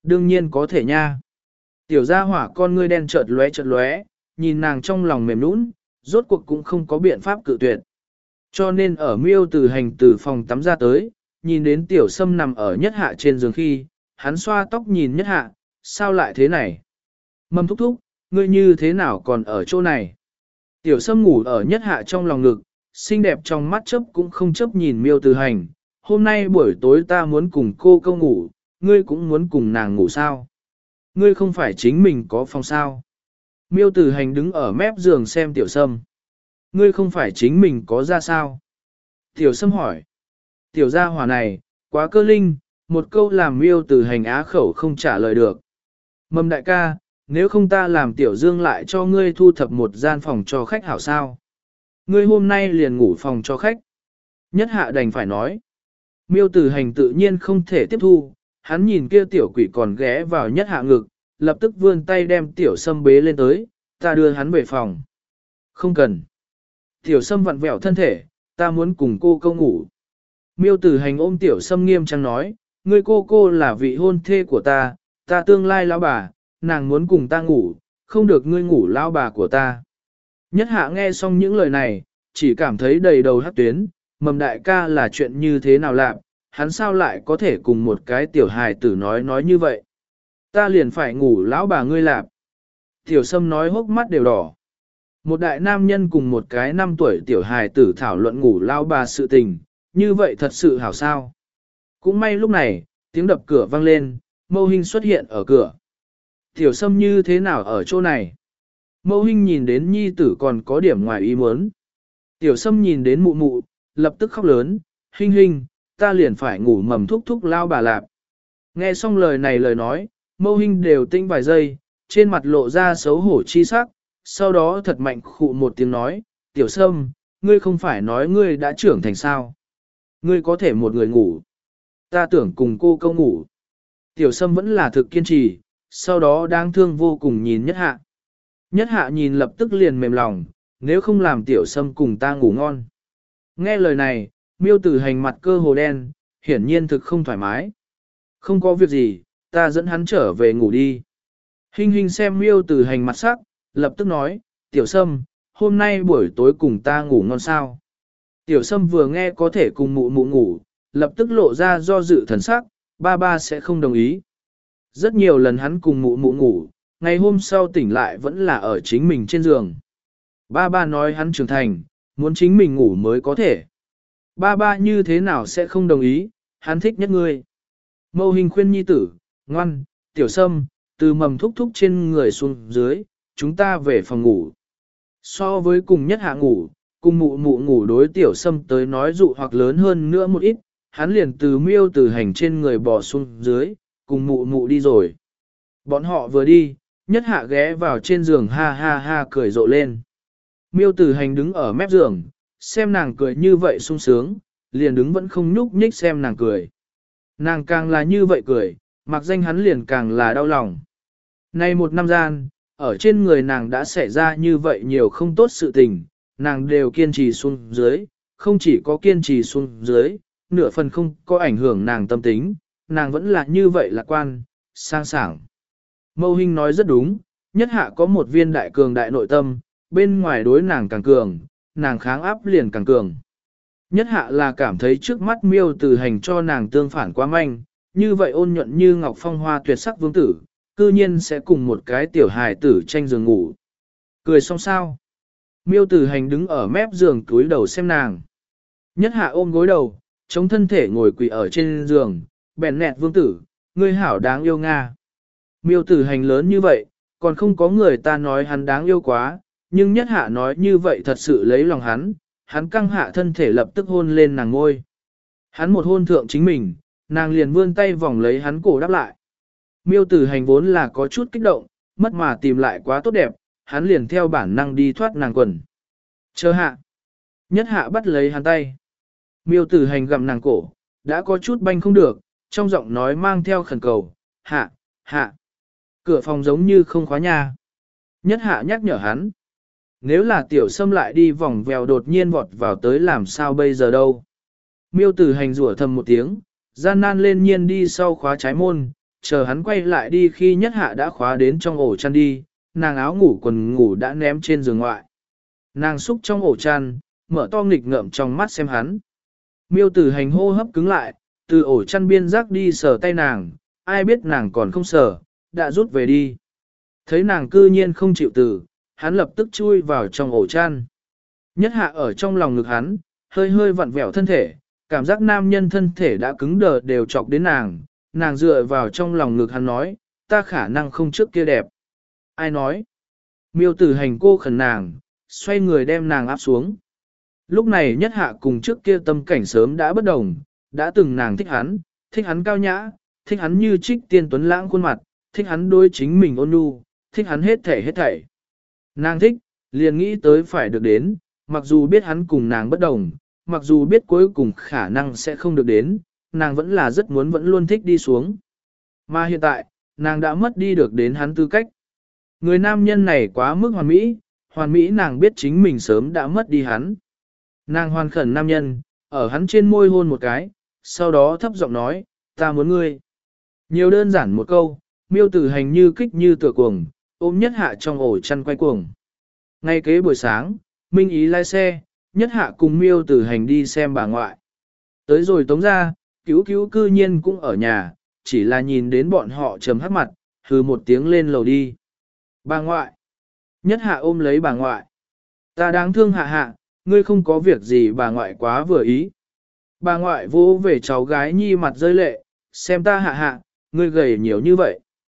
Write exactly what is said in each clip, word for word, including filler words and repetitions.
Đương nhiên có thể nha. Tiểu gia hỏa con ngươi đen chợt lóe chợt lóe, nhìn nàng trong lòng mềm nũng, rốt cuộc cũng không có biện pháp cự tuyệt. Cho nên ở miêu từ hành từ phòng tắm ra tới, nhìn đến tiểu sâm nằm ở nhất hạ trên giường khi, hắn xoa tóc nhìn nhất hạ, sao lại thế này? Mâm thúc thúc, ngươi như thế nào còn ở chỗ này? Tiểu sâm ngủ ở nhất hạ trong lòng ngực, xinh đẹp trong mắt chớp cũng không chớp nhìn miêu từ hành. Hôm nay buổi tối ta muốn cùng cô câu ngủ, ngươi cũng muốn cùng nàng ngủ sao? Ngươi không phải chính mình có phòng sao? Miêu từ hành đứng ở mép giường xem tiểu sâm. Ngươi không phải chính mình có ra sao? Tiểu sâm hỏi. Tiểu gia hỏa này, quá cơ linh, một câu làm miêu từ hành á khẩu không trả lời được. Mầm đại ca, nếu không ta làm tiểu dương lại cho ngươi thu thập một gian phòng cho khách hảo sao? Ngươi hôm nay liền ngủ phòng cho khách. Nhất hạ đành phải nói. Miêu từ hành tự nhiên không thể tiếp thu, hắn nhìn kia tiểu quỷ còn ghé vào nhất hạ ngực, lập tức vươn tay đem tiểu sâm bế lên tới, ta đưa hắn về phòng. Không cần. Tiểu sâm vặn vẹo thân thể, ta muốn cùng cô câu ngủ. Miêu tử hành ôm tiểu sâm nghiêm trang nói, ngươi cô cô là vị hôn thê của ta, ta tương lai lão bà, nàng muốn cùng ta ngủ, không được ngươi ngủ lão bà của ta. Nhất hạ nghe xong những lời này, chỉ cảm thấy đầy đầu hát tuyến, mầm đại ca là chuyện như thế nào lạc, hắn sao lại có thể cùng một cái tiểu hài tử nói nói như vậy. Ta liền phải ngủ lão bà ngươi lạp. Tiểu sâm nói hốc mắt đều đỏ. Một đại nam nhân cùng một cái năm tuổi tiểu hài tử thảo luận ngủ lão bà sự tình, như vậy thật sự hảo sao. Cũng may lúc này, tiếng đập cửa vang lên, Mâu Hinh xuất hiện ở cửa. Tiểu sâm như thế nào ở chỗ này? Mâu Hinh nhìn đến nhi tử còn có điểm ngoài ý muốn. Tiểu sâm nhìn đến mụ mụ, lập tức khóc lớn, Hinh Hinh, ta liền phải ngủ mầm thúc thúc lao bà lạp. Nghe xong lời này lời nói, Mâu Hinh đều tinh vài giây, trên mặt lộ ra xấu hổ chi sắc, sau đó thật mạnh khụ một tiếng nói, tiểu sâm, ngươi không phải nói ngươi đã trưởng thành sao? Ngươi có thể một người ngủ. Ta tưởng cùng cô câu ngủ. Tiểu sâm vẫn là thực kiên trì, sau đó đáng thương vô cùng nhìn nhất hạ. Nhất hạ nhìn lập tức liền mềm lòng, nếu không làm tiểu sâm cùng ta ngủ ngon. Nghe lời này, miêu tử hành mặt cơ hồ đen, hiển nhiên thực không thoải mái. Không có việc gì, ta dẫn hắn trở về ngủ đi. Hinh Hinh xem miêu tử hành mặt sắc, lập tức nói, tiểu sâm, hôm nay buổi tối cùng ta ngủ ngon sao. Tiểu sâm vừa nghe có thể cùng mụ mụ ngủ, lập tức lộ ra do dự thần sắc, ba ba sẽ không đồng ý. Rất nhiều lần hắn cùng mụ mụ ngủ, ngày hôm sau tỉnh lại vẫn là ở chính mình trên giường. Ba ba nói hắn trưởng thành, muốn chính mình ngủ mới có thể. Ba ba như thế nào sẽ không đồng ý, hắn thích nhất ngươi. Mâu Hinh khuyên nhi tử, ngoan, tiểu sâm, từ mầm thúc thúc trên người xuống dưới, chúng ta về phòng ngủ. So với cùng nhất hạ ngủ, cùng mụ mụ ngủ đối tiểu sâm tới nói dụ hoặc lớn hơn nữa một ít, hắn liền từ miêu từ hành trên người bò xuống dưới, cùng mụ mụ đi rồi. Bọn họ vừa đi, nhất hạ ghé vào trên giường ha ha ha cười rộ lên. Miêu từ hành đứng ở mép giường, xem nàng cười như vậy sung sướng, liền đứng vẫn không nhúc nhích xem nàng cười. Nàng càng là như vậy cười, mặc danh hắn liền càng là đau lòng. Nay một năm gian, ở trên người nàng đã xảy ra như vậy nhiều không tốt sự tình, nàng đều kiên trì xuống dưới, không chỉ có kiên trì xuống dưới, nửa phần không có ảnh hưởng nàng tâm tính, nàng vẫn là như vậy lạc quan, sang sảng. Mâu Hinh nói rất đúng, nhất hạ có một viên đại cường đại nội tâm, bên ngoài đối nàng càng cường, nàng kháng áp liền càng cường. Nhất hạ là cảm thấy trước mắt miêu từ hành cho nàng tương phản quá manh, như vậy ôn nhuận như ngọc phong hoa tuyệt sắc vương tử, cư nhiên sẽ cùng một cái tiểu hài tử tranh giường ngủ. Cười xong sao? Miêu từ hành đứng ở mép giường túi đầu xem nàng. Nhất hạ ôm gối đầu, chống thân thể ngồi quỳ ở trên giường, bèn nẹt vương tử, ngươi hảo đáng yêu Nga. Miêu tử hành lớn như vậy, còn không có người ta nói hắn đáng yêu quá, nhưng nhất hạ nói như vậy thật sự lấy lòng hắn, hắn căng hạ thân thể lập tức hôn lên nàng ngôi. Hắn một hôn thượng chính mình, nàng liền vươn tay vòng lấy hắn cổ đáp lại. Miêu tử hành vốn là có chút kích động, mất mà tìm lại quá tốt đẹp, hắn liền theo bản năng đi thoát nàng quần. Chờ hạ. Nhất hạ bắt lấy hắn tay. Miêu tử hành gặm nàng cổ, đã có chút banh không được, trong giọng nói mang theo khẩn cầu, hạ, hạ. Cửa phòng giống như không khóa nhà. Nhất hạ nhắc nhở hắn. Nếu là tiểu sâm lại đi vòng vèo đột nhiên vọt vào tới làm sao bây giờ đâu. Miêu tử hành rủa thầm một tiếng, gian nan lên nhiên đi sau khóa trái môn, chờ hắn quay lại đi khi nhất hạ đã khóa đến trong ổ chăn đi, nàng áo ngủ quần ngủ đã ném trên giường ngoại. Nàng xúc trong ổ chăn, mở to nghịch ngợm trong mắt xem hắn. Miêu tử hành hô hấp cứng lại, từ ổ chăn biên giác đi sờ tay nàng, ai biết nàng còn không sờ, đã rút về đi. Thấy nàng cư nhiên không chịu từ, hắn lập tức chui vào trong ổ chăn. Nhất hạ ở trong lòng ngực hắn, hơi hơi vặn vẹo thân thể, cảm giác nam nhân thân thể đã cứng đờ đều chọc đến nàng, nàng dựa vào trong lòng ngực hắn nói, ta khả năng không trước kia đẹp. Ai nói? Miêu tử hành cô khẩn nàng, xoay người đem nàng áp xuống. Lúc này nhất hạ cùng trước kia tâm cảnh sớm đã bất đồng, đã từng nàng thích hắn, thích hắn cao nhã, thích hắn như trích tiên tuấn lãng khuôn mặt, thích hắn đối chính mình ôn nhu, thích hắn hết thảy hết thảy. Nàng thích, liền nghĩ tới phải được đến, mặc dù biết hắn cùng nàng bất đồng, mặc dù biết cuối cùng khả năng sẽ không được đến, nàng vẫn là rất muốn vẫn luôn thích đi xuống. Mà hiện tại, nàng đã mất đi được đến hắn tư cách. Người nam nhân này quá mức hoàn mỹ, hoàn mỹ nàng biết chính mình sớm đã mất đi hắn. Nàng hoàn khẩn nam nhân, ở hắn trên môi hôn một cái, sau đó thấp giọng nói, ta muốn ngươi. Nhiều đơn giản một câu, miêu tử hành như kích như tựa cuồng, ôm nhất hạ trong ổ chăn quay cuồng. Ngay kế buổi sáng, Minh Ý lái xe, nhất hạ cùng miêu tử hành đi xem bà ngoại. Tới rồi tống ra, cứu cứu cư nhiên cũng ở nhà, chỉ là nhìn đến bọn họ trầm hắc mặt, hừ một tiếng lên lầu đi. Bà ngoại. Nhất hạ ôm lấy bà ngoại. Ta đáng thương hạ hạ, ngươi không có việc gì bà ngoại quá vừa ý. Bà ngoại vỗ về cháu gái nhi mặt rơi lệ, xem ta hạ hạ, ngươi gầy nhiều như vậy.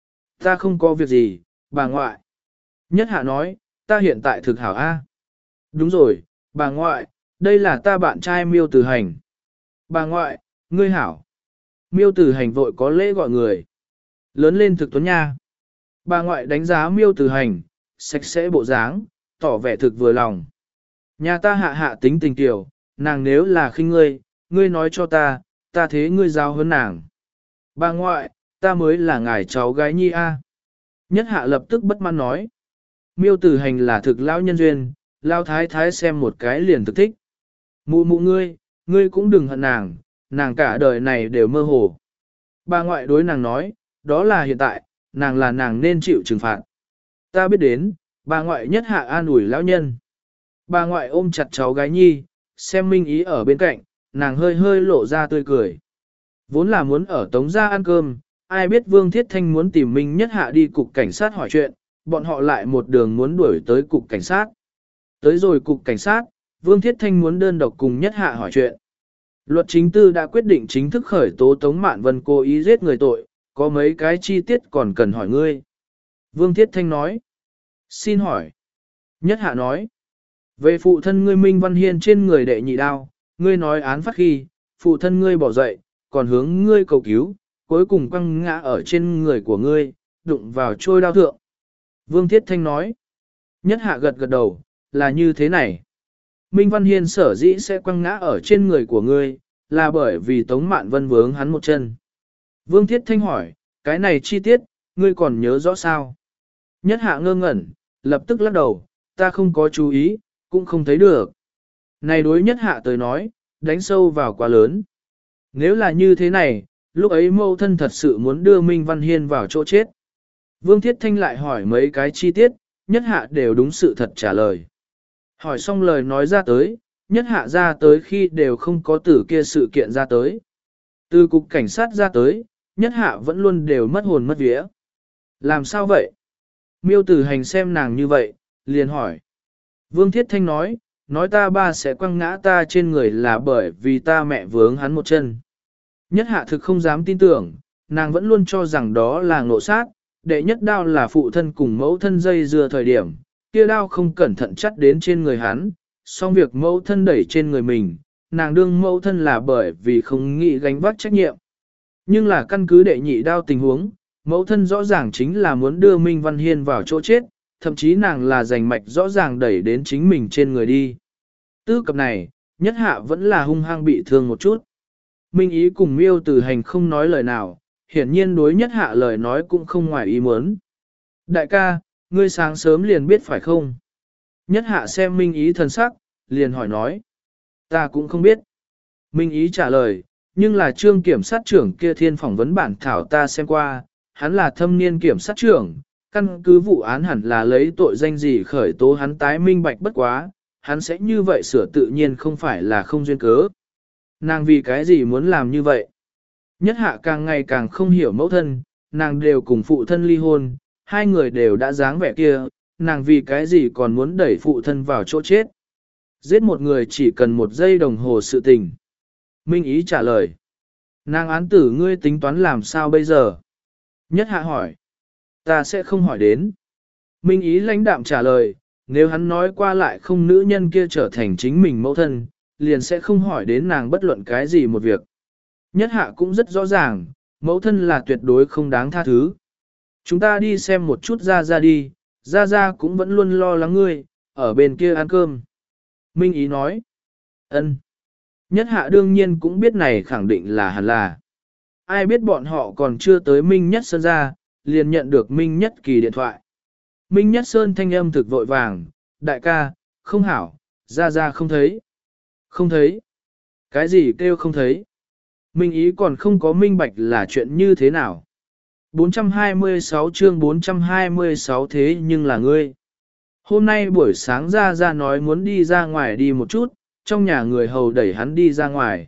Ta không có việc gì, bà ngoại. Nhất hạ nói, ta hiện tại thực hảo A. Đúng rồi, bà ngoại, đây là ta bạn trai miêu tử hành. Bà ngoại, ngươi hảo. Miêu tử hành vội có lễ gọi người. Lớn lên thực tuấn nha. Bà ngoại đánh giá miêu tử hành, sạch sẽ bộ dáng, tỏ vẻ thực vừa lòng. Nhà ta hạ hạ tính tình tiểu, nàng nếu là khinh ngươi, ngươi nói cho ta, ta thế ngươi giao hơn nàng. Bà ngoại, ta mới là ngài cháu gái nhi a. Nhất hạ lập tức bất mãn nói. Miêu tử hành là thực lão nhân duyên, lao thái thái xem một cái liền thực thích. Mụ mụ ngươi, ngươi cũng đừng hận nàng, nàng cả đời này đều mơ hồ. Bà ngoại đối nàng nói, đó là hiện tại, nàng là nàng nên chịu trừng phạt. Ta biết đến, bà ngoại nhất hạ an ủi lão nhân. Bà ngoại ôm chặt cháu gái nhi, xem Minh Ý ở bên cạnh, nàng hơi hơi lộ ra tươi cười. Vốn là muốn ở Tống gia ăn cơm, ai biết Vương Thiết Thanh muốn tìm Minh Nhất Hạ đi cục cảnh sát hỏi chuyện, bọn họ lại một đường muốn đuổi tới cục cảnh sát. Tới rồi cục cảnh sát, Vương Thiết Thanh muốn đơn độc cùng Nhất Hạ hỏi chuyện. Luật chính tư đã quyết định chính thức khởi tố Tống Mạn Vân cố ý giết người tội, có mấy cái chi tiết còn cần hỏi ngươi. Vương Thiết Thanh nói. Xin hỏi. Nhất Hạ nói. Về phụ thân ngươi Minh Văn Hiên trên người đệ nhị đao, ngươi nói án phát khi, phụ thân ngươi bỏ dậy, còn hướng ngươi cầu cứu, cuối cùng quăng ngã ở trên người của ngươi, đụng vào trôi đao thượng. Vương Thiết Thanh nói. Nhất Hạ gật gật đầu, là như thế này. Minh Văn Hiên sở dĩ sẽ quăng ngã ở trên người của ngươi, là bởi vì Tống Mạn Vân vướng hắn một chân. Vương Thiết Thanh hỏi, cái này chi tiết, ngươi còn nhớ rõ sao? Nhất Hạ ngơ ngẩn, lập tức lắc đầu, ta không có chú ý, cũng không thấy được. Này đối Nhất Hạ tới nói, đánh sâu vào quá lớn. Nếu là như thế này, lúc ấy mâu thân thật sự muốn đưa Minh Văn Hiên vào chỗ chết. Vương Thiết Thanh lại hỏi mấy cái chi tiết, Nhất Hạ đều đúng sự thật trả lời. Hỏi xong lời nói ra tới, Nhất Hạ ra tới khi đều không có từ kia sự kiện ra tới. Từ cục cảnh sát ra tới, Nhất Hạ vẫn luôn đều mất hồn mất vía. Làm sao vậy? Miêu Tử Hành xem nàng như vậy, liền hỏi. Vương Thiết Thanh nói, nói ta ba sẽ quăng ngã ta trên người là bởi vì ta mẹ vướng hắn một chân. Nhất Hạ thực không dám tin tưởng, nàng vẫn luôn cho rằng đó là ngộ sát, đệ nhất đao là phụ thân cùng mẫu thân dây dưa thời điểm, kia đao không cẩn thận chắt đến trên người hắn, xong việc mẫu thân đẩy trên người mình, nàng đương mẫu thân là bởi vì không nghĩ gánh vác trách nhiệm. Nhưng là căn cứ đệ nhị đao tình huống, mẫu thân rõ ràng chính là muốn đưa Minh Văn Hiên vào chỗ chết, thậm chí nàng là giành mạch rõ ràng đẩy đến chính mình trên người đi. Tư cập này, Nhất Hạ vẫn là hung hăng bị thương một chút. Minh Ý cùng Miêu Tử Hành không nói lời nào, hiển nhiên đối Nhất Hạ lời nói cũng không ngoài ý muốn. Đại ca, ngươi sáng sớm liền biết phải không? Nhất Hạ xem Minh Ý thần sắc, liền hỏi nói. Ta cũng không biết. Minh Ý trả lời, nhưng là trương kiểm sát trưởng kia thiên phỏng vấn bản thảo ta xem qua, hắn là thâm niên kiểm sát trưởng, căn cứ vụ án hẳn là lấy tội danh gì khởi tố hắn tái minh bạch bất quá, hắn sẽ như vậy sửa tự nhiên không phải là không duyên cớ. Nàng vì cái gì muốn làm như vậy? Nhất hạ càng ngày càng không hiểu mẫu thân, nàng đều cùng phụ thân ly hôn, hai người đều đã dáng vẻ kia, nàng vì cái gì còn muốn đẩy phụ thân vào chỗ chết. Giết một người chỉ cần một giây đồng hồ sự tình. Minh Ý trả lời. Nàng án tử ngươi tính toán làm sao bây giờ? Nhất hạ hỏi. Ta sẽ không hỏi đến. Minh Ý lãnh đạm trả lời, nếu hắn nói qua lại không nữ nhân kia trở thành chính mình mẫu thân, liền sẽ không hỏi đến nàng bất luận cái gì một việc. Nhất hạ cũng rất rõ ràng, mẫu thân là tuyệt đối không đáng tha thứ. Chúng ta đi xem một chút ra ra đi, ra ra cũng vẫn luôn lo lắng ngươi, ở bên kia ăn cơm. Minh Ý nói. Ân. Nhất hạ đương nhiên cũng biết này khẳng định là hẳn là. Ai biết bọn họ còn chưa tới Minh Nhất Sơn ra, liền nhận được Minh Nhất Kỳ điện thoại. Minh Nhất Sơn thanh âm thực vội vàng, đại ca, không hảo, ra ra không thấy. Không thấy. Cái gì kêu không thấy? Minh Ý còn không có minh bạch là chuyện như thế nào. bốn trăm hai mươi sáu chương bốn trăm hai mươi sáu thế nhưng là ngươi. Hôm nay buổi sáng ra ra nói muốn đi ra ngoài đi một chút, trong nhà người hầu đẩy hắn đi ra ngoài.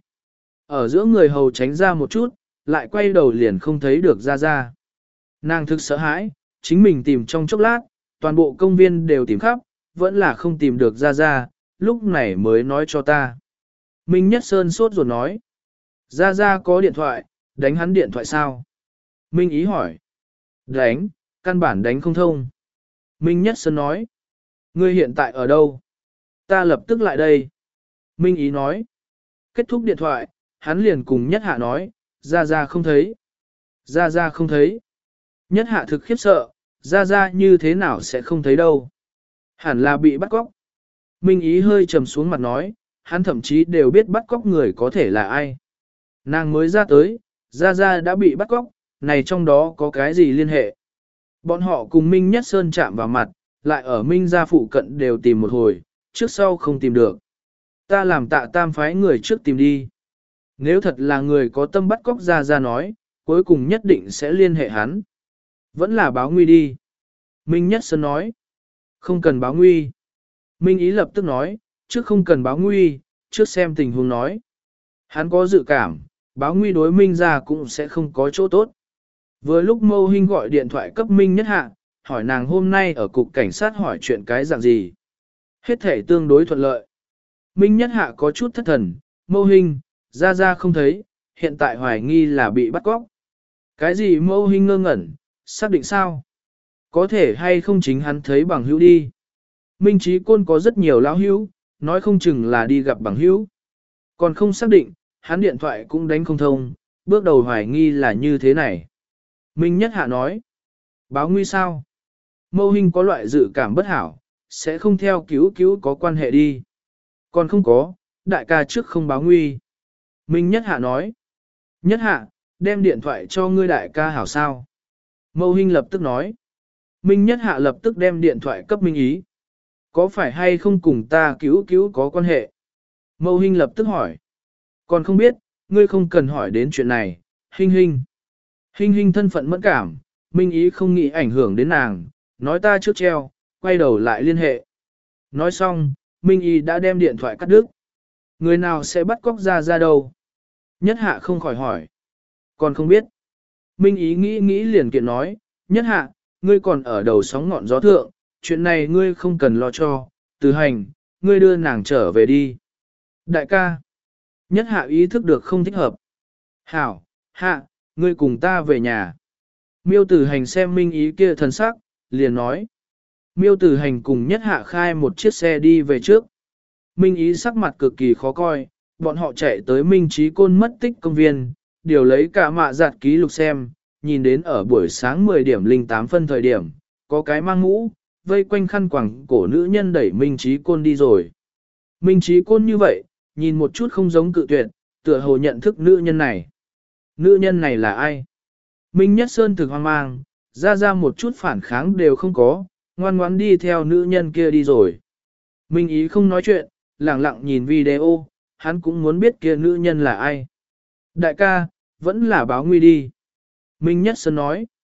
Ở giữa người hầu tránh ra một chút, lại quay đầu liền không thấy được ra ra. Nàng thực sợ hãi, chính mình tìm trong chốc lát, toàn bộ công viên đều tìm khắp, vẫn là không tìm được ra ra, lúc này mới nói cho ta. Minh Nhất Sơn sốt ruột nói. Ra ra có điện thoại, đánh hắn điện thoại sao? Minh Ý hỏi. Đánh, căn bản đánh không thông. Minh Nhất Sơn nói. Ngươi hiện tại ở đâu? Ta lập tức lại đây. Minh Ý nói. Kết thúc điện thoại, hắn liền cùng Nhất Hạ nói, ra ra không thấy. Ra ra không thấy. Nhất Hạ thực khiếp sợ, ra ra như thế nào sẽ không thấy đâu. Hẳn là bị bắt cóc. Minh Ý hơi trầm xuống mặt nói, hắn thậm chí đều biết bắt cóc người có thể là ai. Nàng mới ra tới, ra ra đã bị bắt cóc, này trong đó có cái gì liên hệ. Bọn họ cùng Minh Nhất Sơn chạm vào mặt, lại ở Minh gia phụ cận đều tìm một hồi, trước sau không tìm được. Ta làm tạ tam phái người trước tìm đi. Nếu thật là người có tâm bắt cóc ra ra nói, cuối cùng nhất định sẽ liên hệ hắn. Vẫn là báo nguy đi. Minh Nhất Sơn nói. Không cần báo nguy. Minh Ý lập tức nói, trước không cần báo nguy, trước xem tình huống nói. Hắn có dự cảm, báo nguy đối Minh gia cũng sẽ không có chỗ tốt. Vừa lúc Mâu Hinh gọi điện thoại cấp Minh Nhất Hạ, hỏi nàng hôm nay ở cục cảnh sát hỏi chuyện cái dạng gì. Hết thể tương đối thuận lợi. Minh Nhất Hạ có chút thất thần, Mâu Hinh, ra ra không thấy, hiện tại hoài nghi là bị bắt cóc. Cái gì Mâu Hinh ngơ ngẩn, xác định sao? Có thể hay không chính hắn thấy bằng hữu đi. Minh Chí Côn có rất nhiều lão hữu, nói không chừng là đi gặp bằng hữu. Còn không xác định, hắn điện thoại cũng đánh không thông, bước đầu hoài nghi là như thế này. Minh Nhất Hạ nói, báo nguy sao? Mâu Hinh có loại dự cảm bất hảo, sẽ không theo cứu cứu có quan hệ đi. Còn không có, đại ca trước không báo nguy. Minh Nhất Hạ nói, Nhất Hạ, đem điện thoại cho ngươi đại ca hảo sao? Mâu Hinh lập tức nói, Minh Nhất Hạ lập tức đem điện thoại cấp Minh Ý. Có phải hay không cùng ta cứu cứu có quan hệ? Mâu Hinh lập tức hỏi, còn không biết, ngươi không cần hỏi đến chuyện này, Hinh Hinh. Hinh Hinh thân phận mẫn cảm, Minh Ý không nghĩ ảnh hưởng đến nàng, nói ta trước treo, quay đầu lại liên hệ. Nói xong, Minh Ý đã đem điện thoại cắt đứt. Người nào sẽ bắt cóc ra ra đâu? Nhất Hạ không khỏi hỏi. Còn không biết. Minh Ý nghĩ nghĩ liền kiện nói, Nhất Hạ, ngươi còn ở đầu sóng ngọn gió thượng, chuyện này ngươi không cần lo cho, Từ Hành, ngươi đưa nàng trở về đi. Đại ca. Nhất Hạ ý thức được không thích hợp. Hảo, Hạ, ngươi cùng ta về nhà. Miêu Tử Hành xem Minh Ý kia thần sắc, liền nói. Miêu Tử Hành cùng Nhất Hạ khai một chiếc xe đi về trước. Minh Ý sắc mặt cực kỳ khó coi, bọn họ chạy tới Minh Chí Côn mất tích công viên, điều lấy cả mạ giặt ký lục xem, nhìn đến ở buổi sáng mười điểm linh tám phân thời điểm, có cái mang mũ, vây quanh khăn quàng cổ nữ nhân đẩy Minh Chí Côn đi rồi. Minh Chí Côn như vậy, nhìn một chút không giống cự tuyệt, tựa hồ nhận thức nữ nhân này. Nữ nhân này là ai? Minh Nhất Sơn thực hoang mang, ra ra một chút phản kháng đều không có, ngoan ngoãn đi theo nữ nhân kia đi rồi. Minh Ý không nói chuyện, lặng lặng nhìn video, hắn cũng muốn biết kia nữ nhân là ai. Đại ca, vẫn là báo nguy đi. Minh Nhất Sơn nói.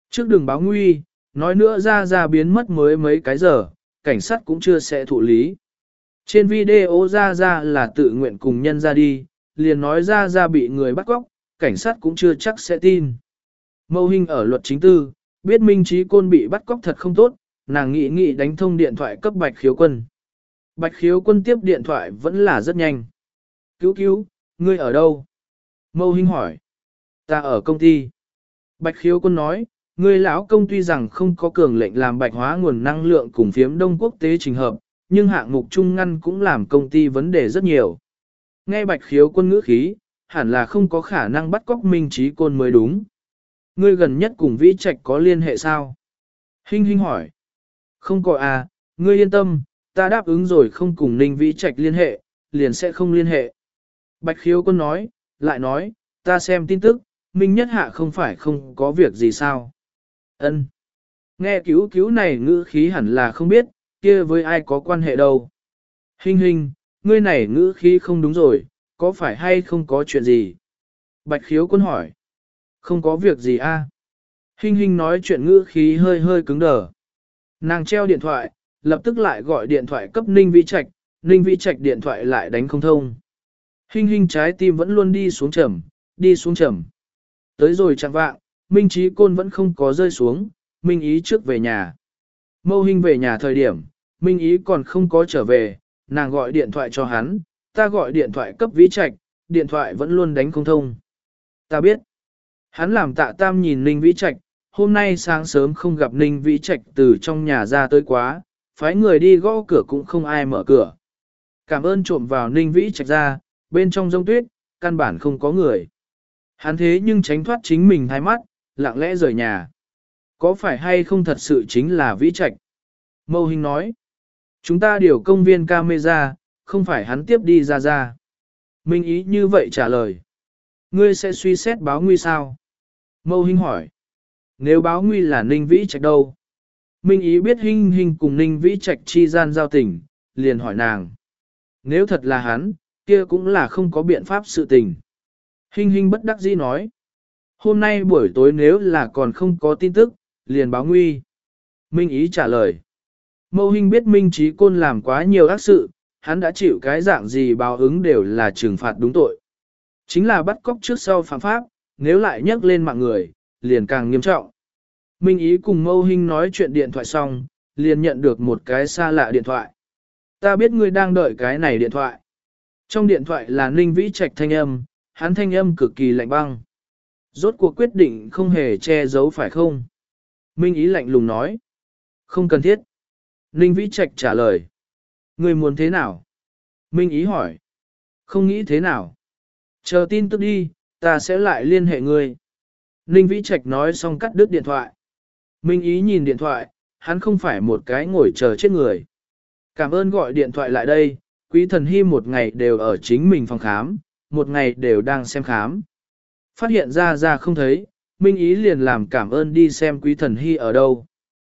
Trước đường báo nguy, nói nữa ra ra biến mất mới mấy cái giờ, cảnh sát cũng chưa sẽ thụ lý. Trên video ra ra là tự nguyện cùng nhân ra đi, liền nói ra ra bị người bắt cóc, cảnh sát cũng chưa chắc sẽ tin. Mâu Hinh ở luật chính tư, biết Minh Trí Côn bị bắt cóc thật không tốt, nàng nghĩ nghĩ đánh thông điện thoại cấp Bạch Khiếu Quân. Bạch Khiếu Quân tiếp điện thoại vẫn là rất nhanh. Cứu cứu, ngươi ở đâu? Mâu Hinh hỏi. Ta ở công ty. Bạch Khiếu Quân nói, ngươi lão công tuy rằng không có cường lệnh làm bạch hóa nguồn năng lượng cùng phiếm đông quốc tế trình hợp, nhưng hạng mục trung ngăn cũng làm công ty vấn đề rất nhiều. Nghe Bạch Khiếu Quân ngữ khí, hẳn là không có khả năng bắt cóc Minh Trí Côn mới đúng. Ngươi gần nhất cùng Vĩ Trạch có liên hệ sao? Hinh Hinh hỏi. Không có à, ngươi yên tâm, ta đáp ứng rồi không cùng Ninh Vĩ Trạch liên hệ, liền sẽ không liên hệ. Bạch Khiếu Quân nói, lại nói, ta xem tin tức, Minh Nhất Hạ không phải không có việc gì sao? Ân. Nghe cứu cứu này ngữ khí hẳn là không biết, kia với ai có quan hệ đâu. Hinh Hinh, ngươi này ngữ khí không đúng rồi, có phải hay không có chuyện gì? Bạch Khiếu Quân hỏi. Không có việc gì a. À? Hinh Hinh nói chuyện ngữ khí hơi hơi cứng đờ. Nàng treo điện thoại, lập tức lại gọi điện thoại cấp Ninh Vĩ Trạch, Ninh Vĩ Trạch điện thoại lại đánh không thông. Hinh Hinh trái tim vẫn luôn đi xuống trầm, đi xuống trầm. Tới rồi chẳng vạng, Minh Trí Côn vẫn không có rơi xuống, Minh Ý trước về nhà. Mâu Hinh về nhà thời điểm, Minh Ý còn không có trở về, nàng gọi điện thoại cho hắn, ta gọi điện thoại cấp Vĩ Trạch, điện thoại vẫn luôn đánh không thông. Ta biết. Hắn làm Tạ Tam nhìn Ninh Vĩ Trạch, hôm nay sáng sớm không gặp Ninh Vĩ Trạch từ trong nhà ra tới quá, phái người đi gõ cửa cũng không ai mở cửa. Cảm ơn trộm vào Ninh Vĩ Trạch ra, bên trong giông tuyết, căn bản không có người. Hắn thế nhưng tránh thoát chính mình hai mắt, lặng lẽ rời nhà. Có phải hay không thật sự chính là Vĩ Trạch? Mâu Hinh nói, chúng ta điều công viên camera, không phải hắn tiếp đi ra ra. Minh Ý như vậy trả lời. Ngươi sẽ suy xét báo nguy sao? Mâu Hinh hỏi. Nếu báo nguy là Ninh Vĩ Trạch đâu? Minh Ý biết Hinh Hinh cùng Ninh Vĩ Trạch chi gian giao tình, liền hỏi nàng. Nếu thật là hắn, kia cũng là không có biện pháp sự tình. Hinh Hinh bất đắc dĩ nói. Hôm nay buổi tối nếu là còn không có tin tức, liền báo nguy. Minh Ý trả lời. Mâu Hinh biết Minh Trí Côn làm quá nhiều ác sự, hắn đã chịu cái dạng gì báo ứng đều là trừng phạt đúng tội. Chính là bắt cóc trước sau phạm pháp, nếu lại nhắc lên mạng người, liền càng nghiêm trọng. Minh Ý cùng Mâu Hinh nói chuyện điện thoại xong, liền nhận được một cái xa lạ điện thoại. Ta biết ngươi đang đợi cái này điện thoại. Trong điện thoại là Ninh Vĩ Trạch thanh âm, hắn thanh âm cực kỳ lạnh băng. Rốt cuộc quyết định không hề che giấu phải không? Minh Ý lạnh lùng nói. Không cần thiết. Ninh Vĩ Trạch trả lời. Ngươi muốn thế nào? Minh Ý hỏi. Không nghĩ thế nào? Chờ tin tức đi, ta sẽ lại liên hệ ngươi. Ninh Vĩ Trạch nói xong cắt đứt điện thoại. Minh Ý nhìn điện thoại, hắn không phải một cái ngồi chờ chết người. Cảm ơn gọi điện thoại lại đây, Quý Thần Hy một ngày đều ở chính mình phòng khám, một ngày đều đang xem khám. Phát hiện ra ra không thấy, Minh Ý liền làm cảm ơn đi xem Quý Thần Hy ở đâu.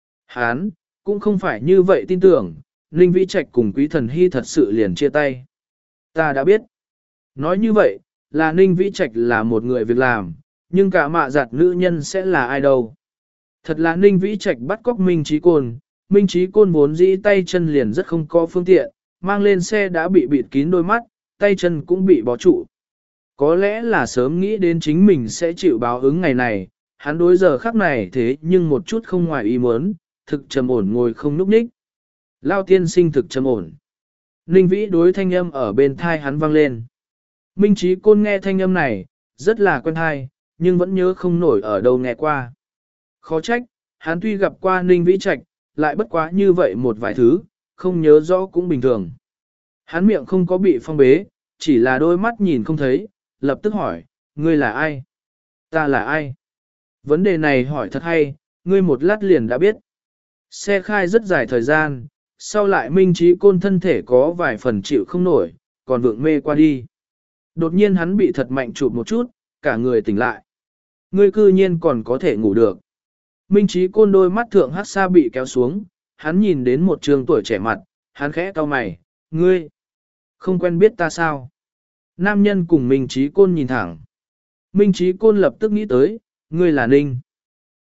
Hắn cũng không phải như vậy tin tưởng, Ninh Vĩ Trạch cùng Quý Thần Hy thật sự liền chia tay. Ta đã biết. Nói như vậy, là Ninh Vĩ Trạch là một người việc làm, nhưng cả mạ giặt nữ nhân sẽ là ai đâu. Thật là Ninh Vĩ Trạch bắt cóc Minh Trí Côn, Minh Trí Côn vốn dĩ tay chân liền rất không có phương tiện, mang lên xe đã bị bịt kín đôi mắt, tay chân cũng bị bó trụ. Có lẽ là sớm nghĩ đến chính mình sẽ chịu báo ứng ngày này, hắn đối giờ khắc này thế nhưng một chút không ngoài ý muốn, thực trầm ổn ngồi không núp ních. Lao tiên sinh thực trầm ổn. Ninh Vĩ đối thanh âm ở bên thai hắn vang lên. Minh Trí Côn nghe thanh âm này, rất là quen thai, nhưng vẫn nhớ không nổi ở đâu nghe qua. Khó trách, hắn tuy gặp qua Ninh Vĩ Trạch, lại bất quá như vậy một vài thứ, không nhớ rõ cũng bình thường. Hắn miệng không có bị phong bế, chỉ là đôi mắt nhìn không thấy, lập tức hỏi, ngươi là ai? Ta là ai? Vấn đề này hỏi thật hay, ngươi một lát liền đã biết. Xe khai rất dài thời gian, sau lại Minh Trí Côn thân thể có vài phần chịu không nổi, còn vượng mê qua đi. Đột nhiên hắn bị thật mạnh chụp một chút, cả người tỉnh lại. Ngươi cư nhiên còn có thể ngủ được. Minh Trí Côn đôi mắt thượng hắc xa bị kéo xuống, hắn nhìn đến một trường tuổi trẻ mặt, hắn khẽ cau mày, ngươi, không quen biết ta sao? Nam nhân cùng Minh Trí Côn nhìn thẳng. Minh Trí Côn lập tức nghĩ tới, ngươi là Ninh.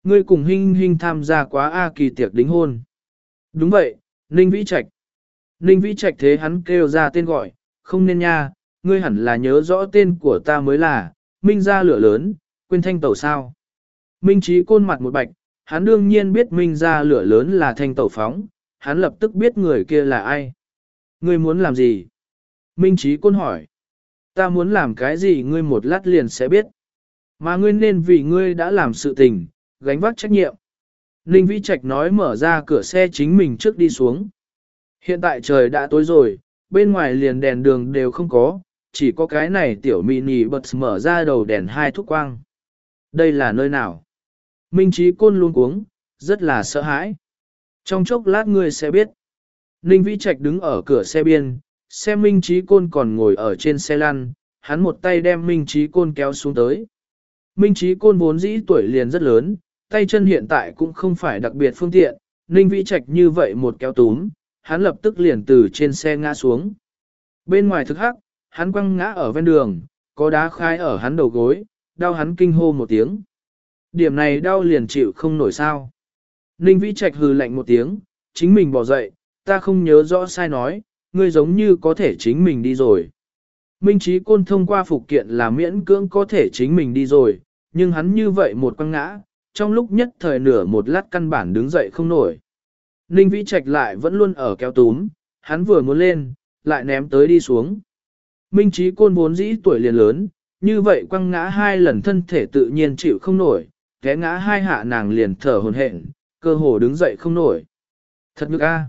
ngươi cùng Hinh Hinh tham gia quá A Kỳ tiệc đính hôn. Đúng vậy, Ninh Vĩ Trạch. Ninh Vĩ Trạch thế hắn kêu ra tên gọi, không nên nha, ngươi hẳn là nhớ rõ tên của ta mới là, Minh gia lửa lớn, quên thanh tẩu sao. Minh Chí Côn mặt một bạch, hắn đương nhiên biết Minh gia lửa lớn là thanh tẩu phóng, hắn lập tức biết người kia là ai. Ngươi muốn làm gì? Minh Chí Côn hỏi. Ta muốn làm cái gì ngươi một lát liền sẽ biết. Mà ngươi nên vì ngươi đã làm sự tình, gánh vác trách nhiệm. Ninh Vĩ Trạch nói mở ra cửa xe chính mình trước đi xuống. Hiện tại trời đã tối rồi, bên ngoài liền đèn đường đều không có, chỉ có cái này tiểu mini bật mở ra đầu đèn hai thúc quang. Đây là nơi nào? Minh Chí Côn luôn cuống, rất là sợ hãi. Trong chốc lát ngươi sẽ biết. Ninh Vĩ Trạch đứng ở cửa xe biên, xem Minh Chí Côn còn ngồi ở trên xe lăn, hắn một tay đem Minh Chí Côn kéo xuống tới. Minh Chí Côn vốn dĩ tuổi liền rất lớn, tay chân hiện tại cũng không phải đặc biệt phương tiện, Ninh Vĩ Trạch như vậy một kéo túm, hắn lập tức liền từ trên xe ngã xuống. Bên ngoài thực hắc, hắn quăng ngã ở ven đường, có đá khai ở hắn đầu gối, đau hắn kinh hô một tiếng. Điểm này đau liền chịu không nổi sao. Ninh Vĩ Trạch hừ lạnh một tiếng, chính mình bỏ dậy, ta không nhớ rõ sai nói, ngươi giống như có thể chính mình đi rồi. Minh Chí Côn thông qua phục kiện là miễn cưỡng có thể chính mình đi rồi, nhưng hắn như vậy một quăng ngã, trong lúc nhất thời nửa một lát căn bản đứng dậy không nổi. Ninh Vĩ Trạch lại vẫn luôn ở kéo túm, hắn vừa muốn lên, lại ném tới đi xuống. Minh Chí Côn vốn dĩ tuổi liền lớn, như vậy quăng ngã hai lần thân thể tự nhiên chịu không nổi, té ngã hai hạ nàng liền thở hổn hển, cơ hồ đứng dậy không nổi. Thật ngực a.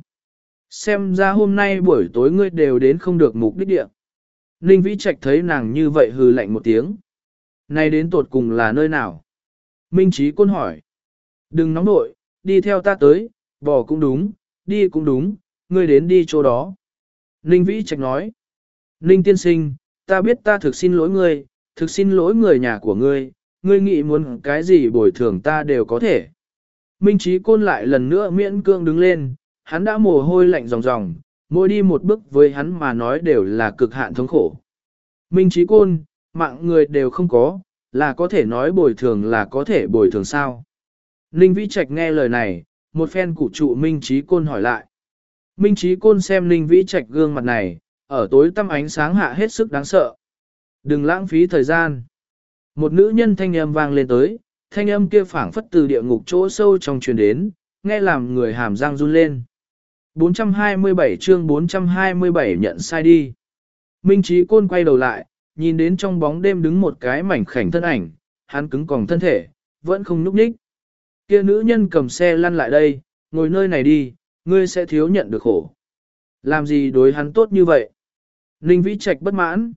Xem ra hôm nay buổi tối ngươi đều đến không được mục đích địa. Ninh Vĩ Trạch thấy nàng như vậy hừ lạnh một tiếng. Này đến tột cùng là nơi nào? Minh Chí Côn hỏi. Đừng nóng nội, đi theo ta tới, bỏ cũng đúng, đi cũng đúng, ngươi đến đi chỗ đó. Ninh Vĩ Trạch nói. Ninh tiên sinh, ta biết ta thực xin lỗi ngươi, thực xin lỗi người nhà của ngươi, ngươi nghĩ muốn cái gì bồi thường ta đều có thể. Minh Chí Côn lại lần nữa miễn cưỡng đứng lên, hắn đã mồ hôi lạnh ròng ròng, mỗi đi một bước với hắn mà nói đều là cực hạn thống khổ. Minh Chí Côn, mạng người đều không có, là có thể nói bồi thường là có thể bồi thường sao. Ninh Vĩ Trạch nghe lời này, một phen cụ trụ Minh Chí Côn hỏi lại. Minh Chí Côn xem Ninh Vĩ Trạch gương mặt này, ở tối tăm ánh sáng hạ hết sức đáng sợ. Đừng lãng phí thời gian. Một nữ nhân thanh âm vang lên tới, thanh âm kia phảng phất từ địa ngục chỗ sâu trong truyền đến, nghe làm người hàm răng run lên. bốn trăm hai mươi bảy chương bốn trăm hai mươi bảy nhận sai đi. Minh Chí Côn quay đầu lại, nhìn đến trong bóng đêm đứng một cái mảnh khảnh thân ảnh, hắn cứng còng thân thể, vẫn không nhúc nhích. Kia nữ nhân cầm xe lăn lại đây, ngồi nơi này đi, ngươi sẽ thiếu nhận được khổ. Làm gì đối hắn tốt như vậy? Ninh Vĩ Trạch bất mãn.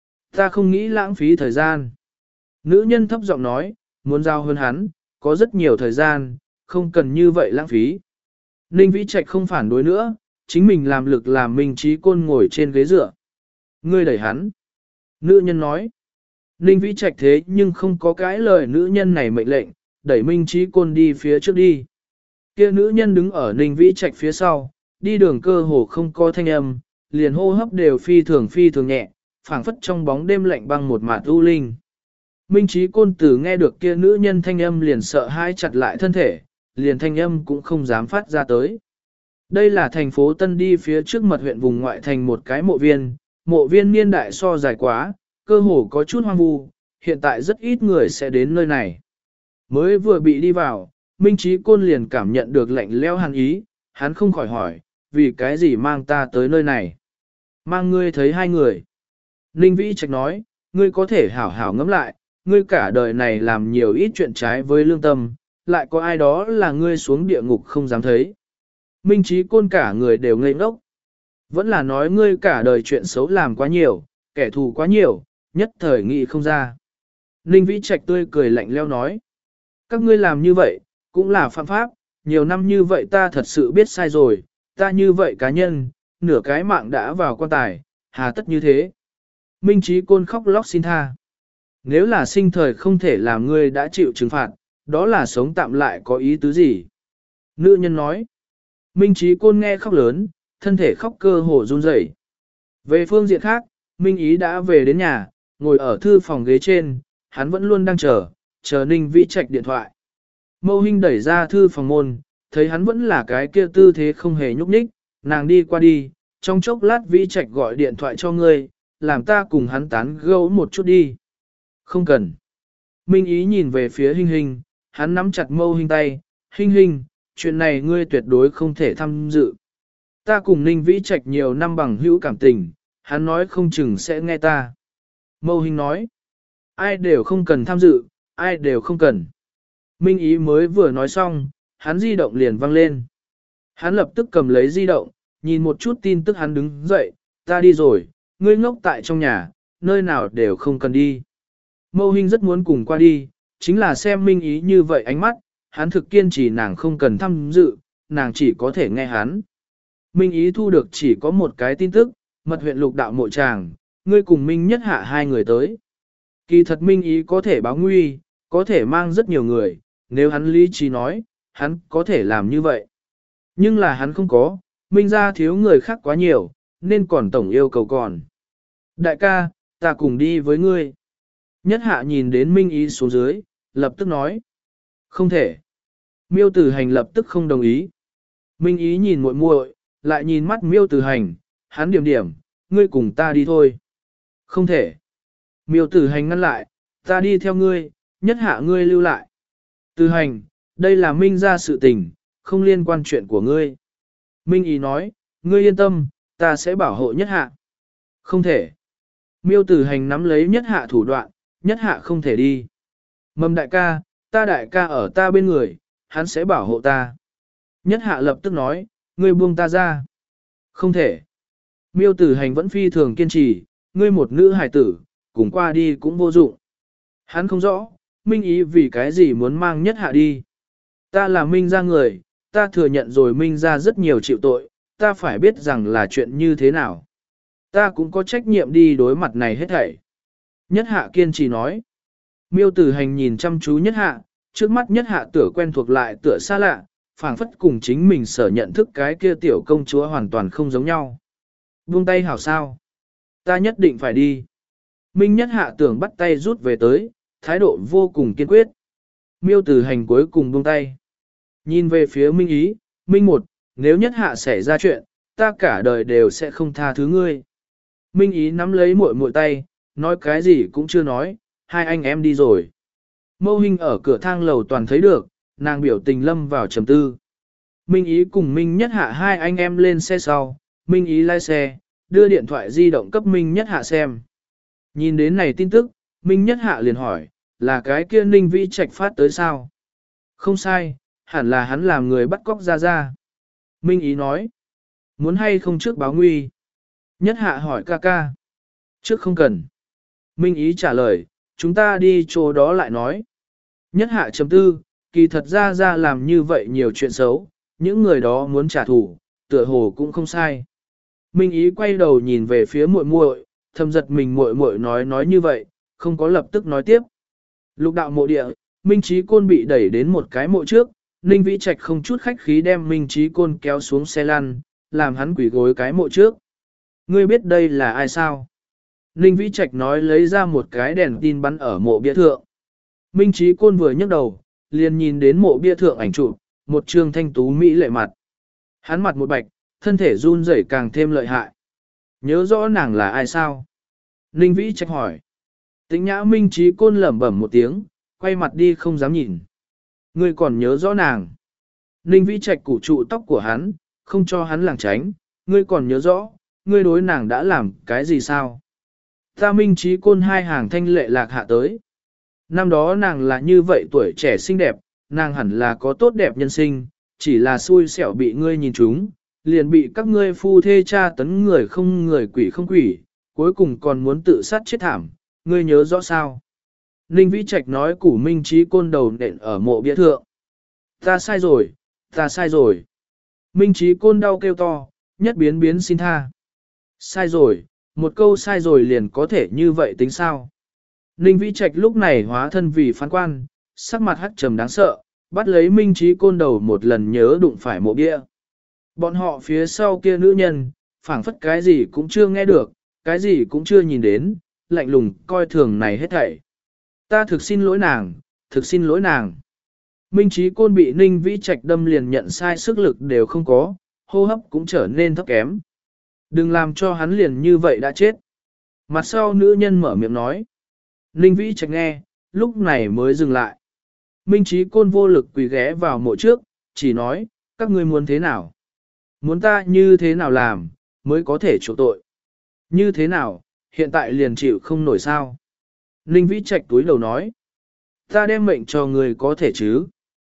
Ta không nghĩ lãng phí thời gian. Nữ nhân thấp giọng nói, muốn giao hơn hắn, có rất nhiều thời gian, không cần như vậy lãng phí. Ninh Vĩ Trạch không phản đối nữa, chính mình làm lực làm Minh Chí Côn ngồi trên ghế dựa. Ngươi đẩy hắn. Nữ nhân nói. Ninh Vĩ Trạch thế nhưng không có cái lời nữ nhân này mệnh lệnh, đẩy Minh Chí Côn đi phía trước đi. Kia nữ nhân đứng ở Ninh Vĩ Trạch phía sau, đi đường cơ hồ không có thanh âm, liền hô hấp đều phi thường phi thường nhẹ, phảng phất trong bóng đêm lạnh băng một mạt u linh. Minh Chí Côn tử nghe được kia nữ nhân thanh âm liền sợ hãi chặt lại thân thể, liền thanh âm cũng không dám phát ra tới. Đây là thành phố Tân đi phía trước mật huyện vùng ngoại thành một cái mộ viên, mộ viên niên đại so dài quá, cơ hồ có chút hoang vu, hiện tại rất ít người sẽ đến nơi này. Mới vừa bị đi vào, Minh Chí Côn liền cảm nhận được lạnh lẽo hàn ý, hắn không khỏi hỏi, vì cái gì mang ta tới nơi này? Mang ngươi thấy hai người. Ninh Vĩ Trạch nói, ngươi có thể hảo hảo ngẫm lại, ngươi cả đời này làm nhiều ít chuyện trái với lương tâm, lại có ai đó là ngươi xuống địa ngục không dám thấy. Minh Chí Côn cả người đều ngây ngốc. Vẫn là nói ngươi cả đời chuyện xấu làm quá nhiều, kẻ thù quá nhiều, nhất thời nghĩ không ra. Ninh Vĩ Trạch tươi cười lạnh lẽo nói, các ngươi làm như vậy, cũng là phạm pháp, nhiều năm như vậy ta thật sự biết sai rồi, ta như vậy cá nhân, nửa cái mạng đã vào quan tài, hà tất như thế. Minh Chí Côn khóc lóc xin tha. Nếu là sinh thời không thể làm ngươi đã chịu trừng phạt, đó là sống tạm lại có ý tứ gì? Nữ nhân nói. Minh Chí Côn nghe khóc lớn, thân thể khóc cơ hồ run rẩy. Về phương diện khác, Minh Ý đã về đến nhà, ngồi ở thư phòng ghế trên, hắn vẫn luôn đang chờ, chờ Ninh Vĩ Trạch điện thoại. Mâu Hinh đẩy ra thư phòng môn, thấy hắn vẫn là cái kia tư thế không hề nhúc nhích, nàng đi qua đi, trong chốc lát Vĩ Trạch gọi điện thoại cho ngươi, làm ta cùng hắn tán gẫu một chút đi. Không cần. Minh Ý nhìn về phía Hinh Hinh, hắn nắm chặt Mâu Hinh tay, Hinh Hinh, chuyện này ngươi tuyệt đối không thể tham dự. Ta cùng Ninh Vĩ Trạch nhiều năm bằng hữu cảm tình, hắn nói không chừng sẽ nghe ta. Mâu Hinh nói, ai đều không cần tham dự, ai đều không cần. Minh Ý mới vừa nói xong, hắn di động liền vang lên. Hắn lập tức cầm lấy di động, nhìn một chút tin tức hắn đứng dậy, ta đi rồi, ngươi ngốc tại trong nhà, nơi nào đều không cần đi. Mâu Hinh rất muốn cùng qua đi, chính là xem Minh Ý như vậy ánh mắt, hắn thực kiên trì nàng không cần tham dự, nàng chỉ có thể nghe hắn. Minh Ý thu được chỉ có một cái tin tức, mật huyện lục đạo mộ tràng, ngươi cùng Minh Nhất Hạ hai người tới. Kỳ thật Minh Ý có thể báo nguy, có thể mang rất nhiều người, nếu hắn lý trí nói, hắn có thể làm như vậy. Nhưng là hắn không có, Minh ra thiếu người khác quá nhiều, nên còn tổng yêu cầu còn. Đại ca, ta cùng đi với ngươi. Nhất Hạ nhìn đến Minh Ý xuống dưới, lập tức nói. Không thể. Miêu Tử Hành lập tức không đồng ý. Minh Ý nhìn muội muội, lại nhìn mắt Miêu Tử Hành, hắn điểm điểm, ngươi cùng ta đi thôi. Không thể. Miêu Tử Hành ngăn lại, ta đi theo ngươi, Nhất Hạ ngươi lưu lại. Tử Hành, đây là Minh ra sự tình, không liên quan chuyện của ngươi. Minh Ý nói, ngươi yên tâm, ta sẽ bảo hộ Nhất Hạ. Không thể. Miêu Tử Hành nắm lấy Nhất Hạ thủ đoạn, Nhất Hạ không thể đi. Mầm đại ca, ta đại ca ở ta bên người, hắn sẽ bảo hộ ta. Nhất Hạ lập tức nói, ngươi buông ta ra. Không thể. Miêu Tử Hành vẫn phi thường kiên trì, ngươi một nữ hài tử, cùng qua đi cũng vô dụng. Hắn không rõ, Minh Ý vì cái gì muốn mang Nhất Hạ đi. Ta là Minh ra người, ta thừa nhận rồi Minh ra rất nhiều chịu tội, ta phải biết rằng là chuyện như thế nào. Ta cũng có trách nhiệm đi đối mặt này hết thảy. Nhất Hạ kiên trì nói. Miêu Tử Hành nhìn chăm chú Nhất Hạ, trước mắt Nhất Hạ tựa quen thuộc lại tựa xa lạ, phảng phất cùng chính mình sở nhận thức cái kia tiểu công chúa hoàn toàn không giống nhau. Buông tay hảo sao? Ta nhất định phải đi. Minh Nhất Hạ tưởng bắt tay rút về tới, thái độ vô cùng kiên quyết. Miêu Tử Hành cuối cùng buông tay. Nhìn về phía Minh Ý, Minh một, nếu Nhất Hạ xảy ra chuyện, ta cả đời đều sẽ không tha thứ ngươi. Minh Ý nắm lấy muội muội tay, nói cái gì cũng chưa nói, hai anh em đi rồi. Mâu Hinh ở cửa thang lầu toàn thấy được, nàng biểu tình lâm vào trầm tư. Minh Ý cùng Minh Nhất Hạ hai anh em lên xe sau, Minh Ý lái xe, đưa điện thoại di động cấp Minh Nhất Hạ xem. Nhìn đến này tin tức, Minh Nhất Hạ liền hỏi, là cái kia Ninh Vĩ Trạch phát tới sao? Không sai, hẳn là hắn làm người bắt cóc ra ra. Minh Ý nói, muốn hay không trước báo nguy? Nhất Hạ hỏi ca ca. Trước không cần. Minh Ý trả lời, chúng ta đi chỗ đó lại nói. Nhất Hạ chấm tư, kỳ thật ra ra làm như vậy nhiều chuyện xấu, những người đó muốn trả thù, tựa hồ cũng không sai. Minh Ý quay đầu nhìn về phía muội muội, thầm giật mình muội muội nói nói như vậy, không có lập tức nói tiếp. Lục đạo mộ địa, Minh Chí Côn bị đẩy đến một cái mộ trước, Ninh Vĩ Trạch không chút khách khí đem Minh Chí Côn kéo xuống xe lăn, làm hắn quỳ gối cái mộ trước. Ngươi biết đây là ai sao? Ninh Vĩ Trạch nói lấy ra một cái đèn tin bắn ở mộ bia thượng. Minh Chí Côn vừa nhấc đầu, liền nhìn đến mộ bia thượng ảnh chụp, một trương thanh tú mỹ lệ mặt. Hắn mặt một bạch, thân thể run rẩy càng thêm lợi hại. Nhớ rõ nàng là ai sao? Ninh Vĩ Trạch hỏi. Tĩnh Nhã Minh Chí Côn lẩm bẩm một tiếng, quay mặt đi không dám nhìn. Ngươi còn nhớ rõ nàng? Ninh Vĩ Trạch củ trụ tóc của hắn, không cho hắn lảng tránh. Ngươi còn nhớ rõ, ngươi đối nàng đã làm cái gì sao? Ta Minh Chí Côn hai hàng thanh lệ lạc hạ tới. Năm đó nàng là như vậy tuổi trẻ xinh đẹp, nàng hẳn là có tốt đẹp nhân sinh, chỉ là xui xẻo bị ngươi nhìn trúng, liền bị các ngươi phu thê cha tấn người không người quỷ không quỷ, cuối cùng còn muốn tự sát chết thảm, ngươi nhớ rõ sao? Ninh Vĩ Trạch nói củ Minh Chí Côn đầu nện ở mộ bia thượng. Ta sai rồi, ta sai rồi. Minh Chí Côn đau kêu to, nhất biến biến xin tha. Sai rồi, một câu sai rồi liền có thể như vậy tính sao? Ninh Vĩ Trạch lúc này hóa thân vì phán quan, sắc mặt hắc trầm đáng sợ, bắt lấy Minh Chí Côn đầu một lần nhớ đụng phải mộ bia. Bọn họ phía sau kia nữ nhân, phảng phất cái gì cũng chưa nghe được, cái gì cũng chưa nhìn đến, lạnh lùng coi thường này hết thảy. Ta thực xin lỗi nàng, thực xin lỗi nàng. Minh Chí Côn bị Ninh Vĩ Trạch đâm liền nhận sai sức lực đều không có, hô hấp cũng trở nên thấp kém. Đừng làm cho hắn liền như vậy đã chết. Mặt sau nữ nhân mở miệng nói. Ninh Vĩ Trạch nghe, lúc này mới dừng lại. Minh Chí Côn vô lực quỳ ghé vào mộ trước, chỉ nói, các ngươi muốn thế nào? Muốn ta như thế nào làm, mới có thể chỗ tội? Như thế nào, hiện tại liền chịu không nổi sao? Ninh Vĩ Trạch túi đầu nói. Ta đem mệnh cho người có thể chứ?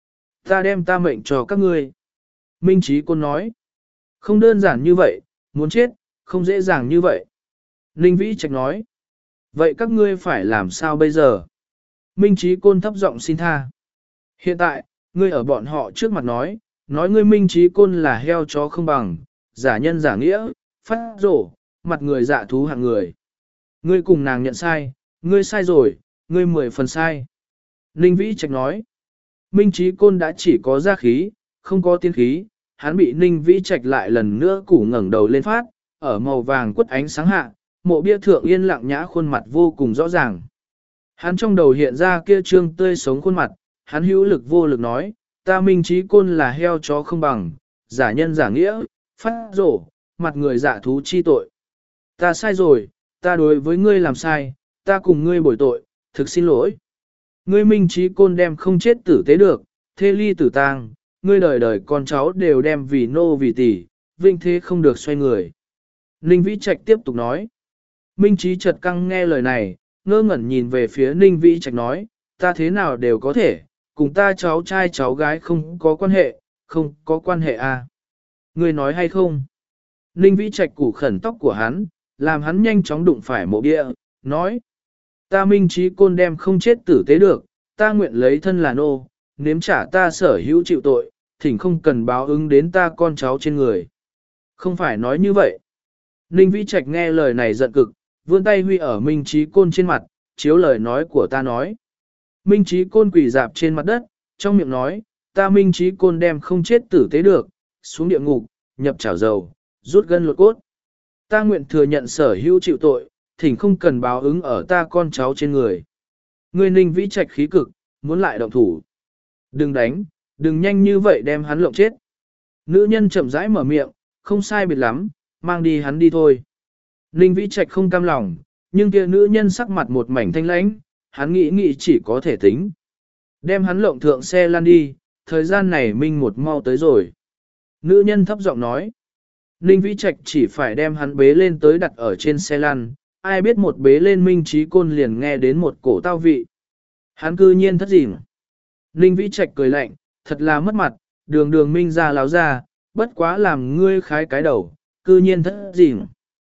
Ta đem ta mệnh cho các ngươi. Minh Chí Côn nói. Không đơn giản như vậy, muốn chết, không dễ dàng như vậy. Ninh Vĩ Trạch nói. Vậy các ngươi phải làm sao bây giờ? Minh Chí Côn thấp giọng xin tha. Hiện tại, ngươi ở bọn họ trước mặt nói, nói ngươi Minh Chí Côn là heo chó không bằng, giả nhân giả nghĩa, phát rổ, mặt người dạ thú hạng người. Ngươi cùng nàng nhận sai, ngươi sai rồi, ngươi mười phần sai. Ninh Vĩ Trạch nói. Minh Chí Côn đã chỉ có gia khí, không có tiên khí, hắn bị Ninh Vĩ Trạch lại lần nữa củ ngẩng đầu lên phát, ở màu vàng quất ánh sáng hạ, mộ bia thượng yên lặng nhã khuôn mặt vô cùng rõ ràng. Hắn trong đầu hiện ra kia trương tươi sống khuôn mặt, hắn hữu lực vô lực nói, ta Minh Chí Côn là heo chó không bằng, giả nhân giả nghĩa, phát rổ, mặt người dạ thú chi tội. Ta sai rồi, ta đối với ngươi làm sai, ta cùng ngươi bồi tội, thực xin lỗi. Ngươi Minh Chí Côn đem không chết tử tế được, thê ly tử tang, ngươi đời đời con cháu đều đem vì nô vì tỷ, vinh thế không được xoay người. Ninh Vĩ Trạch tiếp tục nói. Minh Chí chợt căng nghe lời này, ngơ ngẩn nhìn về phía Ninh Vĩ Trạch nói, ta thế nào đều có thể, cùng ta cháu trai cháu gái không có quan hệ, không có quan hệ à. Ngươi nói hay không? Ninh Vĩ Trạch củ khẩn tóc của hắn, làm hắn nhanh chóng đụng phải mộ bia, nói. Ta Minh Chí Côn đem không chết tử tế được, ta nguyện lấy thân là nô, nếm trả ta sở hữu chịu tội, thỉnh không cần báo ứng đến ta con cháu trên người. Không phải nói như vậy. Ninh Vĩ Trạch nghe lời này giận cực, vươn tay huy ở Minh Chí Côn trên mặt, chiếu lời nói của ta nói. Minh Chí Côn quỳ dạp trên mặt đất, trong miệng nói, ta Minh Chí Côn đem không chết tử tế được, xuống địa ngục, nhập chảo dầu, rút gân lột cốt. Ta nguyện thừa nhận sở hữu chịu tội, thỉnh không cần báo ứng ở ta con cháu trên người. Ngươi Ninh Vĩ Trạch khí cực, muốn lại động thủ. Đừng đánh, đừng nhanh như vậy đem hắn lộng chết. Nữ nhân chậm rãi mở miệng, không sai biệt lắm, mang đi hắn đi thôi. Ninh Vĩ Trạch không cam lòng, nhưng kia nữ nhân sắc mặt một mảnh thanh lãnh, hắn nghĩ nghĩ chỉ có thể tính. Đem hắn lộng thượng xe lăn đi, thời gian này minh một mau tới rồi. Nữ nhân thấp giọng nói. Ninh Vĩ Trạch chỉ phải đem hắn bế lên tới đặt ở trên xe lăn, ai biết một bế lên Minh Chí Côn liền nghe đến một cổ tao vị. Hắn cư nhiên thất dìm. Ninh Vĩ Trạch cười lạnh, thật là mất mặt, đường đường Minh ra láo ra, bất quá làm ngươi khái cái đầu, cư nhiên thất dìm.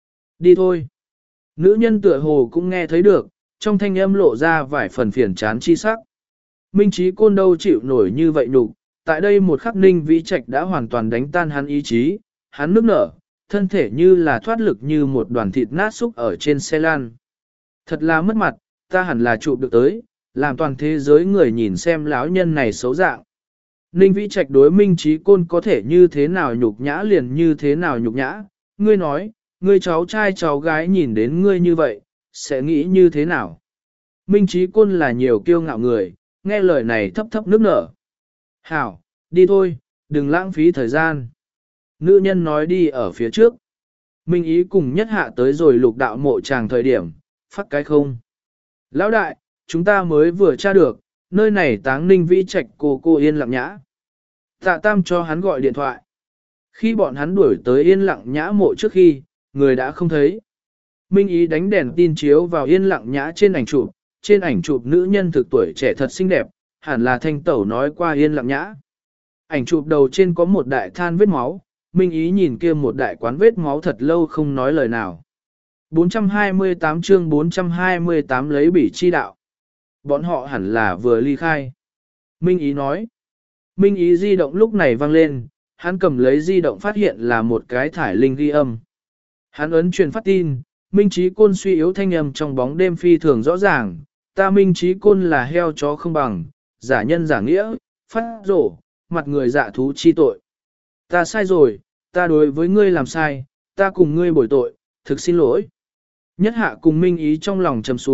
Đi thôi. Nữ nhân tựa hồ cũng nghe thấy được, trong thanh âm lộ ra vài phần phiền chán chi sắc. Minh Chí Côn đâu chịu nổi như vậy nhục, tại đây một khắc Ninh Vĩ Trạch đã hoàn toàn đánh tan hắn ý chí, hắn nức nở, thân thể như là thoát lực như một đoàn thịt nát xúc ở trên xe lan. Thật là mất mặt, ta hẳn là chụp được tới, làm toàn thế giới người nhìn xem lão nhân này xấu dạng. Ninh Vĩ Trạch đối Minh Chí Côn có thể như thế nào nhục nhã liền như thế nào nhục nhã, ngươi nói, ngươi cháu trai cháu gái nhìn đến ngươi như vậy, sẽ nghĩ như thế nào? Minh Chí Côn là nhiều kiêu ngạo người, nghe lời này thấp thấp nước nở. Hảo, đi thôi, đừng lãng phí thời gian. Nữ nhân nói đi ở phía trước. Minh Ý cùng nhất hạ tới rồi lục đạo mộ tràng thời điểm, phát cái không. Lão đại, chúng ta mới vừa tra được, nơi này táng Ninh Vĩ Trạch cô cô yên lặng nhã. Tạ Tam cho hắn gọi điện thoại. Khi bọn hắn đuổi tới yên lặng nhã mộ trước khi, người đã không thấy. Minh Ý đánh đèn tin chiếu vào yên lặng nhã trên ảnh chụp, trên ảnh chụp nữ nhân thực tuổi trẻ thật xinh đẹp, hẳn là thanh tẩu nói qua yên lặng nhã. Ảnh chụp đầu trên có một đại than vết máu, Minh Ý nhìn kia một đại quán vết máu thật lâu không nói lời nào. bốn trăm hai mươi tám chương bốn trăm hai mươi tám lấy bỉ chi đạo. Bọn họ hẳn là vừa ly khai. Minh Ý nói. Minh Ý di động lúc này vang lên, hắn cầm lấy di động phát hiện là một cái thải linh ghi âm. Hắn ấn truyền phát tin, Minh Chí Côn suy yếu thanh âm trong bóng đêm phi thường rõ ràng, ta Minh Chí Côn là heo chó không bằng, giả nhân giả nghĩa, phát rổ, mặt người dạ thú chi tội. Ta sai rồi, ta đối với ngươi làm sai, ta cùng ngươi bồi tội, thực xin lỗi. Nhất hạ cùng Minh Ý trong lòng trầm xuống,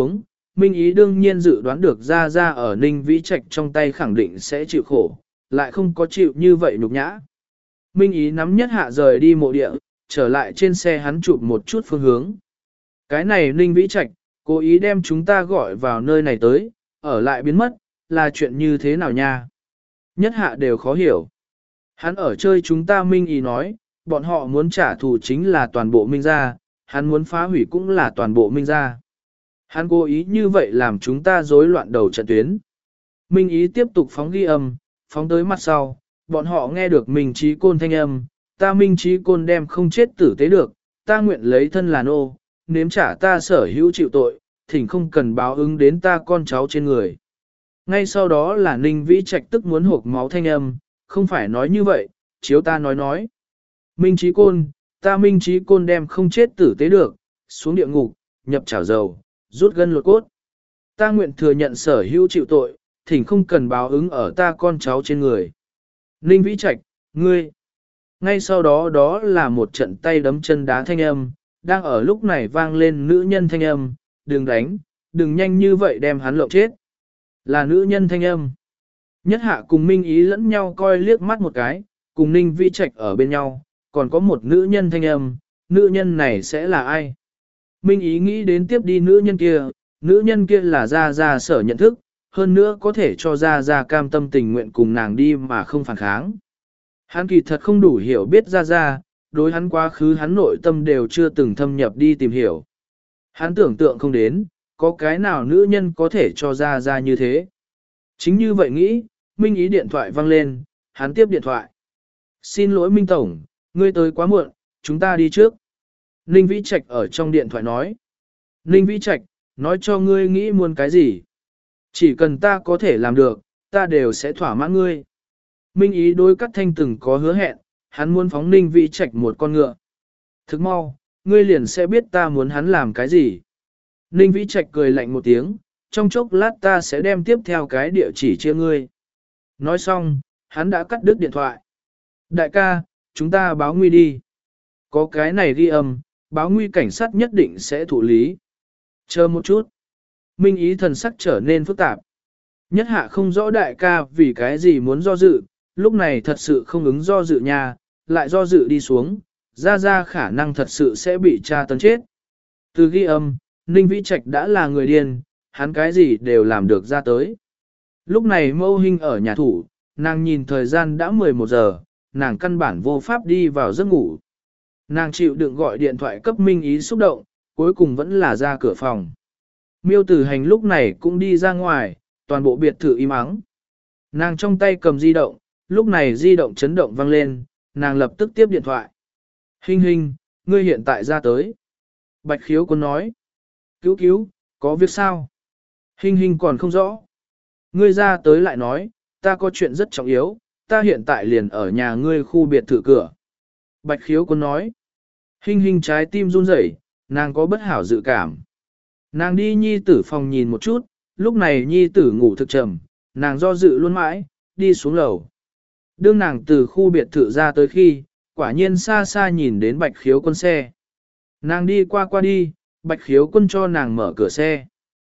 Minh Ý đương nhiên dự đoán được ra ra ở Ninh Vĩ Trạch trong tay khẳng định sẽ chịu khổ, lại không có chịu như vậy nhục nhã. Minh Ý nắm nhất hạ rời đi mộ địa, trở lại trên xe hắn chụp một chút phương hướng. Cái này Ninh Vĩ Trạch, cố ý đem chúng ta gọi vào nơi này tới, ở lại biến mất, là chuyện như thế nào nha? Nhất hạ đều khó hiểu. Hắn ở chơi chúng ta Minh Ý nói, bọn họ muốn trả thù chính là toàn bộ Minh gia, hắn muốn phá hủy cũng là toàn bộ Minh gia. Hắn cố ý như vậy làm chúng ta rối loạn đầu trận tuyến. Minh Ý tiếp tục phóng ghi âm, phóng tới mặt sau, bọn họ nghe được Minh Trí Côn thanh âm, ta Minh Trí Côn đem không chết tử tế được, ta nguyện lấy thân là nô, nếm trả ta sở hữu chịu tội, thỉnh không cần báo ứng đến ta con cháu trên người. Ngay sau đó là Ninh Vĩ Trạch tức muốn hộp máu thanh âm, không phải nói như vậy, chiếu ta nói nói. Minh Trí Côn, ta Minh Trí Côn đem không chết tử tế được, xuống địa ngục, nhập chảo dầu, rút gân lột cốt. Ta nguyện thừa nhận sở hữu chịu tội, thỉnh không cần báo ứng ở ta con cháu trên người. Ninh Vĩ Trạch, ngươi. Ngay sau đó đó là một trận tay đấm chân đá thanh âm, đang ở lúc này vang lên nữ nhân thanh âm, đừng đánh, đừng nhanh như vậy đem hắn lộng chết. Là nữ nhân thanh âm. Nhất hạ cùng Minh Ý lẫn nhau coi liếc mắt một cái, cùng Ninh Vĩ Trạch ở bên nhau, còn có một nữ nhân thanh âm, nữ nhân này sẽ là ai? Minh Ý nghĩ đến tiếp đi nữ nhân kia, nữ nhân kia là Gia Gia sở nhận thức, hơn nữa có thể cho Gia Gia cam tâm tình nguyện cùng nàng đi mà không phản kháng. Hắn kỳ thật không đủ hiểu biết Gia Gia, đối hắn quá khứ hắn nội tâm đều chưa từng thâm nhập đi tìm hiểu. Hắn tưởng tượng không đến, có cái nào nữ nhân có thể cho Gia Gia như thế. Chính như vậy nghĩ, Minh Ý điện thoại vang lên, hắn tiếp điện thoại. Xin lỗi Minh Tổng, ngươi tới quá muộn, chúng ta đi trước. Ninh Vĩ Trạch ở trong điện thoại nói. Ninh Vĩ Trạch, nói cho ngươi nghĩ muốn cái gì? Chỉ cần ta có thể làm được, ta đều sẽ thỏa mãn ngươi. Minh Ý đối Cát Thanh từng có hứa hẹn, hắn muốn phóng Ninh Vĩ Trạch một con ngựa. Thức mau, ngươi liền sẽ biết ta muốn hắn làm cái gì. Ninh Vĩ Trạch cười lạnh một tiếng, trong chốc lát ta sẽ đem tiếp theo cái địa chỉ chia ngươi. Nói xong, hắn đã cắt đứt điện thoại. Đại ca, chúng ta báo nguy đi. Có cái này ghi âm, báo nguy cảnh sát nhất định sẽ thụ lý. Chờ một chút. Minh Ý thần sắc trở nên phức tạp. Nhất hạ không rõ đại ca vì cái gì muốn do dự, lúc này thật sự không ứng do dự nha, lại do dự đi xuống, ra ra khả năng thật sự sẽ bị tra tấn chết. Từ ghi âm, Ninh Vĩ Trạch đã là người điên, hắn cái gì đều làm được ra tới. Lúc này Mâu Hinh ở nhà thủ, nàng nhìn thời gian đã mười một giờ, nàng căn bản vô pháp đi vào giấc ngủ. Nàng chịu đựng gọi điện thoại cấp Minh Ý xúc động, cuối cùng vẫn là ra cửa phòng. Miêu Tử Hành lúc này cũng đi ra ngoài, toàn bộ biệt thự im ắng. Nàng trong tay cầm di động, lúc này di động chấn động vang lên, nàng lập tức tiếp điện thoại. Hinh Hinh, ngươi hiện tại ra tới. Bạch Khiếu Quân nói. Cứu cứu, có việc sao? Hinh Hinh còn không rõ. Ngươi ra tới lại nói, ta có chuyện rất trọng yếu, ta hiện tại liền ở nhà ngươi khu biệt thự cửa. Bạch Khiếu Quân nói. Hinh Hinh trái tim run rẩy, nàng có bất hảo dự cảm. Nàng đi nhi tử phòng nhìn một chút, lúc này nhi tử ngủ thực trầm, nàng do dự luôn mãi, đi xuống lầu. Đương nàng từ khu biệt thự ra tới khi, quả nhiên xa xa nhìn đến Bạch Khiếu Quân xe. Nàng đi qua qua đi, Bạch Khiếu Quân cho nàng mở cửa xe.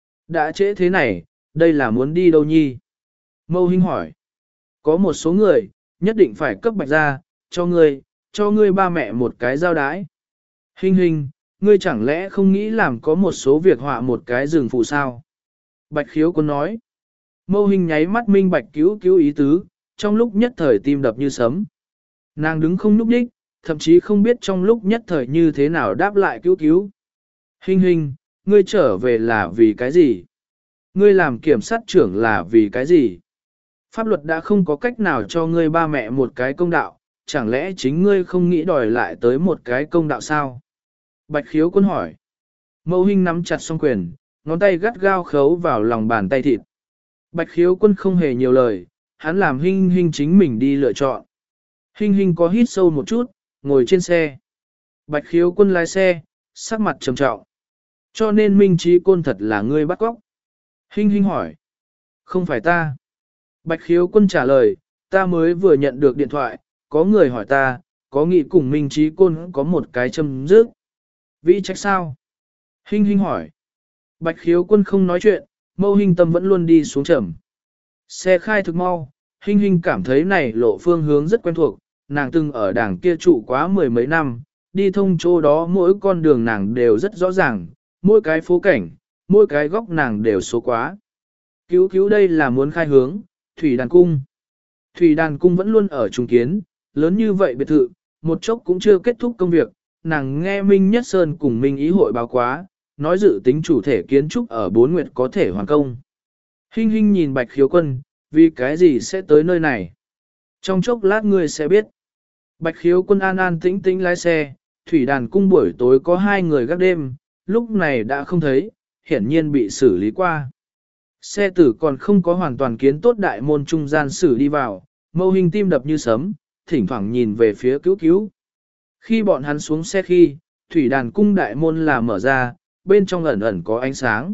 Đã trễ thế này, đây là muốn đi đâu nhi? Mâu Hinh hỏi. Có một số người, nhất định phải cấp Bạch ra, cho ngươi, cho ngươi ba mẹ một cái giao đái. Hinh Hinh, ngươi chẳng lẽ không nghĩ làm có một số việc họa một cái rừng phụ sao? Bạch Khiếu Quân nói. Mâu Hinh nháy mắt minh bạch cứu cứu ý tứ, trong lúc nhất thời tim đập như sấm. Nàng đứng không nhúc nhích, thậm chí không biết trong lúc nhất thời như thế nào đáp lại cứu cứu. Hinh Hinh, ngươi trở về là vì cái gì? Ngươi làm kiểm sát trưởng là vì cái gì? Pháp luật đã không có cách nào cho ngươi ba mẹ một cái công đạo, chẳng lẽ chính ngươi không nghĩ đòi lại tới một cái công đạo sao? Bạch Khiếu Quân hỏi. Mâu Hinh nắm chặt song quyền, ngón tay gắt gao khấu vào lòng bàn tay thịt. Bạch Khiếu Quân không hề nhiều lời, hắn làm Hinh Hinh chính mình đi lựa chọn. Hinh Hinh có hít sâu một chút, ngồi trên xe. Bạch Khiếu Quân lái xe, sắc mặt trầm trọng. Cho nên Minh Trí Côn thật là ngươi bắt cóc. Hinh Hinh hỏi. Không phải ta. Bạch Khiếu Quân trả lời, ta mới vừa nhận được điện thoại, có người hỏi ta, có nghĩ cùng Minh Trí Côn có một cái châm dứt. Vĩ Trạch sao? Hinh Hinh hỏi. Bạch khiếu quân không nói chuyện, Mâu Hinh tâm vẫn luôn đi xuống chậm. Xe khai thực mau, Hinh Hinh cảm thấy này lộ phương hướng rất quen thuộc, nàng từng ở đảng kia trụ quá mười mấy năm, đi thông chỗ đó mỗi con đường nàng đều rất rõ ràng, mỗi cái phố cảnh, mỗi cái góc nàng đều số quá. Cứu cứu đây là muốn khai hướng, Thủy Đàn Cung. Thủy Đàn Cung vẫn luôn ở trung kiến, lớn như vậy biệt thự, một chốc cũng chưa kết thúc công việc, nàng nghe Minh Nhất Sơn cùng Minh Ý hội báo quá, nói dự tính chủ thể kiến trúc ở bốn nguyệt có thể hoàn công. Hinh Hinh nhìn Bạch Khiếu Quân, vì cái gì sẽ tới nơi này? Trong chốc lát ngươi sẽ biết. Bạch Khiếu Quân an an tĩnh tĩnh lái xe, Thủy Đàn Cung buổi tối có hai người gác đêm, lúc này đã không thấy, hiển nhiên bị xử lý qua. Xe tử còn không có hoàn toàn kiến tốt đại môn trung gian xử đi vào, Mâu Hinh tim đập như sấm, thỉnh thoảng nhìn về phía cứu cứu. Khi bọn hắn xuống xe khi, Thủy Đàn Cung đại môn là mở ra, bên trong ẩn ẩn có ánh sáng.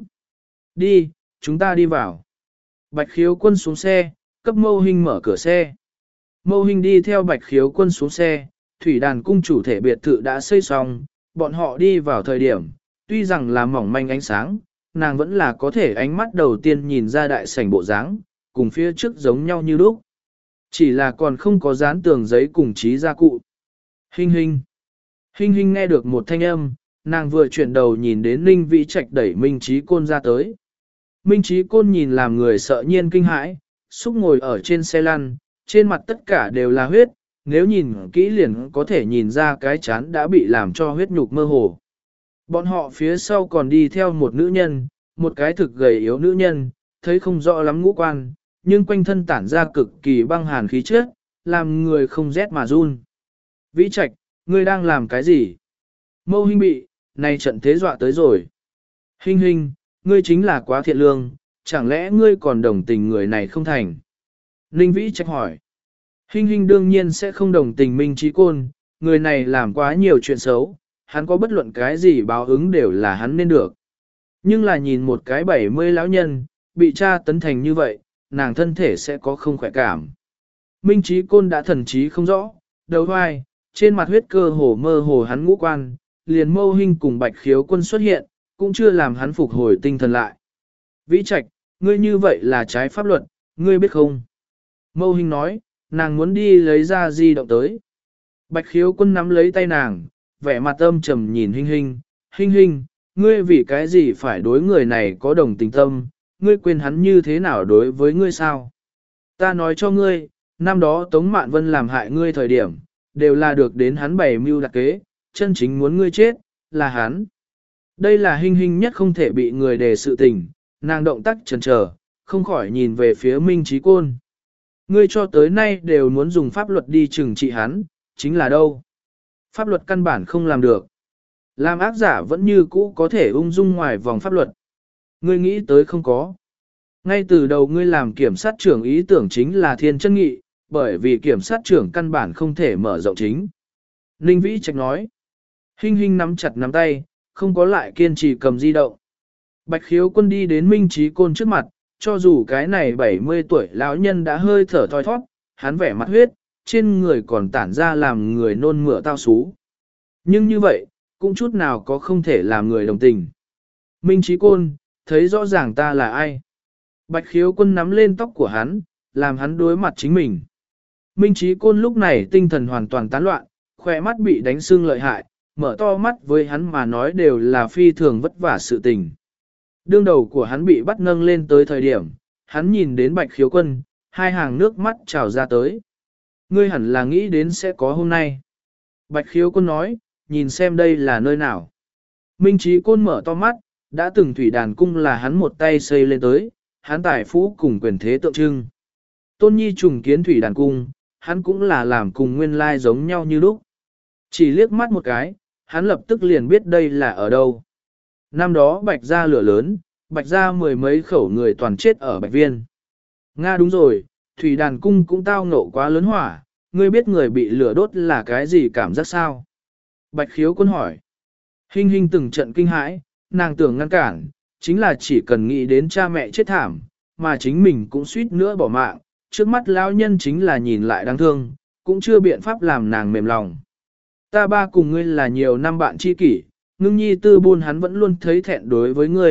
Đi, chúng ta đi vào. Bạch Khiếu Quân xuống xe, cấp Mâu Hinh mở cửa xe. Mâu Hinh đi theo Bạch Khiếu Quân xuống xe, Thủy Đàn Cung chủ thể biệt thự đã xây xong, bọn họ đi vào thời điểm, tuy rằng là mỏng manh ánh sáng, nàng vẫn là có thể ánh mắt đầu tiên nhìn ra đại sảnh bộ dáng, cùng phía trước giống nhau như lúc. Chỉ là còn không có dán tường giấy cùng trí gia cụ. Hinh Hinh. Hinh Hinh nghe được một thanh âm, nàng vừa chuyển đầu nhìn đến Ninh Vĩ Trạch đẩy Minh Trí Côn ra tới. Minh Trí Côn nhìn làm người sợ nhiên kinh hãi, xúc ngồi ở trên xe lăn, trên mặt tất cả đều là huyết, nếu nhìn kỹ liền có thể nhìn ra cái chán đã bị làm cho huyết nhục mơ hồ. Bọn họ phía sau còn đi theo một nữ nhân, một cái thực gầy yếu nữ nhân, thấy không rõ lắm ngũ quan, nhưng quanh thân tản ra cực kỳ băng hàn khí chất, làm người không rét mà run. Vĩ Trạch, ngươi đang làm cái gì? Mâu Hinh bị, này trận thế dọa tới rồi. Hinh Hinh, ngươi chính là quá thiện lương, chẳng lẽ ngươi còn đồng tình người này không thành? Ninh Vĩ Trạch hỏi. Hinh Hinh đương nhiên sẽ không đồng tình Minh Trí Côn, người này làm quá nhiều chuyện xấu, hắn có bất luận cái gì báo ứng đều là hắn nên được. Nhưng là nhìn một cái bảy mươi lão nhân, bị cha tấn thành như vậy, nàng thân thể sẽ có không khỏe cảm. Minh Trí Côn đã thần trí không rõ, đầu hoài, trên mặt huyết cơ hồ mơ hồ hắn ngũ quan, liền Mâu Hinh cùng Bạch Khiếu Quân xuất hiện, cũng chưa làm hắn phục hồi tinh thần lại. Vĩ Trạch, ngươi như vậy là trái pháp luật, ngươi biết không? Mâu Hinh nói, nàng muốn đi lấy ra di động tới. Bạch Khiếu Quân nắm lấy tay nàng, vẻ mặt âm trầm nhìn Hinh Hinh, Hinh Hinh, ngươi vì cái gì phải đối người này có đồng tình tâm, ngươi quên hắn như thế nào đối với ngươi sao? Ta nói cho ngươi, năm đó Tống Mạn Vân làm hại ngươi thời điểm, đều là được đến hắn bày mưu đặc kế, chân chính muốn ngươi chết, là hắn. Đây là Hinh Hinh nhất không thể bị người đề sự tình, nàng động tác chần chờ, không khỏi nhìn về phía Minh Trí Côn. Ngươi cho tới nay đều muốn dùng pháp luật đi trừng trị hắn, chính là đâu? Pháp luật căn bản không làm được. Làm ác giả vẫn như cũ có thể ung dung ngoài vòng pháp luật. Ngươi nghĩ tới không có. Ngay từ đầu ngươi làm kiểm sát trưởng ý tưởng chính là thiên chân nghị, bởi vì kiểm sát trưởng căn bản không thể mở rộng chính. Ninh Vĩ Trạch nói. Hinh Hinh nắm chặt nắm tay, không có lại kiên trì cầm di động. Bạch Khiếu Quân đi đến Minh Trí Côn trước mặt, cho dù cái này bảy mươi tuổi lão nhân đã hơi thở thoi thoát, hắn vẻ mặt huyết, trên người còn tản ra làm người nôn mửa tao xú. Nhưng như vậy, cũng chút nào có không thể làm người đồng tình. Minh Trí Côn, thấy rõ ràng ta là ai. Bạch Khiếu Quân nắm lên tóc của hắn, làm hắn đối mặt chính mình. Minh Trí Côn lúc này tinh thần hoàn toàn tán loạn, khỏe mắt bị đánh sưng lợi hại, mở to mắt với hắn mà nói đều là phi thường vất vả sự tình. Đương đầu của hắn bị bắt nâng lên tới thời điểm, hắn nhìn đến Bạch Khiếu Quân, hai hàng nước mắt trào ra tới. Ngươi hẳn là nghĩ đến sẽ có hôm nay. Bạch Khiếu Quân nói, nhìn xem đây là nơi nào. Minh Trí Côn mở to mắt, đã từng Thủy Đàn Cung là hắn một tay xây lên tới, hắn tài phú cùng quyền thế tượng trưng. Tôn Nhi trùng kiến Thủy Đàn Cung, hắn cũng là làm cùng nguyên lai giống nhau như lúc. Chỉ liếc mắt một cái, hắn lập tức liền biết đây là ở đâu. Năm đó Bạch gia lửa lớn, Bạch gia mười mấy khẩu người toàn chết ở Bạch Viên. Nga đúng rồi, Thủy Đàn Cung cũng tao ngộ quá lớn hỏa, ngươi biết người bị lửa đốt là cái gì cảm giác sao? Bạch Khiếu Quân hỏi. Hinh Hinh từng trận kinh hãi, nàng tưởng ngăn cản, chính là chỉ cần nghĩ đến cha mẹ chết thảm, mà chính mình cũng suýt nữa bỏ mạng, trước mắt lão nhân chính là nhìn lại đáng thương, cũng chưa biện pháp làm nàng mềm lòng. Ta ba cùng ngươi là nhiều năm bạn tri kỷ, ngưng nhi tư buôn hắn vẫn luôn thấy thẹn đối với ngươi,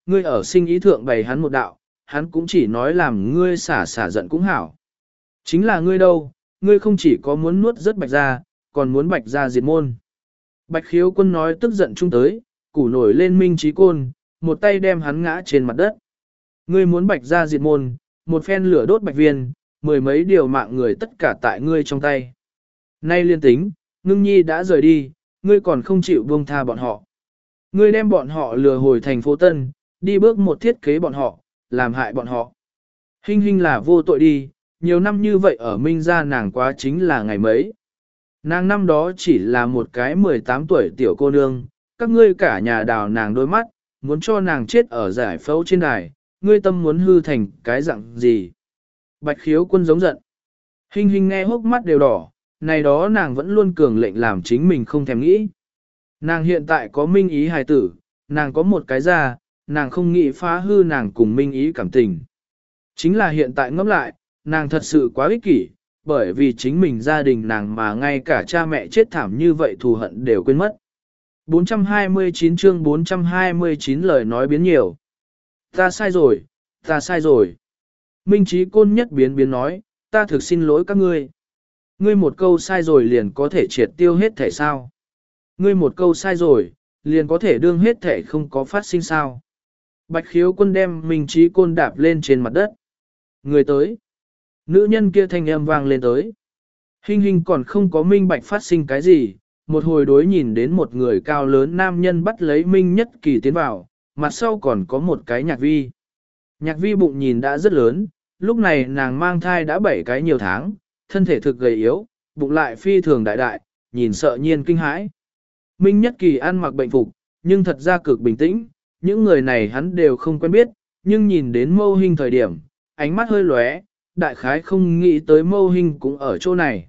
ngươi ở sinh ý thượng bày hắn một đạo, hắn cũng chỉ nói làm ngươi xả xả giận cũng hảo. Chính là ngươi đâu, ngươi không chỉ có muốn nuốt rất bạch ra, còn muốn bạch ra diệt môn. Bạch khiếu quân nói tức giận chung tới, củ nổi lên minh trí côn, một tay đem hắn ngã trên mặt đất. Ngươi muốn bạch ra diệt môn, một phen lửa đốt bạch viên, mười mấy điều mạng người tất cả tại ngươi trong tay. Nay liên tính, ngưng nhi đã rời đi, ngươi còn không chịu buông tha bọn họ. Ngươi đem bọn họ lừa hồi thành phố Tân, đi bước một thiết kế bọn họ, làm hại bọn họ. Hinh hinh là vô tội đi, nhiều năm như vậy ở Minh gia nàng quá chính là ngày mấy. Nàng năm đó chỉ là một cái mười tám tuổi tiểu cô nương, các ngươi cả nhà đào nàng đôi mắt, muốn cho nàng chết ở giải phẫu trên đài, ngươi tâm muốn hư thành cái dạng gì. Bạch khiếu quân giống giận. Hinh hinh nghe hốc mắt đều đỏ, này đó nàng vẫn luôn cường lệnh làm chính mình không thèm nghĩ. Nàng hiện tại có minh ý hài tử, nàng có một cái ra, nàng không nghĩ phá hư nàng cùng minh ý cảm tình. Chính là hiện tại ngẫm lại, nàng thật sự quá ích kỷ, bởi vì chính mình gia đình nàng mà ngay cả cha mẹ chết thảm như vậy thù hận đều quên mất. bốn trăm hai mươi chín chương bốn trăm hai mươi chín lời nói biến nhiều. Ta sai rồi, ta sai rồi. Minh trí côn nhất biến biến nói, ta thực xin lỗi các ngươi. Ngươi một câu sai rồi liền có thể triệt tiêu hết thể sao. Ngươi một câu sai rồi, liền có thể đương hết thể không có phát sinh sao. Bạch khiếu quân đem Minh trí côn đạp lên trên mặt đất. Người tới. Nữ nhân kia thanh âm vang lên tới. Hinh hinh còn không có minh bạch phát sinh cái gì, một hồi đối nhìn đến một người cao lớn nam nhân bắt lấy Minh Nhất Kỳ tiến vào, mặt sau còn có một cái nhạc vi. Nhạc vi bụng nhìn đã rất lớn, lúc này nàng mang thai đã bảy cái nhiều tháng, thân thể thực gầy yếu, bụng lại phi thường đại đại, nhìn sợ nhiên kinh hãi. Minh Nhất Kỳ ăn mặc bệnh phục, nhưng thật ra cực bình tĩnh, những người này hắn đều không quen biết, nhưng nhìn đến Mâu Hinh thời điểm, ánh mắt hơi lóe, đại khái không nghĩ tới Mâu Hinh cũng ở chỗ này.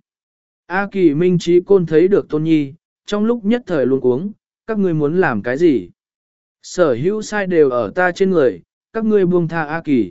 A Kỳ Minh Trí Côn thấy được Tôn Nhi, trong lúc nhất thời luống cuống, các ngươi muốn làm cái gì? Sở hữu sai đều ở ta trên người, các ngươi buông tha A Kỳ.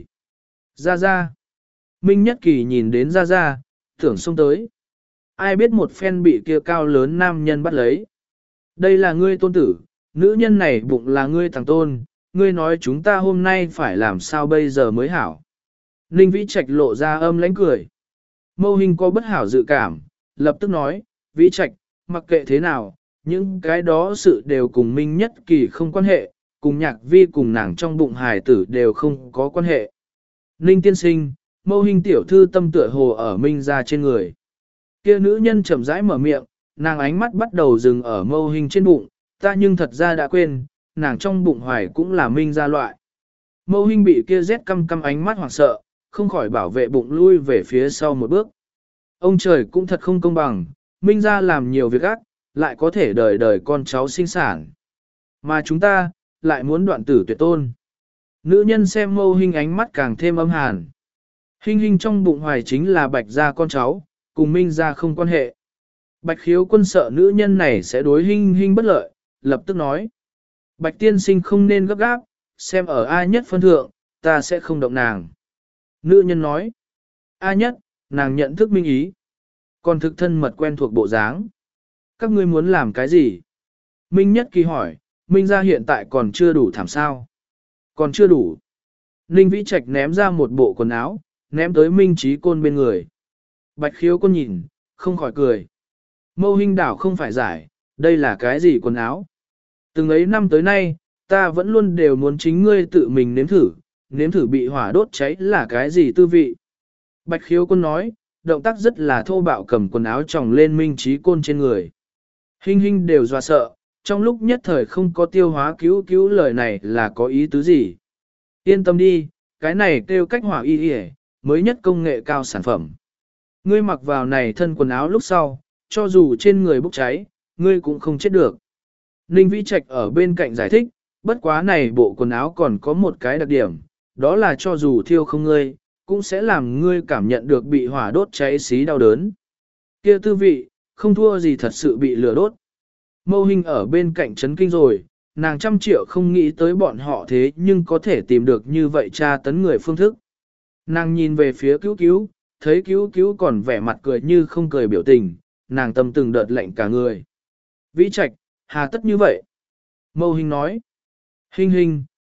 Ra ra. Minh Nhất Kỳ nhìn đến ra ra, tưởng xông tới. Ai biết một phen bị kia cao lớn nam nhân bắt lấy. Đây là ngươi tôn tử, nữ nhân này bụng là ngươi thằng tôn, ngươi nói chúng ta hôm nay phải làm sao bây giờ mới hảo. Ninh Vĩ Trạch lộ ra âm lãnh cười. Mâu Hinh có bất hảo dự cảm, lập tức nói, Vĩ Trạch, mặc kệ thế nào, những cái đó sự đều cùng Minh Nhất Kỳ không quan hệ, cùng nhạc vi cùng nàng trong bụng hài tử đều không có quan hệ. Ninh tiên sinh, Mâu Hinh tiểu thư tâm tựa hồ ở Minh ra trên người. Kia nữ nhân chậm rãi mở miệng, nàng ánh mắt bắt đầu dừng ở Mâu Hinh trên bụng, ta nhưng thật ra đã quên, nàng trong bụng hoài cũng là Minh ra loại. Mâu Hinh bị kia rét căm căm ánh mắt hoảng sợ, không khỏi bảo vệ bụng lui về phía sau một bước. Ông trời cũng thật không công bằng, Minh ra làm nhiều việc ác, lại có thể đời đời con cháu sinh sản. Mà chúng ta, lại muốn đoạn tử tuyệt tôn. Nữ nhân xem Mâu Hinh ánh mắt càng thêm âm hàn. Hinh Hinh trong bụng hoài chính là Bạch gia con cháu, cùng Minh gia không quan hệ. Bạch khiếu quân sợ nữ nhân này sẽ đối Hinh Hinh bất lợi, lập tức nói. Bạch tiên sinh không nên gấp gáp, xem ở ai nhất phân thượng, ta sẽ không động nàng. Nữ nhân nói. A nhất, nàng nhận thức Minh ý. Còn thực thân mật quen thuộc bộ dáng. Các ngươi muốn làm cái gì? Minh Nhất Kỳ hỏi, Minh gia hiện tại còn chưa đủ thảm sao? Còn chưa đủ. Ninh Vĩ Trạch ném ra một bộ quần áo, ném tới Minh Trí Côn bên người. Bạch khiếu Côn nhìn, không khỏi cười. Mâu Hinh đảo không phải giải, đây là cái gì quần áo? Từng ấy năm tới nay, ta vẫn luôn đều muốn chính ngươi tự mình nếm thử, nếm thử bị hỏa đốt cháy là cái gì tư vị. Bạch khiếu Côn nói, động tác rất là thô bạo cầm quần áo tròng lên Minh Trí Côn trên người. Hinh Hinh đều dọa sợ, trong lúc nhất thời không có tiêu hóa cứu cứu lời này là có ý tứ gì. Yên tâm đi, cái này kêu cách hỏa y y, mới nhất công nghệ cao sản phẩm. Ngươi mặc vào này thân quần áo lúc sau, cho dù trên người bốc cháy, ngươi cũng không chết được. Ninh Vĩ Trạch ở bên cạnh giải thích, bất quá này bộ quần áo còn có một cái đặc điểm, đó là cho dù thiêu không ngươi, cũng sẽ làm ngươi cảm nhận được bị hỏa đốt cháy xí đau đớn. Kia tư vị, không thua gì thật sự bị lửa đốt. Mâu Hinh ở bên cạnh chấn kinh rồi, nàng trăm triệu không nghĩ tới bọn họ thế nhưng có thể tìm được như vậy tra tấn người phương thức. Nàng nhìn về phía cứu cứu, thấy cứu cứu còn vẻ mặt cười như không cười biểu tình, nàng tâm từng đợt lạnh cả người. Vĩ Trạch, hà tất như vậy? Mâu Hinh nói. Hinh Hinh,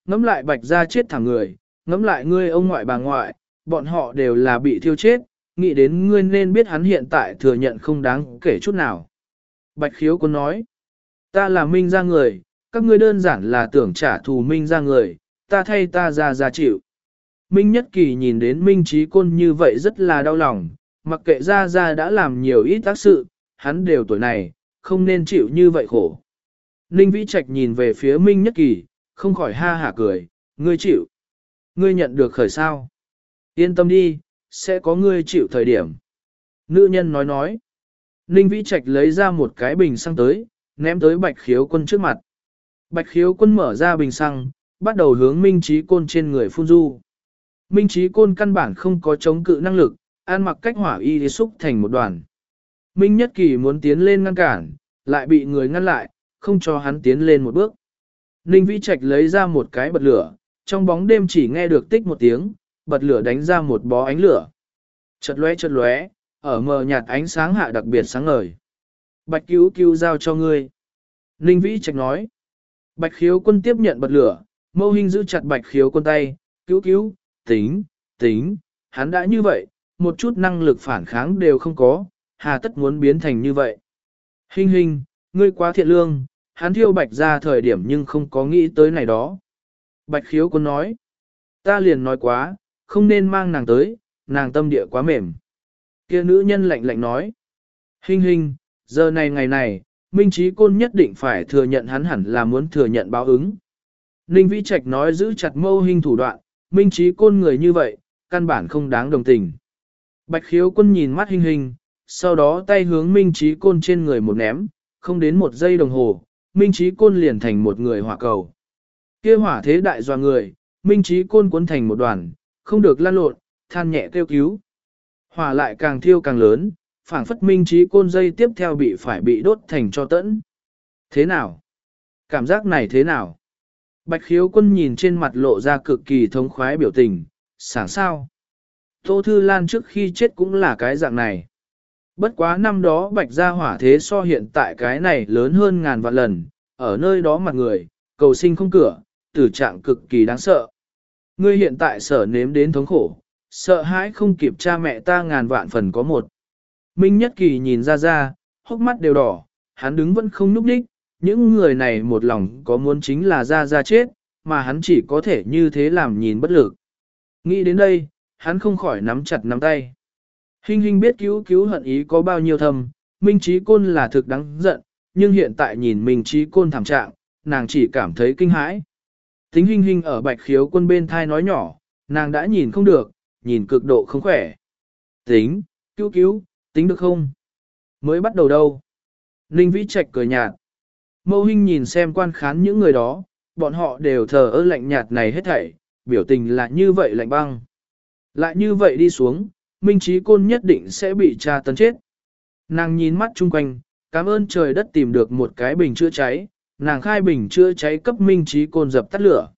Ngẫm lại Bạch gia chết thảm người, ngẫm lại ngươi ông ngoại bà ngoại, bọn họ đều là bị thiêu chết, nghĩ đến ngươi nên biết hắn hiện tại thừa nhận không đáng kể chút nào. Bạch khiếu quân nói, ta là Minh gia người, các ngươi đơn giản là tưởng trả thù Minh gia người, ta thay ta ra ra chịu. Minh Nhất Kỳ nhìn đến Minh Trí Côn như vậy rất là đau lòng, mặc kệ ra ra đã làm nhiều ít tác sự, hắn đều tuổi này, không nên chịu như vậy khổ. Ninh Vĩ Trạch nhìn về phía Minh Nhất Kỳ, không khỏi ha hả cười, ngươi chịu. Ngươi nhận được khởi sao. Yên tâm đi, sẽ có ngươi chịu thời điểm. Nữ nhân nói nói. Ninh Vĩ Trạch lấy ra một cái bình xăng tới, ném tới Bạch Khiếu Quân trước mặt. Bạch Khiếu Quân mở ra bình xăng, bắt đầu hướng Minh Trí Côn trên người phun du. Minh Trí Côn căn bản không có chống cự năng lực, an mặc cách hỏa y thì xúc thành một đoàn. Minh Nhất Kỳ muốn tiến lên ngăn cản, lại bị người ngăn lại, không cho hắn tiến lên một bước. Ninh Vĩ Trạch lấy ra một cái bật lửa, trong bóng đêm chỉ nghe được tích một tiếng, bật lửa đánh ra một bó ánh lửa. Chợt lóe chợt lóe, ở mờ nhạt ánh sáng hạ đặc biệt sáng ngời. Bạch Cứu Cứu giao cho ngươi. Ninh Vĩ Trạch nói. Bạch Khiếu Quân tiếp nhận bật lửa, Mâu Hinh giữ chặt Bạch Khiếu Quân tay, cứu cứu, tính, tính, hắn đã như vậy, một chút năng lực phản kháng đều không có, hà tất muốn biến thành như vậy. Hinh Hinh, ngươi quá thiện lương, hắn thiêu Bạch ra thời điểm nhưng không có nghĩ tới này đó. Bạch Khiếu Quân nói, ta liền nói quá, không nên mang nàng tới, nàng tâm địa quá mềm. Kia nữ nhân lạnh lạnh nói, Hinh Hinh, giờ này ngày này, Minh Trí Côn nhất định phải thừa nhận hắn hẳn là muốn thừa nhận báo ứng. Ninh Vĩ Trạch nói giữ chặt Mâu Hinh thủ đoạn, Minh Trí Côn người như vậy, căn bản không đáng đồng tình. Bạch Khiếu Quân nhìn mắt Hinh Hinh, sau đó tay hướng Minh Trí Côn trên người một ném, không đến một giây đồng hồ, Minh Trí Côn liền thành một người hỏa cầu. Kia hỏa thế đại doa người, Minh Trí Côn cuốn thành một đoàn, không được lan lộn, than nhẹ kêu cứu. Hỏa lại càng thiêu càng lớn, phảng phất Minh Trí Côn dây tiếp theo bị phải bị đốt thành cho tẫn. Thế nào? Cảm giác này thế nào? Bạch Khiếu Quân nhìn trên mặt lộ ra cực kỳ thống khoái biểu tình, sảng sao? Tô Thư Lan trước khi chết cũng là cái dạng này. Bất quá năm đó Bạch gia hỏa thế so hiện tại cái này lớn hơn ngàn vạn lần, ở nơi đó mặt người, cầu sinh không cửa, tử trạng cực kỳ đáng sợ. Ngươi hiện tại sở nếm đến thống khổ, sợ hãi không kịp cha mẹ ta ngàn vạn phần có một. Minh Nhất Kỳ nhìn ra ra, hốc mắt đều đỏ, hắn đứng vẫn không nhúc đích, những người này một lòng có muốn chính là ra ra chết, mà hắn chỉ có thể như thế làm nhìn bất lực. Nghĩ đến đây, hắn không khỏi nắm chặt nắm tay. Hinh Hinh biết cứu cứu hận ý có bao nhiêu thầm, Minh Trí Côn là thực đáng giận, nhưng hiện tại nhìn Minh Trí Côn thảm trạng, nàng chỉ cảm thấy kinh hãi. Tính Hinh Hinh ở Bạch Khiếu Quân bên thai nói nhỏ, nàng đã nhìn không được, nhìn cực độ không khỏe. Tính, cứu cứu, tính được không? Mới bắt đầu đâu? Ninh Vĩ Trạch cười nhạt. Mâu Hinh nhìn xem quan khán những người đó, bọn họ đều thờ ơ lạnh nhạt này hết thảy, biểu tình là như vậy lạnh băng. Lại như vậy đi xuống, Minh Trí Côn nhất định sẽ bị tra tấn chết. Nàng nhìn mắt chung quanh, cảm ơn trời đất tìm được một cái bình chữa cháy, nàng khai bình chữa cháy cấp Minh Trí Côn dập tắt lửa.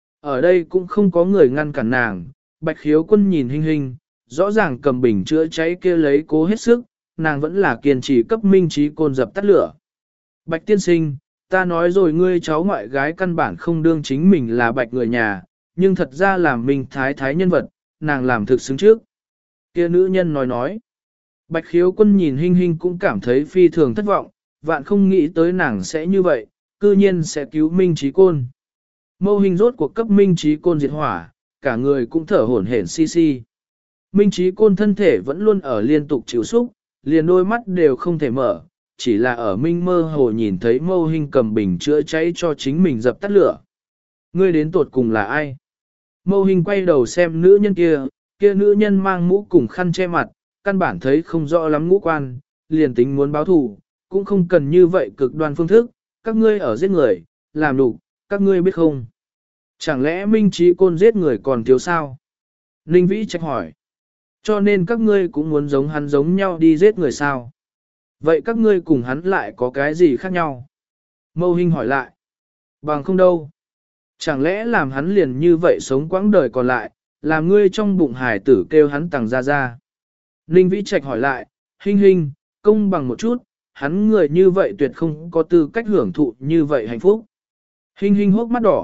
Ở đây cũng không có người ngăn cản nàng, Bạch Khiếu Quân nhìn Hinh Hinh, rõ ràng cầm bình chữa cháy kia lấy cố hết sức, nàng vẫn là kiên trì cấp Minh Trí Côn dập tắt lửa. Bạch tiên sinh, ta nói rồi ngươi cháu ngoại gái căn bản không đương chính mình là Bạch người nhà, nhưng thật ra là Minh Thái Thái nhân vật, nàng làm thực xứng trước. Kia nữ nhân nói nói. Bạch Khiếu Quân nhìn Hinh Hinh cũng cảm thấy phi thường thất vọng, vạn không nghĩ tới nàng sẽ như vậy, cư nhiên sẽ cứu Minh Trí Côn. Mâu Hinh rốt cuộc cấp Minh Trí Côn diệt hỏa, cả người cũng thở hổn hển xi xi. Minh Trí Côn thân thể vẫn luôn ở liên tục chịu xúc, liền đôi mắt đều không thể mở, chỉ là ở Minh mơ hồ nhìn thấy Mâu Hinh cầm bình chữa cháy cho chính mình dập tắt lửa. Ngươi đến tột cùng là ai? Mâu Hinh quay đầu xem nữ nhân kia, kia nữ nhân mang mũ cùng khăn che mặt, căn bản thấy không rõ lắm ngũ quan, liền tính muốn báo thù, cũng không cần như vậy cực đoan phương thức, các ngươi ở giết người, làm đủ, các ngươi biết không? Chẳng lẽ Minh Trí Côn giết người còn thiếu sao? Ninh Vĩ Trạch hỏi. Cho nên các ngươi cũng muốn giống hắn giống nhau đi giết người sao? Vậy các ngươi cùng hắn lại có cái gì khác nhau? Mâu Hinh hỏi lại. Bằng không đâu. Chẳng lẽ làm hắn liền như vậy sống quãng đời còn lại, làm ngươi trong bụng hải tử kêu hắn tàng ra ra? Ninh Vĩ Trạch hỏi lại, Hinh Hinh, công bằng một chút, hắn người như vậy tuyệt không có tư cách hưởng thụ như vậy hạnh phúc. Hinh Hinh hốc mắt đỏ,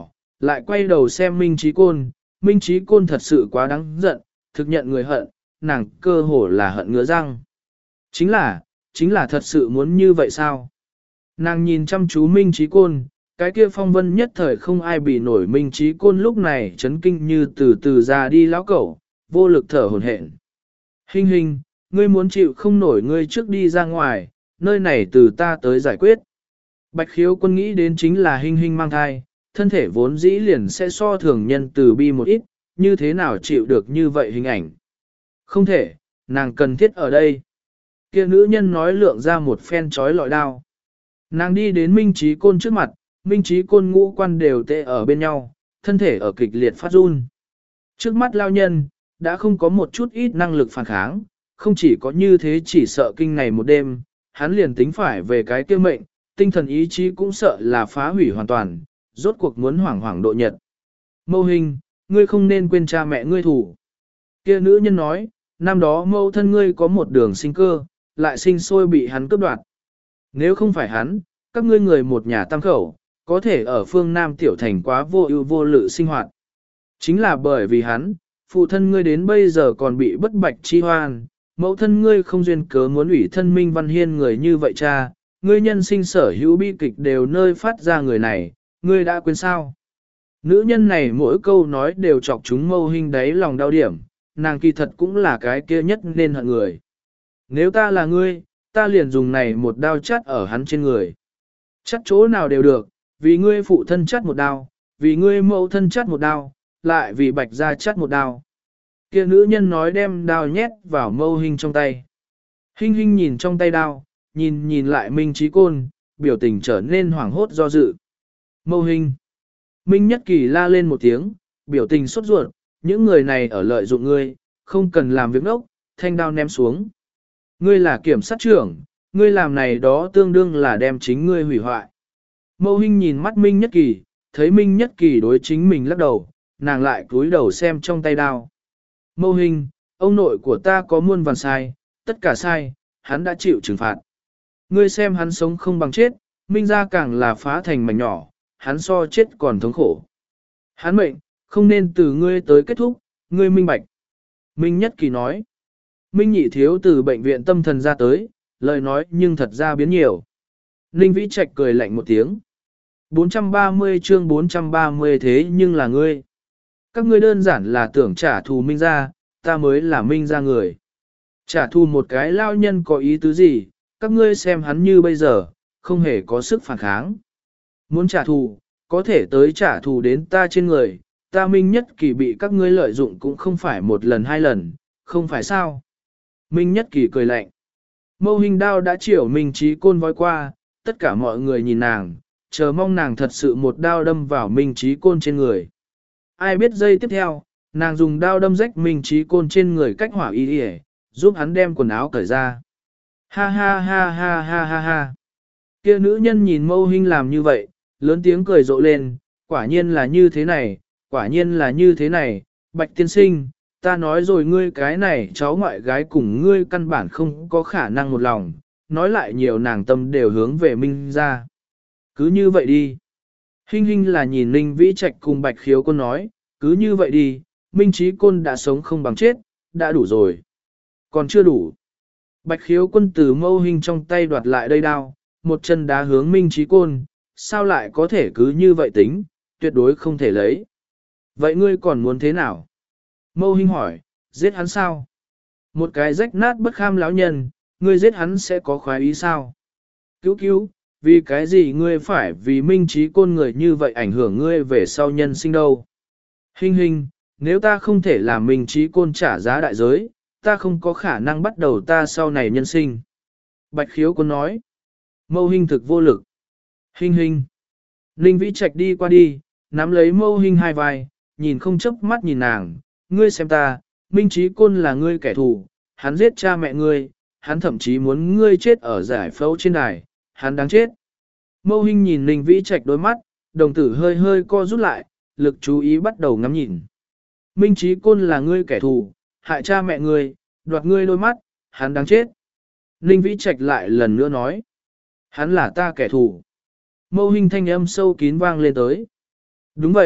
lại quay đầu xem Minh Trí Côn, Minh Trí Côn thật sự quá đáng giận, thực nhận người hận, nàng cơ hồ là hận ngứa răng. Chính là, chính là thật sự muốn như vậy sao? Nàng nhìn chăm chú Minh Trí Côn, cái kia phong vân nhất thời không ai bị nổi. Minh Trí Côn lúc này chấn kinh như từ từ ra đi lão cẩu, vô lực thở hổn hển. Hình hình, ngươi muốn chịu không nổi ngươi trước đi ra ngoài, nơi này từ ta tới giải quyết. Bạch khiếu quân nghĩ đến chính là hình hình mang thai, thân thể vốn dĩ liền sẽ so thường nhân từ bi một ít, như thế nào chịu được như vậy hình ảnh. Không thể, nàng cần thiết ở đây. Kia nữ nhân nói lượng ra một phen chói lọi đao. Nàng đi đến Minh Trí Côn trước mặt, Minh Trí Côn ngũ quan đều tê ở bên nhau, thân thể ở kịch liệt phát run. Trước mắt lao nhân, đã không có một chút ít năng lực phản kháng, không chỉ có như thế chỉ sợ kinh này một đêm, hắn liền tính phải về cái kia mệnh, tinh thần ý chí cũng sợ là phá hủy hoàn toàn, rốt cuộc muốn hoảng hoảng độ nhật. Mâu hình, ngươi không nên quên cha mẹ ngươi thủ. Kia nữ nhân nói, năm đó mâu thân ngươi có một đường sinh cơ, lại sinh sôi bị hắn cướp đoạt. Nếu không phải hắn, các ngươi người một nhà tam khẩu, có thể ở phương Nam tiểu thành quá vô ưu vô lự sinh hoạt. Chính là bởi vì hắn, phụ thân ngươi đến bây giờ còn bị bất bạch chi hoan, mẫu thân ngươi không duyên cớ muốn ủy thân Minh Văn Hiên người như vậy cha, ngươi nhân sinh sở hữu bi kịch đều nơi phát ra người này, ngươi đã quên sao? Nữ nhân này mỗi câu nói đều chọc chúng Mâu Hinh đáy lòng đau điểm, nàng kỳ thật cũng là cái kia nhất nên hận người. Nếu ta là ngươi, ta liền dùng này một đao chắt ở hắn trên người. Chắt chỗ nào đều được, vì ngươi phụ thân chắt một đao, vì ngươi mẫu thân chắt một đao, lại vì bạch gia chắt một đao. Kia nữ nhân nói đem đao nhét vào Mâu Hinh trong tay. Hinh Hinh nhìn trong tay đao, nhìn nhìn lại Minh Trí Côn, biểu tình trở nên hoảng hốt do dự. Mâu Hinh. Minh Nhất Kỳ la lên một tiếng, biểu tình sốt ruột, những người này ở lợi dụng ngươi, không cần làm việc ngốc, thanh đao ném xuống. Ngươi là kiểm sát trưởng, ngươi làm này đó tương đương là đem chính ngươi hủy hoại. Mâu Hinh nhìn mắt Minh Nhất Kỳ, thấy Minh Nhất Kỳ đối chính mình lắc đầu, nàng lại cúi đầu xem trong tay đao. Mâu Hinh, ông nội của ta có muôn vàn sai, tất cả sai, hắn đã chịu trừng phạt. Ngươi xem hắn sống không bằng chết, Minh gia càng là phá thành mảnh nhỏ, hắn so chết còn thống khổ. Hắn mệnh, không nên từ ngươi tới kết thúc, ngươi minh bạch. Minh Nhất Kỳ nói. Minh Nhị thiếu từ bệnh viện tâm thần ra tới, lời nói nhưng thật ra biến nhiều. Ninh Vĩ Trạch cười lạnh một tiếng. bốn trăm ba mươi chương bốn trăm ba mươi thế nhưng là ngươi. Các ngươi đơn giản là tưởng trả thù Minh gia, ta mới là Minh gia người. Trả thù một cái lao nhân có ý tứ gì, các ngươi xem hắn như bây giờ, không hề có sức phản kháng. Muốn trả thù, có thể tới trả thù đến ta trên người, ta Minh Nhất Kỳ bị các ngươi lợi dụng cũng không phải một lần hai lần, không phải sao. Minh Nhất Kỳ cười lạnh. Mâu Hinh đao đã chiều Minh Trí Côn voi qua, tất cả mọi người nhìn nàng, chờ mong nàng thật sự một đao đâm vào Minh Trí Côn trên người. Ai biết giây tiếp theo, nàng dùng đao đâm rách Minh Trí Côn trên người cách hỏa y đi giúp hắn đem quần áo cởi ra. Ha ha ha ha ha ha ha. Kia nữ nhân nhìn Mâu Hinh làm như vậy, lớn tiếng cười rộ lên, quả nhiên là như thế này, quả nhiên là như thế này, Bạch tiên sinh, ta nói rồi ngươi cái này cháu ngoại gái cùng ngươi căn bản không có khả năng một lòng, nói lại nhiều nàng tâm đều hướng về Minh ra. Cứ như vậy đi. Hinh Hinh là nhìn Ninh Vĩ Trạch cùng Bạch Khiếu Quân nói, cứ như vậy đi, Minh Trí Côn đã sống không bằng chết, đã đủ rồi. Còn chưa đủ. Bạch Khiếu Quân từ Mâu Hinh trong tay đoạt lại đây đao, một chân đá hướng Minh Trí Côn, sao lại có thể cứ như vậy tính, tuyệt đối không thể lấy. Vậy ngươi còn muốn thế nào? Mâu Hinh hỏi, giết hắn sao? Một cái rách nát bất kham lão nhân, ngươi giết hắn sẽ có khoái ý sao? Cứu cứu, vì cái gì ngươi phải vì Minh Trí Côn người như vậy ảnh hưởng ngươi về sau nhân sinh đâu? Hinh Hinh, nếu ta không thể làm Minh Trí Côn trả giá đại giới, ta không có khả năng bắt đầu ta sau này nhân sinh. Bạch Khiếu Quân nói, Mâu Hinh thực vô lực. Hinh Hinh. Ninh Vĩ Trạch đi qua đi, nắm lấy Mâu Hinh hai vai, nhìn không chớp mắt nhìn nàng, ngươi xem ta, Minh Trí Côn là ngươi kẻ thù, hắn giết cha mẹ ngươi, hắn thậm chí muốn ngươi chết ở giải phẫu trên đài, hắn đáng chết. Mâu Hinh nhìn Ninh Vĩ Trạch đôi mắt, đồng tử hơi hơi co rút lại, lực chú ý bắt đầu ngắm nhìn. Minh Trí Côn là ngươi kẻ thù, hại cha mẹ ngươi, đoạt ngươi đôi mắt, hắn đáng chết. Ninh Vĩ Trạch lại lần nữa nói, hắn là ta kẻ thù. Mâu Hinh thanh âm sâu kín vang lên tới. Đúng vậy,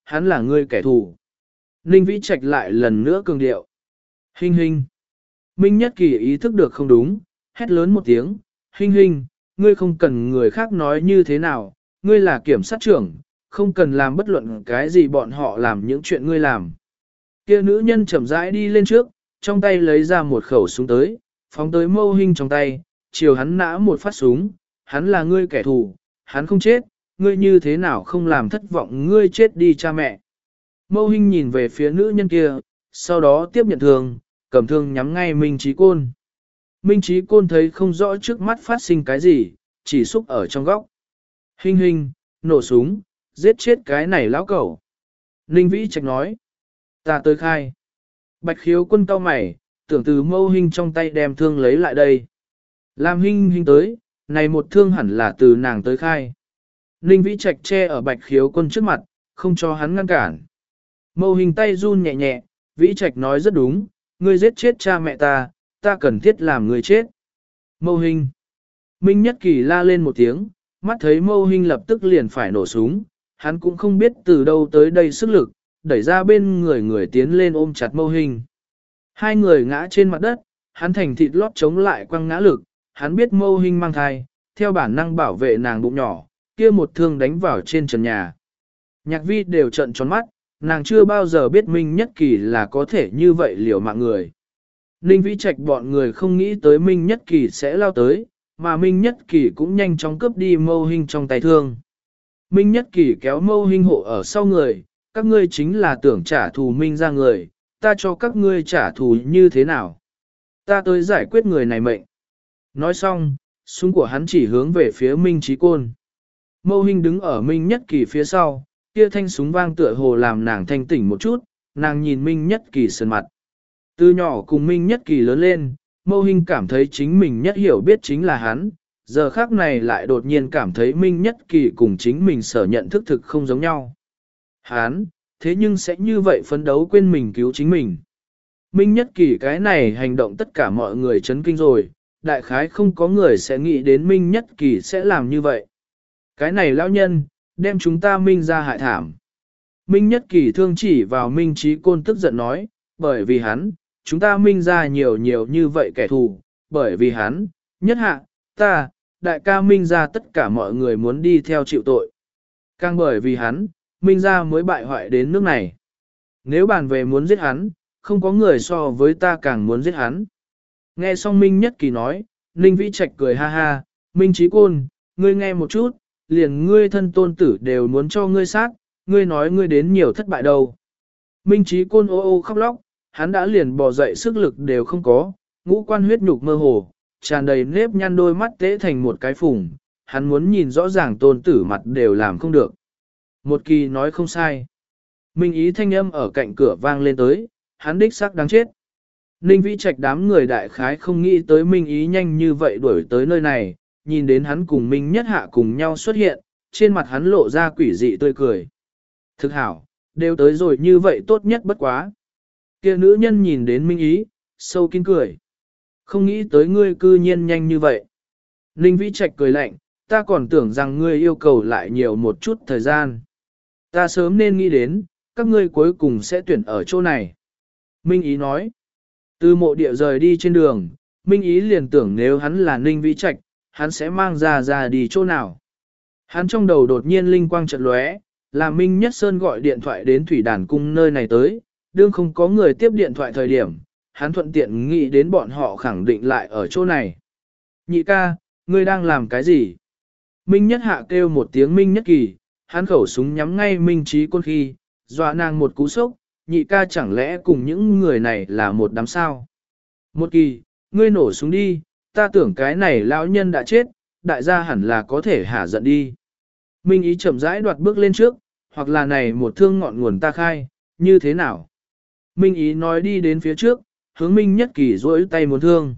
hắn là ngươi kẻ thù. Ninh Vĩ Trạch lại lần nữa cường điệu. Hinh hinh. Minh Nhất Kỳ ý thức được không đúng, hét lớn một tiếng. Hinh hinh, ngươi không cần người khác nói như thế nào, ngươi là kiểm sát trưởng, không cần làm bất luận cái gì bọn họ làm những chuyện ngươi làm. Kia nữ nhân chậm rãi đi lên trước, trong tay lấy ra một khẩu súng tới, phóng tới Mâu Hinh trong tay, chiều hắn nã một phát súng, hắn là ngươi kẻ thù, hắn không chết, ngươi như thế nào không làm thất vọng ngươi chết đi cha mẹ. Mâu Hinh nhìn về phía nữ nhân kia, sau đó tiếp nhận thương, cầm thương nhắm ngay Minh Trí Côn. Minh Trí Côn thấy không rõ trước mắt phát sinh cái gì, chỉ xúc ở trong góc. Hinh hinh, nổ súng, giết chết cái này lão cẩu. Ninh Vĩ Trạch nói, ta tới khai. Bạch Khiếu Quân cau mày, tưởng từ Mâu Hinh trong tay đem thương lấy lại đây. Làm Hinh hinh tới, này một thương hẳn là từ nàng tới khai. Ninh Vĩ Trạch che ở Bạch Khiếu Quân trước mặt, không cho hắn ngăn cản. Mâu Hinh tay run nhẹ nhẹ, Vĩ Trạch nói rất đúng, ngươi giết chết cha mẹ ta, ta cần thiết làm ngươi chết. Mâu Hinh. Minh Nhất Kỳ la lên một tiếng, mắt thấy Mâu Hinh lập tức liền phải nổ súng, hắn cũng không biết từ đâu tới đây sức lực, đẩy ra bên người người tiến lên ôm chặt Mâu Hinh. Hai người ngã trên mặt đất, hắn thành thịt lót chống lại quăng ngã lực, hắn biết Mâu Hinh mang thai, theo bản năng bảo vệ nàng bụng nhỏ, kia một thương đánh vào trên trần nhà. Nhạc Vi đều trợn tròn mắt, nàng chưa bao giờ biết Minh Nhất Kỳ là có thể như vậy liều mạng người. Ninh Vĩ Trạch bọn người không nghĩ tới Minh Nhất Kỳ sẽ lao tới, mà Minh Nhất Kỳ cũng nhanh chóng cướp đi Mâu Hinh trong tay thương. Minh Nhất Kỳ kéo Mâu Hinh hộ ở sau người, các ngươi chính là tưởng trả thù Minh ra người, ta cho các ngươi trả thù như thế nào? Ta tới giải quyết người này mệnh. Nói xong, súng của hắn chỉ hướng về phía Minh Trí Côn. Mâu Hinh đứng ở Minh Nhất Kỳ phía sau, kia thanh súng vang tựa hồ làm nàng thanh tỉnh một chút, nàng nhìn Minh Nhất Kỳ sườn mặt. Từ nhỏ cùng Minh Nhất Kỳ lớn lên, Mâu Hinh cảm thấy chính mình nhất hiểu biết chính là hắn, giờ khác này lại đột nhiên cảm thấy Minh Nhất Kỳ cùng chính mình sở nhận thức thực không giống nhau. Hắn, thế nhưng sẽ như vậy phấn đấu quên mình cứu chính mình. Minh Nhất Kỳ cái này hành động tất cả mọi người chấn kinh rồi, đại khái không có người sẽ nghĩ đến Minh Nhất Kỳ sẽ làm như vậy. Cái này lão nhân, đem chúng ta Minh ra hại thảm. Minh Nhất Kỳ thương chỉ vào Minh Trí Côn tức giận nói, bởi vì hắn, chúng ta Minh ra nhiều nhiều như vậy kẻ thù, bởi vì hắn, nhất hạ, ta, đại ca Minh ra tất cả mọi người muốn đi theo chịu tội. Càng bởi vì hắn, Minh ra mới bại hoại đến nước này. Nếu bàn về muốn giết hắn, không có người so với ta càng muốn giết hắn. Nghe xong Minh Nhất Kỳ nói, Ninh Vĩ Trạch cười ha ha, Minh Trí Côn, ngươi nghe một chút, liền ngươi thân tôn tử đều muốn cho ngươi sát, ngươi nói ngươi đến nhiều thất bại đâu. Minh Trí Côn ô ô khóc lóc, hắn đã liền bò dậy sức lực đều không có, ngũ quan huyết nhục mơ hồ, tràn đầy nếp nhăn đôi mắt tế thành một cái phùng, hắn muốn nhìn rõ ràng tôn tử mặt đều làm không được. Một Kỳ nói không sai. Minh Ý thanh âm ở cạnh cửa vang lên tới, hắn đích xác đáng chết. Ninh Vĩ Trạch đám người đại khái không nghĩ tới Minh Ý nhanh như vậy đuổi tới nơi này, nhìn đến hắn cùng Minh Nhất Hạ cùng nhau xuất hiện, trên mặt hắn lộ ra quỷ dị tươi cười. Thực hảo, đều tới rồi như vậy tốt nhất bất quá. Kia nữ nhân nhìn đến Minh Ý, sâu kín cười. Không nghĩ tới ngươi cư nhiên nhanh như vậy. Ninh Vĩ Trạch cười lạnh, ta còn tưởng rằng ngươi yêu cầu lại nhiều một chút thời gian. Ta sớm nên nghĩ đến, các ngươi cuối cùng sẽ tuyển ở chỗ này. Minh Ý nói, từ mộ địa rời đi trên đường, Minh Ý liền tưởng nếu hắn là Ninh Vĩ Trạch, hắn sẽ mang ra ra đi chỗ nào. Hắn trong đầu đột nhiên linh quang chợt lóe, là Minh Nhất Sơn gọi điện thoại đến Thủy Đàn Cung nơi này tới, đương không có người tiếp điện thoại thời điểm, hắn thuận tiện nghĩ đến bọn họ khẳng định lại ở chỗ này. Nhị ca, ngươi đang làm cái gì? Minh Nhất Hạ kêu một tiếng Minh Nhất Kỳ, hắn khẩu súng nhắm ngay Minh Trí Côn khi, dọa nàng một cú sốc, nhị ca chẳng lẽ cùng những người này là một đám sao? Một Kỳ, ngươi nổ súng đi, ta tưởng cái này lão nhân đã chết, đại gia hẳn là có thể hả giận đi. Minh Ý chậm rãi đoạt bước lên trước, hoặc là này một thương ngọn nguồn ta khai, như thế nào? Minh Ý nói đi đến phía trước, hướng Minh Nhất Kỳ duỗi tay muốn thương.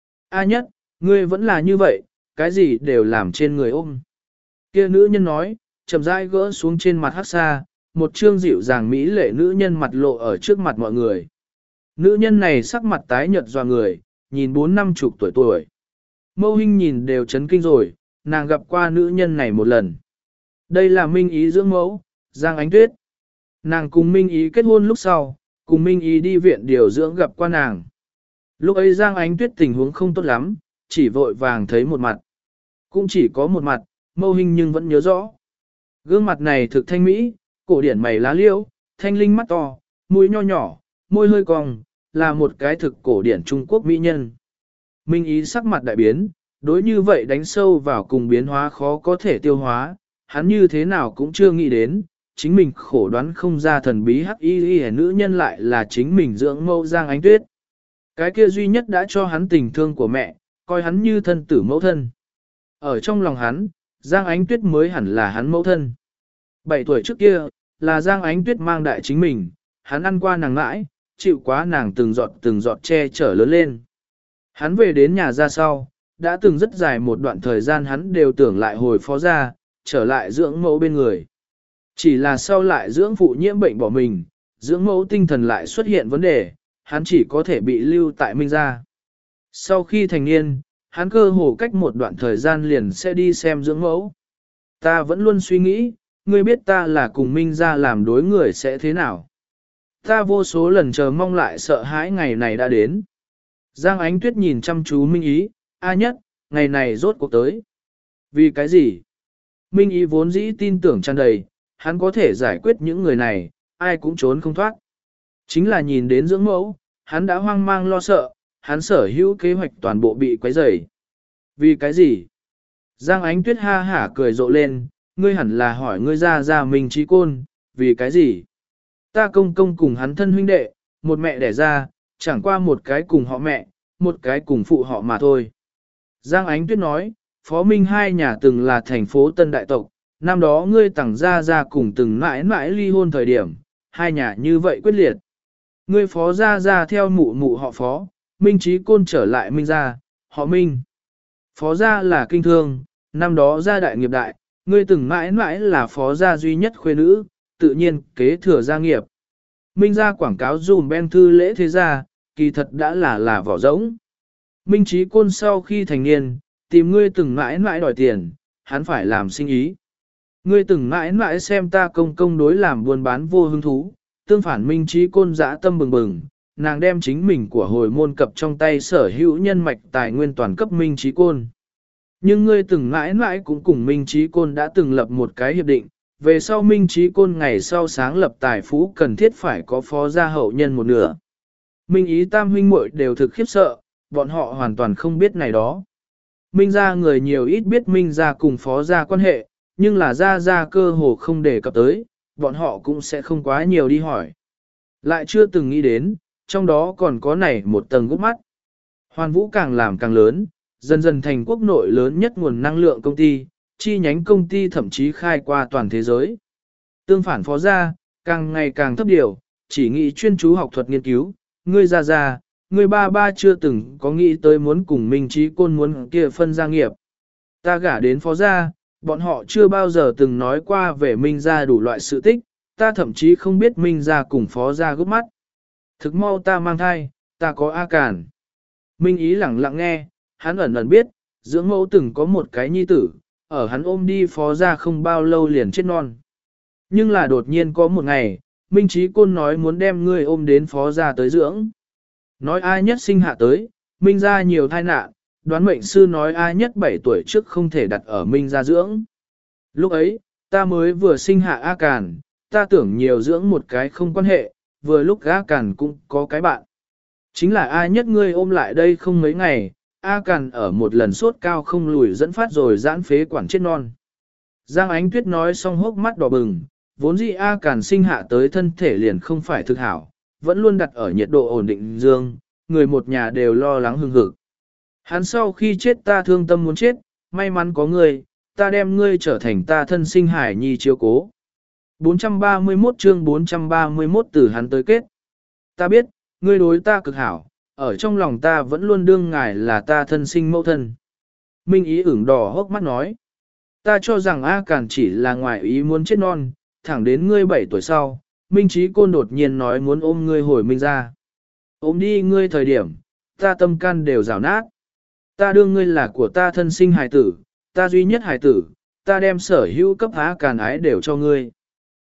A Nhất, ngươi vẫn là như vậy, cái gì đều làm trên người ôm. Kia nữ nhân nói, chậm rãi gỡ xuống trên mặt hắc xa, một trương dịu dàng mỹ lệ nữ nhân mặt lộ ở trước mặt mọi người. Nữ nhân này sắc mặt tái nhợt doa người, nhìn bốn năm chục tuổi tuổi. Mâu Hinh nhìn đều chấn kinh rồi, nàng gặp qua nữ nhân này một lần. Đây là Minh Ý dưỡng mẫu, Giang Ánh Tuyết. Nàng cùng Minh Ý kết hôn lúc sau, cùng Minh Ý đi viện điều dưỡng gặp qua nàng. Lúc ấy Giang Ánh Tuyết tình huống không tốt lắm, chỉ vội vàng thấy một mặt. Cũng chỉ có một mặt, mâu hình nhưng vẫn nhớ rõ. Gương mặt này thực thanh mỹ, cổ điển mày lá liễu, thanh linh mắt to, mũi nho nhỏ, môi hơi cong, là một cái thực cổ điển Trung Quốc mỹ nhân. Minh Ý sắc mặt đại biến, đối như vậy đánh sâu vào cùng biến hóa khó có thể tiêu hóa, hắn như thế nào cũng chưa nghĩ đến, chính mình khổ đoán không ra thần bí hắc y y nữ nhân lại là chính mình dưỡng mẫu Giang Ánh Tuyết. Cái kia duy nhất đã cho hắn tình thương của mẹ, coi hắn như thân tử mẫu thân. Ở trong lòng hắn, Giang Ánh Tuyết mới hẳn là hắn mẫu thân. Bảy tuổi trước kia, là Giang Ánh Tuyết mang đại chính mình, hắn ăn qua nàng mãi, chịu quá nàng từng giọt từng giọt che chở lớn lên. Hắn về đến nhà ra sau, đã từng rất dài một đoạn thời gian hắn đều tưởng lại hồi phó ra, trở lại dưỡng mẫu bên người. Chỉ là sau lại dưỡng phụ nhiễm bệnh bỏ mình, dưỡng mẫu tinh thần lại xuất hiện vấn đề, hắn chỉ có thể bị lưu tại Minh gia. Sau khi thành niên, hắn cơ hồ cách một đoạn thời gian liền sẽ đi xem dưỡng mẫu. Ta vẫn luôn suy nghĩ, ngươi biết ta là cùng Minh gia làm đối người sẽ thế nào. Ta vô số lần chờ mong lại sợ hãi ngày này đã đến. Giang Ánh Tuyết nhìn chăm chú Minh Ý, A Nhất, ngày này rốt cuộc tới. Vì cái gì? Minh Ý vốn dĩ tin tưởng tràn đầy, hắn có thể giải quyết những người này, ai cũng trốn không thoát. Chính là nhìn đến dưỡng mẫu, hắn đã hoang mang lo sợ, hắn sở hữu kế hoạch toàn bộ bị quấy rầy. Vì cái gì? Giang Ánh Tuyết ha hả cười rộ lên, ngươi hẳn là hỏi ngươi ra ra Minh Trí Côn, vì cái gì? Ta công công cùng hắn thân huynh đệ, một mẹ đẻ ra, chẳng qua một cái cùng họ mẹ, một cái cùng phụ họ mà thôi. Giang Ánh Tuyết nói, Phó Minh hai nhà từng là thành phố Tân Đại Tộc, năm đó ngươi tẳng ra ra cùng từng mãi mãi ly hôn thời điểm, hai nhà như vậy quyết liệt. Ngươi Phó ra ra theo mụ mụ họ Phó, Minh Trí Côn trở lại Minh gia, họ Minh. Phó gia là kinh thương, năm đó gia đại nghiệp đại, ngươi từng mãi mãi là Phó gia duy nhất khuê nữ, tự nhiên kế thừa gia nghiệp. Minh gia quảng cáo dùm ben thư lễ thế gia, kỳ thật đã là là vỏ rỗng. Minh Trí Côn sau khi thành niên, tìm ngươi từng mãi mãi đòi tiền, hắn phải làm sinh ý. Ngươi từng mãi mãi xem ta công công đối làm buôn bán vô hứng thú, tương phản Minh Trí Côn dã tâm bừng bừng, nàng đem chính mình của hồi môn cập trong tay sở hữu nhân mạch tài nguyên toàn cấp Minh Trí Côn. Nhưng ngươi từng mãi mãi cũng cùng Minh Trí Côn đã từng lập một cái hiệp định, về sau Minh Trí Côn ngày sau sáng lập tài phú cần thiết phải có phó gia hậu nhân một nửa. Minh Ý tam huynh muội đều thực khiếp sợ, bọn họ hoàn toàn không biết này đó. Minh gia người nhiều ít biết Minh gia cùng phó gia quan hệ, nhưng là gia gia cơ hồ không đề cập tới, bọn họ cũng sẽ không quá nhiều đi hỏi. Lại chưa từng nghĩ đến, trong đó còn có này một tầng gút mắt. Hoàn Vũ càng làm càng lớn, dần dần thành quốc nội lớn nhất nguồn năng lượng công ty, chi nhánh công ty thậm chí khai qua toàn thế giới. Tương phản phó gia, càng ngày càng thấp điều, chỉ nghĩ chuyên chú học thuật nghiên cứu, ngươi ra ra, ngươi ba ba chưa từng có nghĩ tới muốn cùng Minh Trí Côn muốn kia phân gia nghiệp. Ta gả đến phó gia, bọn họ chưa bao giờ từng nói qua về Minh gia đủ loại sự tích, ta thậm chí không biết Minh gia cùng phó gia gấp mắt. Thực mau ta mang thai, ta có A Cản. Minh Ý lẳng lặng nghe, hắn ẩn ẩn biết, dưỡng mẫu từng có một cái nhi tử, ở hắn ôm đi phó gia không bao lâu liền chết non. Nhưng là đột nhiên có một ngày, Minh Trí Côn nói muốn đem ngươi ôm đến phó gia tới dưỡng. Nói ai nhất sinh hạ tới, Minh gia nhiều tai nạn, đoán mệnh sư nói ai nhất bảy tuổi trước không thể đặt ở Minh gia dưỡng. Lúc ấy, ta mới vừa sinh hạ A Cản, ta tưởng nhiều dưỡng một cái không quan hệ, vừa lúc A Cản cũng có cái bạn. Chính là ai nhất ngươi ôm lại đây không mấy ngày, A Cản ở một lần sốt cao không lùi dẫn phát rồi giãn phế quản chết non. Giang Ánh Tuyết nói xong hốc mắt đỏ bừng, vốn dĩ A Cản sinh hạ tới thân thể liền không phải thực hảo, vẫn luôn đặt ở nhiệt độ ổn định dương, người một nhà đều lo lắng hừng hực. Hắn sau khi chết ta thương tâm muốn chết, may mắn có ngươi, ta đem ngươi trở thành ta thân sinh hải nhi chiếu cố. bốn trăm ba mươi mốt chương bốn trăm ba mươi mốt từ hắn tới kết. Ta biết, ngươi đối ta cực hảo, ở trong lòng ta vẫn luôn đương ngài là ta thân sinh mẫu thân. Minh Ý ửng đỏ hốc mắt nói. Ta cho rằng A Cản chỉ là ngoài ý muốn chết non, thẳng đến ngươi bảy tuổi sau, Minh Trí Côn đột nhiên nói muốn ôm ngươi hồi Minh ra. Ôm đi ngươi thời điểm, ta tâm can đều rào nát. Ta đương ngươi là của ta thân sinh hài tử, ta duy nhất hài tử, ta đem sở hữu cấp A Cản ái đều cho ngươi.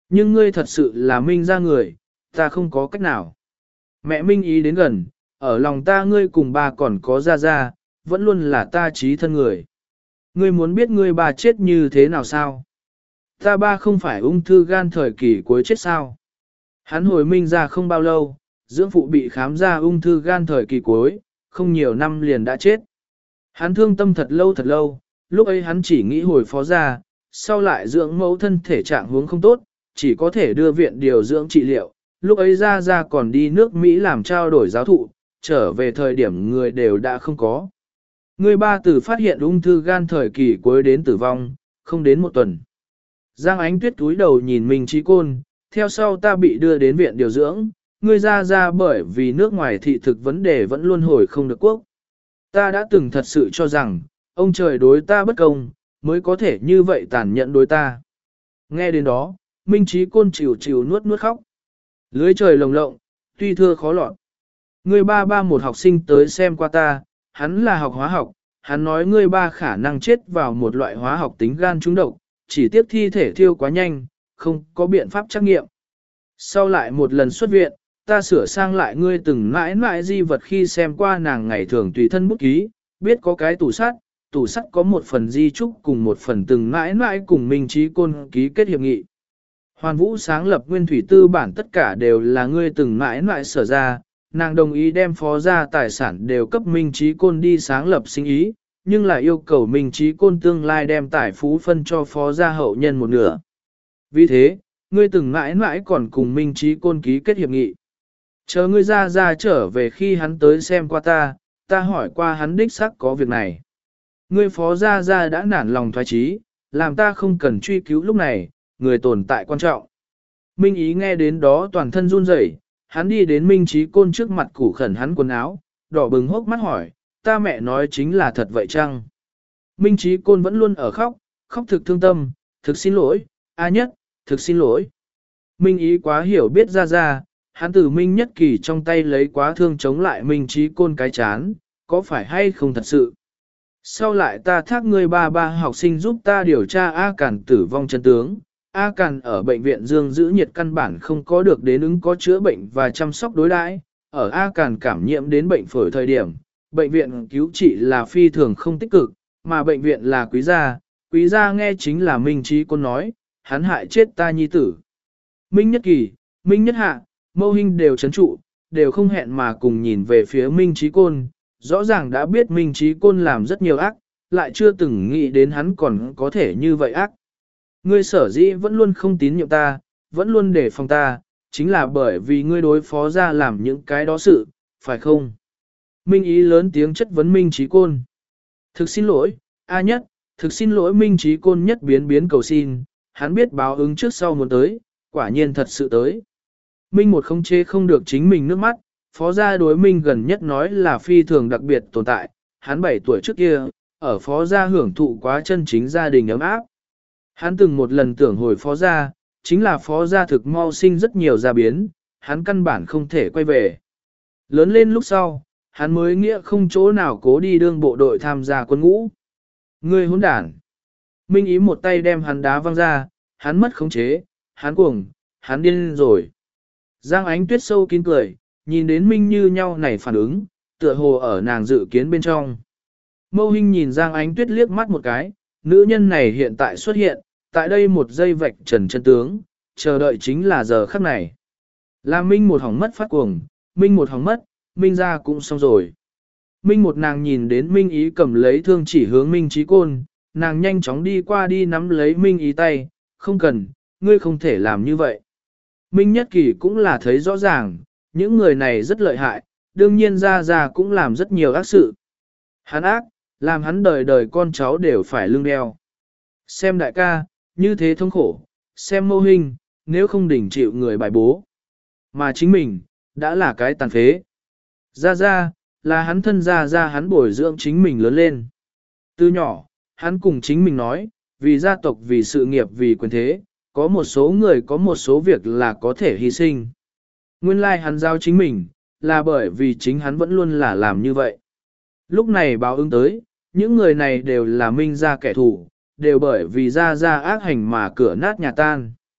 Nhưng ngươi thật sự là Minh ra người, ta không có cách nào. Mẹ Minh ý đến gần, ở lòng ta ngươi cùng ba còn có ra ra, vẫn luôn là ta trí thân người. Ngươi muốn biết ngươi ba chết như thế nào sao? Ta ba không phải ung thư gan thời kỳ cuối chết sao? Hắn hồi Minh ra không bao lâu, dưỡng phụ bị khám ra ung thư gan thời kỳ cuối, không nhiều năm liền đã chết. Hắn thương tâm thật lâu thật lâu, lúc ấy hắn chỉ nghĩ hồi phó ra, sau lại dưỡng mẫu thân thể trạng hướng không tốt, chỉ có thể đưa viện điều dưỡng trị liệu. Lúc ấy ra ra còn đi nước Mỹ làm trao đổi giáo thụ, trở về thời điểm người đều đã không có. Người ba từ phát hiện ung thư gan thời kỳ cuối đến tử vong, không đến một tuần. Giang Ánh Tuyết túi đầu nhìn Minh Trí Côn, theo sau ta bị đưa đến viện điều dưỡng, ngươi ra ra bởi vì nước ngoài thị thực vấn đề vẫn luôn hồi không được quốc. Ta đã từng thật sự cho rằng, ông trời đối ta bất công, mới có thể như vậy tàn nhẫn đối ta. Nghe đến đó, Minh Trí Côn chịu chịu nuốt nuốt khóc. Lưới trời lồng lộng, tuy thưa khó lọt. Ngươi ba ba một học sinh tới xem qua ta, hắn là học hóa học, hắn nói ngươi ba khả năng chết vào một loại hóa học tính gan trúng độc, chỉ tiếc thi thể thiêu quá nhanh, không có biện pháp trắc nghiệm. Sau lại một lần xuất viện, ta sửa sang lại ngươi từng mãi mãi di vật khi xem qua nàng ngày thường tùy thân bút ký, biết có cái tủ sắt, tủ sắt có một phần di trúc cùng một phần từng mãi mãi cùng Minh Trí Côn ký kết hiệp nghị. Hoàn Vũ sáng lập nguyên thủy tư bản tất cả đều là ngươi từng mãi mãi sở ra, nàng đồng ý đem phó gia tài sản đều cấp Minh Trí Côn đi sáng lập sinh ý, nhưng lại yêu cầu Minh Trí Côn tương lai đem tài phú phân cho phó gia hậu nhân một nửa. Vì thế, ngươi từng mãi mãi còn cùng Minh Trí Côn ký kết hiệp nghị. Chờ ngươi ra ra trở về khi hắn tới xem qua ta, ta hỏi qua hắn đích xác có việc này. Ngươi phó gia gia đã nản lòng thoái chí, làm ta không cần truy cứu lúc này, người tồn tại quan trọng. Minh Ý nghe đến đó toàn thân run rẩy, hắn đi đến Minh Trí Côn trước mặt củ khẩn hắn quần áo, đỏ bừng hốc mắt hỏi, ta mẹ nói chính là thật vậy chăng? Minh Trí Côn vẫn luôn ở khóc, khóc thực thương tâm, thực xin lỗi, A Nhất, thực xin lỗi. Minh Ý quá hiểu biết ra ra, hắn từ Minh Nhất Kỳ trong tay lấy quá thương chống lại Minh Trí Côn cái chán, có phải hay không thật sự? Sau lại ta thác ngươi ba ba học sinh giúp ta điều tra A Càn tử vong chân tướng. A Càn ở bệnh viện Dương giữ nhiệt căn bản không có được đến ứng có chữa bệnh và chăm sóc đối đãi. Ở A Càn cảm nhiễm đến bệnh phổi thời điểm, bệnh viện cứu trị là phi thường không tích cực, mà bệnh viện là quý gia. Quý gia nghe chính là Minh Trí Côn nói, hắn hại chết ta nhi tử. Minh Nhất Kỳ, Minh Nhất Hạ, Mâu Hinh đều chấn trụ, đều không hẹn mà cùng nhìn về phía Minh Trí Côn, rõ ràng đã biết Minh Trí Côn làm rất nhiều ác, lại chưa từng nghĩ đến hắn còn có thể như vậy ác. Ngươi sở dĩ vẫn luôn không tín nhiệm ta, vẫn luôn để phòng ta, chính là bởi vì ngươi đối phó ra làm những cái đó sự, phải không? Minh Ý lớn tiếng chất vấn Minh Trí Côn. Thực xin lỗi, A Nhất, thực xin lỗi Minh Trí Côn nhất biến biến cầu xin, hắn biết báo ứng trước sau muốn tới, quả nhiên thật sự tới. Minh một không chê không được chính mình nước mắt, phó gia đối Minh gần nhất nói là phi thường đặc biệt tồn tại, hắn bảy tuổi trước kia, ở phó gia hưởng thụ quá chân chính gia đình ấm áp. Hắn từng một lần tưởng hồi phó gia, chính là phó gia thực mau sinh rất nhiều gia biến, hắn căn bản không thể quay về. Lớn lên lúc sau, hắn mới nghĩa không chỗ nào cố đi đương bộ đội tham gia quân ngũ. Ngươi hỗn đản. Minh Ý một tay đem hắn đá văng ra, hắn mất khống chế, hắn cuồng, hắn điên rồi. Giang Ánh Tuyết sâu kín cười, nhìn đến Minh Như nhau này phản ứng, tựa hồ ở nàng dự kiến bên trong. Mâu Hinh nhìn Giang Ánh Tuyết liếc mắt một cái, nữ nhân này hiện tại xuất hiện, tại đây một giây vạch trần chân tướng, chờ đợi chính là giờ khắc này. Là Minh một hỏng mất phát cuồng, Minh một hỏng mất, Minh ra cũng xong rồi. Minh một nàng nhìn đến Minh Ý cầm lấy thương chỉ hướng Minh Trí Côn, nàng nhanh chóng đi qua đi nắm lấy Minh Ý tay, không cần, ngươi không thể làm như vậy. Minh Nhất Kỳ cũng là thấy rõ ràng, những người này rất lợi hại, đương nhiên ra ra cũng làm rất nhiều ác sự. Hắn ác, làm hắn đời đời con cháu đều phải lưng đeo. Xem đại ca, như thế thống khổ, xem Mâu Hinh, nếu không đỉnh chịu người bài bố. Mà chính mình, đã là cái tàn phế. Ra ra, là hắn thân ra ra hắn bồi dưỡng chính mình lớn lên. Từ nhỏ, hắn cùng chính mình nói, vì gia tộc, vì sự nghiệp, vì quyền thế, có một số người có một số việc là có thể hy sinh. Nguyên lai like hắn giao chính mình, là bởi vì chính hắn vẫn luôn là làm như vậy. Lúc này báo ứng tới, những người này đều là Minh gia kẻ thù, đều bởi vì ra ra ác hành mà cửa nát nhà tan.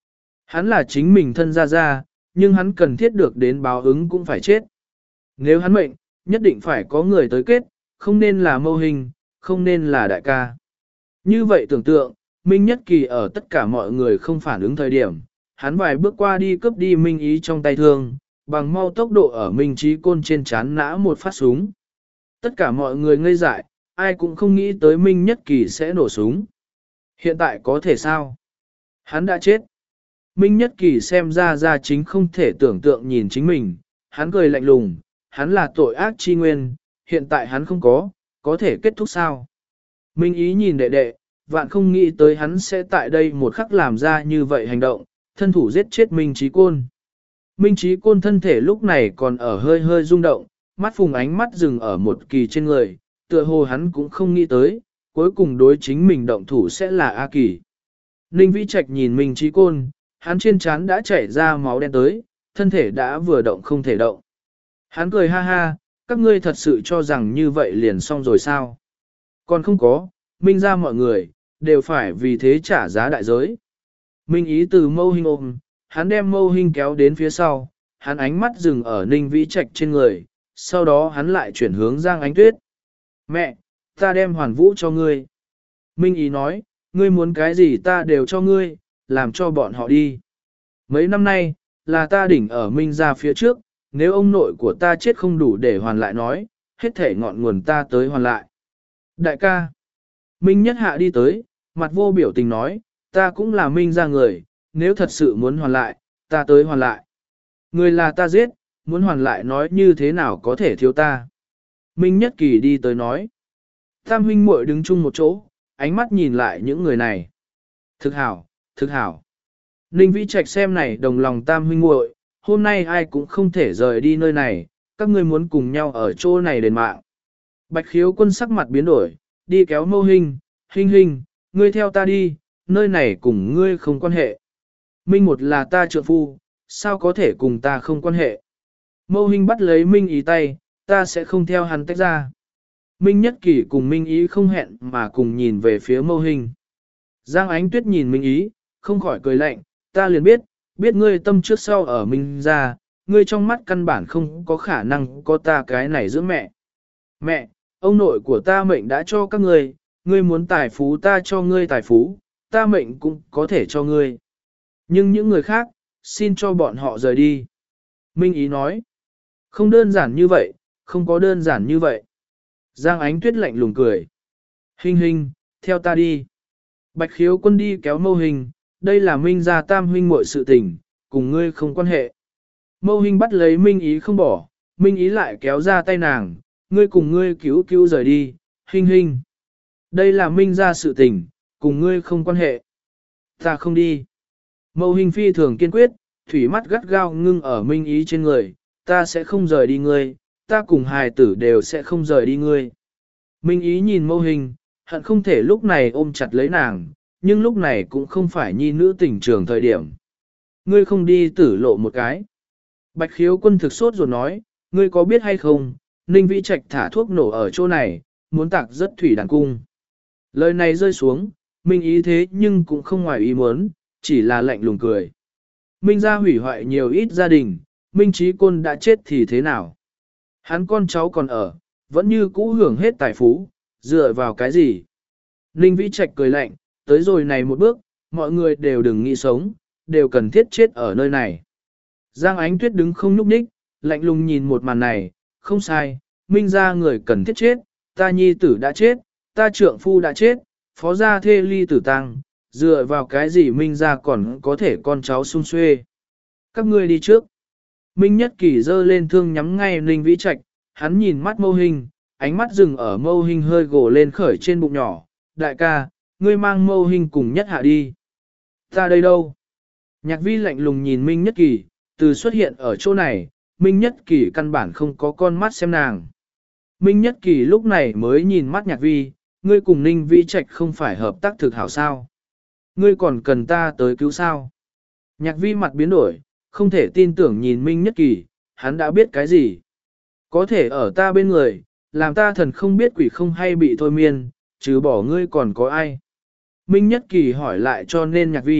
Hắn là chính mình thân ra ra, nhưng hắn cần thiết được đến báo ứng cũng phải chết. Nếu hắn mệnh, nhất định phải có người tới kết, không nên là mâu hình, không nên là đại ca. Như vậy tưởng tượng, Minh Nhất Kỳ ở tất cả mọi người không phản ứng thời điểm, hắn vài bước qua đi cướp đi Minh Ý trong tay thương, bằng mau tốc độ ở Minh Trí Côn trên chán nã một phát súng. Tất cả mọi người ngây dại, ai cũng không nghĩ tới Minh Nhất Kỳ sẽ nổ súng. Hiện tại có thể sao? Hắn đã chết. Minh Nhất Kỳ xem ra ra chính không thể tưởng tượng nhìn chính mình, hắn cười lạnh lùng, hắn là tội ác chi nguyên, hiện tại hắn không có, có thể kết thúc sao? Minh Ý nhìn đệ đệ, vạn không nghĩ tới hắn sẽ tại đây một khắc làm ra như vậy hành động, thân thủ giết chết Minh Trí Côn. Minh Trí Côn thân thể lúc này còn ở hơi hơi rung động, mắt phùng ánh mắt dừng ở một kỳ trên người, tựa hồ hắn cũng không nghĩ tới, cuối cùng đối chính mình động thủ sẽ là A Kỳ. Ninh Vĩ Trạch nhìn Minh Trí Côn, hắn trên trán đã chảy ra máu đen tới, thân thể đã vừa động không thể động. Hắn cười ha ha, các ngươi thật sự cho rằng như vậy liền xong rồi sao? Còn không có, Minh ra mọi người, đều phải vì thế trả giá đại giới. Minh Ý từ Mâu Hinh ôm, hắn đem Mâu Hinh kéo đến phía sau, hắn ánh mắt dừng ở Ninh Vĩ Trạch trên người, sau đó hắn lại chuyển hướng Giang Ánh Tuyết. Mẹ, ta đem Hoàn Vũ cho ngươi. Minh Ý nói, ngươi muốn cái gì ta đều cho ngươi, làm cho bọn họ đi. Mấy năm nay, là ta đỉnh ở Minh ra phía trước, nếu ông nội của ta chết không đủ để hoàn lại nói, hết thể ngọn nguồn ta tới hoàn lại. Đại ca, Minh Nhất Hạ đi tới, mặt vô biểu tình nói, ta cũng là Minh ra người, nếu thật sự muốn hoàn lại, ta tới hoàn lại. Người là ta giết, muốn hoàn lại nói như thế nào có thể thiếu ta. Minh Nhất Kỳ đi tới nói. Tam huynh muội đứng chung một chỗ, ánh mắt nhìn lại những người này. Thực hảo, thực hảo. Ninh Vĩ Trạch xem này đồng lòng tam huynh muội, hôm nay ai cũng không thể rời đi nơi này, các ngươi muốn cùng nhau ở chỗ này đền mạng. Bạch Khiếu Quân sắc mặt biến đổi, đi kéo Mâu Hinh, Hinh Hinh, ngươi theo ta đi, nơi này cùng ngươi không quan hệ. Minh một là ta trượng phu, sao có thể cùng ta không quan hệ. Mâu Hinh bắt lấy Minh Ý tay, ta sẽ không theo hắn tách ra. Minh Nhất Kỳ cùng Minh Ý không hẹn mà cùng nhìn về phía Mâu Hinh. Giang Ánh Tuyết nhìn Minh Ý, không khỏi cười lạnh, ta liền biết, biết ngươi tâm trước sau ở Minh ra, ngươi trong mắt căn bản không có khả năng có ta cái này giữa mẹ. Mẹ, ông nội của ta mệnh đã cho các ngươi, ngươi muốn tài phú ta cho ngươi tài phú, ta mệnh cũng có thể cho ngươi. Nhưng những người khác, xin cho bọn họ rời đi. Minh Ý nói, không đơn giản như vậy, không có đơn giản như vậy. Giang Ánh Tuyết lạnh lùng cười. Hinh Hinh, theo ta đi. Bạch Khiếu Quân đi kéo Mâu Hinh, đây là Minh gia tam huynh muội sự tình, cùng ngươi không quan hệ. Mâu Hinh bắt lấy Minh Ý không bỏ, Minh Ý lại kéo ra tay nàng, ngươi cùng ngươi cứu cứu rời đi, Hinh Hinh. Đây là Minh gia sự tình, cùng ngươi không quan hệ. Ta không đi. Mâu Hinh phi thường kiên quyết, thủy mắt gắt gao ngưng ở Minh Ý trên người, ta sẽ không rời đi ngươi, ta cùng hài tử đều sẽ không rời đi ngươi. Minh Ý nhìn Mâu Hinh, hận không thể lúc này ôm chặt lấy nàng, nhưng lúc này cũng không phải nhi nữ tình trường thời điểm. Ngươi không đi tử lộ một cái. Bạch Khiếu Quân thực sốt rồi nói, ngươi có biết hay không, Ninh Vĩ Trạch thả thuốc nổ ở chỗ này, muốn tạc rất thủy đàn cung. Lời này rơi xuống, Minh Ý thế nhưng cũng không ngoài ý muốn, chỉ là lạnh lùng cười. Minh gia hủy hoại nhiều ít gia đình, Minh Trí Côn đã chết thì thế nào? Hắn con cháu còn ở, vẫn như cũ hưởng hết tài phú, dựa vào cái gì? Ninh Vĩ Trạch cười lạnh, tới rồi này một bước, mọi người đều đừng nghĩ sống, đều cần thiết chết ở nơi này. Giang Ánh Tuyết đứng không nhúc nhích, lạnh lùng nhìn một màn này, không sai, Minh gia người cần thiết chết, ta nhi tử đã chết, ta trượng phu đã chết, phó gia thê ly tử tăng, dựa vào cái gì Minh gia còn có thể con cháu sung xuê. Các ngươi đi trước. Minh Nhất Kỳ giơ lên thương nhắm ngay Ninh Vĩ Trạch, hắn nhìn mắt Mâu Hinh, ánh mắt dừng ở Mâu Hinh hơi gồ lên khởi trên bụng nhỏ, đại ca, ngươi mang Mâu Hinh cùng Nhất Hạ đi. Ta đây đâu? Nhạc Vi lạnh lùng nhìn Minh Nhất Kỳ, từ xuất hiện ở chỗ này, Minh Nhất Kỳ căn bản không có con mắt xem nàng. Minh Nhất Kỳ lúc này mới nhìn mắt Nhạc Vi, ngươi cùng Ninh Vĩ Trạch không phải hợp tác thực hảo sao? Ngươi còn cần ta tới cứu sao? Nhạc Vi mặt biến đổi, không thể tin tưởng nhìn Minh Nhất Kỳ, hắn đã biết cái gì? Có thể ở ta bên người, làm ta thần không biết quỷ không hay bị thôi miên, chứ bỏ ngươi còn có ai? Minh Nhất Kỳ hỏi lại cho nên Nhạc Vi,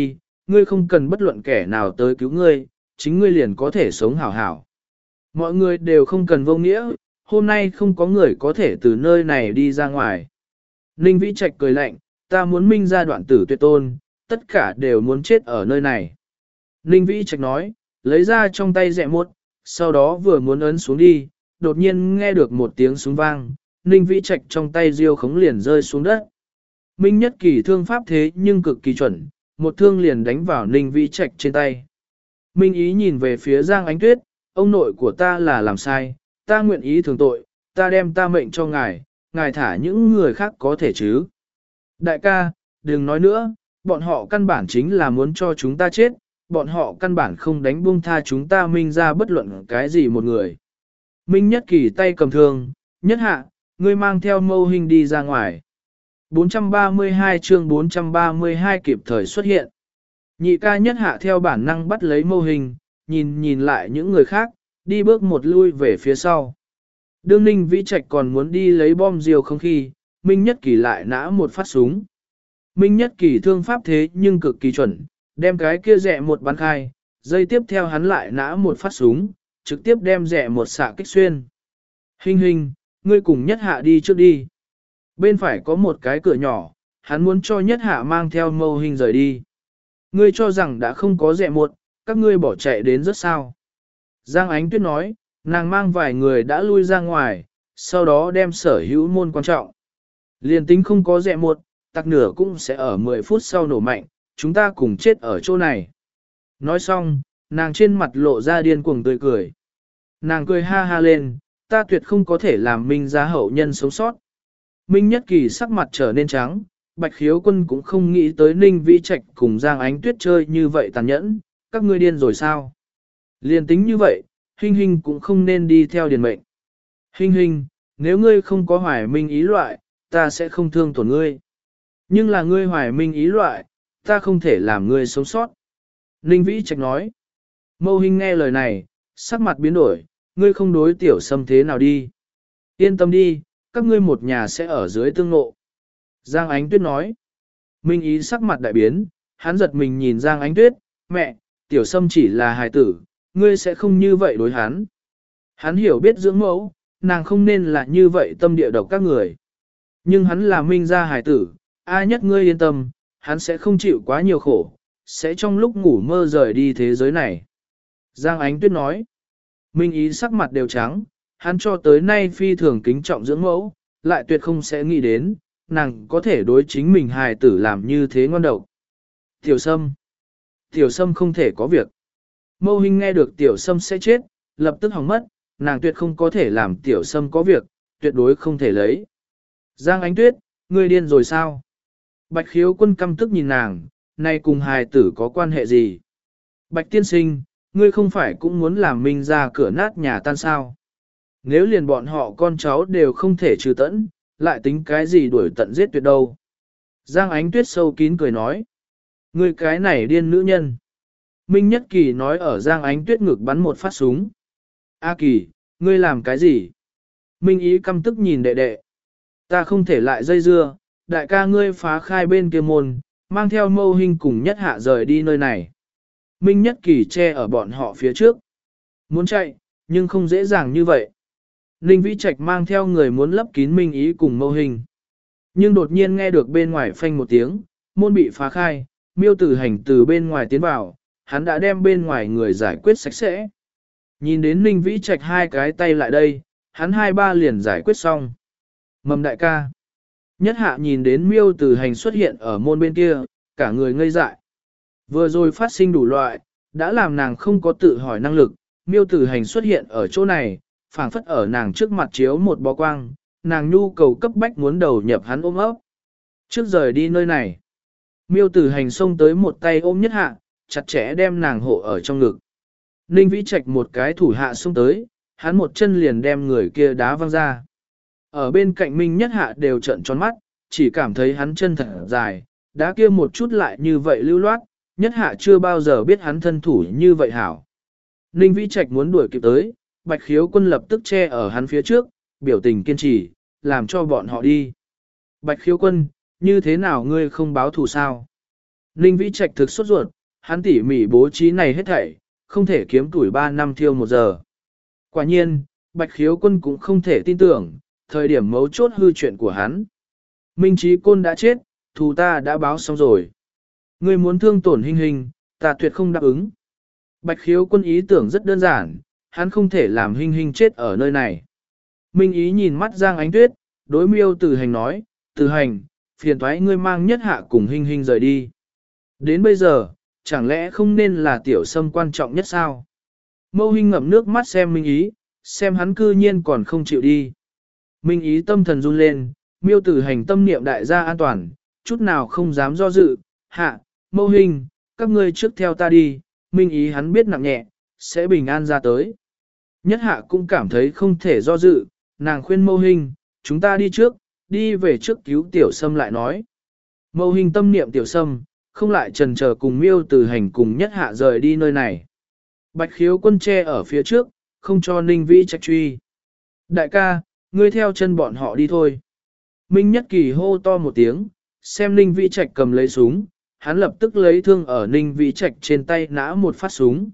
ngươi không cần bất luận kẻ nào tới cứu ngươi, chính ngươi liền có thể sống hảo hảo. Mọi người đều không cần vô nghĩa, hôm nay không có người có thể từ nơi này đi ra ngoài. Ninh Vĩ Trạch cười lạnh, ta muốn minh ra đoạn tử tuyệt tôn, tất cả đều muốn chết ở nơi này. Ninh Vĩ Trạch nói, lấy ra trong tay rẹ một, sau đó vừa muốn ấn xuống đi, đột nhiên nghe được một tiếng súng vang, Ninh Vĩ Trạch trong tay diêu khống liền rơi xuống đất. Minh Nhất Kỳ thương pháp thế nhưng cực kỳ chuẩn, một thương liền đánh vào Ninh Vĩ Trạch trên tay. Minh Ý nhìn về phía Giang Ánh Tuyết, ông nội của ta là làm sai, ta nguyện ý thường tội, ta đem ta mệnh cho ngài, ngài thả những người khác có thể chứ. Đại ca, đừng nói nữa, bọn họ căn bản chính là muốn cho chúng ta chết, bọn họ căn bản không đánh buông tha chúng ta Minh ra bất luận cái gì một người. Minh Nhất Kỳ tay cầm thương, nhất hạ, ngươi mang theo mâu hình đi ra ngoài. bốn trăm ba mươi hai chương bốn trăm ba mươi hai kịp thời xuất hiện. Nhị ca nhất hạ theo bản năng bắt lấy mâu hình, nhìn nhìn lại những người khác, đi bước một lui về phía sau. Đương Ninh Vĩ Trạch còn muốn đi lấy bom diều không khi, Minh Nhất Kỳ lại nã một phát súng. Minh Nhất Kỳ thương pháp thế nhưng cực kỳ chuẩn, đem cái kia rẹ một bắn khai, dây tiếp theo hắn lại nã một phát súng, trực tiếp đem rẹ một xạ kích xuyên. Hình hình, ngươi cùng nhất hạ đi trước đi. Bên phải có một cái cửa nhỏ, hắn muốn cho nhất hạ mang theo mâu hình rời đi. Ngươi cho rằng đã không có rẹ một, các ngươi bỏ chạy đến rất sao. Giang Ánh Tuyết nói, nàng mang vài người đã lui ra ngoài, sau đó đem sở hữu môn quan trọng. Liên tính không có rẹ một, tặc nửa cũng sẽ ở mười phút sau nổ mạnh, chúng ta cùng chết ở chỗ này. Nói xong, nàng trên mặt lộ ra điên cuồng tươi cười. Nàng cười ha ha lên, ta tuyệt không có thể làm Minh gia hậu nhân sống sót. Minh Nhất Kỳ sắc mặt trở nên trắng, Bạch Khiếu Quân cũng không nghĩ tới Ninh Vĩ Trạch cùng Giang Ánh Tuyết chơi như vậy tàn nhẫn, các ngươi điên rồi sao? Liên tính như vậy, Hình Hình cũng không nên đi theo điền mệnh. Hình Hình, nếu ngươi không có hoài minh ý loại, ta sẽ không thương tổn ngươi. Nhưng là ngươi hoài minh ý loại, ta không thể làm ngươi sống sót. Ninh Vĩ Trạch nói. Mâu Hình nghe lời này, sắc mặt biến đổi, ngươi không đối tiểu xâm thế nào đi. Yên tâm đi, các ngươi một nhà sẽ ở dưới tương ngộ. Giang Ánh Tuyết nói. Minh Ý sắc mặt đại biến, hắn giật mình nhìn Giang Ánh Tuyết, mẹ, tiểu sâm chỉ là hài tử, ngươi sẽ không như vậy đối hắn. Hắn hiểu biết dưỡng mẫu, nàng không nên là như vậy tâm địa độc các người. Nhưng hắn là Minh gia hài tử, ai nhất ngươi yên tâm, hắn sẽ không chịu quá nhiều khổ, sẽ trong lúc ngủ mơ rời đi thế giới này. Giang Ánh Tuyết nói. Minh Ý sắc mặt đều trắng, hắn cho tới nay phi thường kính trọng dưỡng mẫu, lại tuyệt không sẽ nghĩ đến, nàng có thể đối chính mình hài tử làm như thế ngon độc. Tiểu Sâm. Tiểu Sâm không thể có việc. Mâu Hình nghe được Tiểu Sâm sẽ chết, lập tức hỏng mất, nàng tuyệt không có thể làm Tiểu Sâm có việc, tuyệt đối không thể lấy. Giang Ánh Tuyết, ngươi điên rồi sao? Bạch Khiếu Quân căm tức nhìn nàng, nay cùng hài tử có quan hệ gì? Bạch tiên sinh, ngươi không phải cũng muốn làm Minh ra cửa nát nhà tan sao? Nếu liền bọn họ con cháu đều không thể trừ tận, lại tính cái gì đuổi tận giết tuyệt đâu. Giang Ánh Tuyết sâu kín cười nói. Ngươi cái này điên nữ nhân. Minh Nhất Kỳ nói ở Giang Ánh Tuyết ngực bắn một phát súng. A Kỳ, ngươi làm cái gì? Minh Ý căm tức nhìn đệ đệ. Ta không thể lại dây dưa, đại ca ngươi phá khai bên kia môn, mang theo Mâu Hình cùng Nhất Hạ rời đi nơi này. Minh Nhất Kỳ che ở bọn họ phía trước. Muốn chạy, nhưng không dễ dàng như vậy. Ninh Vĩ Trạch mang theo người muốn lấp kín Minh Ý cùng Mâu Hình. Nhưng đột nhiên nghe được bên ngoài phanh một tiếng, môn bị phá khai, Miêu Tử Hành từ bên ngoài tiến vào, hắn đã đem bên ngoài người giải quyết sạch sẽ. Nhìn đến Ninh Vĩ Trạch hai cái tay lại đây, hắn hai ba liền giải quyết xong. Mầm đại ca. Nhất Hạ nhìn đến Miêu Tử Hành xuất hiện ở môn bên kia, cả người ngây dại. Vừa rồi phát sinh đủ loại, đã làm nàng không có tự hỏi năng lực, Miêu Tử Hành xuất hiện ở chỗ này, phảng phất ở nàng trước mặt chiếu một bó quang, nàng nhu cầu cấp bách muốn đầu nhập hắn ôm ấp. Trước rời đi nơi này, Miêu Tử Hành xông tới một tay ôm Nhất Hạ, chặt chẽ đem nàng hộ ở trong ngực. Ninh Vĩ Trạch một cái thủ hạ xông tới, hắn một chân liền đem người kia đá văng ra. Ở bên cạnh Minh Nhất Hạ đều trợn tròn mắt, chỉ cảm thấy hắn chân thật dài, đá kia một chút lại như vậy lưu loát, Nhất Hạ chưa bao giờ biết hắn thân thủ như vậy hảo. Ninh Vĩ Trạch muốn đuổi kịp tới, Bạch Khiếu Quân lập tức che ở hắn phía trước, biểu tình kiên trì, làm cho bọn họ đi. Bạch Khiếu Quân, như thế nào ngươi không báo thù sao? Ninh Vĩ Trạch thực sốt ruột, hắn tỉ mỉ bố trí này hết thảy, không thể kiếm tuổi ba năm thiêu một giờ. Quả nhiên, Bạch Khiếu Quân cũng không thể tin tưởng, thời điểm mấu chốt hư chuyện của hắn. Minh Chí Côn đã chết, thù ta đã báo xong rồi. Ngươi muốn thương tổn Hinh Hinh, ta tuyệt không đáp ứng. Bạch Khiếu Quân ý tưởng rất đơn giản, hắn không thể làm Hinh Hinh chết ở nơi này. Minh Ý nhìn mắt Giang Ánh Tuyết, đối Miêu Tử Hành nói, Tử Hành, phiền toái ngươi mang Nhất Hạ cùng Hinh Hinh rời đi. Đến bây giờ, chẳng lẽ không nên là tiểu sâm quan trọng nhất sao? Mâu Hinh ngậm nước mắt xem Minh Ý, xem hắn cư nhiên còn không chịu đi. Minh Ý tâm thần run lên, Miêu Tử Hành tâm niệm đại gia an toàn, chút nào không dám do dự, hạ, Mâu Hinh, các ngươi trước theo ta đi, Minh Ý hắn biết nặng nhẹ, sẽ bình an ra tới. Nhất Hạ cũng cảm thấy không thể do dự, nàng khuyên Mâu Hinh, chúng ta đi trước, đi về trước cứu Tiểu Sâm lại nói. Mâu Hinh tâm niệm Tiểu Sâm, không lại trần chờ cùng Miêu Tử Hành cùng Nhất Hạ rời đi nơi này. Bạch Khiếu Quân che ở phía trước, không cho Ninh Vĩ Trạch truy. Đại ca, ngươi theo chân bọn họ đi thôi. Minh Nhất Kỳ hô to một tiếng, xem Ninh Vĩ Trạch cầm lấy súng, hắn lập tức lấy thương ở Ninh Vĩ Trạch trên tay nã một phát súng.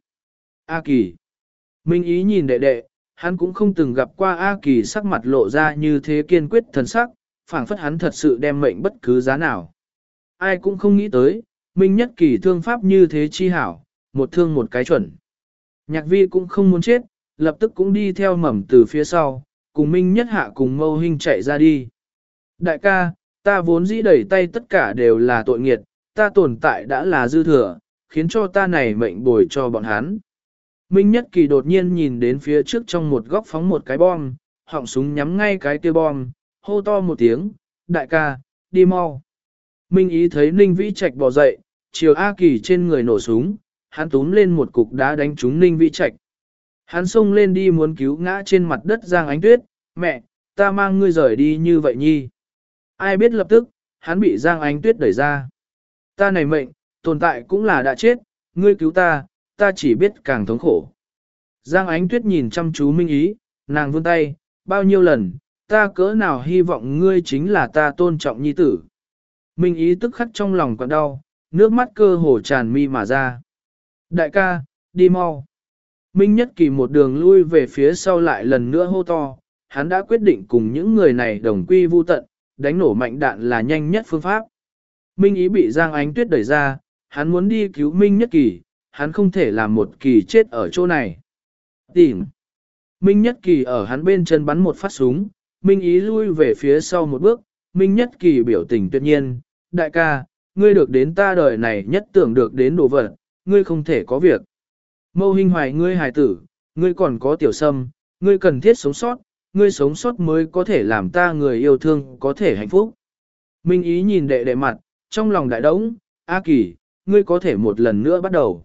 A Kỳ. Minh Ý nhìn đệ đệ, hắn cũng không từng gặp qua A Kỳ sắc mặt lộ ra như thế kiên quyết thần sắc, phảng phất hắn thật sự đem mệnh bất cứ giá nào. Ai cũng không nghĩ tới, Minh Nhất Kỳ thương pháp như thế chi hảo, một thương một cái chuẩn. Nhạc Vi cũng không muốn chết, lập tức cũng đi theo mầm từ phía sau, cùng Minh Nhất Hạ cùng Mâu Hinh chạy ra đi. Đại ca, ta vốn dĩ đẩy tay tất cả đều là tội nghiệt, ta tồn tại đã là dư thừa, khiến cho ta này mệnh bồi cho bọn hắn. Minh Nhất Kỳ đột nhiên nhìn đến phía trước trong một góc phóng một cái bom, họng súng nhắm ngay cái kia bom, hô to một tiếng, đại ca, đi mau. Minh Ý thấy Ninh Vĩ Trạch bò dậy, chiều A Kỳ trên người nổ súng, hắn túm lên một cục đá đánh trúng Ninh Vĩ Trạch. Hắn xông lên đi muốn cứu ngã trên mặt đất Giang Ánh Tuyết, mẹ, ta mang ngươi rời đi như vậy nhi. Ai biết lập tức, hắn bị Giang Ánh Tuyết đẩy ra. Ta này mệnh, tồn tại cũng là đã chết, ngươi cứu ta, ta chỉ biết càng thống khổ. Giang Ánh Tuyết nhìn chăm chú Minh Ý, nàng vươn tay, bao nhiêu lần, ta cỡ nào hy vọng ngươi chính là ta tôn trọng nhi tử. Minh Ý tức khắc trong lòng còn đau, nước mắt cơ hồ tràn mi mà ra. Đại ca, đi mau. Minh Nhất Kỳ một đường lui về phía sau lại lần nữa hô to, hắn đã quyết định cùng những người này đồng quy vu tận, đánh nổ mạnh đạn là nhanh nhất phương pháp. Minh Ý bị Giang Ánh Tuyết đẩy ra, hắn muốn đi cứu Minh Nhất Kỳ, hắn không thể làm một kỳ chết ở chỗ này. Tìm. Minh Nhất Kỳ ở hắn bên chân bắn một phát súng, Minh Ý lui về phía sau một bước, Minh Nhất Kỳ biểu tình tuyệt nhiên, đại ca, ngươi được đến ta đời này nhất tưởng được đến đồ vật, ngươi không thể có việc. Mâu Hinh hoài ngươi hài tử, ngươi còn có Tiểu Sâm, ngươi cần thiết sống sót, ngươi sống sót mới có thể làm ta người yêu thương có thể hạnh phúc. Minh Ý nhìn đệ đệ mặt, trong lòng đại đống, A Kỳ, ngươi có thể một lần nữa bắt đầu.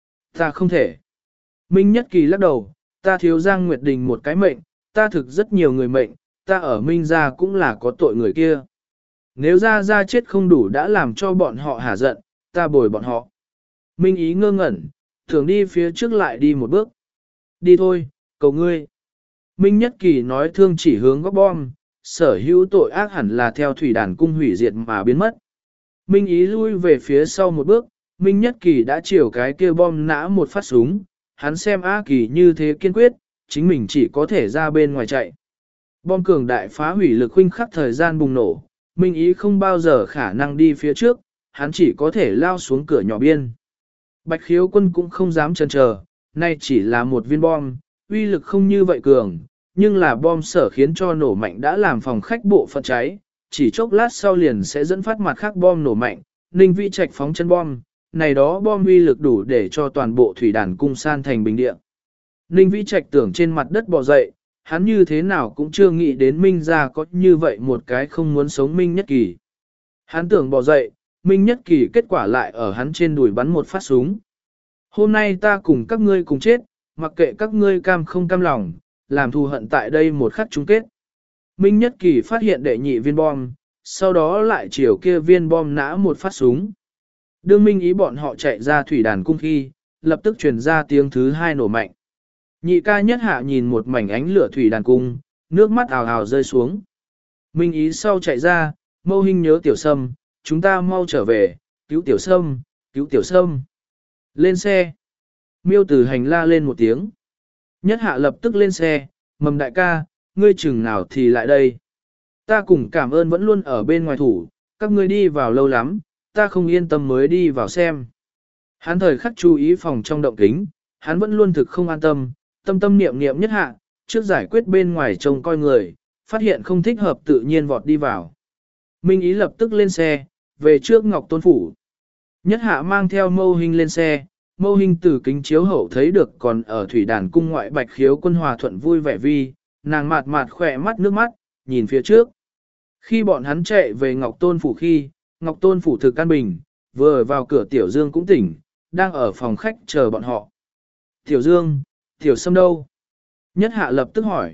Ta không thể. Minh Nhất Kỳ lắc đầu, ta thiếu Giang Nguyệt Đình một cái mệnh, ta thực rất nhiều người mệnh, ta ở Minh gia cũng là có tội người kia. Nếu ra ra chết không đủ đã làm cho bọn họ hả giận, ta bồi bọn họ. Minh Ý ngơ ngẩn, thường đi phía trước lại đi một bước. Đi thôi, cầu ngươi. Minh Nhất Kỳ nói thương chỉ hướng góc bom, sở hữu tội ác hẳn là theo thủy đàn cung hủy diệt mà biến mất. Minh Ý lui về phía sau một bước, Minh Nhất Kỳ đã chiều cái kia bom nã một phát súng, hắn xem A Kỳ như thế kiên quyết, chính mình chỉ có thể ra bên ngoài chạy. Bom cường đại phá hủy lực huynh khắc thời gian bùng nổ, Minh Ý không bao giờ khả năng đi phía trước, hắn chỉ có thể lao xuống cửa nhỏ biên. Bạch Khiếu Quân cũng không dám chần chờ, nay chỉ là một viên bom, uy lực không như vậy cường, nhưng là bom sở khiến cho nổ mạnh đã làm phòng khách bộ phận cháy, chỉ chốc lát sau liền sẽ dẫn phát mặt khác bom nổ mạnh, Ninh Vĩ Trạch phóng chân bom, này đó bom uy lực đủ để cho toàn bộ thủy đàn cung san thành bình địa. Ninh Vĩ Trạch tưởng trên mặt đất bò dậy, hắn như thế nào cũng chưa nghĩ đến Minh gia có như vậy một cái không muốn sống Minh Nhất Kỳ. Hắn tưởng bò dậy, Minh Nhất Kỳ kết quả lại ở hắn trên đùi bắn một phát súng. Hôm nay ta cùng các ngươi cùng chết, mặc kệ các ngươi cam không cam lòng, làm thù hận tại đây một khắc chung kết. Minh Nhất Kỳ phát hiện đệ nhị viên bom, sau đó lại chiều kia viên bom nã một phát súng. Đương Minh Ý bọn họ chạy ra thủy đàn cung khi, lập tức truyền ra tiếng thứ hai nổ mạnh. Nhị ca Nhất Hạ nhìn một mảnh ánh lửa thủy đàn cung, nước mắt ào ào rơi xuống. Minh Ý sau chạy ra, Mâu Hinh nhớ Tiểu Sâm, chúng ta mau trở về, cứu Tiểu Sâm, cứu Tiểu Sâm. Lên xe. Miêu Tử Hành la lên một tiếng. Nhất hạ lập tức lên xe, mầm đại ca, ngươi chừng nào thì lại đây. Ta cùng cảm ơn vẫn luôn ở bên ngoài thủ, các ngươi đi vào lâu lắm, ta không yên tâm mới đi vào xem. Hắn thời khắc chú ý phòng trong động kính, hắn vẫn luôn thực không an tâm, tâm tâm niệm niệm nhất hạ, trước giải quyết bên ngoài trông coi người, phát hiện không thích hợp tự nhiên vọt đi vào. Minh Ý lập tức lên xe, về trước Ngọc Tôn Phủ. Nhất hạ mang theo Mâu Hinh lên xe, Mâu Hinh từ kính chiếu hậu thấy được còn ở thủy đàn cung ngoại Bạch Khiếu Quân hòa thuận vui vẻ vi, nàng mạt mạt khỏe mắt nước mắt, nhìn phía trước. Khi bọn hắn chạy về Ngọc Tôn Phủ khi, Ngọc Tôn Phủ thực an bình, vừa vào cửa Tiểu Dương cũng tỉnh, đang ở phòng khách chờ bọn họ. Tiểu Dương, Tiểu Sâm đâu? Nhất hạ lập tức hỏi.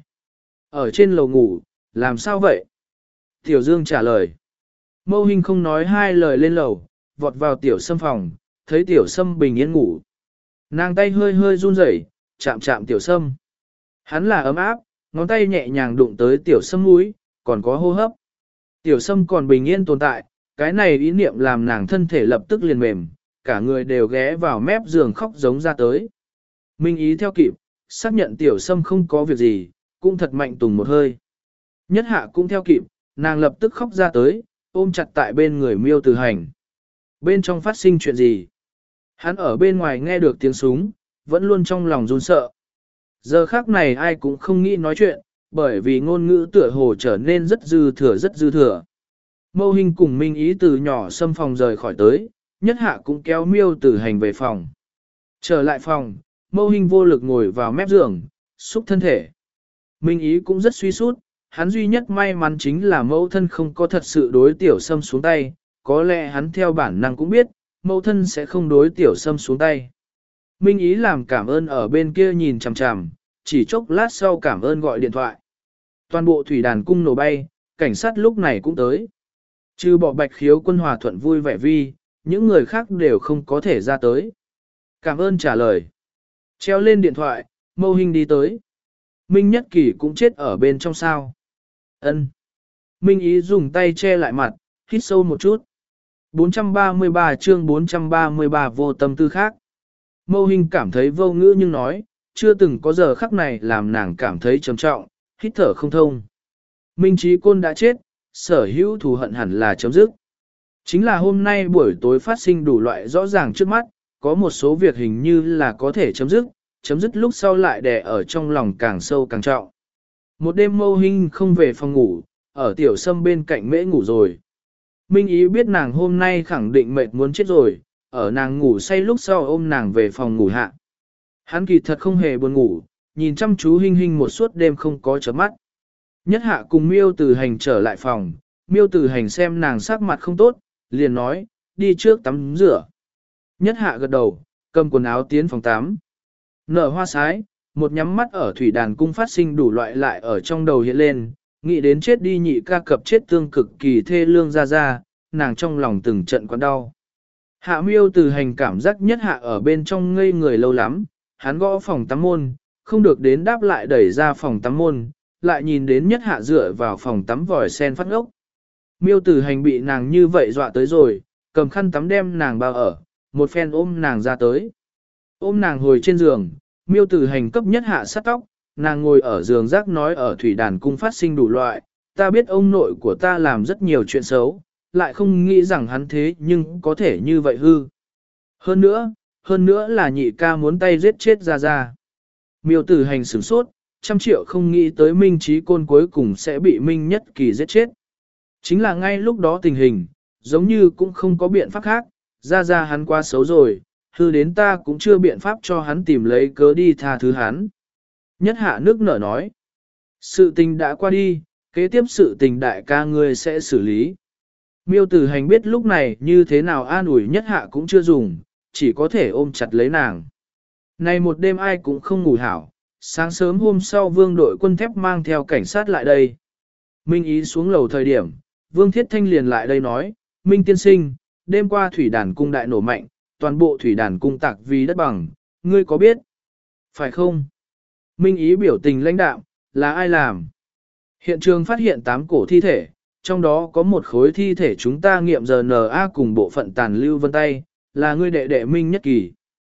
Ở trên lầu ngủ, làm sao vậy? Tiểu Dương trả lời. Mâu Hinh không nói hai lời lên lầu, vọt vào Tiểu Sâm phòng, thấy Tiểu Sâm bình yên ngủ. Nàng tay hơi hơi run rẩy, chạm chạm Tiểu Sâm. Hắn là ấm áp, ngón tay nhẹ nhàng đụng tới Tiểu Sâm mũi, còn có hô hấp. Tiểu Sâm còn bình yên tồn tại, cái này ý niệm làm nàng thân thể lập tức liền mềm, cả người đều ghé vào mép giường khóc giống ra tới. Minh Ý theo kịp, xác nhận Tiểu Sâm không có việc gì, cũng thật mạnh tùng một hơi. Nhất hạ cũng theo kịp, nàng lập tức khóc ra tới, ôm chặt tại bên người Miêu Tử Hành. Bên trong phát sinh chuyện gì? Hắn ở bên ngoài nghe được tiếng súng, vẫn luôn trong lòng run sợ. Giờ khác này ai cũng không nghĩ nói chuyện, bởi vì ngôn ngữ tựa hồ trở nên rất dư thừa rất dư thừa. Mâu Hinh cùng Minh Ý từ nhỏ xâm phòng rời khỏi tới, nhất hạ cũng kéo Miêu Tử Hành về phòng. Trở lại phòng, Mâu Hinh vô lực ngồi vào mép giường, xúc thân thể. Minh Ý cũng rất suy sút, hắn duy nhất may mắn chính là mẫu thân không có thật sự đối Tiểu Sâm xuống tay, có lẽ hắn theo bản năng cũng biết, mẫu thân sẽ không đối Tiểu Sâm xuống tay. Minh Ý làm cảm ơn ở bên kia nhìn chằm chằm, chỉ chốc lát sau cảm ơn gọi điện thoại. Toàn bộ thủy đàn cung nổ bay, cảnh sát lúc này cũng tới. Trừ bỏ Bạch Khiếu Quân hòa thuận vui vẻ vi, những người khác đều không có thể ra tới. Cảm ơn trả lời. Treo lên điện thoại, Mâu Hinh đi tới. Minh Nhất Kỳ cũng chết ở bên trong sao. Ân. Minh Ý dùng tay che lại mặt, hít sâu một chút. bốn trăm ba mươi ba chương bốn trăm ba mươi ba vô tâm tư khác. Mâu Hinh cảm thấy vô ngữ nhưng nói, chưa từng có giờ khắc này làm nàng cảm thấy trầm trọng, hít thở không thông. Minh Chí Côn đã chết, sở hữu thù hận hẳn là chấm dứt. Chính là hôm nay buổi tối phát sinh đủ loại rõ ràng trước mắt, có một số việc hình như là có thể chấm dứt, chấm dứt lúc sau lại đè ở trong lòng càng sâu càng trọng. Một đêm Mâu Hinh không về phòng ngủ, ở Tiểu Sâm bên cạnh mễ ngủ rồi. Minh Ý biết nàng hôm nay khẳng định mệt muốn chết rồi, ở nàng ngủ say lúc sau ôm nàng về phòng ngủ hạ. Hắn kỳ thật không hề buồn ngủ, nhìn chăm chú Hinh Hinh một suốt đêm không có chớp mắt. Nhất hạ cùng Miêu Tử Hành trở lại phòng, Miêu Tử Hành xem nàng sắc mặt không tốt, liền nói, đi trước tắm rửa. Nhất hạ gật đầu, cầm quần áo tiến phòng tắm. Nở hoa sái, một nhắm mắt ở thủy đàn cung phát sinh đủ loại lại ở trong đầu hiện lên, nghĩ đến chết đi nhị ca cập chết tương cực kỳ thê lương ra ra, nàng trong lòng từng trận quặn đau. Hạ Miêu Tử Hành cảm giác nhất hạ ở bên trong ngây người lâu lắm, hắn gõ phòng tắm môn, không được đến đáp lại đẩy ra phòng tắm môn, lại nhìn đến nhất hạ dựa vào phòng tắm vòi sen phát ngốc. Miêu Tử Hành bị nàng như vậy dọa tới rồi, cầm khăn tắm đem nàng bao ở, một phen ôm nàng ra tới. Ôm nàng hồi trên giường, Miêu Tử Hành cấp nhất hạ sát tóc, nàng ngồi ở giường rác nói ở thủy đàn cung phát sinh đủ loại, ta biết ông nội của ta làm rất nhiều chuyện xấu, lại không nghĩ rằng hắn thế nhưng có thể như vậy hư. Hơn nữa, hơn nữa là nhị ca muốn tay giết chết ra ra. Miêu Tử Hành sửng sốt, trăm triệu không nghĩ tới Minh Chí Côn cuối cùng sẽ bị Minh Nhất Kỳ giết chết. Chính là ngay lúc đó tình hình, giống như cũng không có biện pháp khác, ra ra hắn quá xấu rồi, hư đến ta cũng chưa biện pháp cho hắn tìm lấy cớ đi tha thứ hắn. Nhất hạ nước nở nói, sự tình đã qua đi, kế tiếp sự tình đại ca ngươi sẽ xử lý. Miêu Tử Hành biết lúc này như thế nào an ủi nhất hạ cũng chưa dùng, chỉ có thể ôm chặt lấy nàng. Này một đêm ai cũng không ngủ hảo, sáng sớm hôm sau vương đội quân thép mang theo cảnh sát lại đây. Minh Ý xuống lầu thời điểm, Vương Thiết Thanh liền lại đây nói, Minh tiên sinh, đêm qua thủy đàn cung đại nổ mạnh, toàn bộ thủy đàn cung tạc vì đất bằng, ngươi có biết? Phải không? Minh Ý biểu tình lãnh đạm, là ai làm? Hiện trường phát hiện tám cổ thi thể, trong đó có một khối thi thể chúng ta nghiệm rờ en a cùng bộ phận tàn lưu vân tay, là ngươi đệ đệ Minh Nhất Kỳ.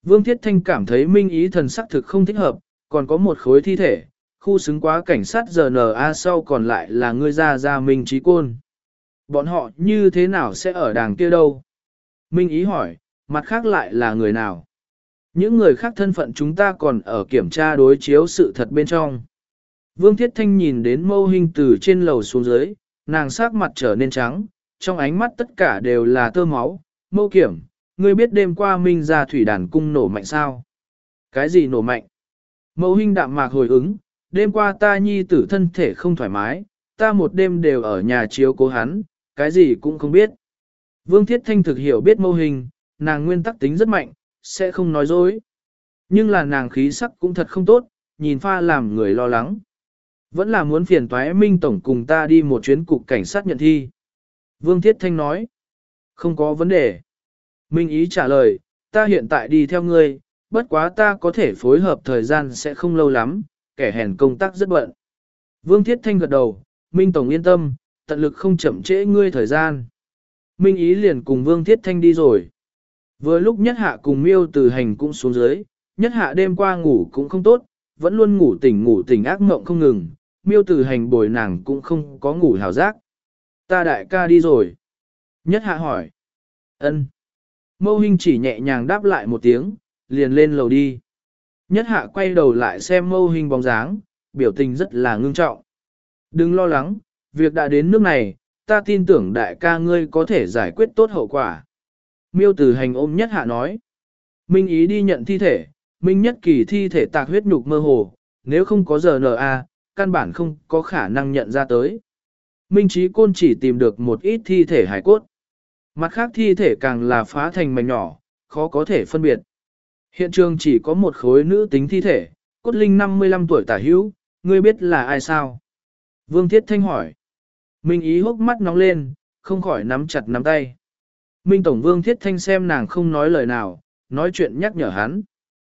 Vương Thiết Thanh cảm thấy Minh Ý thần sắc thực không thích hợp, còn có một khối thi thể, khu xứng quá cảnh sát giê en a sau còn lại là ngươi ra ra Minh Trí Côn. Bọn họ như thế nào sẽ ở đàng kia đâu? Minh Ý hỏi, mặt khác lại là người nào? Những người khác thân phận chúng ta còn ở kiểm tra đối chiếu sự thật bên trong. Vương Thiết Thanh nhìn đến Mâu Hinh từ trên lầu xuống dưới, nàng sắc mặt trở nên trắng, trong ánh mắt tất cả đều là tơ máu. Mâu Kiểm, ngươi biết đêm qua Minh ra thủy đàn cung nổ mạnh sao? Cái gì nổ mạnh? Mâu Hinh đạm mạc hồi ứng, đêm qua ta nhi tử thân thể không thoải mái, ta một đêm đều ở nhà chiếu cố hắn, cái gì cũng không biết. Vương Thiết Thanh thực hiểu biết Mâu Hinh, nàng nguyên tắc tính rất mạnh, sẽ không nói dối. Nhưng là nàng khí sắc cũng thật không tốt, nhìn pha làm người lo lắng. Vẫn là muốn phiền toái Minh Tổng cùng ta đi một chuyến cục cảnh sát nhận thi. Vương Thiết Thanh nói, không có vấn đề. Minh Ý trả lời, ta hiện tại đi theo ngươi, bất quá ta có thể phối hợp thời gian sẽ không lâu lắm, kẻ hèn công tác rất bận. Vương Thiết Thanh gật đầu, Minh Tổng yên tâm, tận lực không chậm trễ ngươi thời gian. Minh Ý liền cùng Vương Thiết Thanh đi rồi. Vừa lúc Nhất Hạ cùng Miêu Từ Hành cũng xuống dưới, Nhất Hạ đêm qua ngủ cũng không tốt, vẫn luôn ngủ tỉnh ngủ tỉnh ác mộng không ngừng, Miêu Từ Hành bồi nàng cũng không có ngủ hào giác. Ta đại ca đi rồi. Nhất Hạ hỏi. Ân. Mâu Hinh chỉ nhẹ nhàng đáp lại một tiếng, liền lên lầu đi. Nhất Hạ quay đầu lại xem Mâu Hinh bóng dáng, biểu tình rất là ngưng trọng. Đừng lo lắng, việc đã đến nước này, ta tin tưởng đại ca ngươi có thể giải quyết tốt hậu quả. Miêu Từ Hành ôm Nhất Hạ nói. Minh Ý đi nhận thi thể, Minh Nhất Kỳ thi thể tạc huyết nhục mơ hồ, nếu không có giê en a, căn bản không có khả năng nhận ra tới. Minh Trí Côn chỉ tìm được một ít thi thể hài cốt. Mặt khác thi thể càng là phá thành mảnh nhỏ, khó có thể phân biệt. Hiện trường chỉ có một khối nữ tính thi thể, cốt linh năm mươi lăm tuổi tả hữu, ngươi biết là ai sao? Vương Thiết Thanh hỏi. Minh Ý hốc mắt nóng lên, không khỏi nắm chặt nắm tay. Minh Tổng Vương Thiết Thanh xem nàng không nói lời nào, nói chuyện nhắc nhở hắn.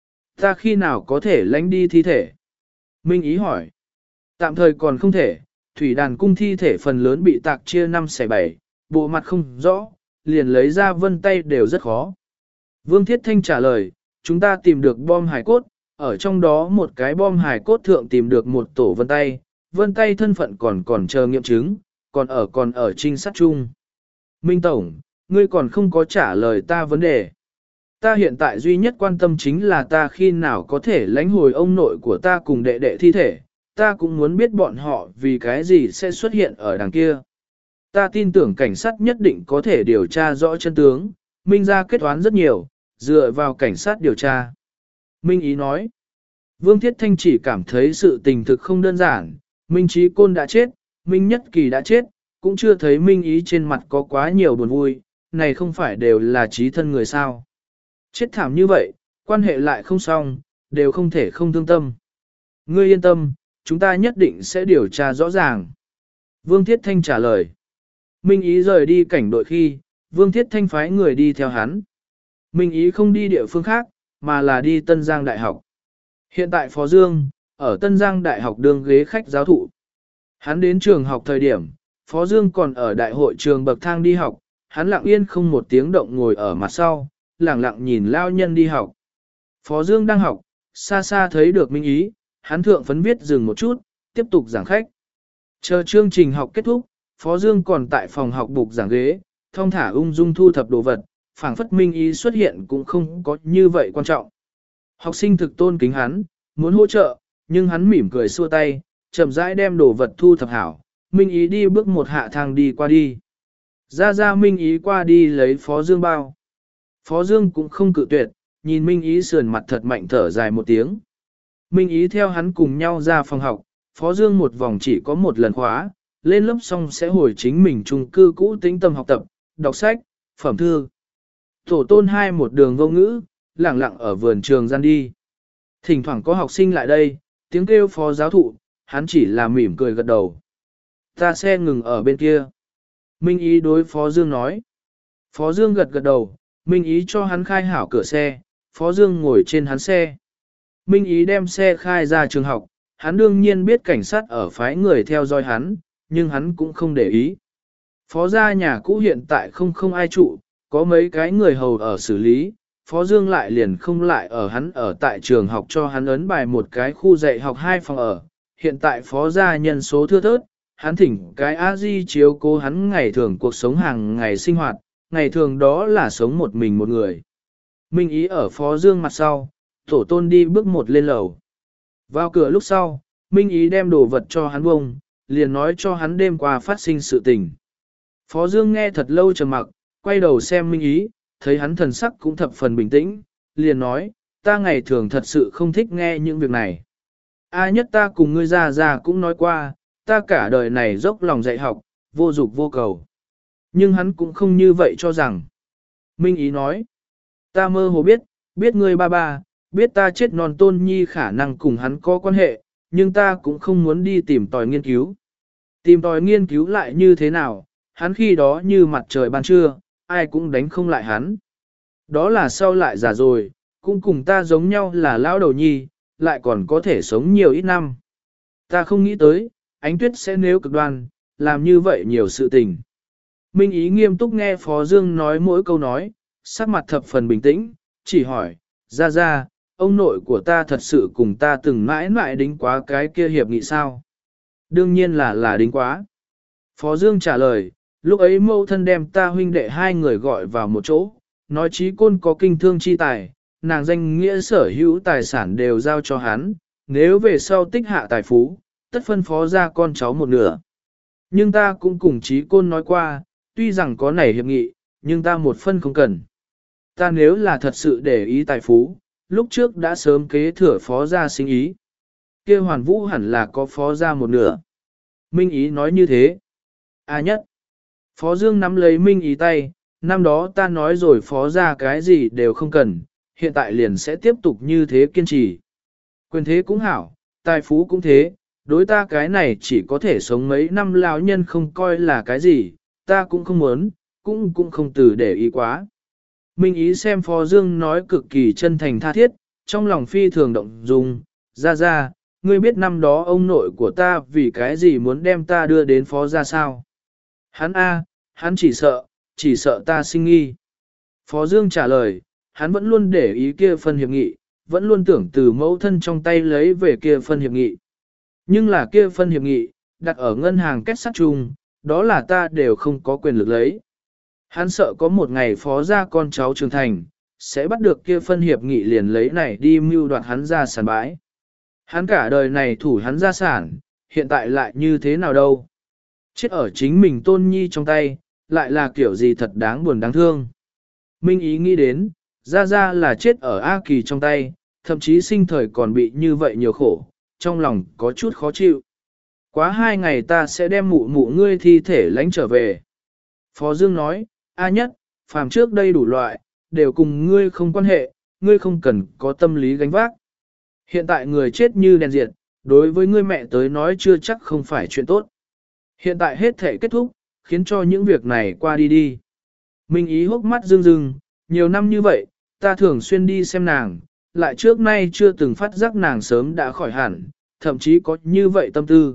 Ta khi nào có thể lánh đi thi thể? Minh Ý hỏi. Tạm thời còn không thể, thủy đàn cung thi thể phần lớn bị tạc chia năm xẻ bảy, bộ mặt không rõ, liền lấy ra vân tay đều rất khó. Vương Thiết Thanh trả lời, chúng ta tìm được bom hài cốt, ở trong đó một cái bom hài cốt thượng tìm được một tổ vân tay, vân tay thân phận còn còn chờ nghiệm chứng, còn ở còn ở trinh sát chung. Minh Tổng, ngươi còn không có trả lời ta vấn đề. Ta hiện tại duy nhất quan tâm chính là ta khi nào có thể lãnh hồi ông nội của ta cùng đệ đệ thi thể, ta cũng muốn biết bọn họ vì cái gì sẽ xuất hiện ở đằng kia. Ta tin tưởng cảnh sát nhất định có thể điều tra rõ chân tướng, Minh ra kết toán rất nhiều, dựa vào cảnh sát điều tra. Minh Ý nói, Vương Thiết Thanh chỉ cảm thấy sự tình thực không đơn giản, Minh Trí Côn đã chết, Minh Nhất Kỳ đã chết, cũng chưa thấy Minh Ý trên mặt có quá nhiều buồn vui, này không phải đều là trí thân người sao. Chết thảm như vậy, quan hệ lại không xong, đều không thể không thương tâm. Ngươi yên tâm, chúng ta nhất định sẽ điều tra rõ ràng. Vương Thiết Thanh trả lời. Minh Ý rời đi cảnh đội khi, Vương Thiết Thanh phái người đi theo hắn. Minh Ý không đi địa phương khác, mà là đi Tân Giang Đại học. Hiện tại Phó Dương, ở Tân Giang Đại học đương ghế khách giáo thụ. Hắn đến trường học thời điểm, Phó Dương còn ở đại hội trường bậc thang đi học, hắn lặng yên không một tiếng động ngồi ở mặt sau, lặng lặng nhìn lao nhân đi học. Phó Dương đang học, xa xa thấy được Minh Ý, hắn thượng phấn viết dừng một chút, tiếp tục giảng khách. Chờ chương trình học kết thúc, Phó Dương còn tại phòng học bục giảng ghế, thong thả ung dung thu thập đồ vật, phảng phất Minh Ý xuất hiện cũng không có như vậy quan trọng. Học sinh thực tôn kính hắn, muốn hỗ trợ, nhưng hắn mỉm cười xua tay, chậm rãi đem đồ vật thu thập hảo. Minh Ý đi bước một hạ thang đi qua đi. Ra ra Minh Ý qua đi lấy Phó Dương bao. Phó Dương cũng không cự tuyệt, nhìn Minh Ý sườn mặt thật mạnh thở dài một tiếng. Minh Ý theo hắn cùng nhau ra phòng học, Phó Dương một vòng chỉ có một lần khóa, lên lớp xong sẽ hồi chính mình chung cư cũ tĩnh tâm học tập, đọc sách, phẩm thư. Tổ tôn hai một đường vô ngữ, lặng lặng ở vườn trường gian đi. Thỉnh thoảng có học sinh lại đây, tiếng kêu phó giáo thụ, hắn chỉ là mỉm cười gật đầu. Ta xe ngừng ở bên kia. Minh Ý đối Phó Dương nói. Phó Dương gật gật đầu, Minh Ý cho hắn khai hảo cửa xe, Phó Dương ngồi trên hắn xe. Minh Ý đem xe khai ra trường học, hắn đương nhiên biết cảnh sát ở phái người theo dõi hắn, nhưng hắn cũng không để ý. Phó gia nhà cũ hiện tại không không ai trụ, có mấy cái người hầu ở xử lý, Phó Dương lại liền không lại ở hắn ở tại trường học cho hắn ấn bài một cái khu dạy học hai phòng ở. Hiện tại phó gia nhân số thưa thớt, hắn thỉnh cái A-di chiếu cố hắn ngày thường cuộc sống hàng ngày sinh hoạt, ngày thường đó là sống một mình một người. Minh Ý ở phó Dương mặt sau, tổ tôn đi bước một lên lầu. Vào cửa lúc sau, Minh Ý đem đồ vật cho hắn bông, liền nói cho hắn đêm qua phát sinh sự tình. Phó Dương nghe thật lâu trầm mặc, quay đầu xem Minh Ý, thấy hắn thần sắc cũng thập phần bình tĩnh, liền nói, ta ngày thường thật sự không thích nghe những việc này. A nhất ta cùng ngươi già già cũng nói qua, ta cả đời này dốc lòng dạy học, vô dục vô cầu. Nhưng hắn cũng không như vậy cho rằng. Minh Ý nói, ta mơ hồ biết, biết ngươi ba ba, biết ta chết non tôn nhi khả năng cùng hắn có quan hệ, nhưng ta cũng không muốn đi tìm tòi nghiên cứu. Tìm tòi nghiên cứu lại như thế nào, hắn khi đó như mặt trời ban trưa, ai cũng đánh không lại hắn. Đó là sau lại già rồi, cũng cùng ta giống nhau là lão đầu nhi, lại còn có thể sống nhiều ít năm. Ta không nghĩ tới, ánh tuyết sẽ nếu cực đoan, làm như vậy nhiều sự tình. Minh Ý nghiêm túc nghe Phó Dương nói mỗi câu nói, sắc mặt thập phần bình tĩnh, chỉ hỏi, ra ra, ông nội của ta thật sự cùng ta từng mãi mãi đính quá cái kia hiệp nghị sao? Đương nhiên là là đính quá. Phó Dương trả lời, lúc ấy mâu thân đem ta huynh đệ hai người gọi vào một chỗ, nói chí côn có kinh thương chi tài, nàng danh nghĩa sở hữu tài sản đều giao cho hắn, nếu về sau tích hạ tài phú, tất phân phó ra con cháu một nửa. Nhưng ta cũng cùng chí côn nói qua, tuy rằng có nảy hiệp nghị, nhưng ta một phân không cần. Ta nếu là thật sự để ý tài phú, lúc trước đã sớm kế thừa phó gia sinh ý. Kia hoàn vũ hẳn là có phó gia một nửa. Minh Ý nói như thế. A nhất. Phó Dương nắm lấy Minh Ý tay, năm đó ta nói rồi phó gia cái gì đều không cần, hiện tại liền sẽ tiếp tục như thế kiên trì. Quyền thế cũng hảo, tài phú cũng thế, đối ta cái này chỉ có thể sống mấy năm lão nhân không coi là cái gì, ta cũng không muốn, cũng cũng không từ để ý quá. Minh Ý xem Phó Dương nói cực kỳ chân thành tha thiết, trong lòng phi thường động dung, ra ra, ngươi biết năm đó ông nội của ta vì cái gì muốn đem ta đưa đến Phó gia sao? Hắn A, hắn chỉ sợ, chỉ sợ ta sinh nghi. Phó Dương trả lời, hắn vẫn luôn để ý kia phân hiệp nghị, vẫn luôn tưởng từ mẫu thân trong tay lấy về kia phân hiệp nghị. Nhưng là kia phân hiệp nghị, đặt ở ngân hàng kết sắt chung, đó là ta đều không có quyền lực lấy. Hắn sợ có một ngày phó gia con cháu trưởng thành, sẽ bắt được kia phân hiệp nghị liền lấy này đi mưu đoạt hắn ra sản bãi. Hắn cả đời này thủ hắn gia sản, hiện tại lại như thế nào đâu. Chết ở chính mình tôn nhi trong tay, lại là kiểu gì thật đáng buồn đáng thương. Minh Ý nghĩ đến, ra ra là chết ở A Kỳ trong tay, thậm chí sinh thời còn bị như vậy nhiều khổ, trong lòng có chút khó chịu. Quá hai ngày ta sẽ đem mụ mụ ngươi thi thể lãnh trở về. Phó Dương nói, A nhất, phàm trước đây đủ loại, đều cùng ngươi không quan hệ, ngươi không cần có tâm lý gánh vác. Hiện tại người chết như đèn diệt, đối với ngươi mẹ tới nói chưa chắc không phải chuyện tốt. Hiện tại hết thể kết thúc, khiến cho những việc này qua đi đi. Minh Ý hốc mắt rưng rưng, nhiều năm như vậy, ta thường xuyên đi xem nàng, lại trước nay chưa từng phát giác nàng sớm đã khỏi hẳn, thậm chí có như vậy tâm tư.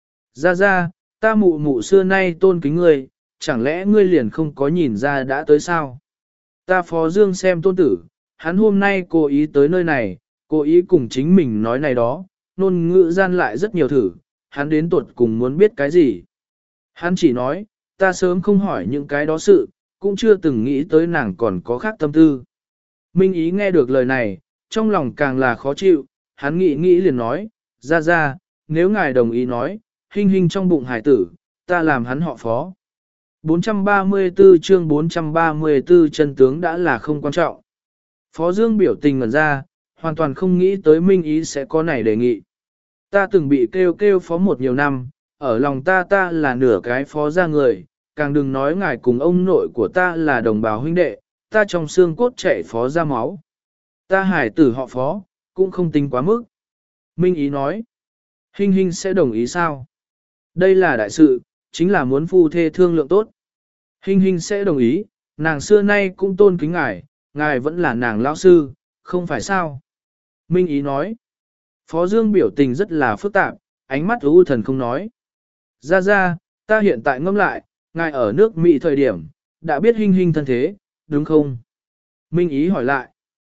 Ra ra, ta mụ mụ xưa nay tôn kính ngươi, chẳng lẽ ngươi liền không có nhìn ra đã tới sao? Ta Phó Dương xem tôn tử, hắn hôm nay cố ý tới nơi này, cố ý cùng chính mình nói này đó, ngôn ngữ gian lại rất nhiều thử, hắn đến tuột cùng muốn biết cái gì. Hắn chỉ nói, ta sớm không hỏi những cái đó sự, cũng chưa từng nghĩ tới nàng còn có khác tâm tư. Minh Ý nghe được lời này, trong lòng càng là khó chịu, hắn nghĩ nghĩ liền nói, ra ra, nếu ngài đồng ý nói, hình hình trong bụng hải tử, ta làm hắn họ Phó. bốn trăm ba mươi tư chương bốn trăm ba mươi tư chân tướng đã là không quan trọng. Phó Dương biểu tình ngẩn ra, hoàn toàn không nghĩ tới Minh Ý sẽ có này đề nghị. Ta từng bị kêu kêu phó một nhiều năm, ở lòng ta ta là nửa cái phó gia người, càng đừng nói ngài cùng ông nội của ta là đồng bào huynh đệ, ta trong xương cốt chảy phó ra máu. Ta hải tử họ Phó, cũng không tính quá mức. Minh Ý nói, Hinh Hinh sẽ đồng ý sao? Đây là đại sự, chính là muốn phu thê thương lượng tốt. Hinh Hinh sẽ đồng ý, nàng xưa nay cũng tôn kính ngài, ngài vẫn là nàng lão sư, không phải sao? Minh Ý nói, Phó Dương biểu tình rất là phức tạp, ánh mắt u thần không nói. Ra ra, ta hiện tại ngâm lại, ngài ở nước Mỹ thời điểm, đã biết Hinh Hinh thân thế, đúng không? Minh Ý hỏi lại.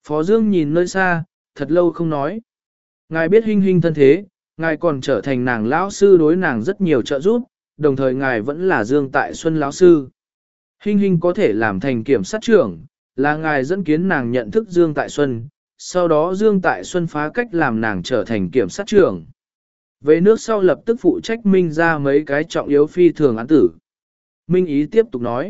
Phó Dương nhìn nơi xa, thật lâu không nói. Ngài biết Hinh Hinh thân thế, ngài còn trở thành nàng lão sư đối nàng rất nhiều trợ giúp, đồng thời ngài vẫn là Dương Tại Xuân lão sư. Hinh Hinh có thể làm thành kiểm sát trưởng, là ngài dẫn kiến nàng nhận thức Dương Tại Xuân, sau đó Dương Tại Xuân phá cách làm nàng trở thành kiểm sát trưởng. Về nước sau lập tức phụ trách Minh ra mấy cái trọng yếu phi thường án tử. Minh Ý tiếp tục nói.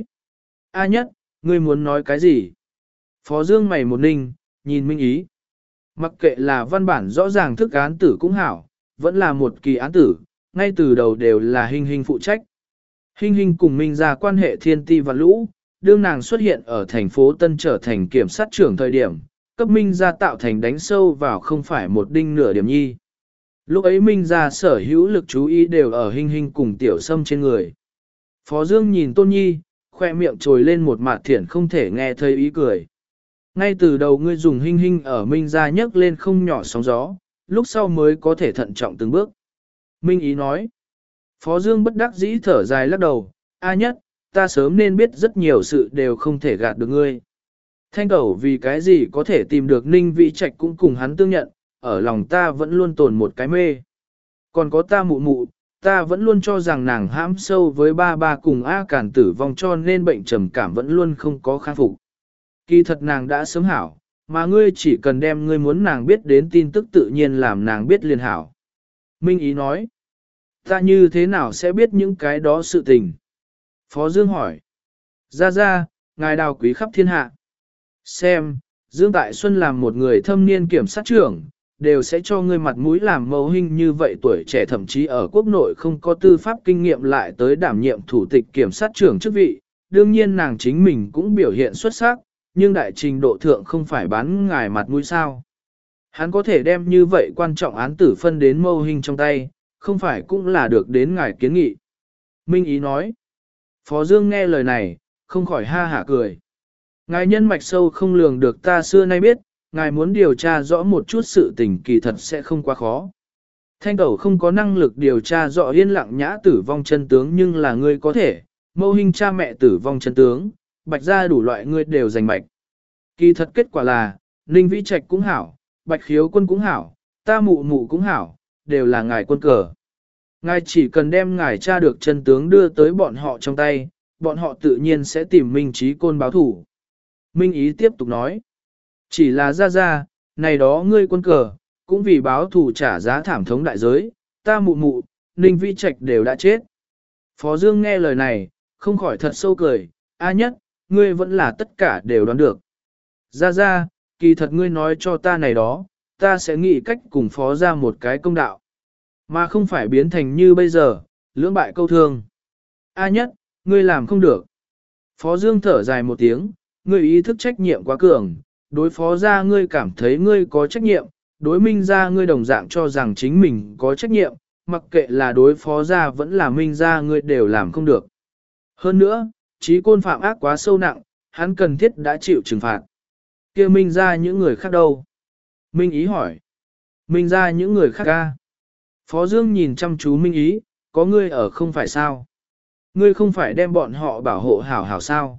A Nhất, ngươi muốn nói cái gì? Phó Dương mày một ninh, nhìn Minh Ý. Mặc kệ là văn bản rõ ràng thức án tử cũng hảo, vẫn là một kỳ án tử, ngay từ đầu đều là Hinh Hinh phụ trách. Hinh Hinh cùng Minh ra quan hệ thiên ti và lũ, đương nàng xuất hiện ở thành phố Tân trở thành kiểm sát trưởng thời điểm, cấp Minh ra tạo thành đánh sâu vào không phải một đinh nửa điểm nhi. Lúc ấy Minh ra sở hữu lực chú ý đều ở Hinh Hinh cùng Tiểu Sâm trên người. Phó Dương nhìn Tôn Nhi, khoe miệng trồi lên một mạt thiển không thể nghe thấy ý cười. Ngay từ đầu ngươi dùng Hinh Hinh ở Minh ra nhấc lên không nhỏ sóng gió, lúc sau mới có thể thận trọng từng bước. Minh Ý nói. Phó Dương bất đắc dĩ thở dài lắc đầu, A Nhất, ta sớm nên biết rất nhiều sự đều không thể gạt được ngươi. Thanh Cẩu vì cái gì có thể tìm được Ninh Vĩ Trạch cũng cùng hắn tương nhận, ở lòng ta vẫn luôn tồn một cái mê. Còn có ta mụ mụ, ta vẫn luôn cho rằng nàng hãm sâu với ba ba cùng A Cản tử vong cho nên bệnh trầm cảm vẫn luôn không có kháng phục. Kỳ thật nàng đã sớm hảo, mà ngươi chỉ cần đem ngươi muốn nàng biết đến tin tức tự nhiên làm nàng biết liền hảo. Minh Ý nói, ta như thế nào sẽ biết những cái đó sự tình? Phó Dương hỏi, ra ra, ngài đào quý khắp thiên hạ. Xem, Dương Tại Xuân làm một người thâm niên kiểm sát trưởng, đều sẽ cho ngươi mặt mũi làm mẫu hình như vậy tuổi trẻ thậm chí ở quốc nội không có tư pháp kinh nghiệm lại tới đảm nhiệm thủ tịch kiểm sát trưởng chức vị. Đương nhiên nàng chính mình cũng biểu hiện xuất sắc, nhưng đại trình độ thượng không phải bán ngài mặt mũi sao. Hắn có thể đem như vậy quan trọng án tử phân đến mâu hình trong tay, không phải cũng là được đến ngài kiến nghị. Minh Ý nói. Phó Dương nghe lời này, không khỏi ha hả cười. Ngài nhân mạch sâu không lường được ta xưa nay biết, ngài muốn điều tra rõ một chút sự tình kỳ thật sẽ không quá khó. Thanh Cẩu không có năng lực điều tra rõ yên lặng nhã tử vong chân tướng nhưng là ngươi có thể, mâu hình cha mẹ tử vong chân tướng, bạch ra đủ loại ngươi đều giành mạch. Kỳ thật kết quả là, Ninh Vĩ Trạch cũng hảo, bạch khiếu quân cũng hảo, ta mụ mụ cũng hảo, đều là ngài quân cờ. Ngài chỉ cần đem ngài tra được chân tướng đưa tới bọn họ trong tay, bọn họ tự nhiên sẽ tìm Minh Trí Côn báo thủ. Minh Ý tiếp tục nói, chỉ là ra ra, này đó ngươi quân cờ, cũng vì báo thủ trả giá thảm thống đại giới, ta mụ mụ, Ninh Vĩ Trạch đều đã chết. Phó Dương nghe lời này, không khỏi thật sâu cười, A Nhất, ngươi vẫn là tất cả đều đoán được. Ra ra, kỳ thật ngươi nói cho ta này đó, ta sẽ nghĩ cách cùng phó ra một cái công đạo. Mà không phải biến thành như bây giờ, lưỡng bại câu thương. A Nhất, ngươi làm không được. Phó Dương thở dài một tiếng, ngươi ý thức trách nhiệm quá cường, đối phó ra ngươi cảm thấy ngươi có trách nhiệm, đối minh ra ngươi đồng dạng cho rằng chính mình có trách nhiệm, mặc kệ là đối phó ra vẫn là minh ra ngươi đều làm không được. Hơn nữa, Trí Côn phạm ác quá sâu nặng, hắn cần thiết đã chịu trừng phạt. Kia minh ra những người khác đâu? Minh Ý hỏi. Minh ra những người khác ca. Phó Dương nhìn chăm chú Minh Ý, có ngươi ở không phải sao? Ngươi không phải đem bọn họ bảo hộ hảo hảo sao?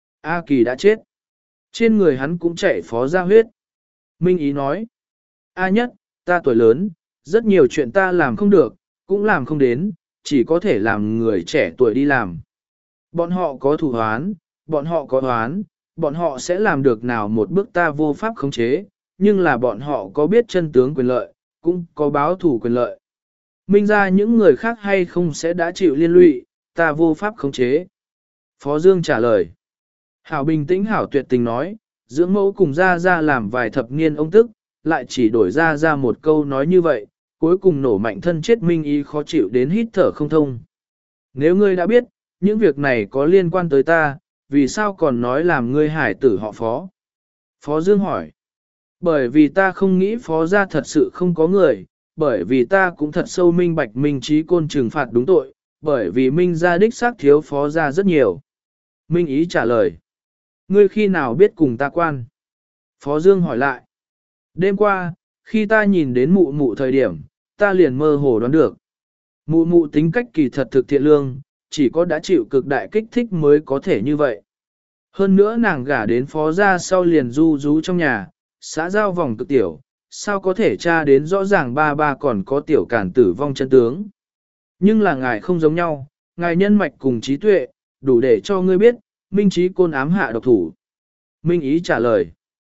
A Kỳ đã chết. Trên người hắn cũng chảy phó ra huyết. Minh Ý nói. A Nhất, ta tuổi lớn, rất nhiều chuyện ta làm không được, cũng làm không đến, chỉ có thể làm người trẻ tuổi đi làm. Bọn họ có thủ hoán, bọn họ có hoán, bọn họ sẽ làm được nào một bước ta vô pháp khống chế, nhưng là bọn họ có biết chân tướng quyền lợi, cũng có báo thủ quyền lợi. Minh ra những người khác hay không sẽ đã chịu liên lụy, ta vô pháp khống chế. Phó Dương trả lời. Hảo bình tĩnh hảo tuyệt tình nói, dưỡng mẫu cùng ra ra làm vài thập niên ông tức, lại chỉ đổi ra ra một câu nói như vậy, cuối cùng nổ mạnh thân chết Minh Ý khó chịu đến hít thở không thông. Nếu ngươi đã biết, những việc này có liên quan tới ta, vì sao còn nói làm ngươi hải tử họ Phó? Phó Dương hỏi. Bởi vì ta không nghĩ Phó gia thật sự không có người, bởi vì ta cũng thật sâu minh bạch Minh Trí Côn trừng phạt đúng tội, bởi vì Minh gia đích xác thiếu Phó gia rất nhiều. Minh Ý trả lời. Ngươi khi nào biết cùng ta quan? Phó Dương hỏi lại. Đêm qua, khi ta nhìn đến mụ mụ thời điểm, ta liền mơ hồ đoán được. Mụ mụ tính cách kỳ thật thực thiện lương, chỉ có đã chịu cực đại kích thích mới có thể như vậy. Hơn nữa nàng gả đến phó gia sau liền du rú trong nhà, xã giao vòng cực tiểu, sao có thể tra đến rõ ràng ba ba còn có tiểu cản tử vong chân tướng. Nhưng là ngài không giống nhau, ngài nhân mạch cùng trí tuệ, đủ để cho ngươi biết, Minh Trí Côn ám hạ độc thủ. Minh Ý trả lời.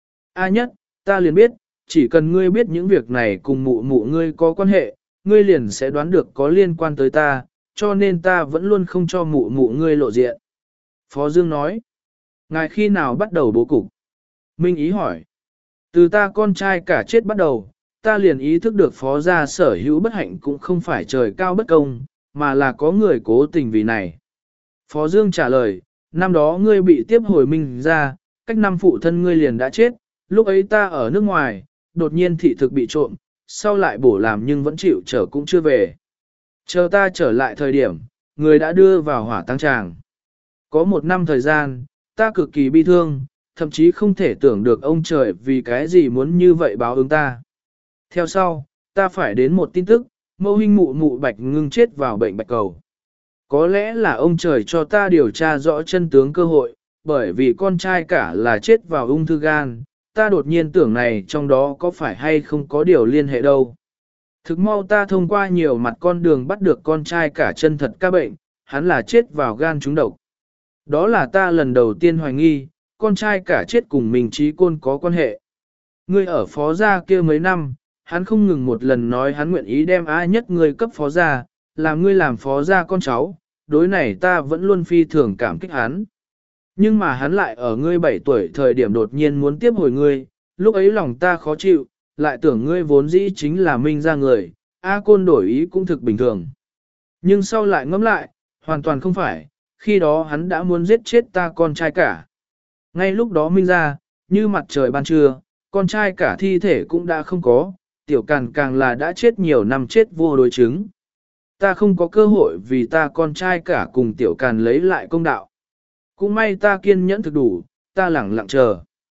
A nhất, ta liền biết, chỉ cần ngươi biết những việc này cùng mụ mụ ngươi có quan hệ, ngươi liền sẽ đoán được có liên quan tới ta, cho nên ta vẫn luôn không cho mụ mụ ngươi lộ diện. Phó Dương nói. Ngài khi nào bắt đầu bố cục? Minh Ý hỏi. Từ ta con trai cả chết bắt đầu, ta liền ý thức được phó gia sở hữu bất hạnh cũng không phải trời cao bất công, mà là có người cố tình vì này. Phó Dương trả lời, năm đó ngươi bị tiếp hồi Minh ra, cách năm phụ thân ngươi liền đã chết, lúc ấy ta ở nước ngoài, đột nhiên thị thực bị trộm, sau lại bổ làm nhưng vẫn chịu trở cũng chưa về. Chờ ta trở lại thời điểm, người đã đưa vào hỏa táng tràng. Có một năm thời gian, ta cực kỳ bi thương, thậm chí không thể tưởng được ông trời vì cái gì muốn như vậy báo ứng ta. Theo sau, ta phải đến một tin tức, mẫu huynh mụ mụ bạch ngưng chết vào bệnh bạch cầu. Có lẽ là ông trời cho ta điều tra rõ chân tướng cơ hội, bởi vì con trai cả là chết vào ung thư gan, ta đột nhiên tưởng này trong đó có phải hay không có điều liên hệ đâu. Thực mau ta thông qua nhiều mặt con đường bắt được con trai cả chân thật ca bệnh, hắn là chết vào gan trúng độc. Đó là ta lần đầu tiên hoài nghi, con trai cả chết cùng mình Trí Côn có quan hệ. Ngươi ở phó gia kia mấy năm, hắn không ngừng một lần nói hắn nguyện ý đem ai nhất ngươi cấp phó gia, làm ngươi làm phó gia con cháu, đối này ta vẫn luôn phi thường cảm kích hắn. Nhưng mà hắn lại ở ngươi bảy tuổi thời điểm đột nhiên muốn tiếp hồi ngươi, lúc ấy lòng ta khó chịu, lại tưởng ngươi vốn dĩ chính là Minh ra người, A Côn đổi ý cũng thực bình thường. Nhưng sau lại ngẫm lại, hoàn toàn không phải, khi đó hắn đã muốn giết chết ta con trai cả. Ngay lúc đó Minh ra, như mặt trời ban trưa, con trai cả thi thể cũng đã không có, tiểu càng càng là đã chết nhiều năm chết vô đối chứng. Ta không có cơ hội vì ta con trai cả cùng tiểu càn lấy lại công đạo. Cũng may ta kiên nhẫn thực đủ, ta lẳng lặng chờ.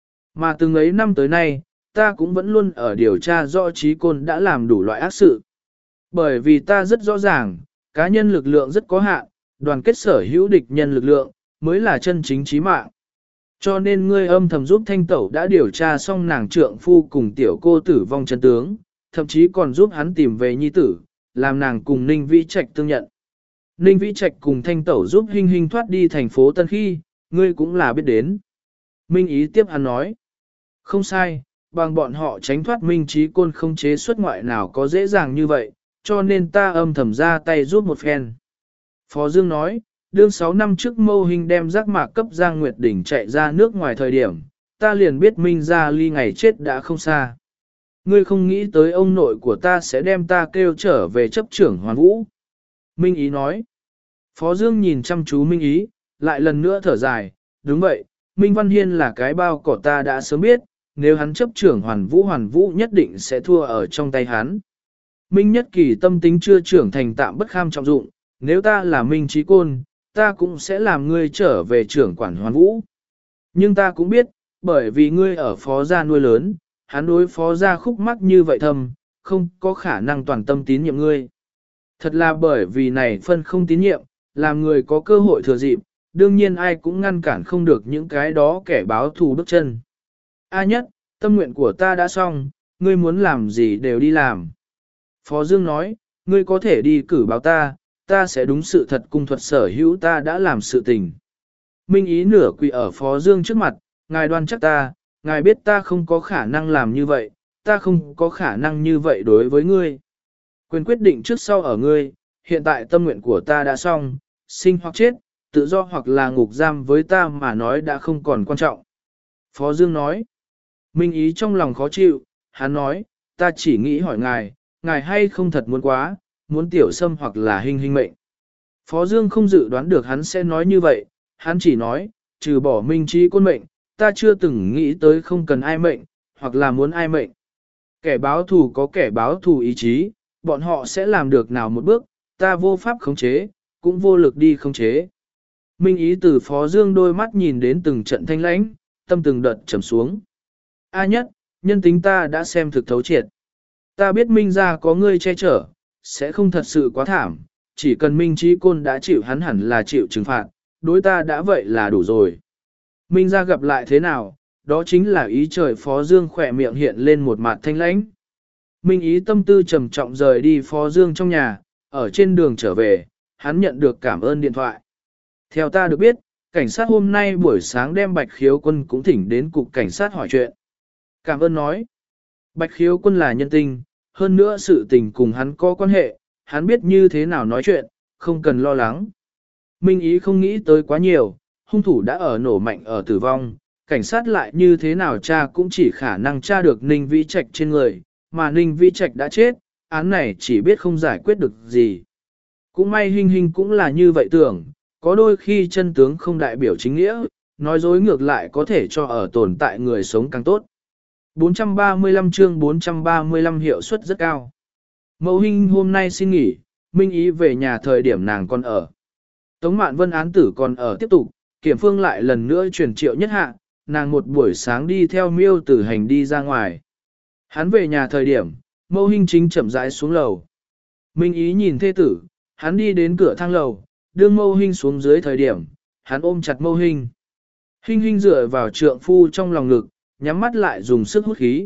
Mà từng ấy năm tới nay, ta cũng vẫn luôn ở điều tra rõ Trí Côn đã làm đủ loại ác sự. Bởi vì ta rất rõ ràng, cá nhân lực lượng rất có hạn, đoàn kết sở hữu địch nhân lực lượng, mới là chân chính chí mạng. Cho nên ngươi âm thầm giúp thanh tẩu đã điều tra xong nàng trượng phu cùng tiểu cô tử vong chân tướng, thậm chí còn giúp hắn tìm về nhi tử, làm nàng cùng Ninh Vĩ Trạch tương nhận. Ninh Vĩ Trạch cùng thanh tẩu giúp Hinh Hinh thoát đi thành phố Tân Khi, ngươi cũng là biết đến. Minh Ý tiếp hắn nói. Không sai, bằng bọn họ tránh thoát Minh Trí Côn không chế xuất ngoại nào có dễ dàng như vậy, cho nên ta âm thầm ra tay giúp một phen. Phó Dương nói, đương sáu năm trước Mâu Hình đem giác mạc cấp Giang Nguyệt Đỉnh chạy ra nước ngoài thời điểm, ta liền biết Minh ra ly ngày chết đã không xa. Ngươi không nghĩ tới ông nội của ta sẽ đem ta kêu trở về chấp trưởng Hoàn Vũ. Minh Ý nói. Phó Dương nhìn chăm chú Minh Ý, lại lần nữa thở dài, đúng vậy, Minh Văn Hiên là cái bao cỏ ta đã sớm biết, nếu hắn chấp trưởng Hoàn Vũ Hoàn Vũ nhất định sẽ thua ở trong tay hắn. Minh Nhất Kỳ tâm tính chưa trưởng thành tạm bất kham trọng dụng, nếu ta là Minh Trí Côn, ta cũng sẽ làm ngươi trở về trưởng quản Hoàn Vũ. Nhưng ta cũng biết, bởi vì ngươi ở phó gia nuôi lớn, hắn đối phó gia khúc mắc như vậy thầm, không có khả năng toàn tâm tín nhiệm ngươi. Thật là bởi vì này phân không tín nhiệm, làm người có cơ hội thừa dịp, đương nhiên ai cũng ngăn cản không được những cái đó kẻ báo thù bước chân. A nhất, tâm nguyện của ta đã xong, ngươi muốn làm gì đều đi làm. Phó Dương nói, ngươi có thể đi cử báo ta, ta sẽ đúng sự thật cung thuật sở hữu ta đã làm sự tình. Minh Ý nửa quỳ ở Phó Dương trước mặt, ngài đoan chắc ta, ngài biết ta không có khả năng làm như vậy, ta không có khả năng như vậy đối với ngươi. Quyền quyết định trước sau ở ngươi, hiện tại tâm nguyện của ta đã xong, sinh hoặc chết, tự do hoặc là ngục giam với ta mà nói đã không còn quan trọng. Phó Dương nói, Minh Ý trong lòng khó chịu, hắn nói, ta chỉ nghĩ hỏi ngài, ngài hay không thật muốn quá, muốn tiểu xâm hoặc là Hinh Hinh mệnh. Phó Dương không dự đoán được hắn sẽ nói như vậy, hắn chỉ nói, trừ bỏ Minh Trí Côn mệnh, ta chưa từng nghĩ tới không cần ai mệnh, hoặc là muốn ai mệnh. Kẻ báo thù có kẻ báo thù ý chí, bọn họ sẽ làm được nào một bước, ta vô pháp khống chế, cũng vô lực đi khống chế. Minh Ý từ Phó Dương đôi mắt nhìn đến từng trận thanh lãnh, tâm từng đợt trầm xuống. A nhất, nhân tính ta đã xem thực thấu triệt. Ta biết Minh gia có ngươi che chở, sẽ không thật sự quá thảm, chỉ cần Minh Trí Côn đã chịu hắn hẳn là chịu trừng phạt, đối ta đã vậy là đủ rồi. Minh gia gặp lại thế nào, đó chính là ý trời Phó Dương khỏe miệng hiện lên một mặt thanh lãnh. Minh Ý tâm tư trầm trọng rời đi Phó Dương trong nhà, ở trên đường trở về, hắn nhận được cảm ơn điện thoại. Theo ta được biết, cảnh sát hôm nay buổi sáng đem Bạch Khiếu Quân cũng thỉnh đến cục cảnh sát hỏi chuyện. Cảm ơn nói. Bạch Khiếu Quân là nhân tình, hơn nữa sự tình cùng hắn có quan hệ, hắn biết như thế nào nói chuyện, không cần lo lắng. Minh Ý không nghĩ tới quá nhiều, hung thủ đã ở nổ mạnh ở tử vong, cảnh sát lại như thế nào tra cũng chỉ khả năng tra được Ninh Vĩ Trạch trên người, mà Ninh Vĩ Trạch đã chết, án này chỉ biết không giải quyết được gì. Cũng may Hinh Hinh cũng là như vậy tưởng, có đôi khi chân tướng không đại biểu chính nghĩa, nói dối ngược lại có thể cho ở tồn tại người sống càng tốt. bốn trăm ba mươi lăm chương bốn trăm ba mươi lăm hiệu suất rất cao. Mẫu Hinh hôm nay xin nghỉ, Minh Ý về nhà thời điểm nàng còn ở. Tống Mạn Vân án tử còn ở tiếp tục, Kiểm Phương lại lần nữa truyền triệu nhất hạ, nàng một buổi sáng đi theo Miêu Tử Hành đi ra ngoài. Hắn về nhà thời điểm, Mẫu Hinh chính chậm rãi xuống lầu. Minh Ý nhìn thê tử, hắn đi đến cửa thang lầu, đương Mẫu Hinh xuống dưới thời điểm, hắn ôm chặt Mẫu Hinh. Hinh Hinh dựa vào trượng phu trong lòng ngực, nhắm mắt lại dùng sức hút khí.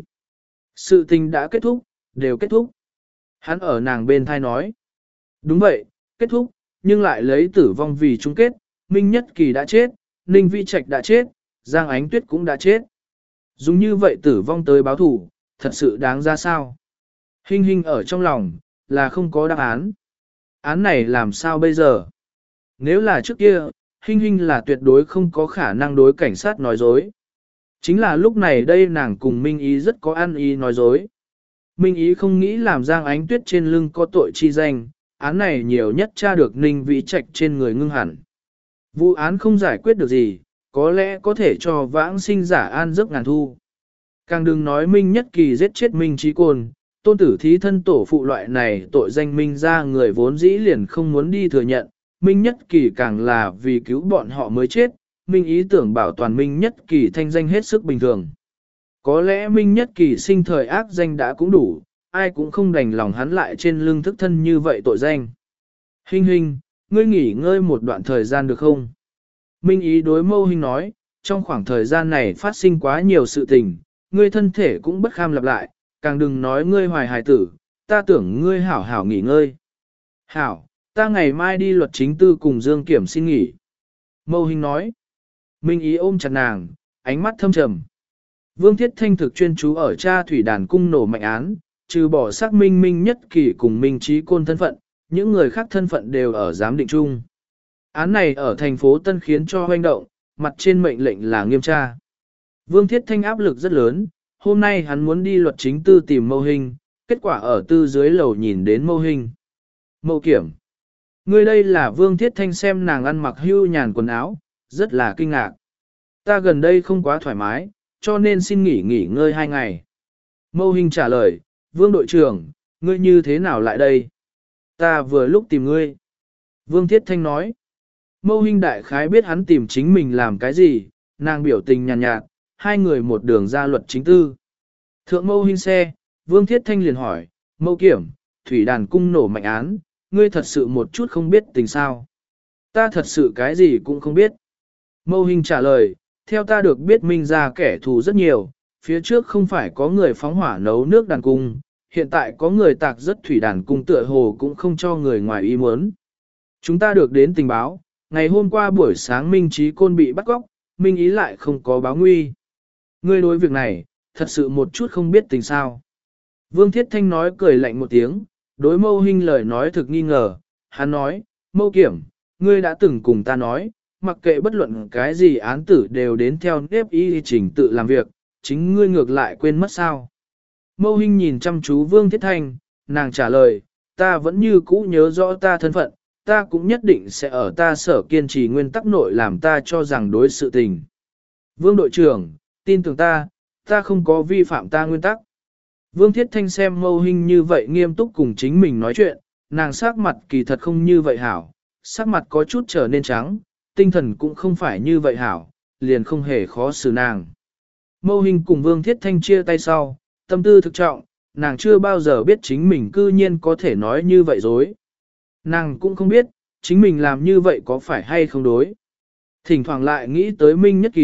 Sự tình đã kết thúc, đều kết thúc. Hắn ở nàng bên thai nói. Đúng vậy, kết thúc, nhưng lại lấy tử vong vì chung kết, Minh Nhất Kỳ đã chết, Ninh Vĩ Trạch đã chết, Giang Ánh Tuyết cũng đã chết. Dùng như vậy tử vong tới báo thủ, thật sự đáng ra sao? Hinh Hinh ở trong lòng, là không có đáp án. Án này làm sao bây giờ? Nếu là trước kia, Hinh Hinh là tuyệt đối không có khả năng đối cảnh sát nói dối. Chính là lúc này đây nàng cùng Minh Ý rất có ăn ý nói dối. Minh Ý không nghĩ làm Giang Ánh Tuyết trên lưng có tội chi danh, án này nhiều nhất tra được Ninh Vĩ Trạch trên người ngưng hẳn. Vụ án không giải quyết được gì, có lẽ có thể cho vãng sinh giả an giấc ngàn thu. Càng đừng nói Minh Nhất Kỳ giết chết Minh Trí Côn, tôn tử thí thân tổ phụ loại này tội danh Minh ra người vốn dĩ liền không muốn đi thừa nhận, Minh Nhất Kỳ càng là vì cứu bọn họ mới chết, Minh ý tưởng bảo toàn Minh Nhất Kỳ thanh danh hết sức bình thường. Có lẽ Minh Nhất Kỳ sinh thời ác danh đã cũng đủ, ai cũng không đành lòng hắn lại trên lưng thức thân như vậy tội danh. Hinh Hinh, ngươi nghỉ ngơi một đoạn thời gian được không? Minh ý đối Mâu Hinh nói, trong khoảng thời gian này phát sinh quá nhiều sự tình, ngươi thân thể cũng bất kham lặp lại, càng đừng nói ngươi hoài hài tử, ta tưởng ngươi hảo hảo nghỉ ngơi. Hảo, ta ngày mai đi luật chính tư cùng Dương Kiểm xin nghỉ. Mâu Hinh nói, Minh ý ôm chặt nàng, ánh mắt thâm trầm. Vương Thiết Thanh thực chuyên chú ở cha thủy đàn cung nổ mạnh án, trừ bỏ xác minh Minh Nhất Kỳ cùng Minh Trí Côn thân phận, những người khác thân phận đều ở giám định chung. Án này ở thành phố Tân khiến cho hoành động, mặt trên mệnh lệnh là nghiêm tra. Vương Thiết Thanh áp lực rất lớn, hôm nay hắn muốn đi luật chính tư tìm Mâu Hinh, kết quả ở tư dưới lầu nhìn đến Mâu Hinh. Mâu Kiểm, ngươi đây là Vương Thiết Thanh xem nàng ăn mặc hưu nhàn quần áo, rất là kinh ngạc. Ta gần đây không quá thoải mái, cho nên xin nghỉ nghỉ ngơi hai ngày. Mâu Hinh trả lời, Vương đội trưởng, ngươi như thế nào lại đây? Ta vừa lúc tìm ngươi. Vương Thiết Thanh nói, Mâu Hinh đại khái biết hắn tìm chính mình làm cái gì, nàng biểu tình nhàn nhạt, nhạt, hai người một đường ra luật chính tư. Thượng Mâu Hinh xe, Vương Thiết Thanh liền hỏi, Mâu Kiểm, thủy đàn cung nổ mạnh án, ngươi thật sự một chút không biết tình sao? Ta thật sự cái gì cũng không biết. Mâu Hinh trả lời, theo ta được biết Minh ra kẻ thù rất nhiều, phía trước không phải có người phóng hỏa nấu nước đàn cung, hiện tại có người tạc rất thủy đàn cung tựa hồ cũng không cho người ngoài ý muốn. Chúng ta được đến tình báo, ngày hôm qua buổi sáng Minh Trí Côn bị bắt cóc, Minh ý lại không có báo nguy. Ngươi đối việc này, thật sự một chút không biết tình sao. Vương Thiết Thanh nói cười lạnh một tiếng, đối Mâu Hinh lời nói thực nghi ngờ, hắn nói, Mâu Kiểm, ngươi đã từng cùng ta nói, mặc kệ bất luận cái gì án tử đều đến theo nếp y trình tự làm việc, chính ngươi ngược lại quên mất sao. Mâu Hinh nhìn chăm chú Vương Thiết Thanh, nàng trả lời, ta vẫn như cũ nhớ rõ ta thân phận, ta cũng nhất định sẽ ở ta sở kiên trì nguyên tắc nội làm ta cho rằng đối sự tình. Vương đội trưởng, tin tưởng ta, ta không có vi phạm ta nguyên tắc. Vương Thiết Thanh xem Mâu Hinh như vậy nghiêm túc cùng chính mình nói chuyện, nàng sắc mặt kỳ thật không như vậy hảo, sắc mặt có chút trở nên trắng, tinh thần cũng không phải như vậy hảo, liền không hề khó xử nàng. Mâu Hinh cùng Vương Thiết Thanh chia tay sau, tâm tư thực trọng, nàng chưa bao giờ biết chính mình cư nhiên có thể nói như vậy dối. Nàng cũng không biết, chính mình làm như vậy có phải hay không đối. Thỉnh thoảng lại nghĩ tới Minh Nhất Kỳ,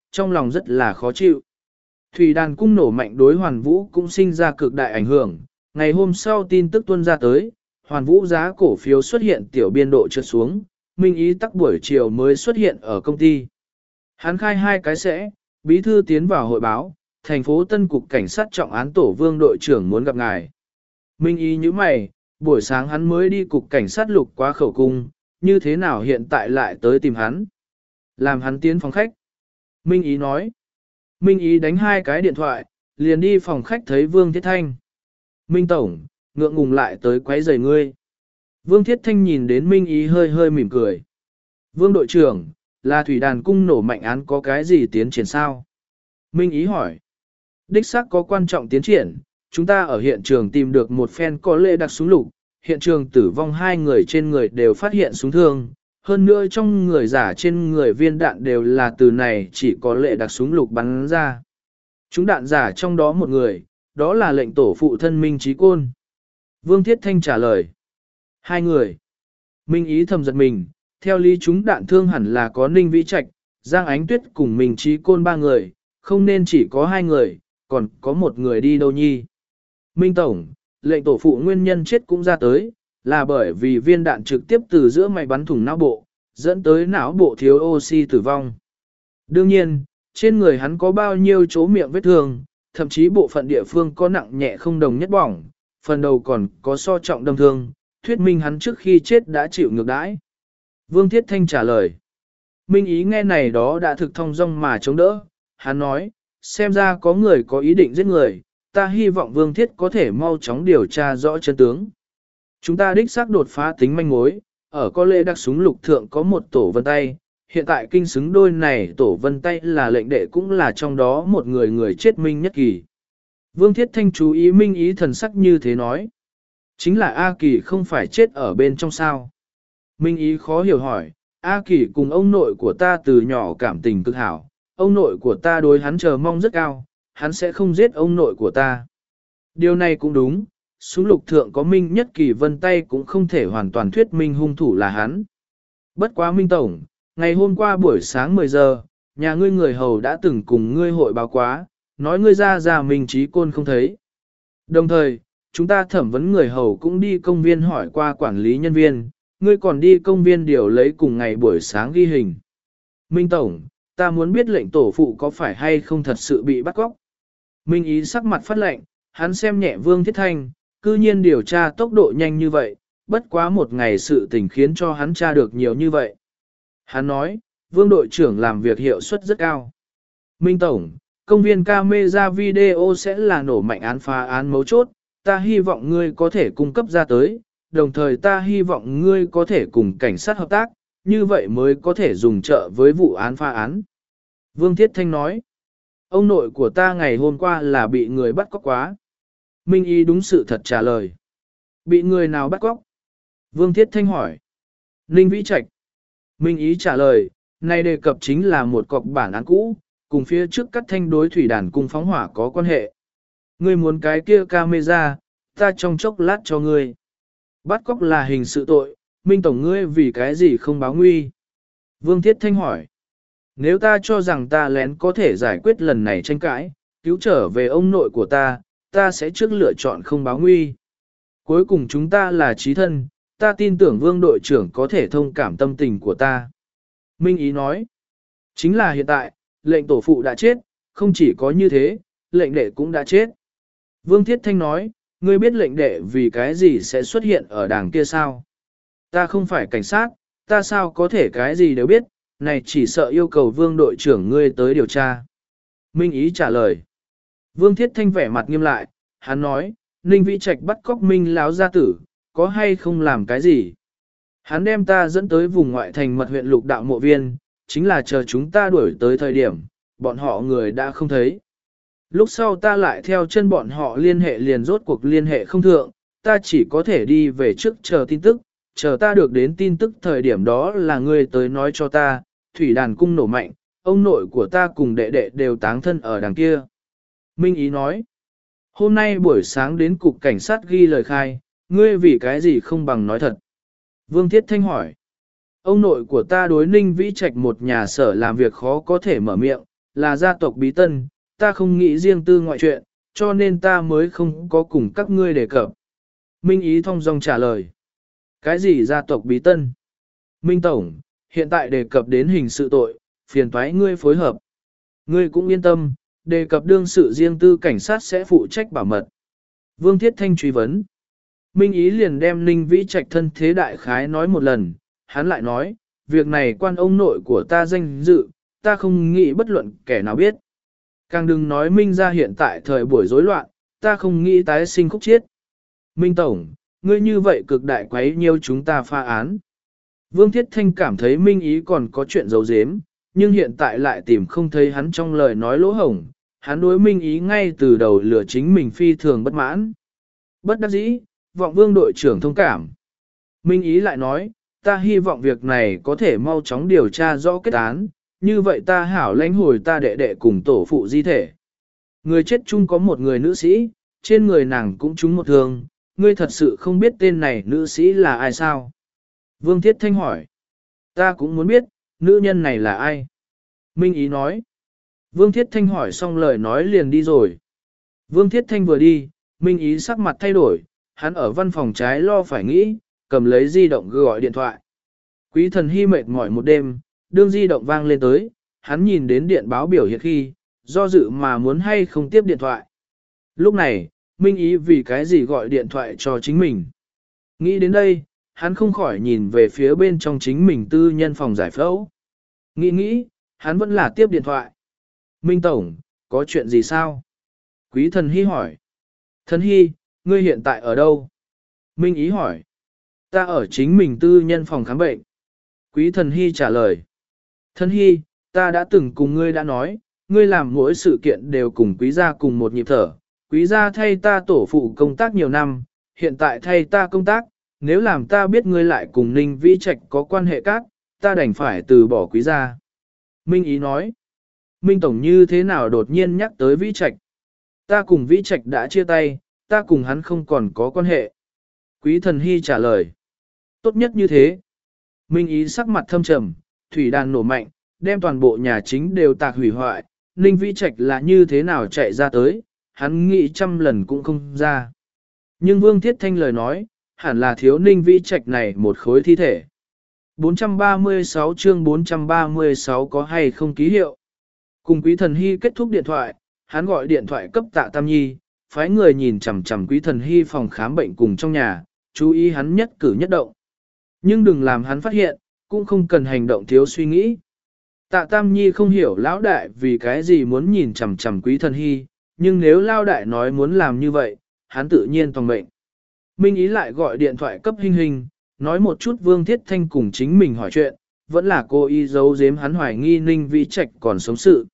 trong lòng rất là khó chịu. Thủy đàn cung nổ mạnh đối Hoàn Vũ cũng sinh ra cực đại ảnh hưởng, ngày hôm sau tin tức tuôn ra tới, Hoàn Vũ giá cổ phiếu xuất hiện tiểu biên độ trượt xuống, Minh Ý tắc buổi chiều mới xuất hiện ở công ty. Hắn khai hai cái sẽ, bí thư tiến vào hội báo, thành phố Tân Cục Cảnh sát trọng án tổ Vương đội trưởng muốn gặp ngài. Minh Ý như mày, buổi sáng hắn mới đi Cục Cảnh sát lục qua khẩu cung, như thế nào hiện tại lại tới tìm hắn. Làm hắn tiến phòng khách. Minh Ý nói. Minh Ý đánh hai cái điện thoại, liền đi phòng khách thấy Vương Thiết Thanh. Minh Tổng, ngượng ngùng lại tới quấy rầy ngươi. Vương Thiết Thanh nhìn đến Minh Ý hơi hơi mỉm cười. Vương đội trưởng, là thủy đàn cung nổ mạnh án có cái gì tiến triển sao? Minh Ý hỏi. Đích xác có quan trọng tiến triển, chúng ta ở hiện trường tìm được một phen có lệ đặc súng lục, hiện trường tử vong hai người trên người đều phát hiện súng thương, hơn nữa trong người giả trên người viên đạn đều là từ này chỉ có lệ đặc súng lục bắn ra. Chúng đạn giả trong đó một người, đó là lệnh tổ phụ thân Minh Trí Côn. Vương Thiết Thanh trả lời. Hai người. Minh Ý thầm giật mình, theo lý chúng đạn thương hẳn là có Ninh Vĩ Trạch, Giang Ánh Tuyết cùng Minh Trí Côn ba người, không nên chỉ có hai người, còn có một người đi đâu nhi. Minh Tổng, lệnh tổ phụ nguyên nhân chết cũng ra tới, là bởi vì viên đạn trực tiếp từ giữa mạch bắn thủng não bộ, dẫn tới não bộ thiếu oxy tử vong. Đương nhiên, trên người hắn có bao nhiêu chỗ miệng vết thương, thậm chí bộ phận địa phương có nặng nhẹ không đồng nhất bỏng, phần đầu còn có so trọng đâm thương, thuyết minh hắn trước khi chết đã chịu ngược đãi. Vương Thiết Thanh trả lời. Minh Ý nghe này đó đã thực thông dong mà chống đỡ, hắn nói, xem ra có người có ý định giết người, ta hy vọng Vương Thiết có thể mau chóng điều tra rõ chân tướng. Chúng ta đích xác đột phá tính manh mối, ở có lẽ đặc súng lục thượng có một tổ vân tay, hiện tại kinh xứng đôi này tổ vân tay là lệnh đệ cũng là trong đó một người người chết Minh Nhất Kỳ. Vương Thiết Thanh chú ý Minh Ý thần sắc như thế nói. Chính là A Kỳ không phải chết ở bên trong sao. Minh Ý khó hiểu hỏi, A Kỳ cùng ông nội của ta từ nhỏ cảm tình cực hảo, ông nội của ta đối hắn chờ mong rất cao, hắn sẽ không giết ông nội của ta. Điều này cũng đúng, súng lục thượng có Minh Nhất Kỳ vân tay cũng không thể hoàn toàn thuyết minh hung thủ là hắn. Bất quá Minh Tổng, ngày hôm qua buổi sáng mười giờ, nhà ngươi người hầu đã từng cùng ngươi hội báo quá, nói ngươi ra ra Minh Trí Côn không thấy. Đồng thời, chúng ta thẩm vấn người hầu cũng đi công viên hỏi qua quản lý nhân viên, ngươi còn đi công viên điều lấy cùng ngày buổi sáng ghi hình. Minh Tổng, ta muốn biết lệnh tổ phụ có phải hay không thật sự bị bắt cóc. Minh Ý sắc mặt phát lệnh, hắn xem nhẹ Vương Thiết Thanh, cư nhiên điều tra tốc độ nhanh như vậy, bất quá một ngày sự tình khiến cho hắn tra được nhiều như vậy. Hắn nói, Vương đội trưởng làm việc hiệu suất rất cao. Minh Tổng, công viên camera video sẽ là nổ mạnh án phá án mấu chốt, ta hy vọng ngươi có thể cung cấp ra tới, đồng thời ta hy vọng ngươi có thể cùng cảnh sát hợp tác, như vậy mới có thể dùng trợ với vụ án phá án. Vương Thiết Thanh nói, ông nội của ta ngày hôm qua là bị người bắt cóc quá. Minh Ý đúng sự thật trả lời. Bị người nào bắt cóc? Vương Thiết Thanh hỏi. Ninh Vĩ Trạch. Minh Ý trả lời, này đề cập chính là một cọc bản án cũ, cùng phía trước các thanh đối thủy đàn cung phóng hỏa có quan hệ. Ngươi muốn cái kia camera, ta trong chốc lát cho ngươi. Bắt cóc là hình sự tội, Minh Tổng ngươi vì cái gì không báo nguy? Vương Thiết Thanh hỏi. Nếu ta cho rằng ta lén có thể giải quyết lần này tranh cãi, cứu trở về ông nội của ta, ta sẽ trước lựa chọn không báo nguy. Cuối cùng chúng ta là chí thân, ta tin tưởng Vương đội trưởng có thể thông cảm tâm tình của ta. Minh Ý nói, chính là hiện tại, lệnh tổ phụ đã chết, không chỉ có như thế, lệnh đệ cũng đã chết. Vương Thiết Thanh nói, ngươi biết lệnh đệ vì cái gì sẽ xuất hiện ở đàng kia sao? Ta không phải cảnh sát, ta sao có thể cái gì đều biết, này chỉ sợ yêu cầu Vương đội trưởng ngươi tới điều tra. Minh Ý trả lời. Vương Thiết Thanh vẻ mặt nghiêm lại, hắn nói, Ninh Vĩ Trạch bắt cóc Minh láo gia tử, có hay không làm cái gì? Hắn đem ta dẫn tới vùng ngoại thành mật huyện lục đạo mộ viên, chính là chờ chúng ta đuổi tới thời điểm, bọn họ người đã không thấy. Lúc sau ta lại theo chân bọn họ liên hệ liền rốt cuộc liên hệ không thượng, ta chỉ có thể đi về trước chờ tin tức, chờ ta được đến tin tức thời điểm đó là ngươi tới nói cho ta, thủy đàn cung nổ mạnh, ông nội của ta cùng đệ đệ đều táng thân ở đằng kia. Minh Ý nói, hôm nay buổi sáng đến cục cảnh sát ghi lời khai, ngươi vì cái gì không bằng nói thật. Vương Thiết Thanh hỏi, ông nội của ta đối Ninh Vĩ Trạch một nhà sở làm việc khó có thể mở miệng, là gia tộc bí tân, ta không nghĩ riêng tư ngoại chuyện, cho nên ta mới không có cùng các ngươi đề cập. Minh Ý thong dong trả lời. Cái gì gia tộc bí tân? Minh Tổng, hiện tại đề cập đến hình sự tội, phiền toái ngươi phối hợp. Ngươi cũng yên tâm, đề cập đương sự riêng tư cảnh sát sẽ phụ trách bảo mật. Vương Thiết Thanh truy vấn. Minh Ý liền đem Ninh Vĩ Trạch thân thế đại khái nói một lần, hắn lại nói, việc này quan ông nội của ta danh dự, ta không nghĩ bất luận kẻ nào biết. Càng đừng nói Minh ra hiện tại thời buổi rối loạn, ta không nghĩ tái sinh khúc chiết. Minh Tổng, ngươi như vậy cực đại quấy nhiêu chúng ta pha án. Vương Thiết Thanh cảm thấy Minh Ý còn có chuyện giấu giếm, nhưng hiện tại lại tìm không thấy hắn trong lời nói lỗ hổng, hắn đối Minh Ý ngay từ đầu lừa chính mình phi thường bất mãn. Bất đắc dĩ, vọng Vương đội trưởng thông cảm. Minh Ý lại nói, ta hy vọng việc này có thể mau chóng điều tra rõ kết án, như vậy ta hảo lãnh hồi ta đệ đệ cùng tổ phụ di thể. Người chết chung có một người nữ sĩ, trên người nàng cũng trúng một thương, ngươi thật sự không biết tên này nữ sĩ là ai sao? Vương Thiết Thanh hỏi. Ta cũng muốn biết, nữ nhân này là ai? Minh Ý nói. Vương Thiết Thanh hỏi xong lời nói liền đi rồi. Vương Thiết Thanh vừa đi, Minh Ý sắc mặt thay đổi, hắn ở văn phòng trái lo phải nghĩ, cầm lấy di động gọi điện thoại. Quý thần hy mệt mỏi một đêm, đương di động vang lên tới, hắn nhìn đến điện báo biểu hiện khi, do dự mà muốn hay không tiếp điện thoại. Lúc này, Minh Ý vì cái gì gọi điện thoại cho chính mình. Nghĩ đến đây, hắn không khỏi nhìn về phía bên trong chính mình tư nhân phòng giải phẫu. Nghĩ nghĩ, hắn vẫn là tiếp điện thoại. Minh Tổng, có chuyện gì sao? Quý thần hy hỏi. Thần hy, ngươi hiện tại ở đâu? Minh Ý hỏi. Ta ở chính mình tư nhân phòng khám bệnh. Quý thần hy trả lời. Thần hy, ta đã từng cùng ngươi đã nói, ngươi làm mỗi sự kiện đều cùng quý gia cùng một nhịp thở. Quý gia thay ta tổ phụ công tác nhiều năm, hiện tại thay ta công tác, nếu làm ta biết ngươi lại cùng Ninh Vĩ Trạch có quan hệ các, ta đành phải từ bỏ quý gia. Minh Ý nói. Minh Tổng như thế nào đột nhiên nhắc tới Vĩ Trạch? Ta cùng Vĩ Trạch đã chia tay, ta cùng hắn không còn có quan hệ. Quý thần hy trả lời. Tốt nhất như thế. Minh Ý sắc mặt thâm trầm, thủy đàn nổ mạnh, đem toàn bộ nhà chính đều tạc hủy hoại. Ninh Vĩ Trạch là như thế nào chạy ra tới, hắn nghĩ trăm lần cũng không ra. Nhưng Vương Thiết Thanh lời nói, hẳn là thiếu Ninh Vĩ Trạch này một khối thi thể. bốn trăm ba mươi sáu chương bốn trăm ba mươi sáu có hay không ký hiệu. Cùng Quý thần hy kết thúc điện thoại, hắn gọi điện thoại cấp Tạ Tam Nhi, phái người nhìn chằm chằm Quý thần hy phòng khám bệnh cùng trong nhà, chú ý hắn nhất cử nhất động. Nhưng đừng làm hắn phát hiện, cũng không cần hành động thiếu suy nghĩ. Tạ Tam Nhi không hiểu lão đại vì cái gì muốn nhìn chằm chằm Quý thần hy, nhưng nếu lão đại nói muốn làm như vậy, hắn tự nhiên toàn mệnh. Minh Ý lại gọi điện thoại cấp Hinh Hinh, nói một chút Vương Thiết Thanh cùng chính mình hỏi chuyện, vẫn là cô y giấu giếm hắn hoài nghi Ninh Vĩ Trạch còn sống sự.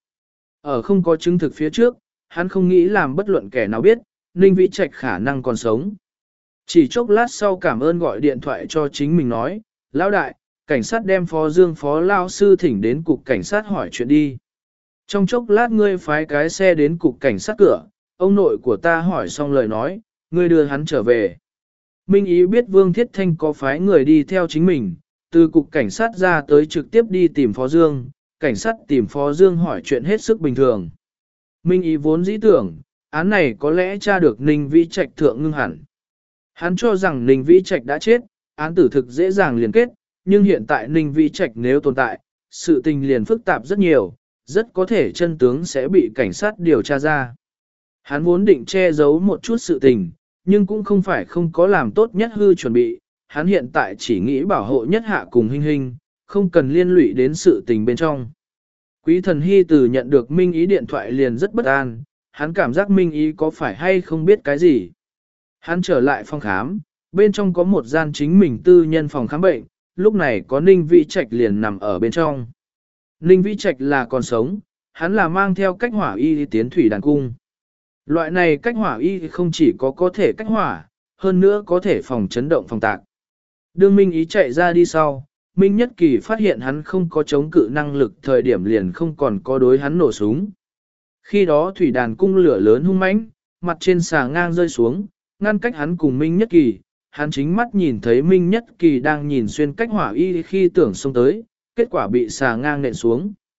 Ở không có chứng thực phía trước, hắn không nghĩ làm bất luận kẻ nào biết, Ninh Vĩ Trạch khả năng còn sống. Chỉ chốc lát sau cảm ơn gọi điện thoại cho chính mình nói, lão đại, cảnh sát đem phó dương phó lao sư thỉnh đến cục cảnh sát hỏi chuyện đi. Trong chốc lát ngươi phái cái xe đến cục cảnh sát cửa, ông nội của ta hỏi xong lời nói, ngươi đưa hắn trở về. Minh Ý biết Vương Thiết Thanh có phái người đi theo chính mình, từ cục cảnh sát ra tới trực tiếp đi tìm phó dương, cảnh sát tìm phó dương hỏi chuyện hết sức bình thường. Minh Ý vốn dĩ tưởng, án này có lẽ tra được Ninh Vĩ Trạch thượng ngưng hẳn. Hắn cho rằng Ninh Vĩ Trạch đã chết, án tử thực dễ dàng liên kết, nhưng hiện tại Ninh Vĩ Trạch nếu tồn tại, sự tình liền phức tạp rất nhiều, rất có thể chân tướng sẽ bị cảnh sát điều tra ra. Hắn vốn định che giấu một chút sự tình, nhưng cũng không phải không có làm tốt nhất hư chuẩn bị, hắn hiện tại chỉ nghĩ bảo hộ nhất hạ cùng Hinh Hinh, không cần liên lụy đến sự tình bên trong. Quý thần hy từ nhận được Minh Ý điện thoại liền rất bất an, hắn cảm giác Minh Ý có phải hay không biết cái gì. Hắn trở lại phòng khám, bên trong có một gian chính mình tư nhân phòng khám bệnh, lúc này có Ninh Vĩ Trạch liền nằm ở bên trong. Ninh Vĩ Trạch là còn sống, hắn là mang theo cách hỏa y tiến thủy đàn cung. Loại này cách hỏa y không chỉ có có thể cách hỏa, hơn nữa có thể phòng chấn động phòng tạc. Đương Minh Ý chạy ra đi sau, Minh Nhất Kỳ phát hiện hắn không có chống cự năng lực thời điểm liền không còn có đối hắn nổ súng. Khi đó thủy đàn cung lửa lớn hung mãnh, mặt trên xà ngang rơi xuống, ngăn cách hắn cùng Minh Nhất Kỳ. Hắn chính mắt nhìn thấy Minh Nhất Kỳ đang nhìn xuyên cách hỏa y khi tưởng xông tới, kết quả bị xà ngang nện xuống.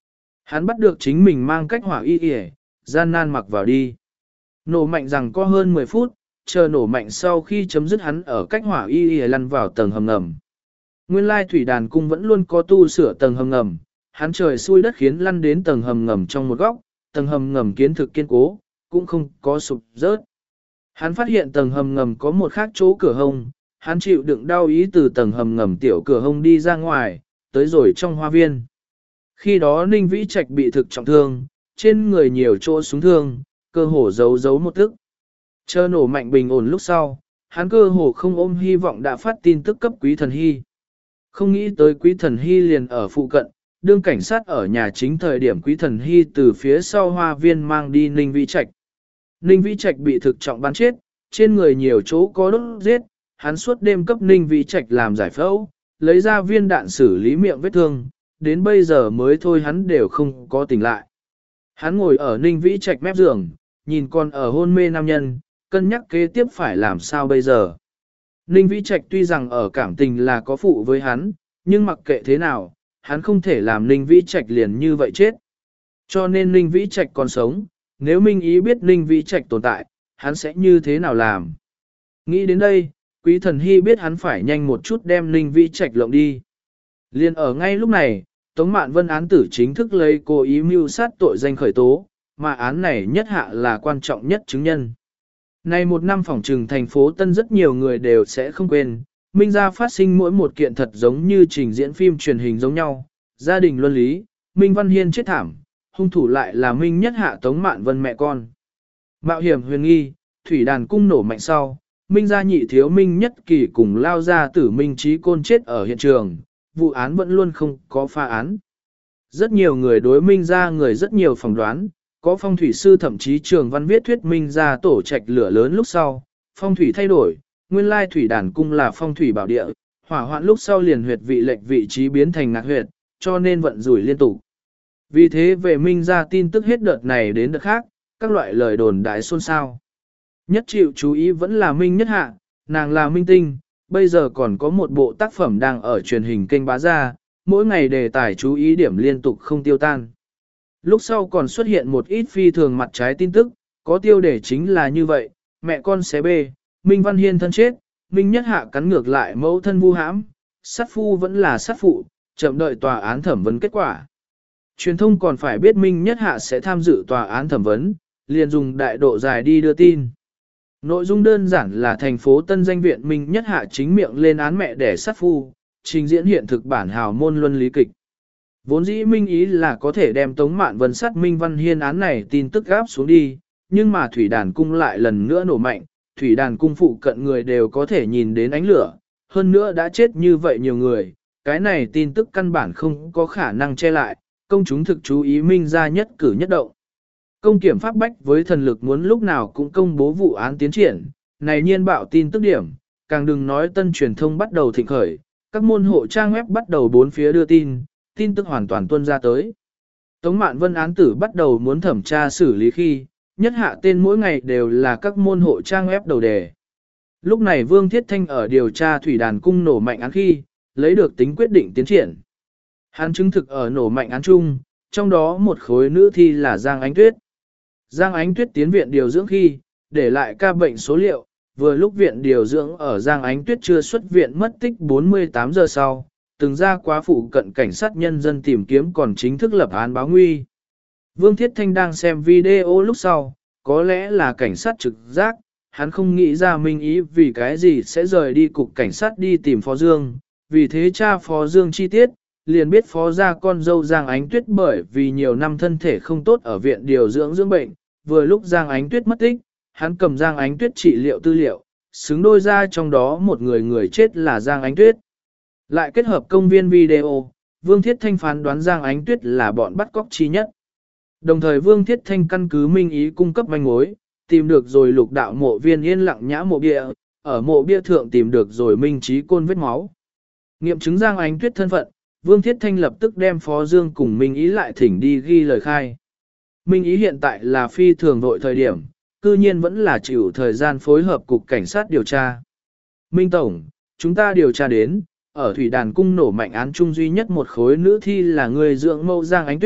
Hắn bắt được chính mình mang cách hỏa y y, gian nan mặc vào đi. Nổ mạnh rằng có hơn mười phút, chờ nổ mạnh sau khi chấm dứt hắn ở cách hỏa y y lăn vào tầng hầm ngầm. Nguyên lai thủy đàn cung vẫn luôn có tu sửa tầng hầm ngầm, hắn trời xui đất khiến lăn đến tầng hầm ngầm trong một góc, tầng hầm ngầm kiến thực kiên cố, cũng không có sụp rớt. Hắn phát hiện tầng hầm ngầm có một khác chỗ cửa hông, hắn chịu đựng đau ý từ tầng hầm ngầm tiểu cửa hông đi ra ngoài, tới rồi trong hoa viên. Khi đó Ninh Vĩ Trạch bị thực trọng thương, trên người nhiều chỗ súng thương, cơ hồ giấu giấu một tức. Chờ nổ mạnh bình ổn lúc sau, hắn cơ hồ không ôm hy vọng đã phát tin tức cấp Quý Thần Hy. Không nghĩ tới Quý Thần Hy liền ở phụ cận, đương cảnh sát ở nhà chính thời điểm Quý Thần Hy từ phía sau hoa viên mang đi Ninh Vĩ Trạch. Ninh Vĩ Trạch bị thực trọng bắn chết, trên người nhiều chỗ có đốt giết, hắn suốt đêm cấp Ninh Vĩ Trạch làm giải phẫu, lấy ra viên đạn xử lý miệng vết thương, đến bây giờ mới thôi hắn đều không có tỉnh lại. Hắn ngồi ở Ninh Vĩ Trạch mép giường, nhìn con ở hôn mê nam nhân, cân nhắc kế tiếp phải làm sao bây giờ. Ninh Vĩ Trạch tuy rằng ở cảm tình là có phụ với hắn, nhưng mặc kệ thế nào, hắn không thể làm Ninh Vĩ Trạch liền như vậy chết. Cho nên Ninh Vĩ Trạch còn sống, nếu Minh Ý biết Ninh Vĩ Trạch tồn tại, hắn sẽ như thế nào làm? Nghĩ đến đây, Quý Thần Hy biết hắn phải nhanh một chút đem Ninh Vĩ Trạch lộng đi. Liên ở ngay lúc này, Tống Mạn Vân án tử chính thức lấy cố ý mưu sát tội danh khởi tố, mà án này nhất hạ là quan trọng nhất chứng nhân. Này một năm phỏng trừng thành phố Tân rất nhiều người đều sẽ không quên, Minh gia phát sinh mỗi một kiện thật giống như trình diễn phim truyền hình giống nhau, gia đình luân lý, Minh Văn Hiên chết thảm, hung thủ lại là Minh nhất hạ Tống Mạn Vân mẹ con. Mạo hiểm huyền nghi, thủy đàn cung nổ mạnh sau, Minh gia nhị thiếu Minh nhất kỳ cùng lao ra tử Minh Trí Côn chết ở hiện trường, vụ án vẫn luôn không có pha án. Rất nhiều người đối Minh gia người rất nhiều phỏng đoán, có phong thủy sư thậm chí trường văn viết thuyết Minh gia tổ trạch lửa lớn lúc sau, phong thủy thay đổi, nguyên lai thủy đàn cung là phong thủy bảo địa, hỏa hoạn lúc sau liền huyệt vị lệch vị trí biến thành ngạc huyệt, cho nên vận rủi liên tục. Vì thế về Minh gia tin tức hết đợt này đến đợt khác, các loại lời đồn đại xôn xao. Nhất chịu chú ý vẫn là Minh nhất hạ, nàng là minh tinh, bây giờ còn có một bộ tác phẩm đang ở truyền hình kênh bá ra, mỗi ngày đề tài chú ý điểm liên tục không tiêu tan. Lúc sau còn xuất hiện một ít phi thường mặt trái tin tức, có tiêu đề chính là như vậy, mẹ con xé bê, Minh Văn Hiên thân chết, Minh nhất hạ cắn ngược lại mẫu thân vu hãm, sát phu vẫn là sát phụ, chậm đợi tòa án thẩm vấn kết quả. Truyền thông còn phải biết Minh nhất hạ sẽ tham dự tòa án thẩm vấn, liền dùng đại độ dài đi đưa tin. Nội dung đơn giản là thành phố Tân danh viện Minh nhất hạ chính miệng lên án mẹ đẻ sát phu, trình diễn hiện thực bản hào môn luân lý kịch. Vốn dĩ Minh ý là có thể đem Tống Mạn Vân sát Minh Văn Hiên án này tin tức gáp xuống đi, nhưng mà Thủy Đàn Cung lại lần nữa nổ mạnh, Thủy Đàn Cung phụ cận người đều có thể nhìn đến ánh lửa, hơn nữa đã chết như vậy nhiều người, cái này tin tức căn bản không có khả năng che lại, công chúng thực chú ý Minh ra nhất cử nhất động. Công kiểm pháp bách với thần lực muốn lúc nào cũng công bố vụ án tiến triển, này nhiên bạo tin tức điểm, càng đừng nói tân truyền thông bắt đầu thịnh khởi, các môn hộ trang web bắt đầu bốn phía đưa tin, tin tức hoàn toàn tuôn ra tới. Tống Mạn Vân án tử bắt đầu muốn thẩm tra xử lý khi, nhất hạ tên mỗi ngày đều là các môn hộ trang web đầu đề. Lúc này Vương Thiết Thanh ở điều tra Thủy Đàn Cung nổ mạnh án khi, lấy được tính quyết định tiến triển. Hắn chứng thực ở nổ mạnh án chung, trong đó một khối nữ thi là Giang Ánh Tuyết. Giang Ánh Tuyết tiến viện điều dưỡng khi, để lại ca bệnh số liệu, vừa lúc viện điều dưỡng ở Giang Ánh Tuyết chưa xuất viện mất tích bốn mươi tám giờ sau, từng ra quá phụ cận cảnh sát nhân dân tìm kiếm còn chính thức lập án báo nguy. Vương Thiết Thanh đang xem video lúc sau, có lẽ là cảnh sát trực giác, hắn không nghĩ ra Minh ý vì cái gì sẽ rời đi cục cảnh sát đi tìm Phó Dương, vì thế cha Phó Dương chi tiết, liền biết Phó gia con dâu Giang Ánh Tuyết bởi vì nhiều năm thân thể không tốt ở viện điều dưỡng dưỡng bệnh, vừa lúc Giang Ánh Tuyết mất tích, hắn cầm Giang Ánh Tuyết trị liệu tư liệu, xứng đôi ra trong đó một người người chết là Giang Ánh Tuyết. Lại kết hợp công viên video, Vương Thiết Thanh phán đoán Giang Ánh Tuyết là bọn bắt cóc chi nhất. Đồng thời Vương Thiết Thanh căn cứ Minh ý cung cấp manh mối, tìm được rồi lục đạo mộ viên yên lặng nhã mộ bia, ở mộ bia thượng tìm được rồi Minh Trí Côn vết máu. Nghiệm chứng Giang Ánh Tuyết thân phận, Vương Thiết Thanh lập tức đem Phó Dương cùng Minh ý lại thỉnh đi ghi lời khai. Minh ý hiện tại là phi thường vội thời điểm, cư nhiên vẫn là chịu thời gian phối hợp cục cảnh sát điều tra. Minh Tổng, chúng ta điều tra đến, ở Thủy Đàn Cung nổ mạnh án chung duy nhất một khối nữ thi là người dưỡng mâu Giang Ánh Tuyết,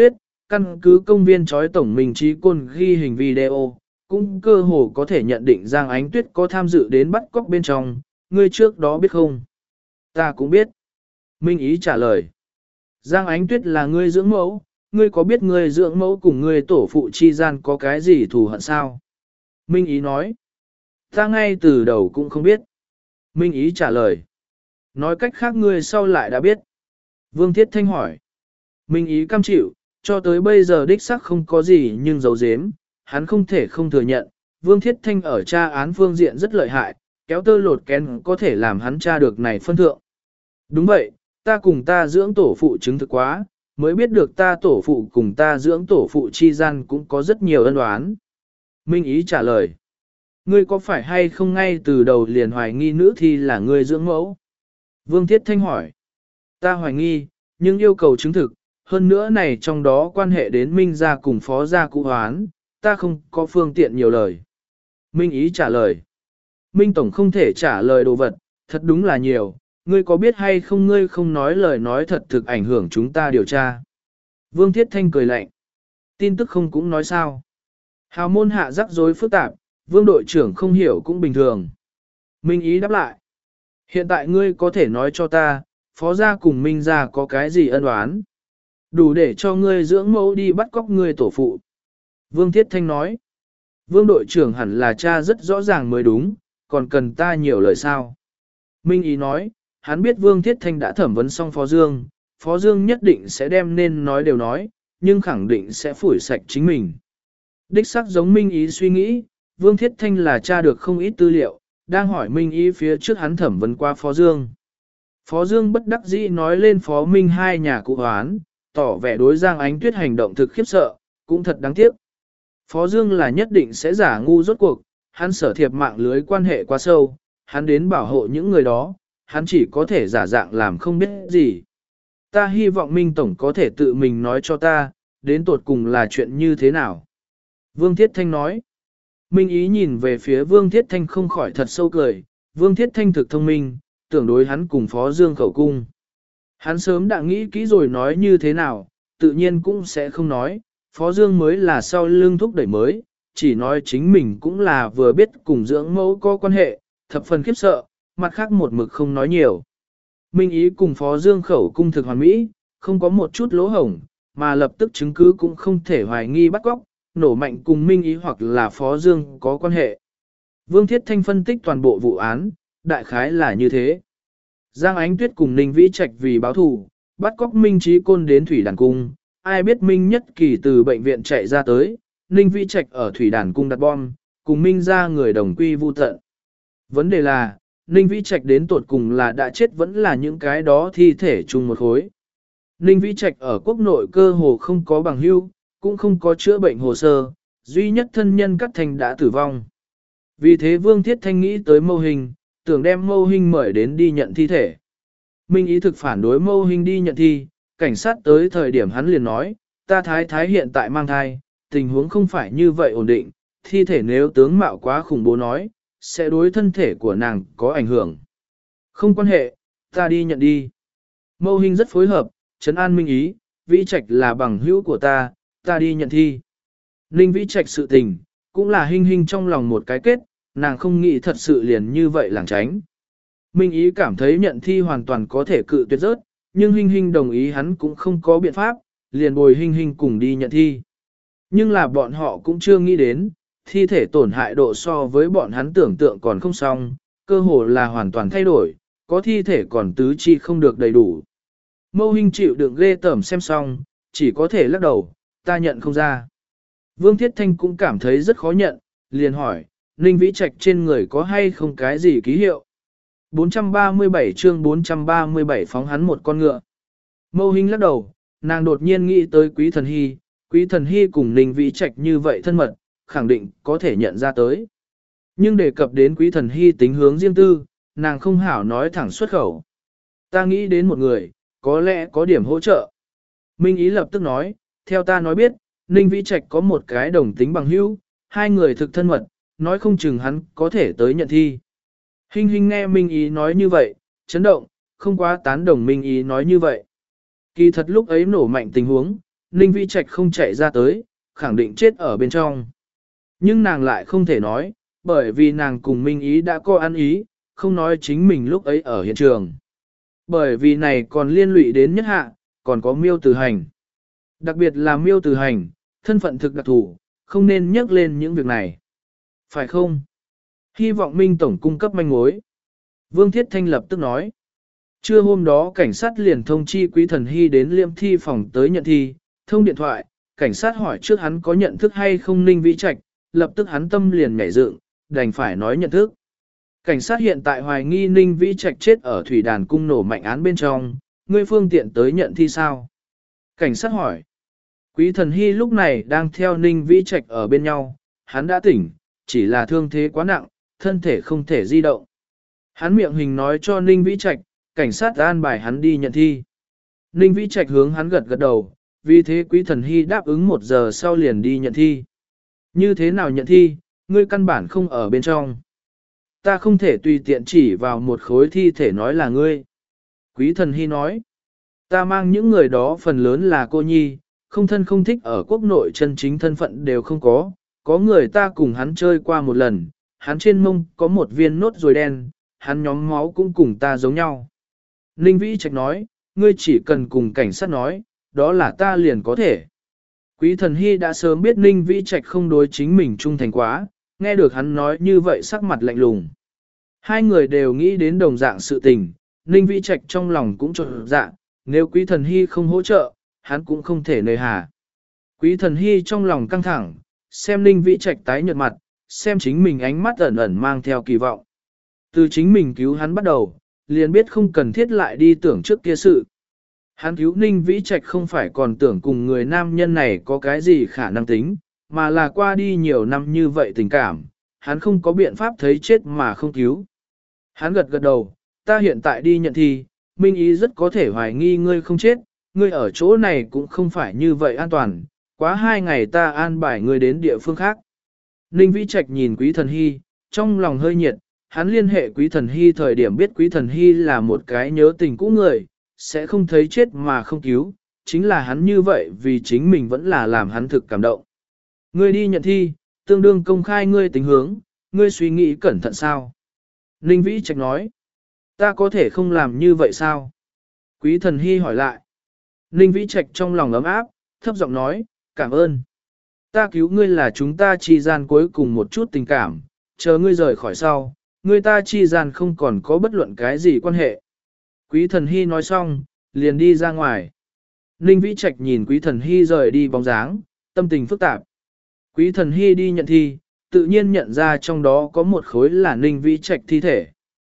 căn cứ công viên chói tổng minh trí côn ghi hình video, cũng cơ hồ có thể nhận định Giang Ánh Tuyết có tham dự đến bắt cóc bên trong, ngươi trước đó biết không? Ta cũng biết. Minh Ý trả lời. Giang Ánh Tuyết là ngươi dưỡng mẫu, ngươi có biết ngươi dưỡng mẫu cùng ngươi tổ phụ chi gian có cái gì thù hận sao? Minh Ý nói. Ta ngay từ đầu cũng không biết. Minh Ý trả lời. Nói cách khác ngươi sau lại đã biết. Vương Thiết Thanh hỏi. Minh Ý cam chịu, cho tới bây giờ đích xác không có gì nhưng giấu giếm, hắn không thể không thừa nhận. Vương Thiết Thanh ở tra án phương diện rất lợi hại, kéo tơ lột kén có thể làm hắn tra được này phân thượng. Đúng vậy, ta cùng ta dưỡng tổ phụ chứng thực quá, mới biết được ta tổ phụ cùng ta dưỡng tổ phụ chi gian cũng có rất nhiều ân oán. Minh Ý trả lời. Ngươi có phải hay không ngay từ đầu liền hoài nghi nữ thi là ngươi dưỡng mẫu? Vương Thiết Thanh hỏi. Ta hoài nghi, nhưng yêu cầu chứng thực, hơn nữa này trong đó quan hệ đến Minh gia cùng phó gia cụ hoán, ta không có phương tiện nhiều lời. Minh Ý trả lời. Minh Tổng không thể trả lời đồ vật, thật đúng là nhiều, ngươi có biết hay không ngươi không nói lời nói thật thực ảnh hưởng chúng ta điều tra. Vương Thiết Thanh cười lạnh. Tin tức không cũng nói sao. Hào môn hạ rắc rối phức tạp, Vương đội trưởng không hiểu cũng bình thường. Minh Ý đáp lại. Hiện tại ngươi có thể nói cho ta, phó gia cùng Minh gia có cái gì ân oán? Đủ để cho ngươi dưỡng mẫu đi bắt cóc ngươi tổ phụ. Vương Thiết Thanh nói. Vương đội trưởng hẳn là cha rất rõ ràng mới đúng, còn cần ta nhiều lời sao? Minh Ý nói, hắn biết Vương Thiết Thanh đã thẩm vấn xong Phó Dương, Phó Dương nhất định sẽ đem nên nói đều nói, nhưng khẳng định sẽ phủi sạch chính mình. Đích xác giống Minh Ý suy nghĩ, Vương Thiết Thanh là tra được không ít tư liệu, đang hỏi Minh Ý phía trước hắn thẩm vấn qua Phó Dương. Phó Dương bất đắc dĩ nói lên Phó Minh hai nhà cụ hoán, tỏ vẻ đối Giang Ánh Tuyết hành động thực khiếp sợ, cũng thật đáng tiếc. Phó Dương là nhất định sẽ giả ngu rốt cuộc, hắn sở thiệp mạng lưới quan hệ quá sâu, hắn đến bảo hộ những người đó, hắn chỉ có thể giả dạng làm không biết gì. Ta hy vọng Minh Tổng có thể tự mình nói cho ta, đến tột cùng là chuyện như thế nào. Vương Thiết Thanh nói. Minh Ý nhìn về phía Vương Thiết Thanh không khỏi thật sâu cười, Vương Thiết Thanh thực thông minh, tưởng đối hắn cùng Phó Dương khẩu cung. Hắn sớm đã nghĩ kỹ rồi nói như thế nào, tự nhiên cũng sẽ không nói, Phó Dương mới là sau lưng thúc đẩy mới, chỉ nói chính mình cũng là vừa biết cùng dưỡng mẫu có quan hệ, thập phần khiếp sợ, mặt khác một mực không nói nhiều. Minh Ý cùng Phó Dương khẩu cung thực hoàn mỹ, không có một chút lỗ hổng, mà lập tức chứng cứ cũng không thể hoài nghi bắt cóc, nổ mạnh cùng Minh Ý hoặc là Phó Dương có quan hệ. Vương Thiết Thanh phân tích toàn bộ vụ án, đại khái là như thế. Giang Ánh Tuyết cùng Ninh Vĩ Trạch vì báo thù, bắt cóc Minh Trí Côn đến Thủy Đàn Cung, ai biết Minh Nhất Kỳ từ bệnh viện chạy ra tới, Ninh Vĩ Trạch ở Thủy Đàn Cung đặt bom, cùng Minh ra người đồng quy vu tận. Vấn đề là, Ninh Vĩ Trạch đến tột cùng là đã chết vẫn là những cái đó thi thể chung một khối. Ninh Vĩ Trạch ở quốc nội cơ hồ không có bằng hưu, cũng không có chữa bệnh hồ sơ, duy nhất thân nhân Cát Thành đã tử vong. Vì thế Vương Thiết Thanh nghĩ tới Mâu Hình, tưởng đem Mâu Hình mời đến đi nhận thi thể. Minh Ý thực phản đối Mâu Hình đi nhận thi, cảnh sát tới thời điểm hắn liền nói, ta thái thái hiện tại mang thai, tình huống không phải như vậy ổn định, thi thể nếu tướng mạo quá khủng bố nói, sẽ đối thân thể của nàng có ảnh hưởng. Không quan hệ, ta đi nhận đi. Mâu Hình rất phối hợp, trấn an Minh Ý, Vĩ Trạch là bằng hữu của ta, ta đi nhận thi. Ninh Vĩ Trạch sự tình, cũng là Hinh Hinh trong lòng một cái kết, nàng không nghĩ thật sự liền như vậy làng tránh. Minh Ý cảm thấy nhận thi hoàn toàn có thể cự tuyệt rớt, nhưng Hinh Hinh đồng ý hắn cũng không có biện pháp, liền bồi Hinh Hinh cùng đi nhận thi. Nhưng là bọn họ cũng chưa nghĩ đến, thi thể tổn hại độ so với bọn hắn tưởng tượng còn không xong, cơ hồ là hoàn toàn thay đổi, có thi thể còn tứ chi không được đầy đủ. Mâu Hinh chịu đựng ghê tởm xem xong, chỉ có thể lắc đầu, ta nhận không ra. Vương Thiết Thanh cũng cảm thấy rất khó nhận, liền hỏi, Ninh Vĩ Trạch trên người có hay không cái gì ký hiệu? bốn trăm ba mươi bảy chương bốn trăm ba mươi bảy phóng hắn một con ngựa. Mâu Hinh lắc đầu, nàng đột nhiên nghĩ tới Quý Thần Hy, Quý Thần Hy cùng Ninh Vĩ Trạch như vậy thân mật, khẳng định có thể nhận ra tới. Nhưng đề cập đến Quý Thần Hy tính hướng riêng tư, nàng không hảo nói thẳng xuất khẩu. Ta nghĩ đến một người, có lẽ có điểm hỗ trợ. Minh Ý lập tức nói, theo ta nói biết, Ninh Vĩ Trạch có một cái đồng tính bằng hữu, hai người thực thân mật, nói không chừng hắn có thể tới nhận thi. Hinh Hinh nghe Minh Ý nói như vậy, chấn động, không quá tán đồng Minh Ý nói như vậy. Kỳ thật lúc ấy nổ mạnh tình huống, Ninh Vĩ Trạch không chạy ra tới, khẳng định chết ở bên trong. Nhưng nàng lại không thể nói, bởi vì nàng cùng Minh Ý đã có ăn ý, không nói chính mình lúc ấy ở hiện trường. Bởi vì này còn liên lụy đến nhất hạ, còn có miêu tử hành. Đặc biệt là miêu tử hành, thân phận thực đặc thủ, không nên nhắc lên những việc này. Phải không? Hy vọng Minh Tổng cung cấp manh mối. Vương Thiết Thanh lập tức nói. Trưa hôm đó cảnh sát liền thông chi Quý Thần Hy đến liêm thi phòng tới nhận thi, thông điện thoại, cảnh sát hỏi trước hắn có nhận thức hay không Ninh Vĩ Trạch, lập tức hắn tâm liền nhảy dựng, đành phải nói nhận thức. Cảnh sát hiện tại hoài nghi Ninh Vĩ Trạch chết ở thủy đàn cung nổ mạnh án bên trong, ngươi phương tiện tới nhận thi sao? Cảnh sát hỏi. Quý Thần Hy lúc này đang theo Ninh Vĩ Trạch ở bên nhau, hắn đã tỉnh, chỉ là thương thế quá nặng, thân thể không thể di động. Hắn miệng hình nói cho Ninh Vĩ Trạch, cảnh sát an bài hắn đi nhận thi. Ninh Vĩ Trạch hướng hắn gật gật đầu, vì thế Quý Thần Hy đáp ứng một giờ sau liền đi nhận thi. Như thế nào nhận thi, ngươi căn bản không ở bên trong. Ta không thể tùy tiện chỉ vào một khối thi thể nói là ngươi. Quý Thần Hy nói, ta mang những người đó phần lớn là cô nhi, không thân không thích ở quốc nội chân chính thân phận đều không có. Có người ta cùng hắn chơi qua một lần, hắn trên mông có một viên nốt ruồi đen, hắn nhóm máu cũng cùng ta giống nhau. Ninh Vĩ Trạch nói, ngươi chỉ cần cùng cảnh sát nói, đó là ta liền có thể. Quý Thần Hy đã sớm biết Ninh Vĩ Trạch không đối chính mình trung thành quá, nghe được hắn nói như vậy sắc mặt lạnh lùng. Hai người đều nghĩ đến đồng dạng sự tình, Ninh Vĩ Trạch trong lòng cũng trộn dạ, nếu Quý Thần Hy không hỗ trợ, hắn cũng không thể nơi hà. Quý Thần Hy trong lòng căng thẳng, xem Ninh Vĩ Trạch tái nhợt mặt, xem chính mình ánh mắt ẩn ẩn mang theo kỳ vọng. Từ chính mình cứu hắn bắt đầu, liền biết không cần thiết lại đi tưởng trước kia sự. Hắn cứu Ninh Vĩ Trạch không phải còn tưởng cùng người nam nhân này có cái gì khả năng tính, mà là qua đi nhiều năm như vậy tình cảm, hắn không có biện pháp thấy chết mà không cứu. Hắn gật gật đầu, ta hiện tại đi nhận thi, Minh Ý rất có thể hoài nghi ngươi không chết, ngươi ở chỗ này cũng không phải như vậy an toàn, quá hai ngày ta an bài ngươi đến địa phương khác. Ninh Vĩ Trạch nhìn Quý Thần Hy, trong lòng hơi nhiệt, hắn liên hệ Quý Thần Hy thời điểm biết Quý Thần Hy là một cái nhớ tình cũ người, sẽ không thấy chết mà không cứu, chính là hắn như vậy vì chính mình vẫn là làm hắn thực cảm động. Ngươi đi nhận thi, tương đương công khai ngươi tính hướng, ngươi suy nghĩ cẩn thận sao? Ninh Vĩ Trạch nói, ta có thể không làm như vậy sao? Quý Thần Hy hỏi lại. Ninh Vĩ Trạch trong lòng ấm áp, thấp giọng nói, cảm ơn. Ta cứu ngươi là chúng ta chi gian cuối cùng một chút tình cảm, chờ ngươi rời khỏi sau, ngươi ta chi gian không còn có bất luận cái gì quan hệ. Quý Thần Hy nói xong, liền đi ra ngoài. Ninh Vĩ Trạch nhìn Quý Thần Hy rời đi bóng dáng, tâm tình phức tạp. Quý Thần Hy đi nhận thi, tự nhiên nhận ra trong đó có một khối là Ninh Vĩ Trạch thi thể.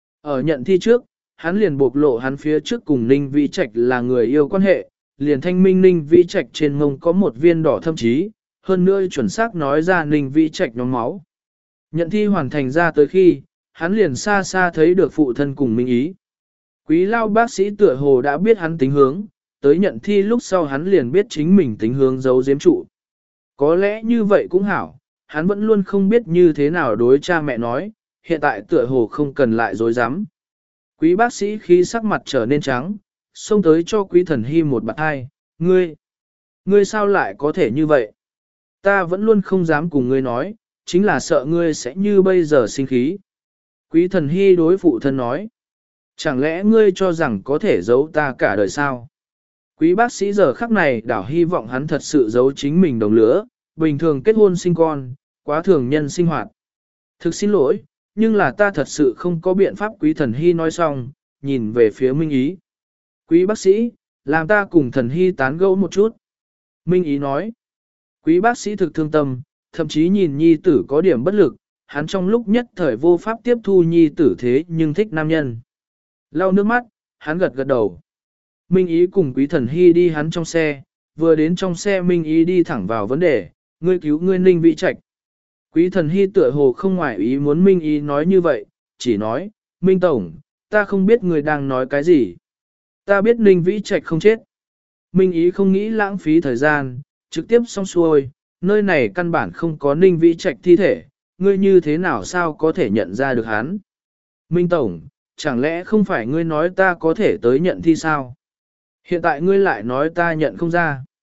Ở nhận thi trước, hắn liền bộc lộ hắn phía trước cùng Ninh Vĩ Trạch là người yêu quan hệ, liền thanh minh Ninh Vĩ Trạch trên mông có một viên đỏ thâm chí, hơn nữa chuẩn xác nói ra Ninh Vĩ Trạch nhóm máu. Nhận thi hoàn thành ra tới khi, hắn liền xa xa thấy được phụ thân cùng Minh Ý. Quý lao bác sĩ tựa hồ đã biết hắn tính hướng, tới nhận thi lúc sau hắn liền biết chính mình tính hướng giấu giếm trụ. Có lẽ như vậy cũng hảo, hắn vẫn luôn không biết như thế nào đối cha mẹ nói, hiện tại tựa hồ không cần lại dối dám. Quý bác sĩ khi sắc mặt trở nên trắng, xông tới cho Quý Thần Hy một bạt hai, ngươi, ngươi sao lại có thể như vậy? Ta vẫn luôn không dám cùng ngươi nói, chính là sợ ngươi sẽ như bây giờ sinh khí. Quý Thần Hy đối phụ thân nói, chẳng lẽ ngươi cho rằng có thể giấu ta cả đời sao? Quý bác sĩ giờ khắc này đảo hy vọng hắn thật sự giấu chính mình đồng lứa, bình thường kết hôn sinh con, quá thường nhân sinh hoạt. Thực xin lỗi, nhưng là ta thật sự không có biện pháp. Quý Thần Hy nói xong, nhìn về phía Minh Ý. Quý bác sĩ, làm ta cùng Thần Hy tán gẫu một chút. Minh Ý nói, quý bác sĩ thực thương tâm, thậm chí nhìn nhi tử có điểm bất lực, hắn trong lúc nhất thời vô pháp tiếp thu nhi tử thế nhưng thích nam nhân. Lau nước mắt, hắn gật gật đầu. Minh Ý cùng Quý Thần Hy đi hắn trong xe, vừa đến trong xe Minh Ý đi thẳng vào vấn đề, ngươi cứu ngươi Ninh Vĩ Trạch. Quý Thần Hy tựa hồ không ngoại ý muốn Minh Ý nói như vậy, chỉ nói, Minh Tổng, ta không biết người đang nói cái gì. Ta biết Ninh Vĩ Trạch không chết. Minh Ý không nghĩ lãng phí thời gian, trực tiếp xong xuôi, nơi này căn bản không có Ninh Vĩ Trạch thi thể, ngươi như thế nào sao có thể nhận ra được hắn. Minh Tổng, chẳng lẽ không phải ngươi nói ta có thể tới nhận thi sao? Hiện tại ngươi lại nói ta nhận không ra.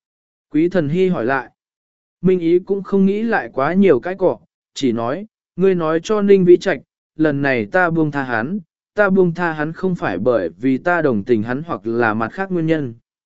Quý thần hy hỏi lại. Minh ý cũng không nghĩ lại quá nhiều cái cọ, chỉ nói, ngươi nói cho Ninh Vĩ Trạch, lần này ta buông tha hắn, ta buông tha hắn không phải bởi vì ta đồng tình hắn hoặc là mặt khác nguyên nhân.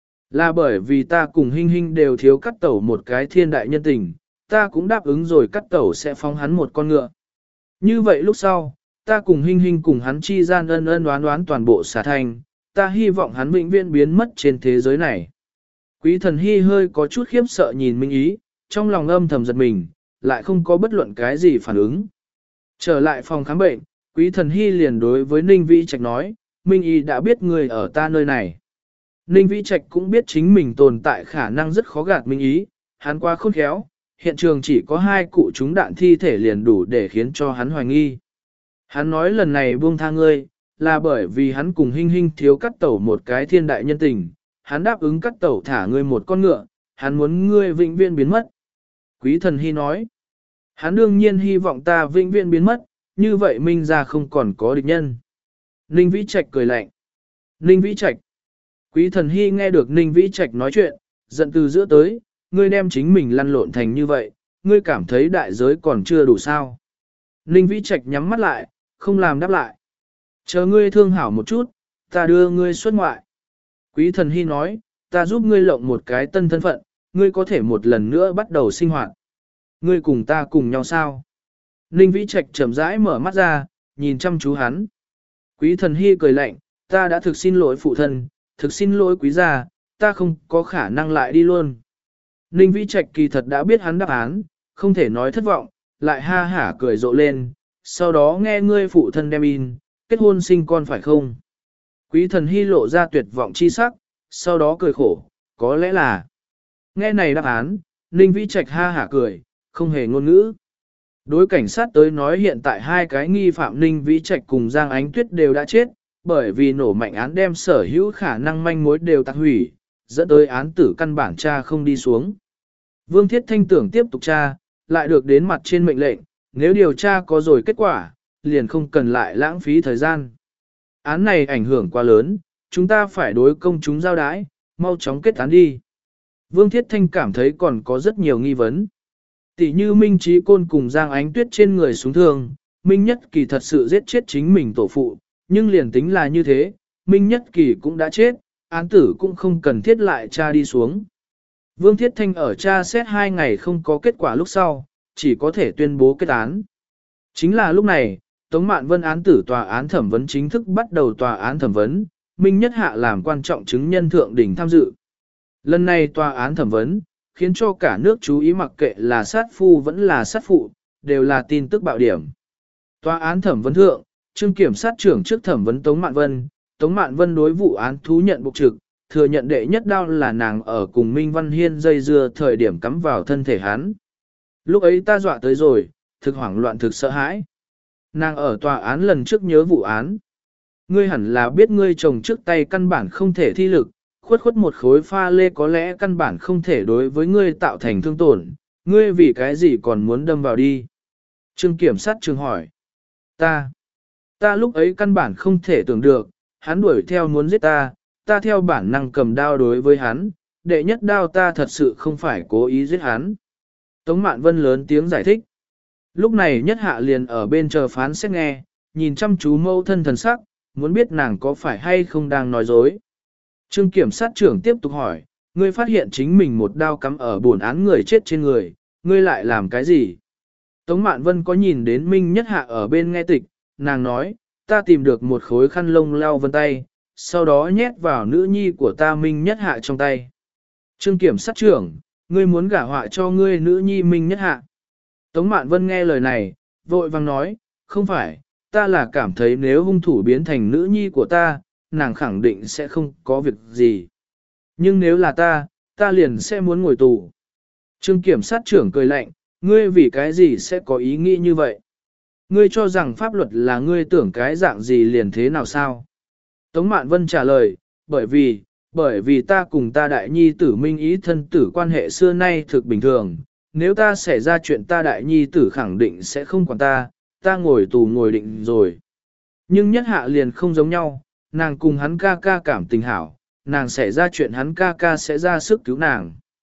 Là bởi vì ta cùng Hinh Hinh đều thiếu cắt tẩu một cái thiên đại nhân tình, ta cũng đáp ứng rồi cắt tẩu sẽ phóng hắn một con ngựa. Như vậy lúc sau, ta cùng Hinh Hinh cùng hắn chi gian ân ân đoán đoán toàn bộ xả thành, ta hy vọng hắn vĩnh viễn biến mất trên thế giới này. Quý thần hy hơi có chút khiếp sợ nhìn Minh ý, trong lòng âm thầm giật mình, lại không có bất luận cái gì phản ứng. Trở lại phòng khám bệnh, Quý thần hy liền đối với Ninh Vĩ Trạch nói, Minh ý đã biết người ở ta nơi này. Ninh Vĩ Trạch cũng biết chính mình tồn tại khả năng rất khó gạt Minh ý, hắn quá khôn khéo, hiện trường chỉ có hai cụ trúng đạn thi thể liền đủ để khiến cho hắn hoài nghi. Hắn nói lần này buông tha ngươi, là bởi vì hắn cùng Hinh Hinh thiếu cắt tẩu một cái thiên đại nhân tình, hắn đáp ứng cắt tẩu thả ngươi một con ngựa, hắn muốn ngươi vĩnh viễn biến mất. Quý thần hy nói, hắn đương nhiên hy vọng ta vĩnh viễn biến mất, như vậy Minh ra không còn có địch nhân. Ninh Vĩ Trạch cười lạnh. Ninh Vĩ Trạch. Quý thần hy nghe được Ninh Vĩ Trạch nói chuyện, giận từ giữa tới, ngươi đem chính mình lăn lộn thành như vậy, ngươi cảm thấy đại giới còn chưa đủ sao. Ninh Vĩ Trạch nhắm mắt lại, không làm đáp lại. Chờ ngươi thương hảo một chút, ta đưa ngươi xuất ngoại. Quý thần hy nói, ta giúp ngươi lộng một cái tân thân phận, ngươi có thể một lần nữa bắt đầu sinh hoạt. Ngươi cùng ta cùng nhau sao? Ninh Vĩ Trạch chậm rãi mở mắt ra, nhìn chăm chú hắn. Quý thần hy cười lạnh, ta đã thực xin lỗi phụ thân, thực xin lỗi quý gia, ta không có khả năng lại đi luôn. Ninh Vĩ Trạch kỳ thật đã biết hắn đáp án, không thể nói thất vọng, lại ha hả cười rộ lên, sau đó nghe ngươi phụ thân đem in, kết hôn sinh con phải không? Quý thần hy lộ ra tuyệt vọng chi sắc, sau đó cười khổ, có lẽ là. Nghe này đáp án, Ninh Vĩ Trạch ha hả cười, không hề ngôn ngữ. Đối cảnh sát tới nói hiện tại hai cái nghi phạm Ninh Vĩ Trạch cùng Giang Ánh Tuyết đều đã chết, bởi vì nổ mạnh án đem sở hữu khả năng manh mối đều tạc hủy, dẫn tới án tử căn bản tra không đi xuống. Vương Thiết Thanh tưởng tiếp tục tra, lại được đến mặt trên mệnh lệnh, nếu điều tra có rồi kết quả, liền không cần lại lãng phí thời gian. Án này ảnh hưởng quá lớn, chúng ta phải đối công chúng giao đái, mau chóng kết án đi. Vương Thiết Thanh cảm thấy còn có rất nhiều nghi vấn. Tỷ như Minh Trí Côn cùng Giang Ánh Tuyết trên người xuống thương, Minh Nhất Kỳ thật sự giết chết chính mình tổ phụ, nhưng liền tính là như thế, Minh Nhất Kỳ cũng đã chết, án tử cũng không cần thiết lại tra đi xuống. Vương Thiết Thanh ở tra xét hai ngày không có kết quả lúc sau, chỉ có thể tuyên bố kết án. Chính là lúc này, Tống Mạn Vân án tử tòa án thẩm vấn chính thức bắt đầu tòa án thẩm vấn, Minh Nhất Hạ làm quan trọng chứng nhân thượng đỉnh tham dự. Lần này tòa án thẩm vấn, khiến cho cả nước chú ý mặc kệ là sát phu vẫn là sát phụ, đều là tin tức bạo điểm. Tòa án thẩm vấn thượng, Trương kiểm sát trưởng trước thẩm vấn Tống Mạn Vân, Tống Mạn Vân đối vụ án thú nhận bục trực, thừa nhận đệ nhất đao là nàng ở cùng Minh Văn Hiên dây dưa thời điểm cắm vào thân thể hắn. Lúc ấy ta dọa tới rồi, thực hoảng loạn thực sợ hãi. Nàng ở tòa án lần trước nhớ vụ án. Ngươi hẳn là biết ngươi chồng trước tay căn bản không thể thi lực, khuất khuất một khối pha lê có lẽ căn bản không thể đối với ngươi tạo thành thương tổn, ngươi vì cái gì còn muốn đâm vào đi. Trương kiểm sát trường hỏi. Ta, ta lúc ấy căn bản không thể tưởng được, hắn đuổi theo muốn giết ta, ta theo bản năng cầm đao đối với hắn, đệ nhất đao ta thật sự không phải cố ý giết hắn. Tống Mạn Vân lớn tiếng giải thích. Lúc này nhất hạ liền ở bên chờ phán xét nghe, nhìn chăm chú mâu thân thần sắc, muốn biết nàng có phải hay không đang nói dối. Trương kiểm sát trưởng tiếp tục hỏi, ngươi phát hiện chính mình một đao cắm ở bổn án người chết trên người, ngươi lại làm cái gì? Tống Mạn Vân có nhìn đến Minh Nhất Hạ ở bên nghe tịch, nàng nói, ta tìm được một khối khăn lông lau vân tay, sau đó nhét vào nữ nhi của ta Minh Nhất Hạ trong tay. Trương kiểm sát trưởng, ngươi muốn gả họa cho ngươi nữ nhi Minh Nhất Hạ. Tống Mạn Vân nghe lời này, vội vang nói, không phải, ta là cảm thấy nếu hung thủ biến thành nữ nhi của ta, nàng khẳng định sẽ không có việc gì. Nhưng nếu là ta, ta liền sẽ muốn ngồi tù. Trương kiểm sát trưởng cười lạnh, ngươi vì cái gì sẽ có ý nghĩ như vậy? Ngươi cho rằng pháp luật là ngươi tưởng cái dạng gì liền thế nào sao? Tống Mạn Vân trả lời, bởi vì, bởi vì ta cùng ta đại nhi tử Minh Ý thân tử quan hệ xưa nay thực bình thường, nếu ta xảy ra chuyện ta đại nhi tử khẳng định sẽ không quản ta, ta ngồi tù ngồi định rồi. Nhưng nhất hạ liền không giống nhau, nàng cùng hắn ca ca cảm tình hảo, nàng xảy ra chuyện hắn ca ca sẽ ra sức cứu nàng.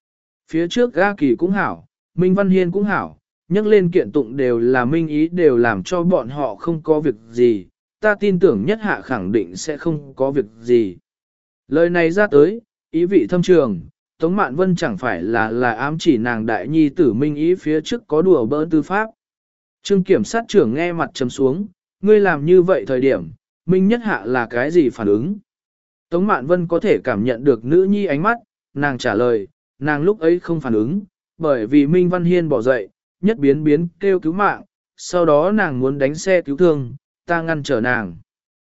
Phía trước ga kỳ cũng hảo, Minh Văn Hiên cũng hảo, nhắc lên kiện tụng đều là minh ý đều làm cho bọn họ không có việc gì, ta tin tưởng nhất hạ khẳng định sẽ không có việc gì. Lời này ra tới, ý vị thâm trường, Tống Mạn Vân chẳng phải là là ám chỉ nàng đại nhi tử minh ý phía trước có đùa bỡn tư pháp. Trương kiểm sát trưởng nghe mặt trầm xuống, ngươi làm như vậy thời điểm, minh nhất hạ là cái gì phản ứng? Tống Mạn Vân có thể cảm nhận được nữ nhi ánh mắt, nàng trả lời, nàng lúc ấy không phản ứng, bởi vì Minh Văn Hiên bỏ dậy, nhất biến biến kêu cứu mạng, sau đó nàng muốn đánh xe cứu thương, ta ngăn trở nàng.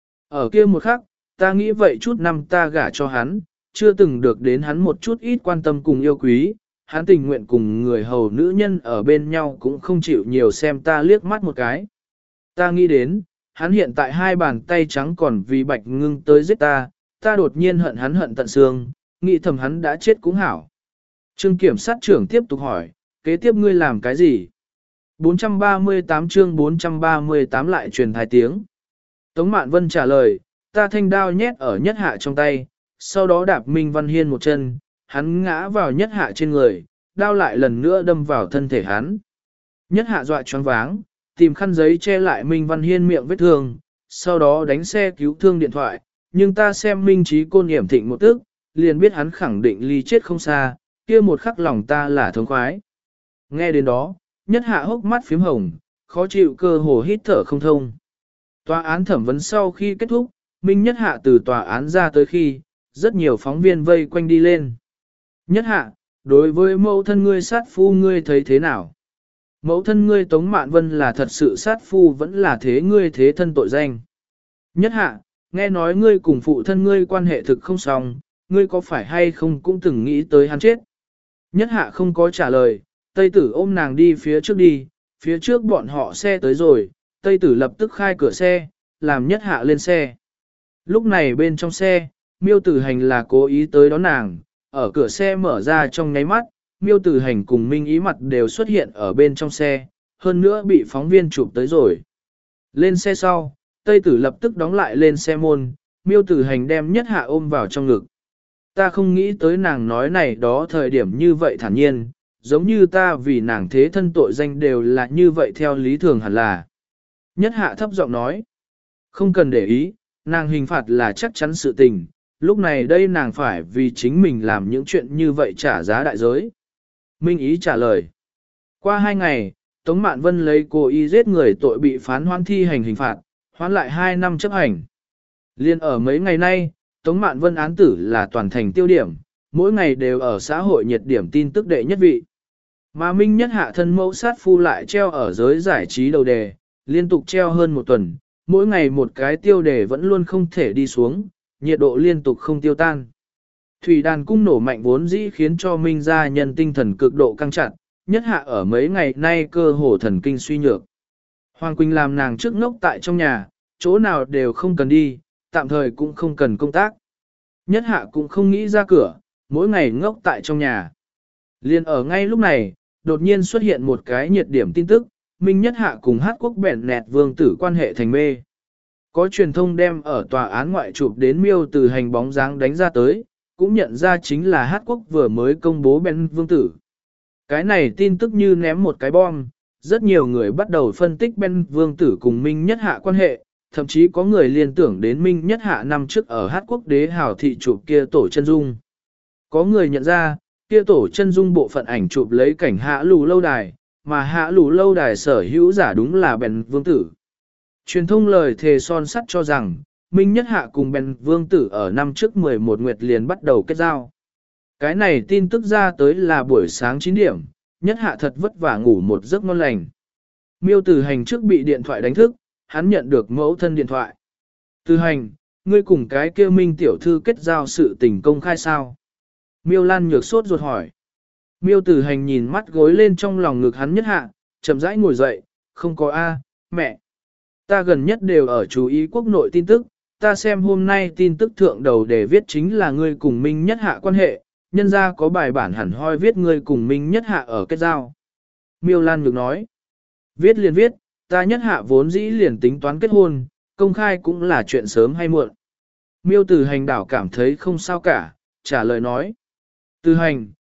Ở kia một khắc, ta nghĩ vậy chút năm ta gả cho hắn, chưa từng được đến hắn một chút ít quan tâm cùng yêu quý, hắn tình nguyện cùng người hầu nữ nhân ở bên nhau cũng không chịu nhiều xem ta liếc mắt một cái. Ta nghĩ đến, hắn hiện tại hai bàn tay trắng còn vì bạch ngưng tới giết ta, ta đột nhiên hận hắn hận tận xương, nghĩ thầm hắn đã chết cũng hảo. Trương kiểm sát trưởng tiếp tục hỏi, kế tiếp ngươi làm cái gì? bốn trăm ba mươi tám chương bốn trăm ba mươi tám lại truyền hai tiếng. Tống Mạn Vân trả lời, ta thanh đao nhét ở nhất hạ trong tay, sau đó đạp Minh Văn Hiên một chân, hắn ngã vào nhất hạ trên người, đao lại lần nữa đâm vào thân thể hắn. Nhất hạ dọa choáng váng, tìm khăn giấy che lại Minh Văn Hiên miệng vết thương, sau đó đánh xe cứu thương điện thoại, nhưng ta xem Minh Trí Côn hiểm thịnh một tức, liền biết hắn khẳng định ly chết không xa, kia một khắc lòng ta là thống khoái. Nghe đến đó, nhất hạ hốc mắt phím hồng, khó chịu cơ hồ hít thở không thông. Tòa án thẩm vấn sau khi kết thúc, Minh Nhất Hạ từ tòa án ra tới khi, rất nhiều phóng viên vây quanh đi lên. Nhất Hạ, đối với mẫu thân ngươi sát phu ngươi thấy thế nào? Mẫu thân ngươi Tống Mạn Vân là thật sự sát phu vẫn là thế ngươi thế thân tội danh. Nhất Hạ, nghe nói ngươi cùng phụ thân ngươi quan hệ thực không xong, ngươi có phải hay không cũng từng nghĩ tới hắn chết? Nhất Hạ không có trả lời, Tây Tử ôm nàng đi phía trước đi, phía trước bọn họ xe tới rồi, Tây Tử lập tức khai cửa xe, làm Nhất Hạ lên xe. Lúc này bên trong xe, Miêu Tử Hành là cố ý tới đón nàng, ở cửa xe mở ra trong nháy mắt, Miêu Tử Hành cùng Minh Ý mặt đều xuất hiện ở bên trong xe, hơn nữa bị phóng viên chụp tới rồi. Lên xe sau, Tây Tử lập tức đóng lại lên xe môn, Miêu Tử Hành đem Nhất Hạ ôm vào trong ngực. Ta không nghĩ tới nàng nói này đó thời điểm như vậy thản nhiên, giống như ta vì nàng thế thân tội danh đều là như vậy theo lý thường hẳn là. Nhất Hạ thấp giọng nói, không cần để ý, nàng hình phạt là chắc chắn sự tình, lúc này đây nàng phải vì chính mình làm những chuyện như vậy trả giá đại giới. Minh Ý trả lời, qua hai ngày, Tống Mạn Vân lấy cố ý giết người tội bị phán hoãn thi hành hình phạt, hoãn lại hai năm chấp hành. Liên ở mấy ngày nay, Tống Mạn Vân án tử là toàn thành tiêu điểm, mỗi ngày đều ở xã hội nhiệt điểm tin tức đệ nhất vị. Mà Minh Nhất Hạ thân mẫu sát phu lại treo ở giới giải trí đầu đề, liên tục treo hơn một tuần, mỗi ngày một cái tiêu đề vẫn luôn không thể đi xuống, nhiệt độ liên tục không tiêu tan. Thủy đàn cung nổ mạnh vốn dĩ khiến cho Minh gia nhân tinh thần cực độ căng chặt, Nhất Hạ ở mấy ngày nay cơ hồ thần kinh suy nhược. Hoàng Quỳnh làm nàng trước ngốc tại trong nhà, chỗ nào đều không cần đi, tạm thời cũng không cần công tác. Nhất Hạ cũng không nghĩ ra cửa, mỗi ngày ngốc tại trong nhà. Liên ở ngay lúc này, đột nhiên xuất hiện một cái nhiệt điểm tin tức, Minh Nhất Hạ cùng Hát Quốc bẻn nẹt vương tử quan hệ thành mê. Có truyền thông đem ở tòa án ngoại chụp đến Miêu từ hành bóng dáng đánh ra tới, cũng nhận ra chính là Hát Quốc vừa mới công bố bẻn vương tử. Cái này tin tức như ném một cái bom, rất nhiều người bắt đầu phân tích bẻn vương tử cùng Minh Nhất Hạ quan hệ, thậm chí có người liên tưởng đến Minh Nhất Hạ năm trước ở Hát Quốc đế hào thị chụp kia tổ chân dung. Có người nhận ra, kia tổ chân dung bộ phận ảnh chụp lấy cảnh hạ lù lâu đài, mà hạ lù lâu đài sở hữu giả đúng là bèn vương tử. Truyền thông lời thề son sắt cho rằng, Minh Nhất Hạ cùng bèn vương tử ở năm trước mười một nguyệt liền bắt đầu kết giao. Cái này tin tức ra tới là buổi sáng chín điểm, Nhất Hạ thật vất vả ngủ một giấc ngon lành. Miêu Tử Hành trước bị điện thoại đánh thức, hắn nhận được mẫu thân điện thoại. Tử Hành, ngươi cùng cái kia Minh tiểu thư kết giao sự tình công khai sao? Miêu Lan nhược sốt ruột hỏi. Miêu Tử Hành nhìn mắt gối lên trong lòng ngực hắn Nhất Hạ, chậm rãi ngồi dậy, không có a, mẹ. Ta gần nhất đều ở chú ý quốc nội tin tức, ta xem hôm nay tin tức thượng đầu để viết chính là ngươi cùng Minh Nhất Hạ quan hệ, nhân ra có bài bản hẳn hoi viết ngươi cùng Minh Nhất Hạ ở kết giao. Miêu Lan nhược nói. Viết liền viết, ta Nhất Hạ vốn dĩ liền tính toán kết hôn, công khai cũng là chuyện sớm hay muộn. Miêu Tử Hành đảo cảm thấy không sao cả, trả lời nói. Tử Hành,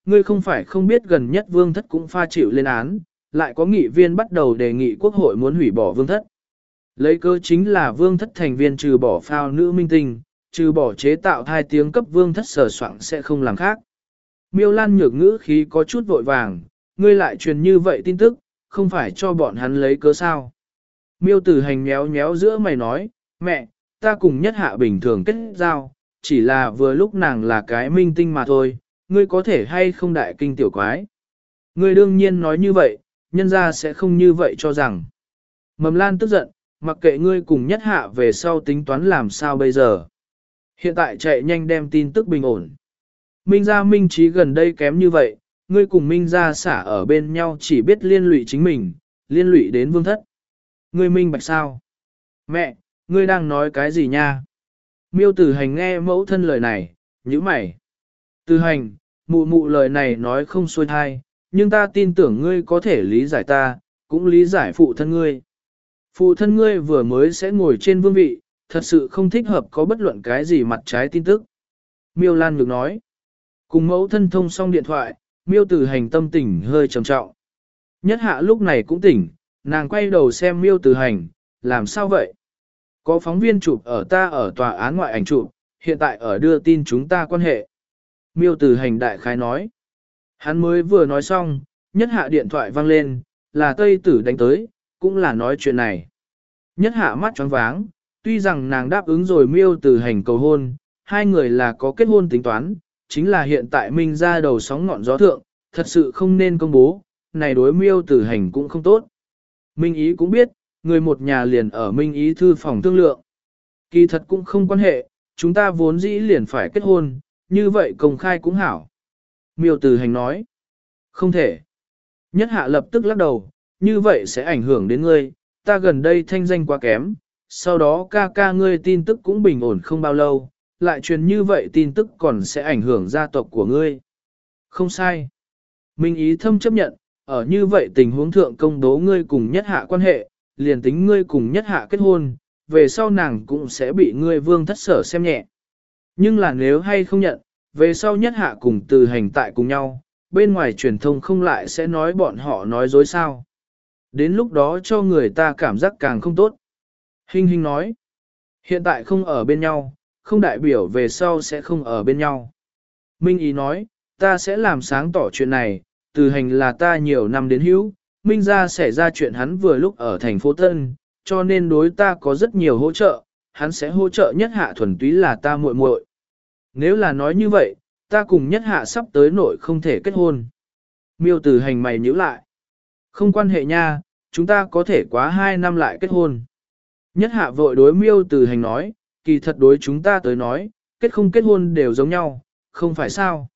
ngươi không phải không biết gần nhất vương thất cũng pha chịu lên án, lại có nghị viên bắt đầu đề nghị quốc hội muốn hủy bỏ vương thất. Lấy cơ chính là vương thất thành viên trừ bỏ phao nữ minh tinh, trừ bỏ chế tạo hai tiếng cấp vương thất sở soạn sẽ không làm khác. Miêu Lan nhược ngữ khí có chút vội vàng, ngươi lại truyền như vậy tin tức, không phải cho bọn hắn lấy cớ sao. Miêu Tử Hành méo méo giữa mày nói, mẹ, ta cùng nhất hạ bình thường kết giao, chỉ là vừa lúc nàng là cái minh tinh mà thôi, ngươi có thể hay không đại kinh tiểu quái. Ngươi đương nhiên nói như vậy, nhân ra sẽ không như vậy cho rằng. Mầm Lan tức giận, mặc kệ ngươi cùng nhất hạ về sau tính toán làm sao bây giờ. Hiện tại chạy nhanh đem tin tức bình ổn. Minh gia minh trí gần đây kém như vậy, ngươi cùng Minh gia xả ở bên nhau chỉ biết liên lụy chính mình, liên lụy đến vương thất. Ngươi minh bạch sao? Mẹ, ngươi đang nói cái gì nha? Miêu Tử Hành nghe mẫu thân lời này, nhíu mày. Tử Hành, mụ mụ lời này nói không xuôi thai, nhưng ta tin tưởng ngươi có thể lý giải ta, cũng lý giải phụ thân ngươi. Phụ thân ngươi vừa mới sẽ ngồi trên vương vị, thật sự không thích hợp có bất luận cái gì mặt trái tin tức. Miêu Lan Nhược nói. Cùng mẫu thân thông xong điện thoại, Miêu Tử Hành tâm tình hơi trầm trọng. Nhất hạ lúc này cũng tỉnh, nàng quay đầu xem Miêu Tử Hành, làm sao vậy? Có phóng viên chụp ở ta ở tòa án ngoại ảnh chụp, hiện tại ở đưa tin chúng ta quan hệ. Miêu Tử Hành đại khái nói. Hắn mới vừa nói xong, nhất hạ điện thoại vang lên, là Tây Tử đánh tới, cũng là nói chuyện này. Nhất hạ mắt choáng váng, tuy rằng nàng đáp ứng rồi Miêu Tử Hành cầu hôn, hai người là có kết hôn tính toán, chính là hiện tại Minh ra đầu sóng ngọn gió thượng, thật sự không nên công bố, này đối Miêu Tử Hành cũng không tốt. Minh Ý cũng biết, người một nhà liền ở Minh Ý thư phòng thương lượng. Kỳ thật cũng không quan hệ, chúng ta vốn dĩ liền phải kết hôn, như vậy công khai cũng hảo. Miêu Tử Hành nói, không thể. Nhất hạ lập tức lắc đầu, như vậy sẽ ảnh hưởng đến ngươi, ta gần đây thanh danh quá kém, sau đó ca ca ngươi tin tức cũng bình ổn không bao lâu, lại truyền như vậy tin tức còn sẽ ảnh hưởng gia tộc của ngươi. Không sai. Minh Ý thâm chấp nhận, ở như vậy tình huống thượng công bố ngươi cùng nhất hạ quan hệ, liền tính ngươi cùng nhất hạ kết hôn, về sau nàng cũng sẽ bị ngươi vương thất sở xem nhẹ. Nhưng là nếu hay không nhận, về sau nhất hạ cùng từ hành tại cùng nhau, bên ngoài truyền thông không lại sẽ nói bọn họ nói dối sao. Đến lúc đó cho người ta cảm giác càng không tốt. Hình hình nói, hiện tại không ở bên nhau, không đại biểu về sau sẽ không ở bên nhau. Minh Ý nói, ta sẽ làm sáng tỏ chuyện này, từ hành là ta nhiều năm đến hữu, Minh ra xảy ra chuyện hắn vừa lúc ở thành phố Tân, cho nên đối ta có rất nhiều hỗ trợ, hắn sẽ hỗ trợ nhất hạ thuần túy là ta muội muội. Nếu là nói như vậy, ta cùng nhất hạ sắp tới nội không thể kết hôn. Miêu Tử Hành mày nhíu lại. Không quan hệ nha, chúng ta có thể quá hai năm lại kết hôn. Nhất hạ vội đối Miêu Tử Hành nói, kỳ thật đối chúng ta tới nói, kết không kết hôn đều giống nhau, không phải sao.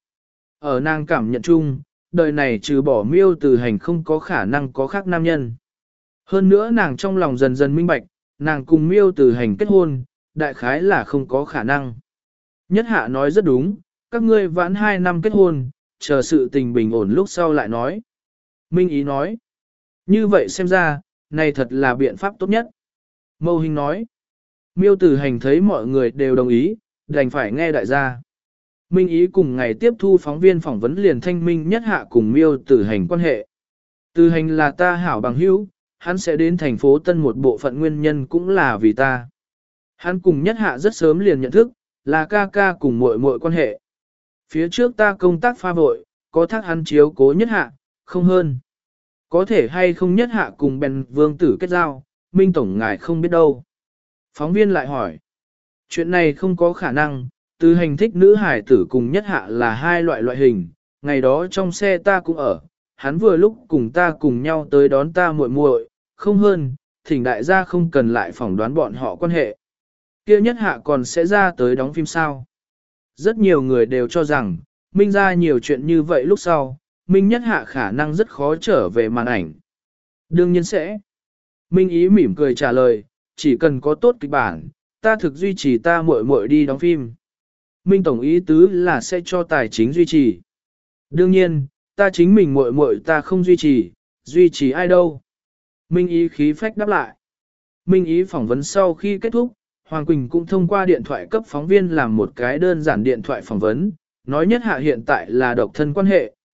Ở nàng cảm nhận chung, đời này trừ bỏ Miêu Tử Hành không có khả năng có khác nam nhân. Hơn nữa nàng trong lòng dần dần minh bạch, nàng cùng Miêu Tử Hành kết hôn, đại khái là không có khả năng. Nhất hạ nói rất đúng, các ngươi vãn hai năm kết hôn, chờ sự tình bình ổn lúc sau lại nói. Minh Ý nói, như vậy xem ra, này thật là biện pháp tốt nhất. Mâu Hình nói, Miêu Tử Hành thấy mọi người đều đồng ý, đành phải nghe đại gia. Minh Ý cùng ngày tiếp thu phóng viên phỏng vấn liền thanh minh nhất hạ cùng Miêu Tử Hành quan hệ. Tử Hành là ta hảo bằng hữu, hắn sẽ đến thành phố Tân một bộ phận nguyên nhân cũng là vì ta. Hắn cùng nhất hạ rất sớm liền nhận thức, là ca ca cùng muội muội quan hệ. Phía trước ta công tác pha vội, có thác hắn chiếu cố nhất hạ, không hơn. Có thể hay không nhất hạ cùng bèn vương tử kết giao, Minh Tổng ngài không biết đâu. Phóng viên lại hỏi. Chuyện này không có khả năng, từ hành thích nữ hải tử cùng nhất hạ là hai loại loại hình, ngày đó trong xe ta cũng ở, hắn vừa lúc cùng ta cùng nhau tới đón ta muội muội, không hơn, thỉnh đại gia không cần lại phỏng đoán bọn họ quan hệ. Kia nhất hạ còn sẽ ra tới đóng phim sao? Rất nhiều người đều cho rằng, Minh ra nhiều chuyện như vậy lúc sau, Minh nhất hạ khả năng rất khó trở về màn ảnh. Đương nhiên sẽ. Minh Ý mỉm cười trả lời, chỉ cần có tốt kịch bản, ta thực duy trì ta muội muội đi đóng phim. Minh Tổng ý tứ là sẽ cho tài chính duy trì. Đương nhiên, ta chính mình muội muội ta không duy trì, duy trì ai đâu. Minh Ý khí phách đáp lại. Minh Ý phỏng vấn sau khi kết thúc, Hoàng Quỳnh cũng thông qua điện thoại cấp phóng viên làm một cái đơn giản điện thoại phỏng vấn, nói nhất hạ hiện tại là độc thân quan hệ,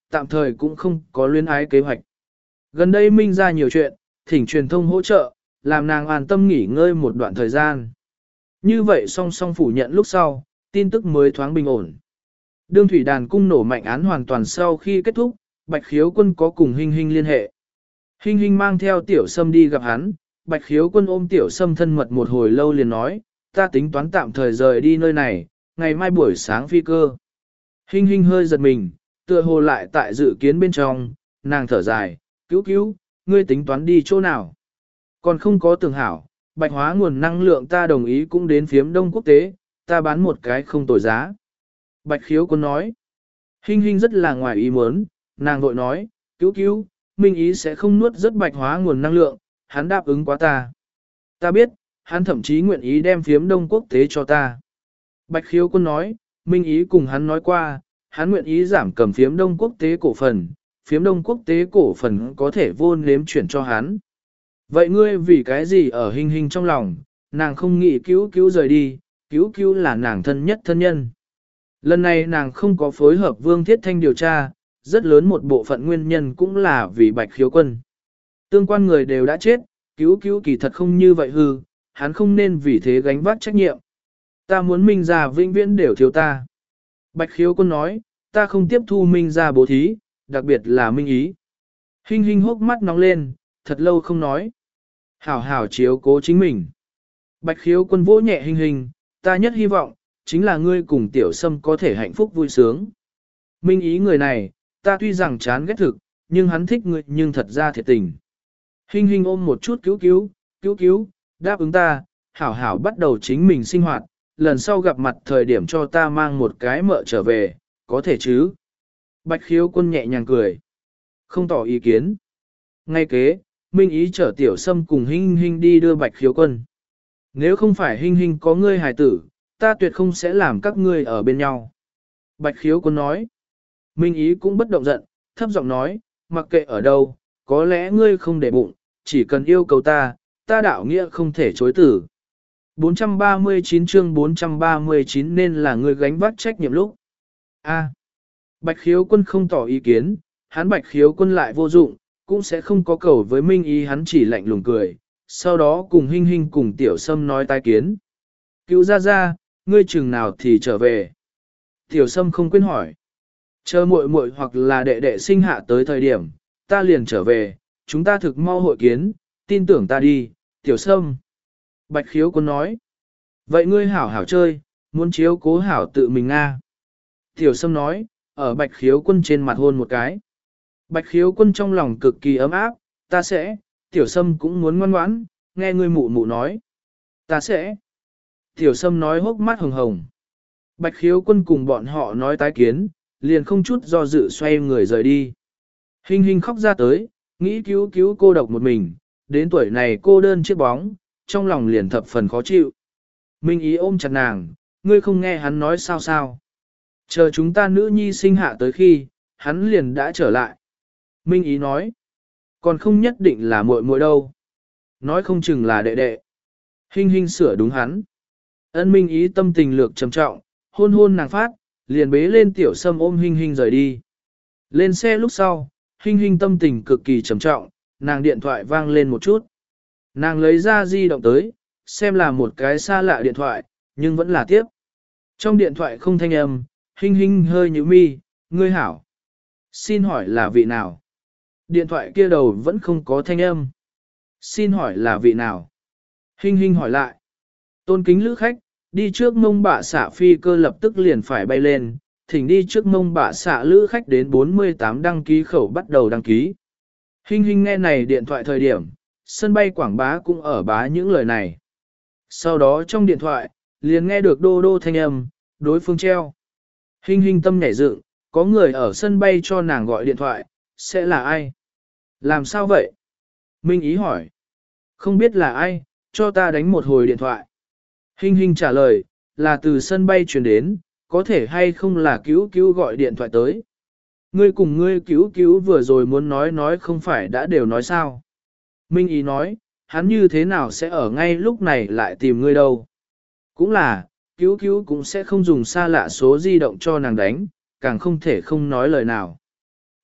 tạm thời cũng không có luyến ái kế hoạch. Gần đây Minh ra nhiều chuyện, thỉnh truyền thông hỗ trợ, làm nàng an tâm nghỉ ngơi một đoạn thời gian. Như vậy song song phủ nhận lúc sau, tin tức mới thoáng bình ổn. Đương thủy đàn cung nổ mạnh án hoàn toàn sau khi kết thúc, Bạch Khiếu Quân có cùng Hinh Hinh liên hệ. Hinh Hinh mang theo Tiểu Sâm đi gặp hắn, Bạch Khiếu Quân ôm Tiểu Sâm thân mật một hồi lâu liền nói, ta tính toán tạm thời rời đi nơi này, ngày mai buổi sáng phi cơ. Hinh Hinh hơi giật mình, tựa hồ lại tại dự kiến bên trong, nàng thở dài, cứu cứu, ngươi tính toán đi chỗ nào? Còn không có tưởng hảo, bạch hóa nguồn năng lượng ta đồng ý cũng đến phiếm đông quốc tế, ta bán một cái không tồi giá. Bạch Khiếu Quân nói, Hinh Hinh rất là ngoài ý muốn, nàng vội nói, cứu cứu, Minh Ý sẽ không nuốt rất bạch hóa nguồn năng lượng, hắn đáp ứng quá ta. Ta biết, hắn thậm chí nguyện ý đem phiếm đông quốc tế cho ta. Bạch Khiếu Quân nói, Minh Ý cùng hắn nói qua, hắn nguyện ý giảm cầm phiếm đông quốc tế cổ phần, phiếm đông quốc tế cổ phần có thể vô nếm chuyển cho hắn. Vậy ngươi vì cái gì ở Hinh Hinh trong lòng, nàng không nghĩ cứu cứu rời đi, cứu cứu là nàng thân nhất thân nhân. Lần này nàng không có phối hợp Vương Thiết Thanh điều tra, rất lớn một bộ phận nguyên nhân cũng là vì Bạch Khiếu Quân. Tương quan người đều đã chết, cứu cứu kỳ thật không như vậy hư, hắn không nên vì thế gánh vác trách nhiệm. Ta muốn Minh gia vĩnh viễn đều thiếu ta. Bạch Khiếu Quân nói, ta không tiếp thu Minh gia bố thí, đặc biệt là Minh Ý. Hinh Hinh hốc mắt nóng lên, thật lâu không nói. Hảo hảo chiếu cố chính mình. Bạch Khiếu Quân vỗ nhẹ Hinh Hinh, ta nhất hy vọng, chính là ngươi cùng Tiểu Sâm có thể hạnh phúc vui sướng. Minh Ý người này, ta tuy rằng chán ghét thực, nhưng hắn thích ngươi nhưng thật ra thiệt tình. Hinh Hinh ôm một chút cứu cứu, cứu cứu, đáp ứng ta, hảo hảo bắt đầu chính mình sinh hoạt, lần sau gặp mặt thời điểm cho ta mang một cái mợ trở về, có thể chứ? Bạch Khiếu Quân nhẹ nhàng cười, không tỏ ý kiến. Ngay kế, Minh Ý chở Tiểu Sâm cùng Hinh Hinh đi đưa Bạch Khiếu Quân. Nếu không phải Hinh Hinh có ngươi hài tử, ta tuyệt không sẽ làm các ngươi ở bên nhau. Bạch Khiếu Quân nói. Minh Ý cũng bất động giận, thấp giọng nói, mặc kệ ở đâu, có lẽ ngươi không để bụng, chỉ cần yêu cầu ta, ta đạo nghĩa không thể chối tử. bốn trăm ba mươi chín chương bốn trăm ba mươi chín nên là ngươi gánh vác trách nhiệm lúc. A. Bạch Khiếu Quân không tỏ ý kiến, hắn Bạch Khiếu Quân lại vô dụng, cũng sẽ không có cầu với Minh Ý, hắn chỉ lạnh lùng cười, sau đó cùng Hinh Hinh cùng Tiểu Sâm nói tai kiến. Cứu ra ra, ngươi chừng nào thì trở về. Tiểu Sâm không quên hỏi. Chờ muội muội hoặc là đệ đệ sinh hạ tới thời điểm, ta liền trở về, chúng ta thực mau hội kiến, tin tưởng ta đi, Tiểu Sâm. Bạch Khiếu Quân nói. Vậy ngươi hảo hảo chơi, muốn chiếu cố hảo tự mình nga. Tiểu Sâm nói, ở Bạch Khiếu Quân trên mặt hôn một cái. Bạch Khiếu Quân trong lòng cực kỳ ấm áp, ta sẽ, Tiểu Sâm cũng muốn ngoan ngoãn, nghe ngươi mụ mụ nói. Ta sẽ. Tiểu Sâm nói hốc mắt hồng hồng. Bạch Khiếu Quân cùng bọn họ nói tái kiến, liền không chút do dự xoay người rời đi. Hinh Hinh khóc ra tới, nghĩ cứu cứu cô độc một mình, đến tuổi này cô đơn chiếc bóng, trong lòng liền thập phần khó chịu. Minh Ý ôm chặt nàng, ngươi không nghe hắn nói sao sao. Chờ chúng ta nữ nhi sinh hạ tới khi, hắn liền đã trở lại. Minh Ý nói, còn không nhất định là muội muội đâu. Nói không chừng là đệ đệ. Hinh Hinh sửa đúng hắn. Ân Minh Ý tâm tình lược trầm trọng, hôn hôn nàng phát, liền bế lên Tiểu Sâm ôm Hinh Hinh rời đi. Lên xe lúc sau, Hinh Hinh tâm tình cực kỳ trầm trọng, nàng điện thoại vang lên một chút. Nàng lấy ra di động tới, xem là một cái xa lạ điện thoại, nhưng vẫn là tiếp. Trong điện thoại không thanh âm, Hinh Hinh hơi nhíu mi, ngươi hảo. Xin hỏi là vị nào? Điện thoại kia đầu vẫn không có thanh âm. Xin hỏi là vị nào? Hinh Hinh hỏi lại. Tôn kính lữ khách, đi trước mông bạ xạ phi cơ lập tức liền phải bay lên, thỉnh đi trước mông bạ xạ lữ khách đến bốn mươi tám đăng ký khẩu bắt đầu đăng ký. Hinh Hinh nghe này điện thoại thời điểm, sân bay quảng bá cũng ở bá những lời này. Sau đó trong điện thoại, liền nghe được đô đô thanh âm, đối phương treo. Hinh Hinh tâm nhảy dựng, có người ở sân bay cho nàng gọi điện thoại, sẽ là ai? Làm sao vậy? Minh Ý hỏi. Không biết là ai, cho ta đánh một hồi điện thoại. Hinh Hinh trả lời, là từ sân bay truyền đến, có thể hay không là cứu cứu gọi điện thoại tới. Ngươi cùng ngươi cứu cứu vừa rồi muốn nói nói không phải đã đều nói sao. Minh Ý nói, hắn như thế nào sẽ ở ngay lúc này lại tìm ngươi đâu. Cũng là, cứu cứu cũng sẽ không dùng xa lạ số di động cho nàng đánh, càng không thể không nói lời nào.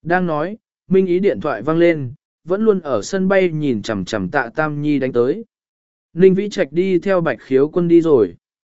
Đang nói, Minh Ý điện thoại vang lên, vẫn luôn ở sân bay nhìn chằm chằm Tạ Tam Nhi đánh tới. Ninh Vĩ Trạch đi theo Bạch Khiếu Quân đi rồi.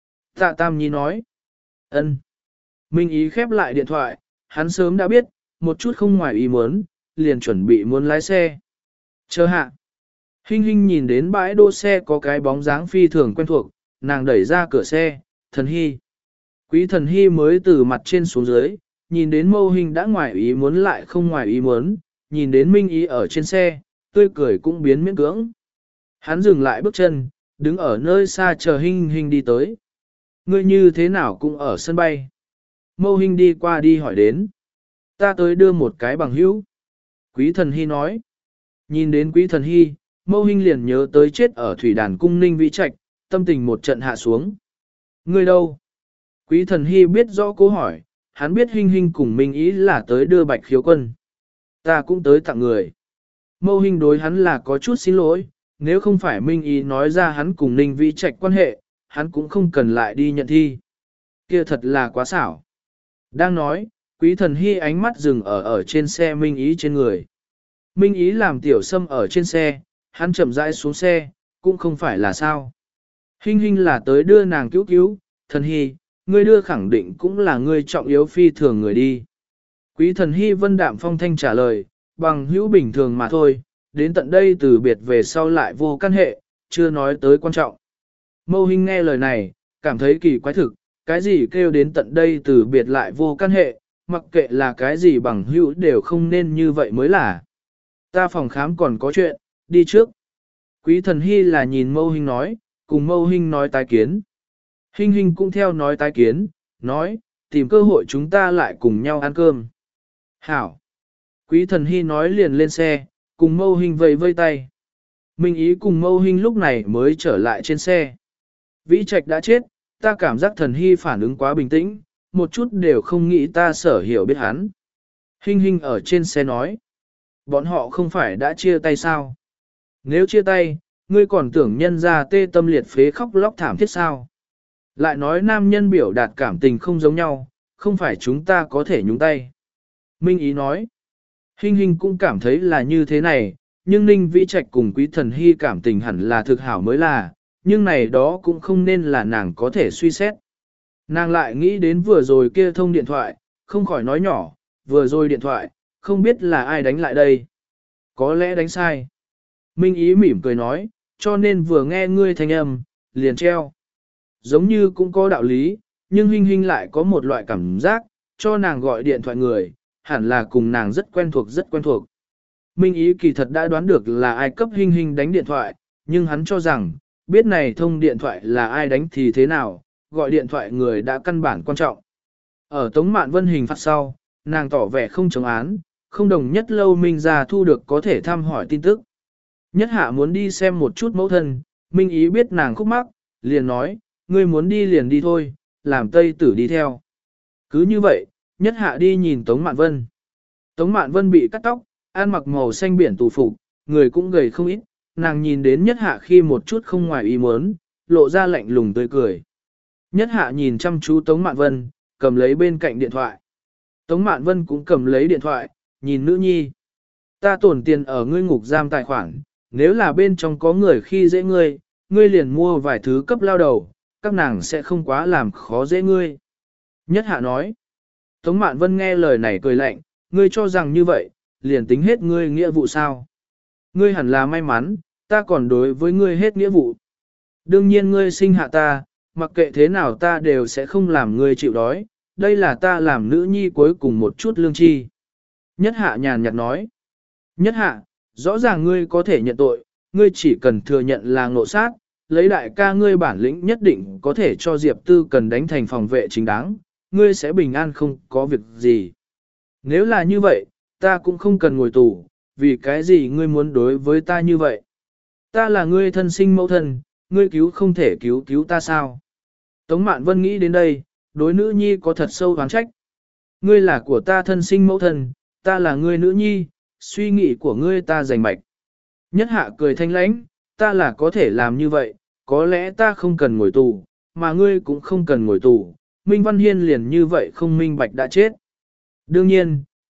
Tạ Tam Nhi nói. Ân. Minh Ý khép lại điện thoại, hắn sớm đã biết, một chút không ngoài ý muốn, liền chuẩn bị muốn lái xe. Chờ hạ. Hinh Hinh nhìn đến bãi đỗ xe có cái bóng dáng phi thường quen thuộc, nàng đẩy ra cửa xe, Thần Hy. Quý Thần Hy mới từ mặt trên xuống dưới, nhìn đến Mâu Hinh đã ngoài ý muốn lại không ngoài ý muốn, nhìn đến Minh Ý ở trên xe, tươi cười cũng biến miễn cưỡng. Hắn dừng lại bước chân, đứng ở nơi xa chờ Hinh Hinh đi tới. Ngươi như thế nào cũng ở sân bay. Mâu Hinh đi qua đi hỏi đến. Ta tới đưa một cái bằng hữu. Quý Thần Hy nói. Nhìn đến Quý Thần Hy, Mâu Hinh liền nhớ tới chết ở thủy đàn cung Ninh Vĩ Trạch, tâm tình một trận hạ xuống. Ngươi đâu? Quý Thần Hy biết rõ câu hỏi, hắn biết Hinh Hinh cùng Minh Ý là tới đưa Bạch Khiếu Quân. Ta cũng tới tặng người. Mâu Hinh đối hắn là có chút xin lỗi, nếu không phải Minh Ý nói ra hắn cùng Ninh Vĩ Trạch quan hệ, hắn cũng không cần lại đi nhận thi. Kia thật là quá xảo. Đang nói, Quý Thần Hy ánh mắt dừng ở ở trên xe Minh Ý trên người. Minh Ý làm tiểu sâm ở trên xe, hắn chậm rãi xuống xe, cũng không phải là sao. Hinh Hinh là tới đưa nàng cứu cứu, Thần Hy, ngươi đưa khẳng định cũng là ngươi trọng yếu phi thường người đi. Quý Thần Hy vân đạm phong thanh trả lời, bằng hữu bình thường mà thôi, đến tận đây từ biệt về sau lại vô căn hệ, chưa nói tới quan trọng. Mâu Hinh nghe lời này, cảm thấy kỳ quái thực, cái gì kêu đến tận đây từ biệt lại vô căn hệ, mặc kệ là cái gì bằng hữu đều không nên như vậy mới là. Ta phòng khám còn có chuyện, đi trước. Quý Thần Hy là nhìn Mâu Hinh nói, cùng Mâu Hinh nói tái kiến. Hinh Hinh cũng theo nói tái kiến, nói, tìm cơ hội chúng ta lại cùng nhau ăn cơm. Hảo. Quý Thần Hy nói liền lên xe, cùng Mâu Hinh vây vây tay. Minh Ý cùng Mâu Hinh lúc này mới trở lại trên xe. Vĩ Trạch đã chết, ta cảm giác Thần Hy phản ứng quá bình tĩnh, một chút đều không nghĩ ta sở hiểu biết hắn. Hinh Hinh ở trên xe nói, bọn họ không phải đã chia tay sao? Nếu chia tay, ngươi còn tưởng nhân ra tê tâm liệt phế khóc lóc thảm thiết sao? Lại nói nam nhân biểu đạt cảm tình không giống nhau, không phải chúng ta có thể nhúng tay. Minh Ý nói, Hinh Hinh cũng cảm thấy là như thế này, nhưng Ninh Vĩ Trạch cùng Quý Thần Hy cảm tình hẳn là thực hảo mới là, nhưng này đó cũng không nên là nàng có thể suy xét. Nàng lại nghĩ đến vừa rồi kia thông điện thoại, không khỏi nói nhỏ, vừa rồi điện thoại, không biết là ai đánh lại đây. Có lẽ đánh sai. Minh Ý mỉm cười nói, cho nên vừa nghe ngươi thanh âm, liền treo. Giống như cũng có đạo lý, nhưng Hinh Hinh lại có một loại cảm giác, cho nàng gọi điện thoại người, hẳn là cùng nàng rất quen thuộc rất quen thuộc. Minh Ý kỳ thật đã đoán được là ai cấp Hinh Hinh đánh điện thoại, nhưng hắn cho rằng, biết này thông điện thoại là ai đánh thì thế nào, gọi điện thoại người đã căn bản quan trọng. Ở Tống Mạn Vân hình phạt sau, nàng tỏ vẻ không chống án, không đồng nhất lâu Minh ra thu được có thể thăm hỏi tin tức. Nhất hạ muốn đi xem một chút mẫu thân, Minh Ý biết nàng khúc mắc, liền nói, ngươi muốn đi liền đi thôi, làm Tây Tử đi theo. Cứ như vậy, nhất hạ đi nhìn Tống Mạn Vân. Tống Mạn Vân bị cắt tóc, ăn mặc màu xanh biển tù phục, người cũng gầy không ít, nàng nhìn đến nhất hạ khi một chút không ngoài ý muốn, lộ ra lạnh lùng tươi cười. Nhất hạ nhìn chăm chú Tống Mạn Vân, cầm lấy bên cạnh điện thoại. Tống Mạn Vân cũng cầm lấy điện thoại, nhìn nữ nhi. Ta tổn tiền ở ngươi ngục giam tài khoản, nếu là bên trong có người khi dễ ngươi, ngươi liền mua vài thứ cấp lao đầu, các nàng sẽ không quá làm khó dễ ngươi. Nhất hạ nói. Tống Mạn Vân nghe lời này cười lạnh, ngươi cho rằng như vậy, liền tính hết ngươi nghĩa vụ sao. Ngươi hẳn là may mắn, ta còn đối với ngươi hết nghĩa vụ. Đương nhiên ngươi sinh hạ ta, mặc kệ thế nào ta đều sẽ không làm ngươi chịu đói, đây là ta làm nữ nhi cuối cùng một chút lương chi. Nhất hạ nhàn nhạt nói. Nhất hạ, rõ ràng ngươi có thể nhận tội, ngươi chỉ cần thừa nhận là ngộ sát, lấy đại ca ngươi bản lĩnh nhất định có thể cho Diệp Tư cần đánh thành phòng vệ chính đáng, ngươi sẽ bình an không có việc gì. Nếu là như vậy, ta cũng không cần ngồi tù, vì cái gì ngươi muốn đối với ta như vậy? Ta là ngươi thân sinh mẫu thân, ngươi cứu không thể cứu cứu ta sao? Tống Mạn Vân nghĩ đến đây, đối nữ nhi có thật sâu oán trách. Ngươi là của ta thân sinh mẫu thân, ta là ngươi nữ nhi, suy nghĩ của ngươi ta giành mạch. Nhất hạ cười thanh lãnh, ta là có thể làm như vậy, có lẽ ta không cần ngồi tù, mà ngươi cũng không cần ngồi tù, Minh Văn Hiên liền như vậy không minh bạch đã chết. Đương nhiên,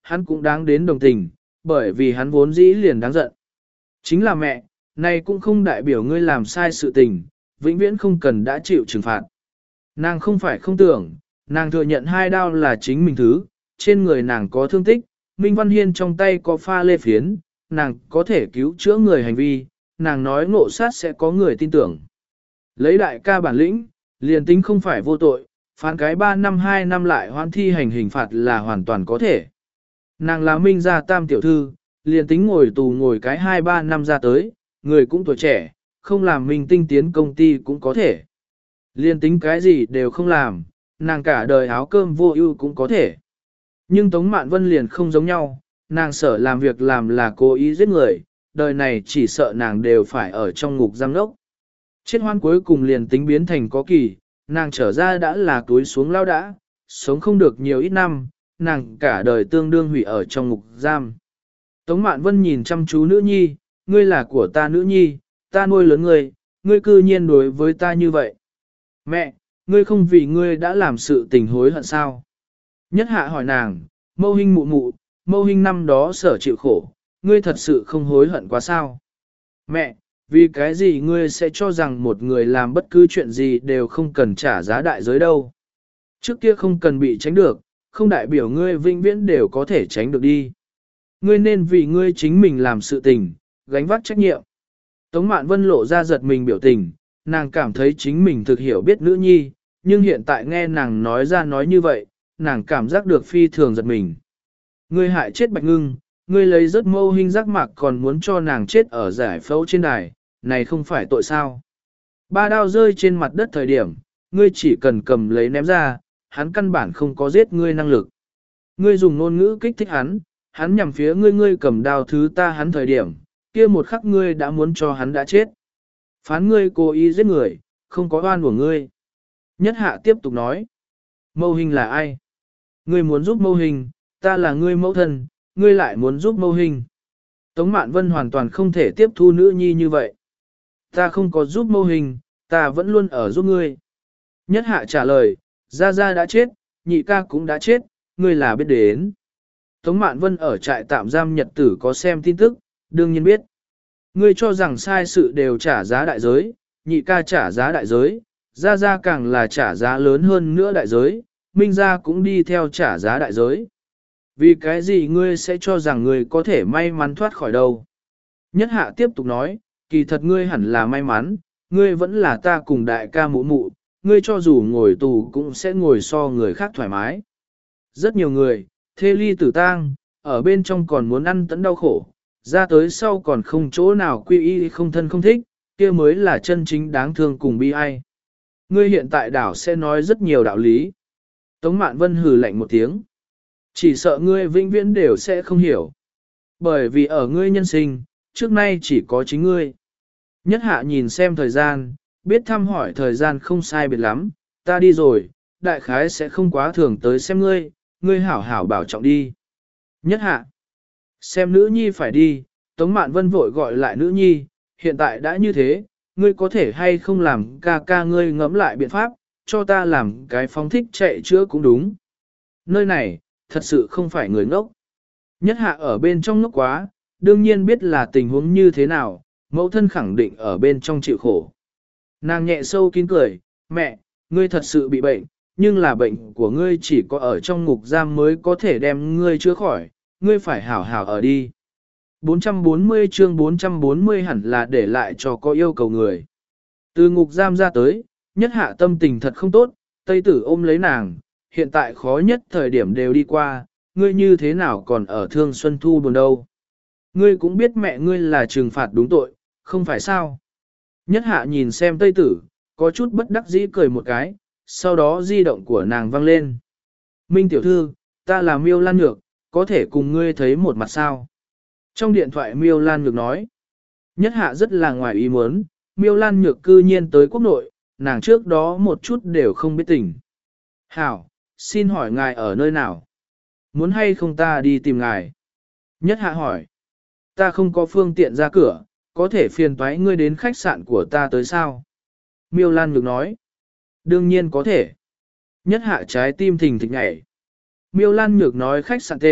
hắn cũng đáng đến đồng tình, bởi vì hắn vốn dĩ liền đáng giận. Chính là mẹ, này cũng không đại biểu ngươi làm sai sự tình, vĩnh viễn không cần đã chịu trừng phạt. Nàng không phải không tưởng, nàng thừa nhận hai đao là chính mình thứ, trên người nàng có thương tích, Minh Văn Hiên trong tay có pha lê phiến, nàng có thể cứu chữa người hành vi, nàng nói ngộ sát sẽ có người tin tưởng. Lấy đại ca bản lĩnh, liền tính không phải vô tội, phán cái ba năm hai năm lại hoãn thi hành hình phạt là hoàn toàn có thể. Nàng là Minh gia tam tiểu thư, liền tính ngồi tù ngồi cái hai ba năm ra tới, người cũng tuổi trẻ, không làm Minh tinh tiến công ty cũng có thể. Liền tính cái gì đều không làm, nàng cả đời áo cơm vô ưu cũng có thể. Nhưng Tống Mạn Vân liền không giống nhau, nàng sợ làm việc làm là cố ý giết người, đời này chỉ sợ nàng đều phải ở trong ngục giam ngốc. Chết hoan cuối cùng liền tính biến thành có kỳ, nàng trở ra đã là túi xuống lao đã, sống không được nhiều ít năm, nàng cả đời tương đương hủy ở trong ngục giam. Tống Mạn Vân nhìn chăm chú nữ nhi, ngươi là của ta nữ nhi, ta nuôi lớn ngươi, ngươi cư nhiên đối với ta như vậy. Mẹ, ngươi không vì ngươi đã làm sự tình hối hận sao? Nhất hạ hỏi nàng, mâu hình mụ mụ, mâu hình năm đó sở chịu khổ, ngươi thật sự không hối hận quá sao? Mẹ, vì cái gì ngươi sẽ cho rằng một người làm bất cứ chuyện gì đều không cần trả giá đại giới đâu? Trước kia không cần bị tránh được, không đại biểu ngươi vĩnh viễn đều có thể tránh được đi. Ngươi nên vì ngươi chính mình làm sự tình, gánh vác trách nhiệm. Tống Mạn Vân lộ ra giật mình biểu tình, nàng cảm thấy chính mình thực hiểu biết nữ nhi, nhưng hiện tại nghe nàng nói ra nói như vậy, nàng cảm giác được phi thường giật mình. Ngươi hại chết Bạch Ngưng, ngươi lấy rất mâu hình giác mạc còn muốn cho nàng chết ở giải phẫu trên đài, này không phải tội sao. Ba đao rơi trên mặt đất thời điểm, ngươi chỉ cần cầm lấy ném ra, hắn căn bản không có giết ngươi năng lực. Ngươi dùng ngôn ngữ kích thích hắn, hắn nhằm phía ngươi ngươi cầm đao thứ ta hắn thời điểm, kia một khắc ngươi đã muốn cho hắn đã chết. Phán ngươi cố ý giết người, không có oan của ngươi. Nhất hạ tiếp tục nói, mâu hình là ai? Ngươi muốn giúp mâu hình, ta là ngươi mẫu thân, ngươi lại muốn giúp mâu hình. Tống Mạn Vân hoàn toàn không thể tiếp thu nữ nhi như vậy. Ta không có giúp mâu hình, ta vẫn luôn ở giúp ngươi. Nhất hạ trả lời, Gia Gia đã chết, nhị ca cũng đã chết, ngươi là biết đến. Tống Mạn Vân ở trại tạm giam nhật tử có xem tin tức, đương nhiên biết. Ngươi cho rằng sai sự đều trả giá đại giới, nhị ca trả giá đại giới, Gia Gia càng là trả giá lớn hơn nữa đại giới, Minh Gia cũng đi theo trả giá đại giới. Vì cái gì ngươi sẽ cho rằng ngươi có thể may mắn thoát khỏi đâu? Nhất hạ tiếp tục nói, kỳ thật ngươi hẳn là may mắn, ngươi vẫn là ta cùng đại ca mụ mụ, ngươi cho dù ngồi tù cũng sẽ ngồi so người khác thoải mái. Rất nhiều người, thê ly tử tang, ở bên trong còn muốn ăn tẫn đau khổ, ra tới sau còn không chỗ nào quy y không thân không thích, kia mới là chân chính đáng thương cùng bi ai. Ngươi hiện tại đảo sẽ nói rất nhiều đạo lý. Tống Mạn Vân hừ lạnh một tiếng. Chỉ sợ ngươi vĩnh viễn đều sẽ không hiểu. Bởi vì ở ngươi nhân sinh, trước nay chỉ có chính ngươi. Nhất hạ nhìn xem thời gian, biết thăm hỏi thời gian không sai biệt lắm, ta đi rồi, đại khái sẽ không quá thường tới xem ngươi, ngươi hảo hảo bảo trọng đi. Nhất hạ, xem nữ nhi phải đi, Tống Mạn Vân vội gọi lại nữ nhi, hiện tại đã như thế, ngươi có thể hay không làm ca ca ngươi ngẫm lại biện pháp, cho ta làm cái phóng thích chạy chữa cũng đúng. Nơi này, thật sự không phải người ngốc. Nhất hạ ở bên trong ngốc quá, đương nhiên biết là tình huống như thế nào, mẫu thân khẳng định ở bên trong chịu khổ. Nàng nhẹ sâu kín cười, mẹ, ngươi thật sự bị bệnh, nhưng là bệnh của ngươi chỉ có ở trong ngục giam mới có thể đem ngươi chữa khỏi, ngươi phải hảo hảo ở đi. bốn trăm bốn mươi chương bốn trăm bốn mươi hẳn là để lại cho có yêu cầu người. Từ ngục giam ra tới, nhất hạ tâm tình thật không tốt, Tây tử ôm lấy nàng, hiện tại khó nhất thời điểm đều đi qua, ngươi như thế nào còn ở thương xuân thu buồn đâu. Ngươi cũng biết mẹ ngươi là trừng phạt đúng tội, không phải sao. Nhất hạ nhìn xem Tây tử, có chút bất đắc dĩ cười một cái, sau đó di động của nàng vang lên. Minh tiểu thư, ta là Miêu Lan Nhược, có thể cùng ngươi thấy một mặt sao? Trong điện thoại Miêu Lan Nhược nói. Nhất hạ rất là ngoài ý muốn, Miêu Lan Nhược cư nhiên tới quốc nội, nàng trước đó một chút đều không biết tình. Hảo, xin hỏi ngài ở nơi nào? Muốn hay không ta đi tìm ngài? Nhất hạ hỏi. Ta không có phương tiện ra cửa, có thể phiền toái ngươi đến khách sạn của ta tới sao? Miêu Lan Nhược nói. Đương nhiên có thể. Nhất hạ trái tim thình thịch nhảy. Miêu Lan Nhược nói khách sạn tên,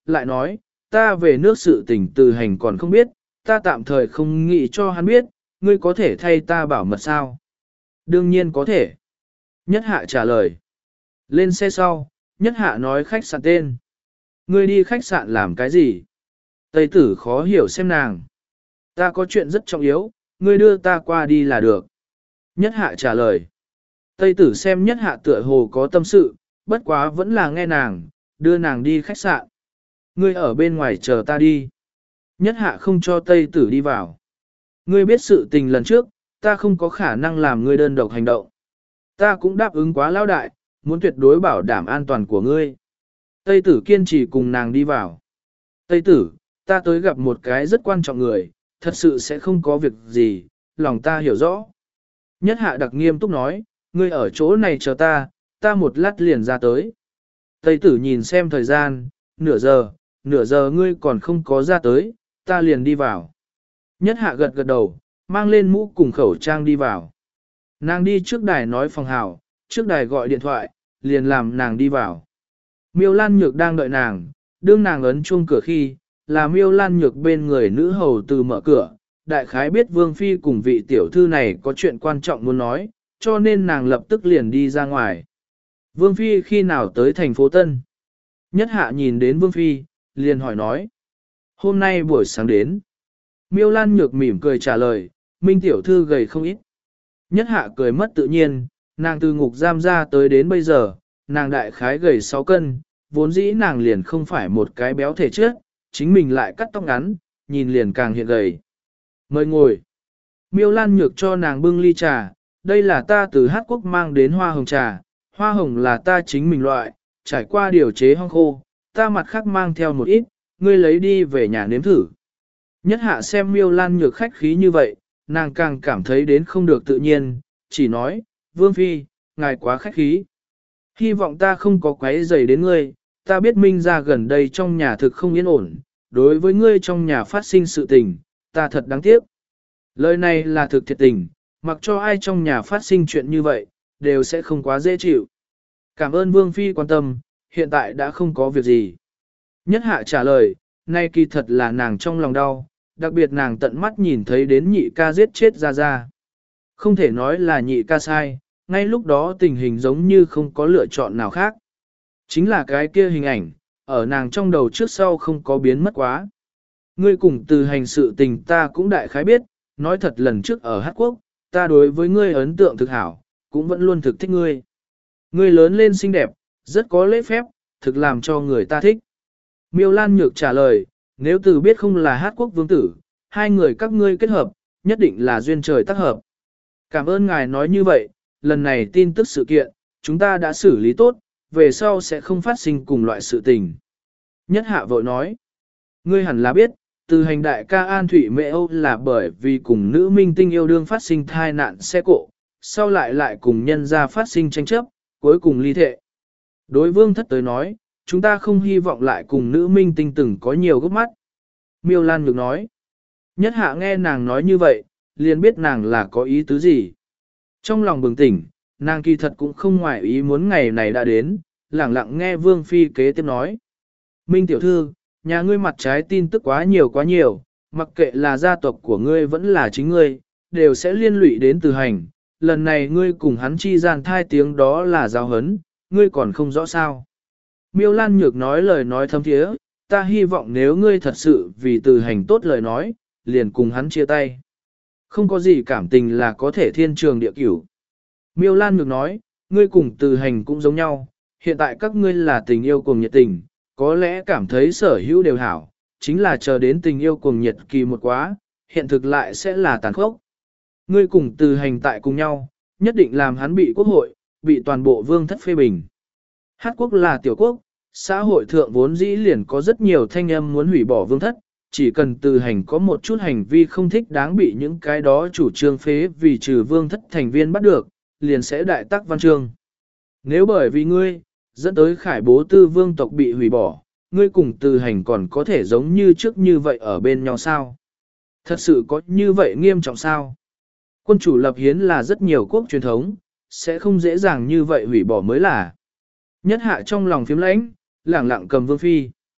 lại nói, ta về nước sự tình từ hành còn không biết, ta tạm thời không nghĩ cho hắn biết, ngươi có thể thay ta bảo mật sao? Đương nhiên có thể. Nhất hạ trả lời. Lên xe sau, nhất hạ nói khách sạn tên. Ngươi đi khách sạn làm cái gì? Tây tử khó hiểu xem nàng. Ta có chuyện rất trọng yếu, ngươi đưa ta qua đi là được. Nhất hạ trả lời. Tây tử xem nhất hạ tựa hồ có tâm sự, bất quá vẫn là nghe nàng, đưa nàng đi khách sạn. Ngươi ở bên ngoài chờ ta đi. Nhất hạ không cho Tây tử đi vào. Ngươi biết sự tình lần trước, ta không có khả năng làm ngươi đơn độc hành động. Ta cũng đáp ứng quá lão đại, muốn tuyệt đối bảo đảm an toàn của ngươi. Tây tử kiên trì cùng nàng đi vào. Tây tử, ta tới gặp một cái rất quan trọng người, thật sự sẽ không có việc gì, lòng ta hiểu rõ. Nhất hạ đặc nghiêm túc nói, ngươi ở chỗ này chờ ta, ta một lát liền ra tới. Tây tử nhìn xem thời gian, nửa giờ, nửa giờ ngươi còn không có ra tới, ta liền đi vào. Nhất hạ gật gật đầu, mang lên mũ cùng khẩu trang đi vào. Nàng đi trước đài nói phòng hào, trước đài gọi điện thoại, liền làm nàng đi vào. Miêu Lan Nhược đang đợi nàng, đương nàng ấn chuông cửa khi, là Miêu Lan Nhược bên người nữ hầu từ mở cửa, đại khái biết Vương Phi cùng vị tiểu thư này có chuyện quan trọng muốn nói, cho nên nàng lập tức liền đi ra ngoài. Vương Phi khi nào tới thành phố Tân? Nhất hạ nhìn đến Vương Phi, liền hỏi nói. Hôm nay buổi sáng đến. Miêu Lan Nhược mỉm cười trả lời, Minh tiểu thư gầy không ít. Nhất hạ cười mất tự nhiên, nàng từ ngục giam ra tới đến bây giờ, nàng đại khái gầy sáu cân, vốn dĩ nàng liền không phải một cái béo thể chất, chính mình lại cắt tóc ngắn, nhìn liền càng hiện gầy. Mời ngồi. Miêu Lan Nhược cho nàng bưng ly trà, đây là ta từ Hát Quốc mang đến hoa hồng trà, hoa hồng là ta chính mình loại, trải qua điều chế hong khô, ta mặt khác mang theo một ít, ngươi lấy đi về nhà nếm thử. Nhất hạ xem Miêu Lan Nhược khách khí như vậy, nàng càng cảm thấy đến không được tự nhiên, chỉ nói, Vương Phi, ngài quá khách khí. Hy vọng ta không có quấy rầy đến ngươi, ta biết Minh ra gần đây trong nhà thực không yên ổn, đối với ngươi trong nhà phát sinh sự tình, ta thật đáng tiếc. Lời này là thực thiệt tình, mặc cho ai trong nhà phát sinh chuyện như vậy, đều sẽ không quá dễ chịu. Cảm ơn Vương Phi quan tâm, hiện tại đã không có việc gì. Nhất hạ trả lời, nay kỳ thật là nàng trong lòng đau, đặc biệt nàng tận mắt nhìn thấy đến nhị ca giết chết ra ra. Không thể nói là nhị ca sai, ngay lúc đó tình hình giống như không có lựa chọn nào khác. Chính là cái kia hình ảnh, ở nàng trong đầu trước sau không có biến mất quá. Ngươi cùng từ hành sự tình ta cũng đại khái biết, nói thật lần trước ở Hát Quốc, ta đối với ngươi ấn tượng thực hảo, cũng vẫn luôn thực thích ngươi. Ngươi lớn lên xinh đẹp, rất có lễ phép, thực làm cho người ta thích. Miêu Lan Nhược trả lời, nếu từ biết không là Hát Quốc vương tử, hai người các ngươi kết hợp, nhất định là duyên trời tác hợp. Cảm ơn ngài nói như vậy, lần này tin tức sự kiện, chúng ta đã xử lý tốt, về sau sẽ không phát sinh cùng loại sự tình. Nhất hạ vội nói, ngươi hẳn là biết, từ hành đại ca An Thủy Mẹ Âu là bởi vì cùng nữ minh tinh yêu đương phát sinh thai nạn xe cộ, sau lại lại cùng nhân ra phát sinh tranh chấp, cuối cùng ly thệ. Đối vương thất tới nói, chúng ta không hy vọng lại cùng nữ minh tinh từng có nhiều gốc mắt. Miêu Lan Nhược nói, nhất hạ nghe nàng nói như vậy, liền biết nàng là có ý tứ gì. Trong lòng bừng tỉnh, nàng kỳ thật cũng không ngoại ý muốn ngày này đã đến, lẳng lặng nghe Vương Phi kế tiếp nói. Minh tiểu thư, nhà ngươi mặt trái tin tức quá nhiều quá nhiều, mặc kệ là gia tộc của ngươi vẫn là chính ngươi, đều sẽ liên lụy đến từ hành. Lần này ngươi cùng hắn chi gian thai tiếng đó là giáo hấn, ngươi còn không rõ sao. Miêu Lan Nhược nói lời nói thâm thiế, ta hy vọng nếu ngươi thật sự vì từ hành tốt lời nói, liền cùng hắn chia tay. Không có gì cảm tình là có thể thiên trường địa cửu. Miêu Lan Nhược nói, ngươi cùng từ hành cũng giống nhau, hiện tại các ngươi là tình yêu cùng nhiệt tình, có lẽ cảm thấy sở hữu đều hảo, chính là chờ đến tình yêu cùng nhiệt kỳ một quá, hiện thực lại sẽ là tàn khốc. Ngươi cùng từ hành tại cùng nhau, nhất định làm hắn bị quốc hội, bị toàn bộ vương thất phê bình. Hát Quốc là tiểu quốc, xã hội thượng vốn dĩ liền có rất nhiều thanh âm muốn hủy bỏ vương thất, chỉ cần từ hành có một chút hành vi không thích đáng bị những cái đó chủ trương phế vì trừ vương thất thành viên bắt được, liền sẽ đại tắc văn chương. Nếu bởi vì ngươi, dẫn tới khải bố tư vương tộc bị hủy bỏ, ngươi cùng từ hành còn có thể giống như trước như vậy ở bên nhau sao? Thật sự có như vậy nghiêm trọng sao? Quân chủ lập hiến là rất nhiều quốc truyền thống, sẽ không dễ dàng như vậy hủy bỏ mới là. Nhất hạ trong lòng phiếm lãnh, lẳng lặng cầm Vương Phi.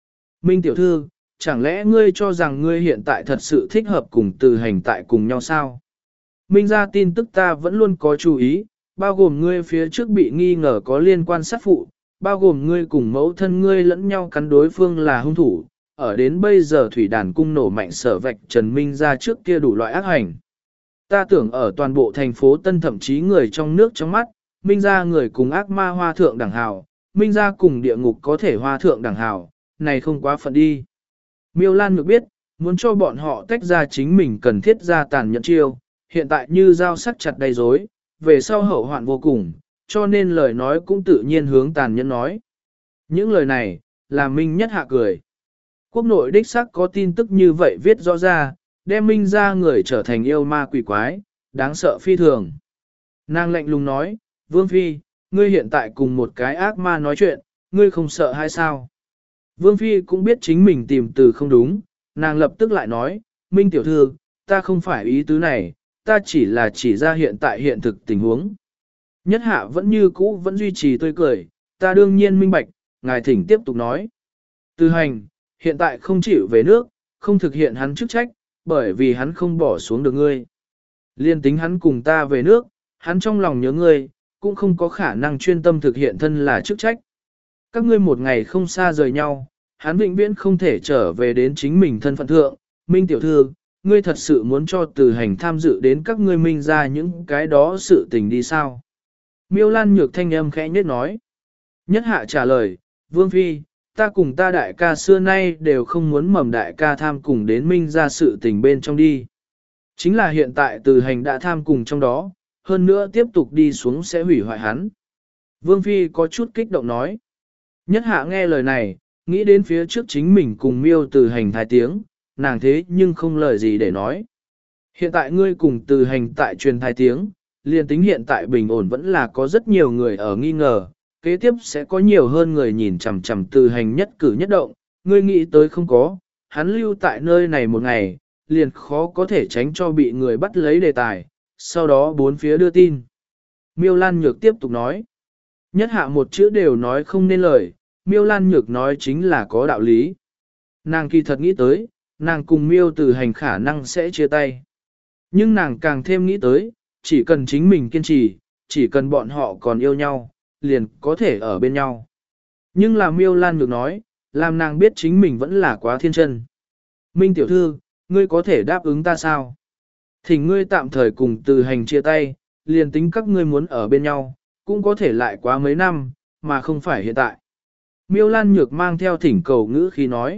Minh tiểu thư, chẳng lẽ ngươi cho rằng ngươi hiện tại thật sự thích hợp cùng từ hành tại cùng nhau sao? Minh ra tin tức ta vẫn luôn có chú ý, bao gồm ngươi phía trước bị nghi ngờ có liên quan sát phụ, bao gồm ngươi cùng mẫu thân ngươi lẫn nhau cắn đối phương là hung thủ, ở đến bây giờ thủy đàn cung nổ mạnh sở vạch Trần Minh ra trước kia đủ loại ác hành. Ta tưởng ở toàn bộ thành phố Tân thậm chí người trong nước trong mắt, Minh ra người cùng ác ma hoa thượng đẳng hào, Minh ra cùng địa ngục có thể hoa thượng đẳng hào, này không quá phận đi. Miêu Lan Nhược biết, muốn cho bọn họ tách ra chính mình cần thiết ra tàn nhẫn chiêu, hiện tại như dao sắc chặt đầy rối, về sau hậu hoạn vô cùng, cho nên lời nói cũng tự nhiên hướng tàn nhẫn nói. Những lời này, làm Minh Nhất Hạ cười. Quốc nội đích xác có tin tức như vậy viết rõ ra, đem Minh ra người trở thành yêu ma quỷ quái, đáng sợ phi thường. Nàng lạnh lùng nói, Vương Phi, ngươi hiện tại cùng một cái ác ma nói chuyện, ngươi không sợ hay sao? Vương Phi cũng biết chính mình tìm từ không đúng, nàng lập tức lại nói, Minh tiểu thư, ta không phải ý tứ này, ta chỉ là chỉ ra hiện tại hiện thực tình huống. Nhất Hạ vẫn như cũ vẫn duy trì tươi cười, ta đương nhiên minh bạch, ngài thỉnh tiếp tục nói. Từ hành, hiện tại không chịu về nước, không thực hiện hắn chức trách, bởi vì hắn không bỏ xuống được ngươi. Liên tính hắn cùng ta về nước, hắn trong lòng nhớ ngươi, cũng không có khả năng chuyên tâm thực hiện thân là chức trách. Các ngươi một ngày không xa rời nhau, hắn vĩnh viễn không thể trở về đến chính mình thân phận thượng. Minh tiểu thư, ngươi thật sự muốn cho từ hành tham dự đến các ngươi minh ra những cái đó sự tình đi sao? Miêu Lan Nhược thanh âm khẽ nhất nói. Nhất Hạ trả lời, Vương Phi, ta cùng ta đại ca xưa nay đều không muốn mầm đại ca tham cùng đến minh ra sự tình bên trong đi. Chính là hiện tại từ hành đã tham cùng trong đó, hơn nữa tiếp tục đi xuống sẽ hủy hoại hắn. Vương Phi có chút kích động nói. Nhất Hạ nghe lời này, nghĩ đến phía trước chính mình cùng miêu từ hành thái tiếng, nàng thế nhưng không lời gì để nói. Hiện tại ngươi cùng từ hành tại truyền thái tiếng, liền tính hiện tại bình ổn vẫn là có rất nhiều người ở nghi ngờ, kế tiếp sẽ có nhiều hơn người nhìn chằm chằm từ hành nhất cử nhất động, ngươi nghĩ tới không có, hắn lưu tại nơi này một ngày, liền khó có thể tránh cho bị người bắt lấy đề tài, sau đó bốn phía đưa tin. Miêu Lan Nhược tiếp tục nói, Nhất Hạ một chữ đều nói không nên lời, Miêu Lan Nhược nói chính là có đạo lý. Nàng kỳ thật nghĩ tới, nàng cùng Miêu từ hành khả năng sẽ chia tay. Nhưng nàng càng thêm nghĩ tới, chỉ cần chính mình kiên trì, chỉ cần bọn họ còn yêu nhau, liền có thể ở bên nhau. Nhưng là Miêu Lan Nhược nói, làm nàng biết chính mình vẫn là quá thiên chân. Minh tiểu thư, ngươi có thể đáp ứng ta sao? Thỉnh ngươi tạm thời cùng từ hành chia tay, liền tính các ngươi muốn ở bên nhau, cũng có thể lại quá mấy năm, mà không phải hiện tại. Miêu Lan Nhược mang theo thỉnh cầu ngữ khi nói.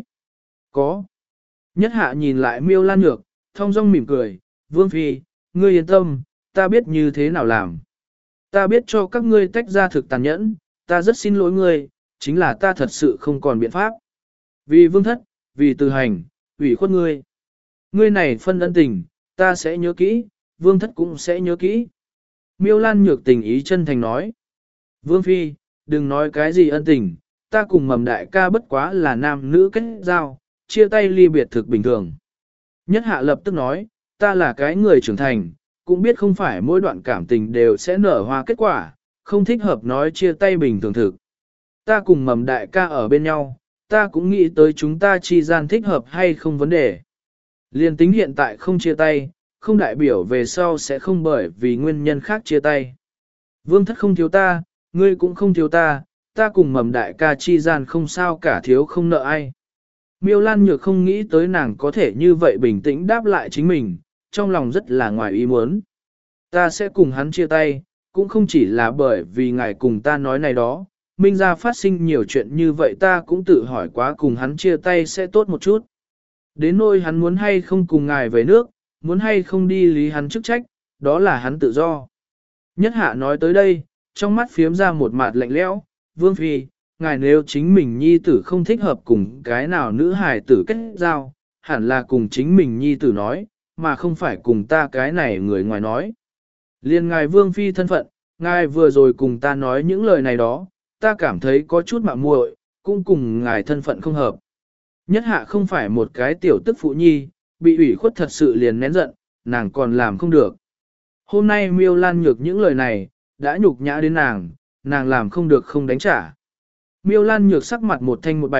Có. Nhất Hạ nhìn lại Miêu Lan Nhược, thong dong mỉm cười, Vương Phi, ngươi yên tâm, ta biết như thế nào làm. Ta biết cho các ngươi tách ra thực tàn nhẫn, ta rất xin lỗi ngươi, chính là ta thật sự không còn biện pháp. Vì Vương Thất, vì từ hành, ủy khuất ngươi. Ngươi này phân ân tình, ta sẽ nhớ kỹ, Vương Thất cũng sẽ nhớ kỹ. Miêu Lan Nhược tình ý chân thành nói. Vương Phi, đừng nói cái gì ân tình, ta cùng mầm đại ca bất quá là nam nữ kết giao, chia tay ly biệt thực bình thường. Nhất Hạ lập tức nói, ta là cái người trưởng thành, cũng biết không phải mỗi đoạn cảm tình đều sẽ nở hoa kết quả, không thích hợp nói chia tay bình thường thực. Ta cùng mầm đại ca ở bên nhau, ta cũng nghĩ tới chúng ta chi gian thích hợp hay không vấn đề. Liên tính hiện tại không chia tay, không đại biểu về sau sẽ không bởi vì nguyên nhân khác chia tay. Vương Thất không thiếu ta, ngươi cũng không thiếu ta, ta cùng mầm đại ca chi gian không sao cả thiếu không nợ ai. Miêu Lan Nhược không nghĩ tới nàng có thể như vậy bình tĩnh đáp lại chính mình, trong lòng rất là ngoài ý muốn. Ta sẽ cùng hắn chia tay, cũng không chỉ là bởi vì ngài cùng ta nói này đó, Minh ra phát sinh nhiều chuyện như vậy ta cũng tự hỏi quá cùng hắn chia tay sẽ tốt một chút. Đến nỗi hắn muốn hay không cùng ngài về nước, muốn hay không đi lý hắn chức trách, đó là hắn tự do. Nhất Hạ nói tới đây, trong mắt phiếm ra một mặt lạnh lẽo, Vương Phi, ngài nếu chính mình nhi tử không thích hợp cùng cái nào nữ hài tử kết giao, hẳn là cùng chính mình nhi tử nói, mà không phải cùng ta cái này người ngoài nói. Liên ngài Vương Phi thân phận, ngài vừa rồi cùng ta nói những lời này đó, ta cảm thấy có chút mạo muội, cũng cùng ngài thân phận không hợp. Nhất Hạ không phải một cái tiểu tức phụ nhi, bị ủy khuất thật sự liền nén giận, nàng còn làm không được. Hôm nay Miêu Lan Nhược những lời này, đã nhục nhã đến nàng, nàng làm không được không đánh trả. Miêu Lan Nhược sắc mặt một thanh một bạch,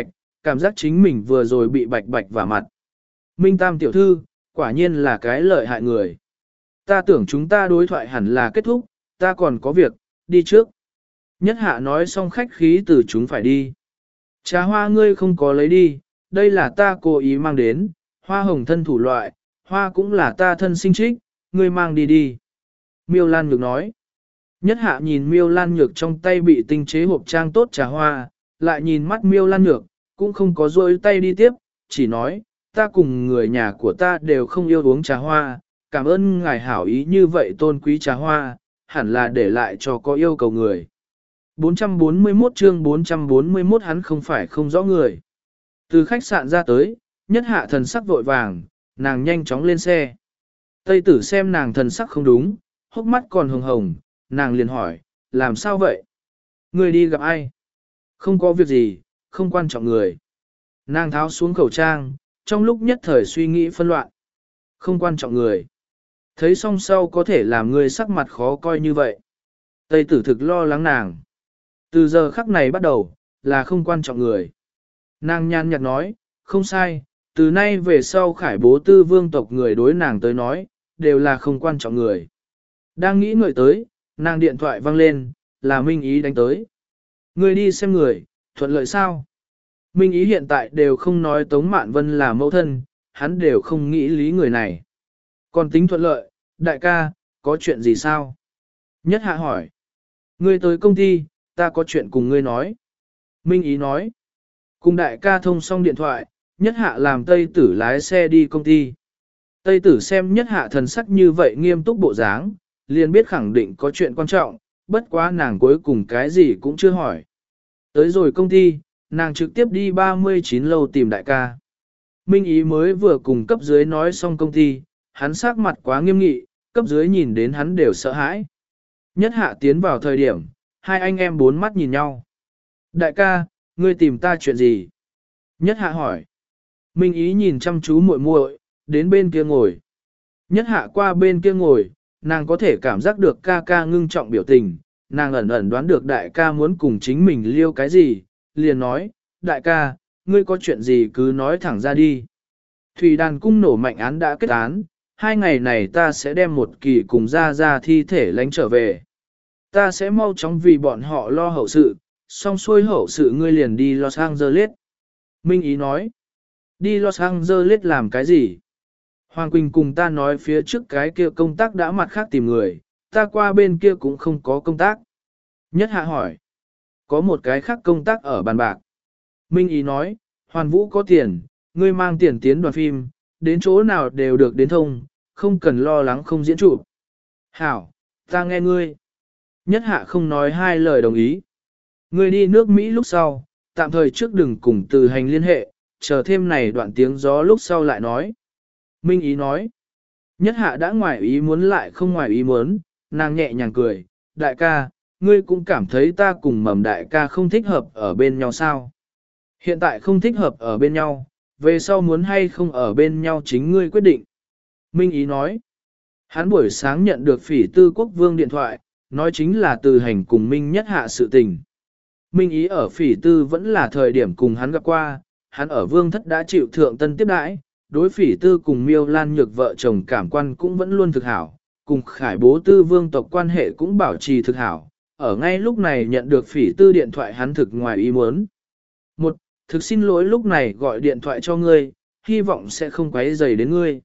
cảm giác chính mình vừa rồi bị bạch bạch vả mặt. Minh Tam tiểu thư, quả nhiên là cái lợi hại người. Ta tưởng chúng ta đối thoại hẳn là kết thúc, ta còn có việc, đi trước. Nhất hạ nói xong khách khí từ chúng phải đi. Trà hoa ngươi không có lấy đi, đây là ta cố ý mang đến, hoa hồng thân thủ loại, hoa cũng là ta thân sinh trích, ngươi mang đi đi. Miêu Lan Nhược nói. Nhất hạ nhìn Miêu Lan Nhược trong tay bị tinh chế hộp trang tốt trà hoa, lại nhìn mắt Miêu Lan Nhược, cũng không có rôi tay đi tiếp, chỉ nói, ta cùng người nhà của ta đều không yêu uống trà hoa, cảm ơn ngài hảo ý như vậy tôn quý trà hoa, hẳn là để lại cho có yêu cầu người. bốn trăm bốn mươi mốt chương bốn trăm bốn mươi mốt hắn không phải không rõ người. Từ khách sạn ra tới, nhất hạ thần sắc vội vàng, nàng nhanh chóng lên xe. Tây tử xem nàng thần sắc không đúng, hốc mắt còn hồng hồng, nàng liền hỏi, làm sao vậy? Người đi gặp ai? Không có việc gì, không quan trọng người. Nàng tháo xuống khẩu trang, trong lúc nhất thời suy nghĩ phân loạn. Không quan trọng người. Thấy song sau có thể làm người sắc mặt khó coi như vậy. Tây tử thực lo lắng nàng. Từ giờ khắc này bắt đầu, là không quan trọng người. Nàng nhàn nhạt nói, không sai, từ nay về sau khải bố tư vương tộc người đối nàng tới nói, đều là không quan trọng người. Đang nghĩ ngợi tới, nàng điện thoại vang lên, là Minh Ý đánh tới. Người đi xem người, thuận lợi sao? Minh Ý hiện tại đều không nói Tống Mạn Vân là mẫu thân, hắn đều không nghĩ lý người này. Còn tính thuận lợi, đại ca, có chuyện gì sao? Nhất hạ hỏi. Ngươi tới công ty, ta có chuyện cùng ngươi nói. Minh Ý nói. Cùng đại ca thông xong điện thoại, nhất hạ làm Tây Tử lái xe đi công ty. Tây Tử xem nhất hạ thần sắc như vậy nghiêm túc bộ dáng, liền biết khẳng định có chuyện quan trọng, bất quá nàng cuối cùng cái gì cũng chưa hỏi. Tới rồi công ty, nàng trực tiếp đi ba mươi chín lâu tìm đại ca. Minh Ý mới vừa cùng cấp dưới nói xong công ty, hắn sắc mặt quá nghiêm nghị, cấp dưới nhìn đến hắn đều sợ hãi. Nhất hạ tiến vào thời điểm, hai anh em bốn mắt nhìn nhau. Đại ca, ngươi tìm ta chuyện gì? Nhất hạ hỏi. Minh Ý nhìn chăm chú muội muội, đến bên kia ngồi. Nhất hạ qua bên kia ngồi, nàng có thể cảm giác được ca ca ngưng trọng biểu tình, nàng ẩn ẩn đoán được đại ca muốn cùng chính mình liêu cái gì, liền nói, đại ca, ngươi có chuyện gì cứ nói thẳng ra đi. Thủy đàn cung nổ mạnh án đã kết án, hai ngày này ta sẽ đem một kỳ cùng ra ra thi thể lánh trở về. Ta sẽ mau chóng vì bọn họ lo hậu sự, xong xuôi hậu sự ngươi liền đi Los Angeles. Minh Ý nói, đi Los Angeles làm cái gì? Hoàng Quỳnh cùng ta nói phía trước cái kia công tác đã mặt khác tìm người, ta qua bên kia cũng không có công tác. Nhất hạ hỏi, có một cái khác công tác ở bàn bạc. Minh Ý nói, Hoàn Vũ có tiền, ngươi mang tiền tiến đoàn phim, đến chỗ nào đều được đến thông, không cần lo lắng không diễn chụp. Hảo, ta nghe ngươi. Nhất hạ không nói hai lời đồng ý. Ngươi đi nước Mỹ lúc sau, tạm thời trước đừng cùng từ hành liên hệ, chờ thêm này đoạn tiếng gió lúc sau lại nói. Minh Ý nói, nhất hạ đã ngoài ý muốn lại không ngoài ý muốn, nàng nhẹ nhàng cười, đại ca, ngươi cũng cảm thấy ta cùng mầm đại ca không thích hợp ở bên nhau sao? Hiện tại không thích hợp ở bên nhau, về sau muốn hay không ở bên nhau chính ngươi quyết định. Minh Ý nói, hắn buổi sáng nhận được Phỉ Tư Quốc Vương điện thoại, nói chính là từ hành cùng Minh nhất hạ sự tình. Minh Ý ở Phỉ Tư vẫn là thời điểm cùng hắn gặp qua, hắn ở Vương Thất đã chịu thượng tân tiếp đãi, đối Phỉ Tư cùng Miêu Lan Nhược vợ chồng cảm quan cũng vẫn luôn thực hảo, cùng Khải Bố Tư Vương tộc quan hệ cũng bảo trì thực hảo. Ở ngay lúc này nhận được Phỉ Tư điện thoại hắn thực ngoài ý muốn. Một, thực xin lỗi lúc này gọi điện thoại cho ngươi, hy vọng sẽ không quấy rầy đến ngươi.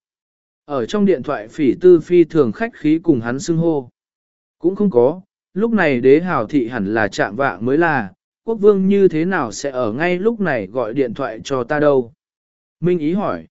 Ở trong điện thoại Phỉ Tư phi thường khách khí cùng hắn xưng hô. Cũng không có, lúc này đế hào thị hẳn là chạm vạng mới là, quốc vương như thế nào sẽ ở ngay lúc này gọi điện thoại cho ta đâu? Minh Ý hỏi.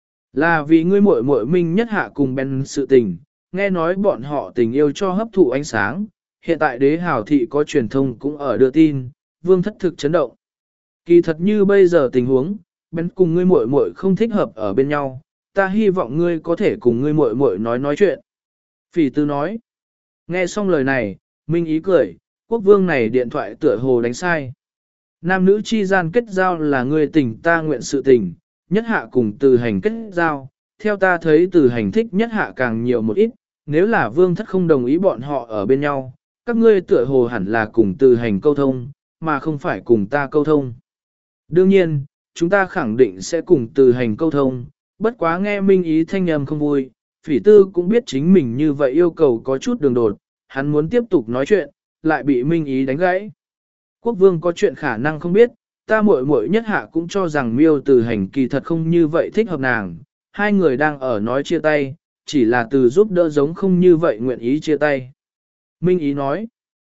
Là vì ngươi muội muội Minh nhất hạ cùng Ben sự tình, nghe nói bọn họ tình yêu cho hấp thụ ánh sáng, hiện tại đế hào thị có truyền thông cũng ở đưa tin, vương thất thực chấn động. Kỳ thật như bây giờ tình huống, Ben cùng ngươi muội muội không thích hợp ở bên nhau, ta hy vọng ngươi có thể cùng ngươi muội muội nói nói chuyện. Phỉ Tư nói. Nghe xong lời này, Minh Ý cười, quốc vương này điện thoại tựa hồ đánh sai. Nam nữ chi gian kết giao là ngươi tình ta nguyện sự tình, nhất hạ cùng từ hành kết giao, theo ta thấy từ hành thích nhất hạ càng nhiều một ít, nếu là vương thất không đồng ý bọn họ ở bên nhau, các ngươi tựa hồ hẳn là cùng từ hành câu thông, mà không phải cùng ta câu thông. Đương nhiên, chúng ta khẳng định sẽ cùng từ hành câu thông, bất quá nghe minh ý thanh âm không vui, phỉ tư cũng biết chính mình như vậy yêu cầu có chút đường đột, hắn muốn tiếp tục nói chuyện, lại bị minh ý đánh gãy. Quốc vương có chuyện khả năng không biết, ta muội muội nhất hạ cũng cho rằng miêu từ hành kỳ thật không như vậy thích hợp nàng, hai người đang ở nói chia tay, chỉ là từ giúp đỡ giống không như vậy nguyện ý chia tay. Minh ý nói,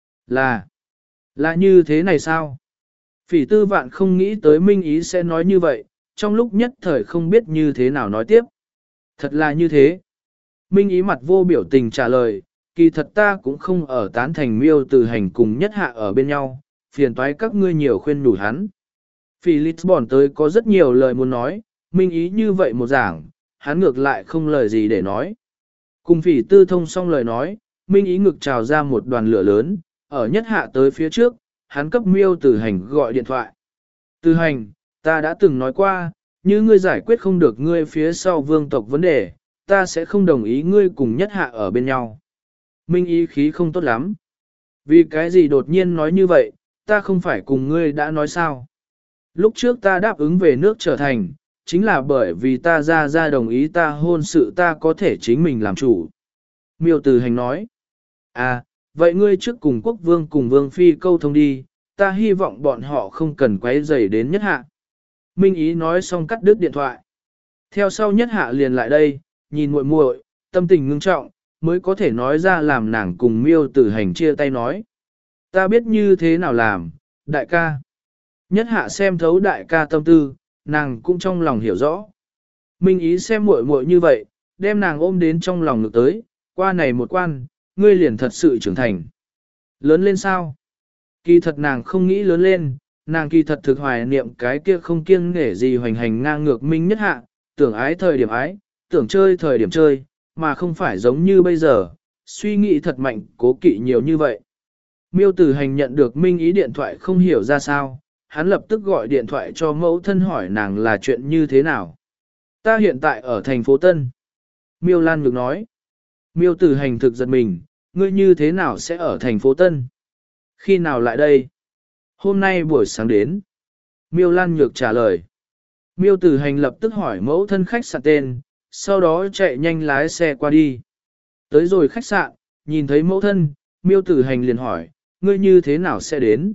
là, là như thế này sao? Phỉ tư vạn không nghĩ tới Minh ý sẽ nói như vậy, trong lúc nhất thời không biết như thế nào nói tiếp. Thật là như thế. Minh ý mặt vô biểu tình trả lời, kỳ thật ta cũng không ở tán thành miêu từ hành cùng nhất hạ ở bên nhau, phiền toái các ngươi nhiều khuyên nhủ hắn. Phỉ Lisbon tới có rất nhiều lời muốn nói, Minh ý như vậy một giảng, hắn ngược lại không lời gì để nói. Cùng phỉ tư thông xong lời nói, Minh ý ngực trào ra một đoàn lửa lớn, ở nhất hạ tới phía trước, hắn cấp miêu từ hành gọi điện thoại. Từ hành, ta đã từng nói qua, như ngươi giải quyết không được ngươi phía sau vương tộc vấn đề, ta sẽ không đồng ý ngươi cùng nhất hạ ở bên nhau. Minh ý khí không tốt lắm. Vì cái gì đột nhiên nói như vậy, ta không phải cùng ngươi đã nói sao. Lúc trước ta đáp ứng về nước trở thành, chính là bởi vì ta ra ra đồng ý ta hôn sự ta có thể chính mình làm chủ. Miêu từ hành nói, à, vậy ngươi trước cùng quốc vương cùng vương phi câu thông đi, ta hy vọng bọn họ không cần quấy rầy đến nhất hạ. Minh ý nói xong cắt đứt điện thoại. Theo sau nhất hạ liền lại đây, nhìn muội muội, tâm tình ngưng trọng, mới có thể nói ra làm nàng cùng miêu tử hành chia tay nói. Ta biết như thế nào làm, đại ca. Nhất hạ xem thấu đại ca tâm tư, nàng cũng trong lòng hiểu rõ. Minh ý xem muội muội như vậy, đem nàng ôm đến trong lòng ngực tới, qua này một quan, ngươi liền thật sự trưởng thành. Lớn lên sao? Kỳ thật nàng không nghĩ lớn lên, nàng kỳ thật thực hoài niệm cái kia không kiêng nể gì hoành hành ngang ngược Minh nhất hạ, tưởng ái thời điểm ái, tưởng chơi thời điểm chơi, mà không phải giống như bây giờ, suy nghĩ thật mạnh, cố kỵ nhiều như vậy. Miêu tử hành nhận được Minh ý điện thoại không hiểu ra sao, hắn lập tức gọi điện thoại cho mẫu thân hỏi nàng là chuyện như thế nào. Ta hiện tại ở thành phố Tân. Miêu Lan Nhược nói. Miêu tử hành thực giật mình, ngươi như thế nào sẽ ở thành phố Tân? Khi nào lại đây? Hôm nay buổi sáng đến. Miêu Lan Nhược trả lời. Miêu tử hành lập tức hỏi mẫu thân khách sạn tên, sau đó chạy nhanh lái xe qua đi. Tới rồi khách sạn, nhìn thấy mẫu thân, miêu tử hành liền hỏi, ngươi như thế nào sẽ đến?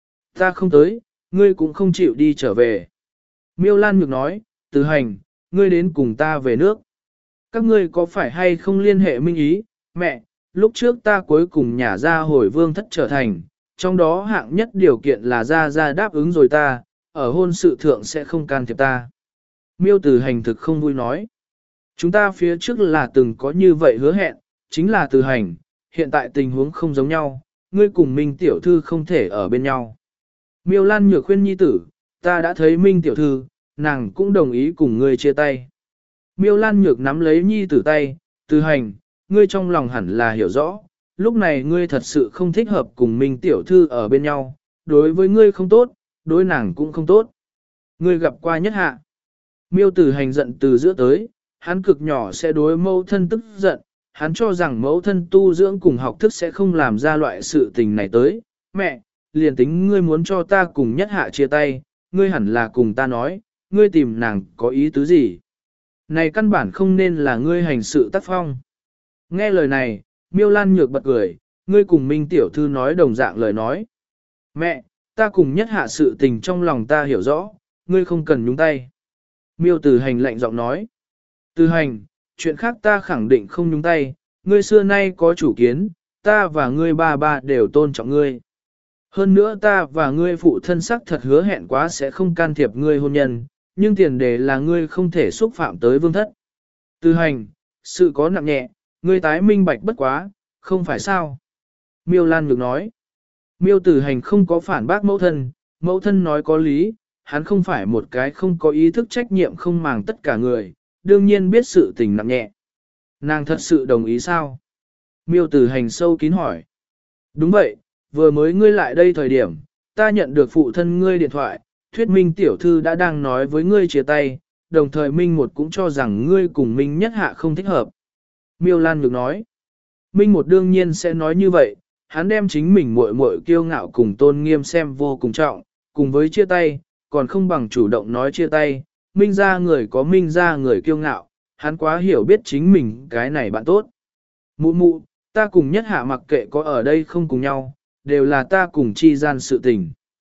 Ta không tới, ngươi cũng không chịu đi trở về. Miêu Lan Nhược nói, tử hành, ngươi đến cùng ta về nước. Các ngươi có phải hay không liên hệ minh ý, mẹ, lúc trước ta cuối cùng nhả ra hồi vương thất trở thành, trong đó hạng nhất điều kiện là ra ra đáp ứng rồi ta, ở hôn sự thượng sẽ không can thiệp ta. Miêu tử hành thực không vui nói. Chúng ta phía trước là từng có như vậy hứa hẹn, chính là tử hành, hiện tại tình huống không giống nhau, ngươi cùng Minh tiểu thư không thể ở bên nhau. Miêu Lan Nhược khuyên nhi tử, ta đã thấy Minh tiểu thư, nàng cũng đồng ý cùng ngươi chia tay. Miêu Lan Nhược nắm lấy nhi tử tay, tử hành, ngươi trong lòng hẳn là hiểu rõ, lúc này ngươi thật sự không thích hợp cùng Minh tiểu thư ở bên nhau, đối với ngươi không tốt, đối nàng cũng không tốt. Ngươi gặp qua nhất hạ. Miêu tử hành giận từ giữa tới, hắn cực nhỏ sẽ đối mẫu thân tức giận, hắn cho rằng mẫu thân tu dưỡng cùng học thức sẽ không làm ra loại sự tình này tới. Mẹ, liền tính ngươi muốn cho ta cùng nhất hạ chia tay, ngươi hẳn là cùng ta nói, ngươi tìm nàng có ý tứ gì. Này căn bản không nên là ngươi hành sự tác phong. Nghe lời này, Miêu Lan Nhược bật cười, ngươi cùng Minh tiểu thư nói đồng dạng lời nói. Mẹ, ta cùng nhất hạ sự tình trong lòng ta hiểu rõ, ngươi không cần nhúng tay. Miêu Tử Hành lạnh giọng nói. Tử Hành, chuyện khác ta khẳng định không nhúng tay, ngươi xưa nay có chủ kiến, ta và ngươi ba ba đều tôn trọng ngươi. Hơn nữa ta và ngươi phụ thân sắc thật hứa hẹn quá sẽ không can thiệp ngươi hôn nhân, nhưng tiền đề là ngươi không thể xúc phạm tới vương thất. Tử Hành, sự có nặng nhẹ, ngươi tái minh bạch bất quá, không phải sao? Miêu Lan Nhược nói. Miêu Tử Hành không có phản bác mẫu thân, mẫu thân nói có lý, hắn không phải một cái không có ý thức trách nhiệm không màng tất cả người, đương nhiên biết sự tình nặng nhẹ. Nàng thật sự đồng ý sao? Miêu Tử Hành sâu kín hỏi. Đúng vậy, vừa mới ngươi lại đây thời điểm, ta nhận được phụ thân ngươi điện thoại, thuyết minh tiểu thư đã đang nói với ngươi chia tay, đồng thời Minh một cũng cho rằng ngươi cùng Minh nhất hạ không thích hợp. Miêu Lan Nhược nói. Minh một đương nhiên sẽ nói như vậy, hắn đem chính mình muội muội kiêu ngạo cùng tôn nghiêm xem vô cùng trọng, cùng với chia tay, còn không bằng chủ động nói chia tay, minh ra người có minh ra người kiêu ngạo, hắn quá hiểu biết chính mình cái này bạn tốt. Mụ mụ, ta cùng nhất hạ mặc kệ có ở đây không cùng nhau, đều là ta cùng chi gian sự tình.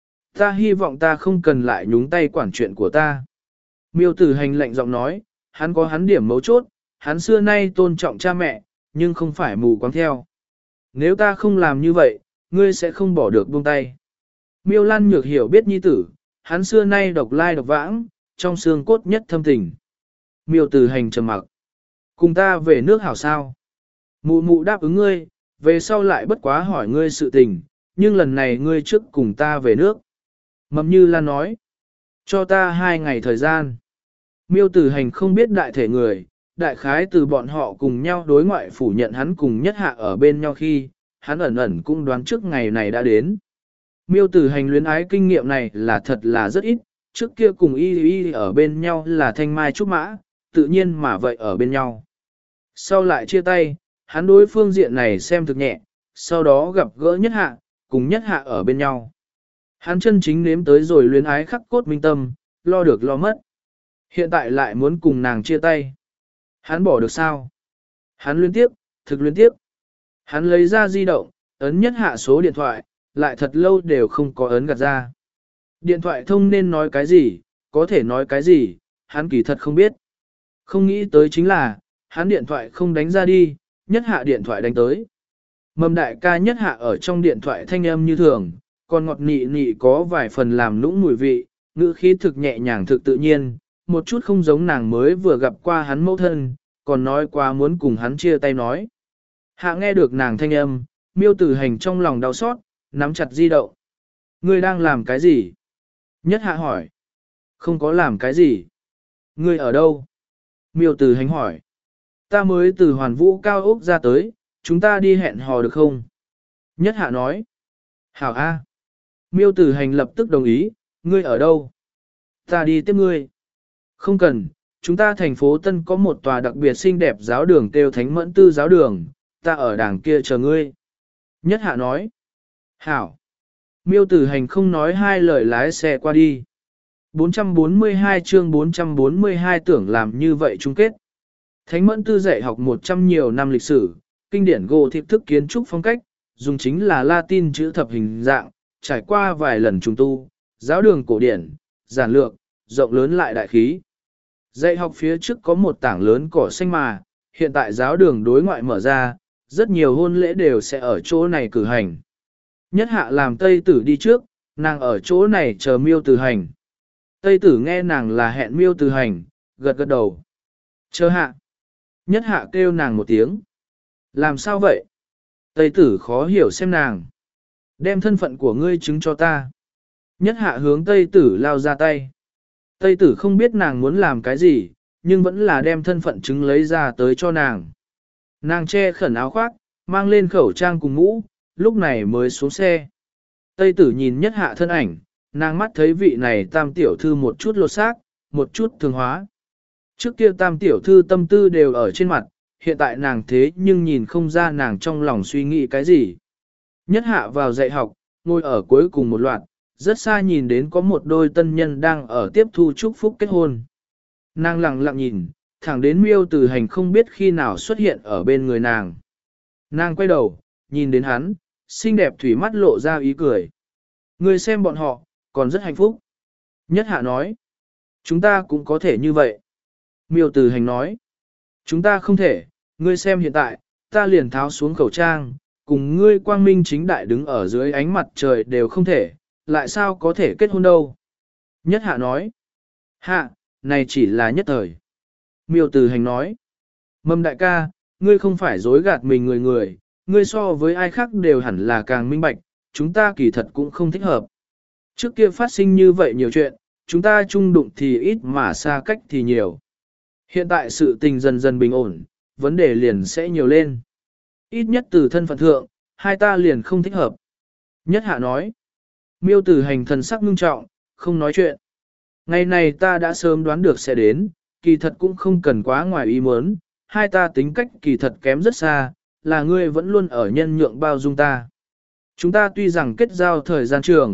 Ta hy vọng ta không cần lại nhúng tay quản chuyện của ta. Miêu tử hành lạnh giọng nói, hắn có hắn điểm mấu chốt, hắn xưa nay tôn trọng cha mẹ, nhưng không phải mù quáng theo. Nếu ta không làm như vậy, ngươi sẽ không bỏ được buông tay. Miêu Lan Nhược hiểu biết nhi tử, hắn xưa nay độc lai độc vãng, trong xương cốt nhất thâm tình. Miêu tử hành trầm mặc. Cùng ta về nước hảo sao? Mụ mụ đáp ứng ngươi, về sau lại bất quá hỏi ngươi sự tình, nhưng lần này ngươi trước cùng ta về nước. Mầm Như Lan nói, cho ta hai ngày thời gian. Miêu tử hành không biết đại thể người, đại khái từ bọn họ cùng nhau đối ngoại phủ nhận hắn cùng nhất hạ ở bên nhau khi, hắn ẩn ẩn cũng đoán trước ngày này đã đến. Miêu tử hành luyến ái kinh nghiệm này là thật là rất ít, trước kia cùng y y ở bên nhau là thanh mai trúc mã, tự nhiên mà vậy ở bên nhau. Sau lại chia tay, hắn đối phương diện này xem thực nhẹ, sau đó gặp gỡ nhất hạ, cùng nhất hạ ở bên nhau. Hắn chân chính nếm tới rồi luyến ái khắc cốt minh tâm, lo được lo mất. Hiện tại lại muốn cùng nàng chia tay. Hắn bỏ được sao? Hắn luyến tiếp, thực luyến tiếp. Hắn lấy ra di động, ấn nhất hạ số điện thoại, lại thật lâu đều không có ấn gạt ra. Điện thoại thông nên nói cái gì, có thể nói cái gì, hắn kỳ thật không biết. Không nghĩ tới chính là, hắn điện thoại không đánh ra đi, nhất hạ điện thoại đánh tới. Mầm đại ca nhất hạ ở trong điện thoại thanh âm như thường, còn ngọt nị nị có vài phần làm nũng mùi vị, ngữ khí thực nhẹ nhàng thực tự nhiên, một chút không giống nàng mới vừa gặp qua hắn mẫu thân, còn nói qua muốn cùng hắn chia tay nói. Hạ nghe được nàng thanh âm, miêu tử hành trong lòng đau xót, nắm chặt di động. Ngươi đang làm cái gì? Nhất hạ hỏi. Không có làm cái gì. Ngươi ở đâu? Miêu tử hành hỏi. Ta mới từ hoàn vũ cao ốc ra tới, chúng ta đi hẹn hò được không? Nhất hạ nói. Hảo A. Miêu tử hành lập tức đồng ý, ngươi ở đâu? Ta đi tiếp ngươi. Không cần, chúng ta thành phố Tân có một tòa đặc biệt xinh đẹp giáo đường kêu Thánh Mẫn Tư giáo đường, ta ở đảng kia chờ ngươi. Nhất hạ nói. Hảo. Miêu tử hành không nói hai lời lái xe qua đi. bốn trăm bốn mươi hai chương bốn trăm bốn mươi hai tưởng làm như vậy chung kết. Thánh Mẫn Tư dạy học một trăm nhiều năm lịch sử, kinh điển gỗ thiệp thức kiến trúc phong cách, dùng chính là Latin chữ thập hình dạng, trải qua vài lần trùng tu, giáo đường cổ điển, giản lược, rộng lớn lại đại khí. Dạy học phía trước có một tảng lớn cỏ xanh mà, hiện tại giáo đường đối ngoại mở ra, rất nhiều hôn lễ đều sẽ ở chỗ này cử hành. Nhất hạ làm Tây Tử đi trước, nàng ở chỗ này chờ miêu từ hành. Tây Tử nghe nàng là hẹn miêu từ hành, gật gật đầu. Chờ hạ. Nhất hạ kêu nàng một tiếng. Làm sao vậy? Tây Tử khó hiểu xem nàng. Đem thân phận của ngươi chứng cho ta. Nhất hạ hướng Tây Tử lao ra tay. Tây Tử không biết nàng muốn làm cái gì, nhưng vẫn là đem thân phận chứng lấy ra tới cho nàng. Nàng che khẩn áo khoác, mang lên khẩu trang cùng mũ, lúc này mới xuống xe. Tây Tử nhìn nhất hạ thân ảnh, nàng mắt thấy vị này tam tiểu thư một chút lột xác, một chút thường hóa. Trước kia tam tiểu thư tâm tư đều ở trên mặt, hiện tại nàng thế nhưng nhìn không ra nàng trong lòng suy nghĩ cái gì. Nhất hạ vào dạy học, ngồi ở cuối cùng một loạt, rất xa nhìn đến có một đôi tân nhân đang ở tiếp thu chúc phúc kết hôn. Nàng lặng lặng nhìn, thẳng đến miêu từ hành không biết khi nào xuất hiện ở bên người nàng. Nàng quay đầu, nhìn đến hắn, xinh đẹp thủy mắt lộ ra ý cười. Người xem bọn họ, còn rất hạnh phúc. Nhất hạ nói, chúng ta cũng có thể như vậy. Miêu từ hành nói, chúng ta không thể, ngươi xem hiện tại, ta liền tháo xuống khẩu trang, cùng ngươi quang minh chính đại đứng ở dưới ánh mặt trời đều không thể, lại sao có thể kết hôn đâu. Nhất hạ nói, hạ, này chỉ là nhất thời. Miêu từ hành nói, Mâm đại ca, ngươi không phải dối gạt mình người người, ngươi so với ai khác đều hẳn là càng minh bạch, chúng ta kỳ thật cũng không thích hợp. Trước kia phát sinh như vậy nhiều chuyện, chúng ta chung đụng thì ít mà xa cách thì nhiều. Hiện tại sự tình dần dần bình ổn, vấn đề liền sẽ nhiều lên. Ít nhất từ thân phận thượng, hai ta liền không thích hợp. Nhất hạ nói, miêu tử hành thần sắc ngưng trọng, không nói chuyện. Ngày này ta đã sớm đoán được sẽ đến, kỳ thật cũng không cần quá ngoài ý muốn, hai ta tính cách kỳ thật kém rất xa, là ngươi vẫn luôn ở nhân nhượng bao dung ta. Chúng ta tuy rằng kết giao thời gian trường,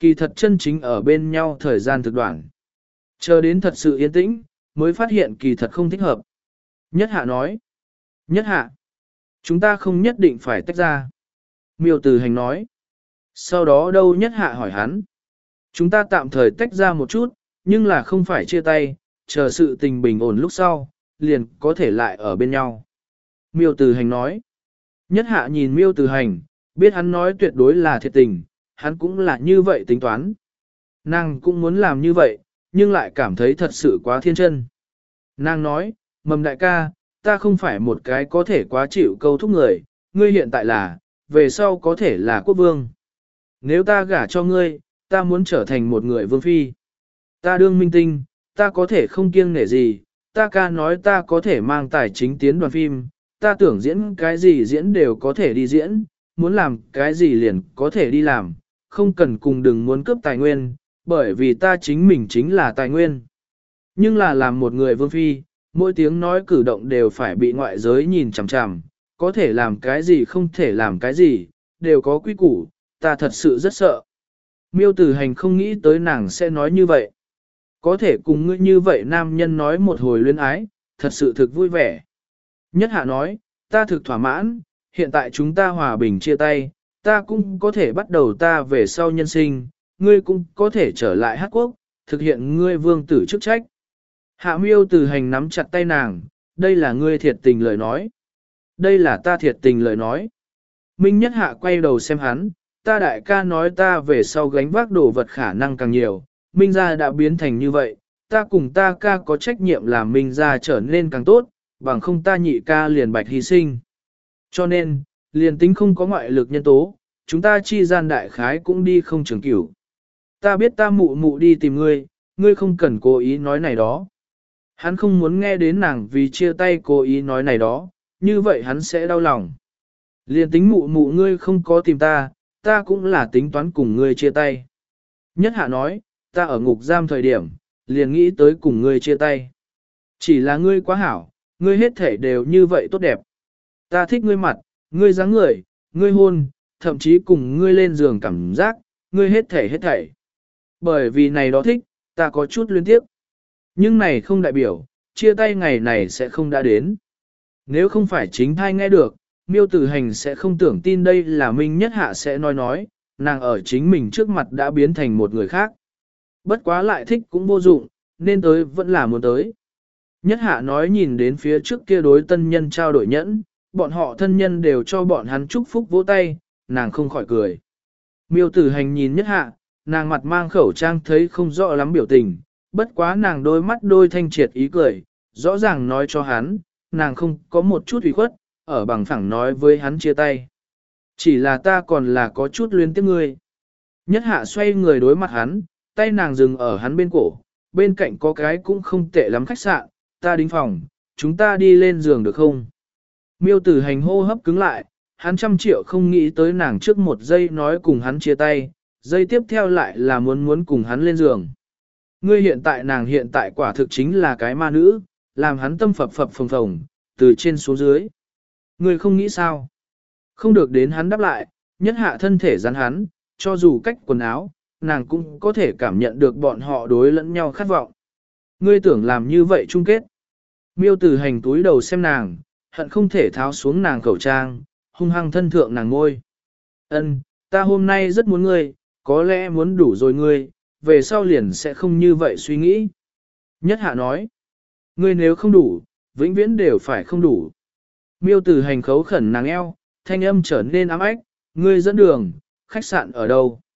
kỳ thật chân chính ở bên nhau thời gian thực đoạn. Chờ đến thật sự yên tĩnh, mới phát hiện kỳ thật không thích hợp. Nhất hạ nói. Nhất hạ. Chúng ta không nhất định phải tách ra. Miêu Tử Hành nói. Sau đó đâu nhất hạ hỏi hắn. Chúng ta tạm thời tách ra một chút, nhưng là không phải chia tay, chờ sự tình bình ổn lúc sau, liền có thể lại ở bên nhau. Miêu Tử Hành nói. Nhất hạ nhìn Miêu Tử Hành, biết hắn nói tuyệt đối là thiệt tình, hắn cũng là như vậy tính toán. Nàng cũng muốn làm như vậy, nhưng lại cảm thấy thật sự quá thiên chân. Nàng nói, Mầm đại ca, ta không phải một cái có thể quá chịu câu thúc người, ngươi hiện tại là, về sau có thể là quốc vương. Nếu ta gả cho ngươi, ta muốn trở thành một người vương phi. Ta đương minh tinh, ta có thể không kiêng nể gì, ta ca nói ta có thể mang tài chính tiến đoàn phim, ta tưởng diễn cái gì diễn đều có thể đi diễn, muốn làm cái gì liền có thể đi làm, không cần cùng đừng muốn cướp tài nguyên, bởi vì ta chính mình chính là tài nguyên. Nhưng là làm một người vương phi, mỗi tiếng nói cử động đều phải bị ngoại giới nhìn chằm chằm, có thể làm cái gì không thể làm cái gì, đều có quy củ, ta thật sự rất sợ. Miêu Tử Hành không nghĩ tới nàng sẽ nói như vậy. Có thể cùng ngươi như vậy nam nhân nói một hồi luyến ái, thật sự thực vui vẻ. Nhất hạ nói, ta thực thỏa mãn, hiện tại chúng ta hòa bình chia tay, ta cũng có thể bắt đầu ta về sau nhân sinh, ngươi cũng có thể trở lại Hát Quốc, thực hiện ngươi vương tử chức trách. Hạ Miêu Tử Hành nắm chặt tay nàng, đây là ngươi thiệt tình lời nói. Đây là ta thiệt tình lời nói. Minh Nhất Hạ quay đầu xem hắn, ta đại ca nói ta về sau gánh vác đồ vật khả năng càng nhiều, Minh gia đã biến thành như vậy, ta cùng ta ca có trách nhiệm làm Minh gia trở nên càng tốt, bằng không ta nhị ca liền bạch hy sinh. Cho nên, liền tính không có ngoại lực nhân tố, chúng ta chi gian đại khái cũng đi không trường cửu. Ta biết ta mụ mụ đi tìm ngươi, ngươi không cần cố ý nói này đó. Hắn không muốn nghe đến nàng vì chia tay cố ý nói này đó, như vậy hắn sẽ đau lòng. Liền tính mụ mụ ngươi không có tìm ta, ta cũng là tính toán cùng ngươi chia tay. Nhất hạ nói, ta ở ngục giam thời điểm, liền nghĩ tới cùng ngươi chia tay. Chỉ là ngươi quá hảo, ngươi hết thể đều như vậy tốt đẹp. Ta thích ngươi mặt, ngươi dáng người, ngươi hôn, thậm chí cùng ngươi lên giường cảm giác, ngươi hết thể hết thảy. Bởi vì này đó thích, ta có chút luyến tiếc. Nhưng này không đại biểu, chia tay ngày này sẽ không đã đến. Nếu không phải chính thai nghe được, Miêu Tử Hành sẽ không tưởng tin đây là Minh Nhất Hạ sẽ nói nói, nàng ở chính mình trước mặt đã biến thành một người khác. Bất quá lại thích cũng vô dụng, nên tới vẫn là muốn tới. Nhất Hạ nói nhìn đến phía trước kia đối tân nhân trao đổi nhẫn, bọn họ thân nhân đều cho bọn hắn chúc phúc vỗ tay, nàng không khỏi cười. Miêu Tử Hành nhìn Nhất Hạ, nàng mặt mang khẩu trang thấy không rõ lắm biểu tình, bất quá nàng đôi mắt đôi thanh triệt ý cười, rõ ràng nói cho hắn, nàng không có một chút ủy khuất, ở bằng phẳng nói với hắn chia tay. Chỉ là ta còn là có chút luyến tiếc ngươi. Nhất Hạ xoay người đối mặt hắn, tay nàng dừng ở hắn bên cổ, bên cạnh có cái cũng không tệ lắm khách sạn, ta đính phòng, chúng ta đi lên giường được không? Miêu Tử Hành hô hấp cứng lại, hắn trăm triệu không nghĩ tới nàng trước một giây nói cùng hắn chia tay, giây tiếp theo lại là muốn muốn cùng hắn lên giường. Ngươi hiện tại nàng hiện tại quả thực chính là cái ma nữ, làm hắn tâm phập phập phồng phồng, từ trên xuống dưới. Ngươi không nghĩ sao? Không được đến hắn đáp lại, Nhất Hạ thân thể rắn hắn, cho dù cách quần áo, nàng cũng có thể cảm nhận được bọn họ đối lẫn nhau khát vọng. Ngươi tưởng làm như vậy chung kết. Miêu Tử Hành túi đầu xem nàng, hận không thể tháo xuống nàng khẩu trang, hung hăng thân thượng nàng ngôi. Ân, ta hôm nay rất muốn ngươi, có lẽ muốn đủ rồi ngươi, về sau liền sẽ không như vậy suy nghĩ. Nhất Hạ nói, ngươi nếu không đủ, vĩnh viễn đều phải không đủ. Miêu Tử Hành khấu khẩn nàng eo, thanh âm trở nên ám ách, ngươi dẫn đường, khách sạn ở đâu?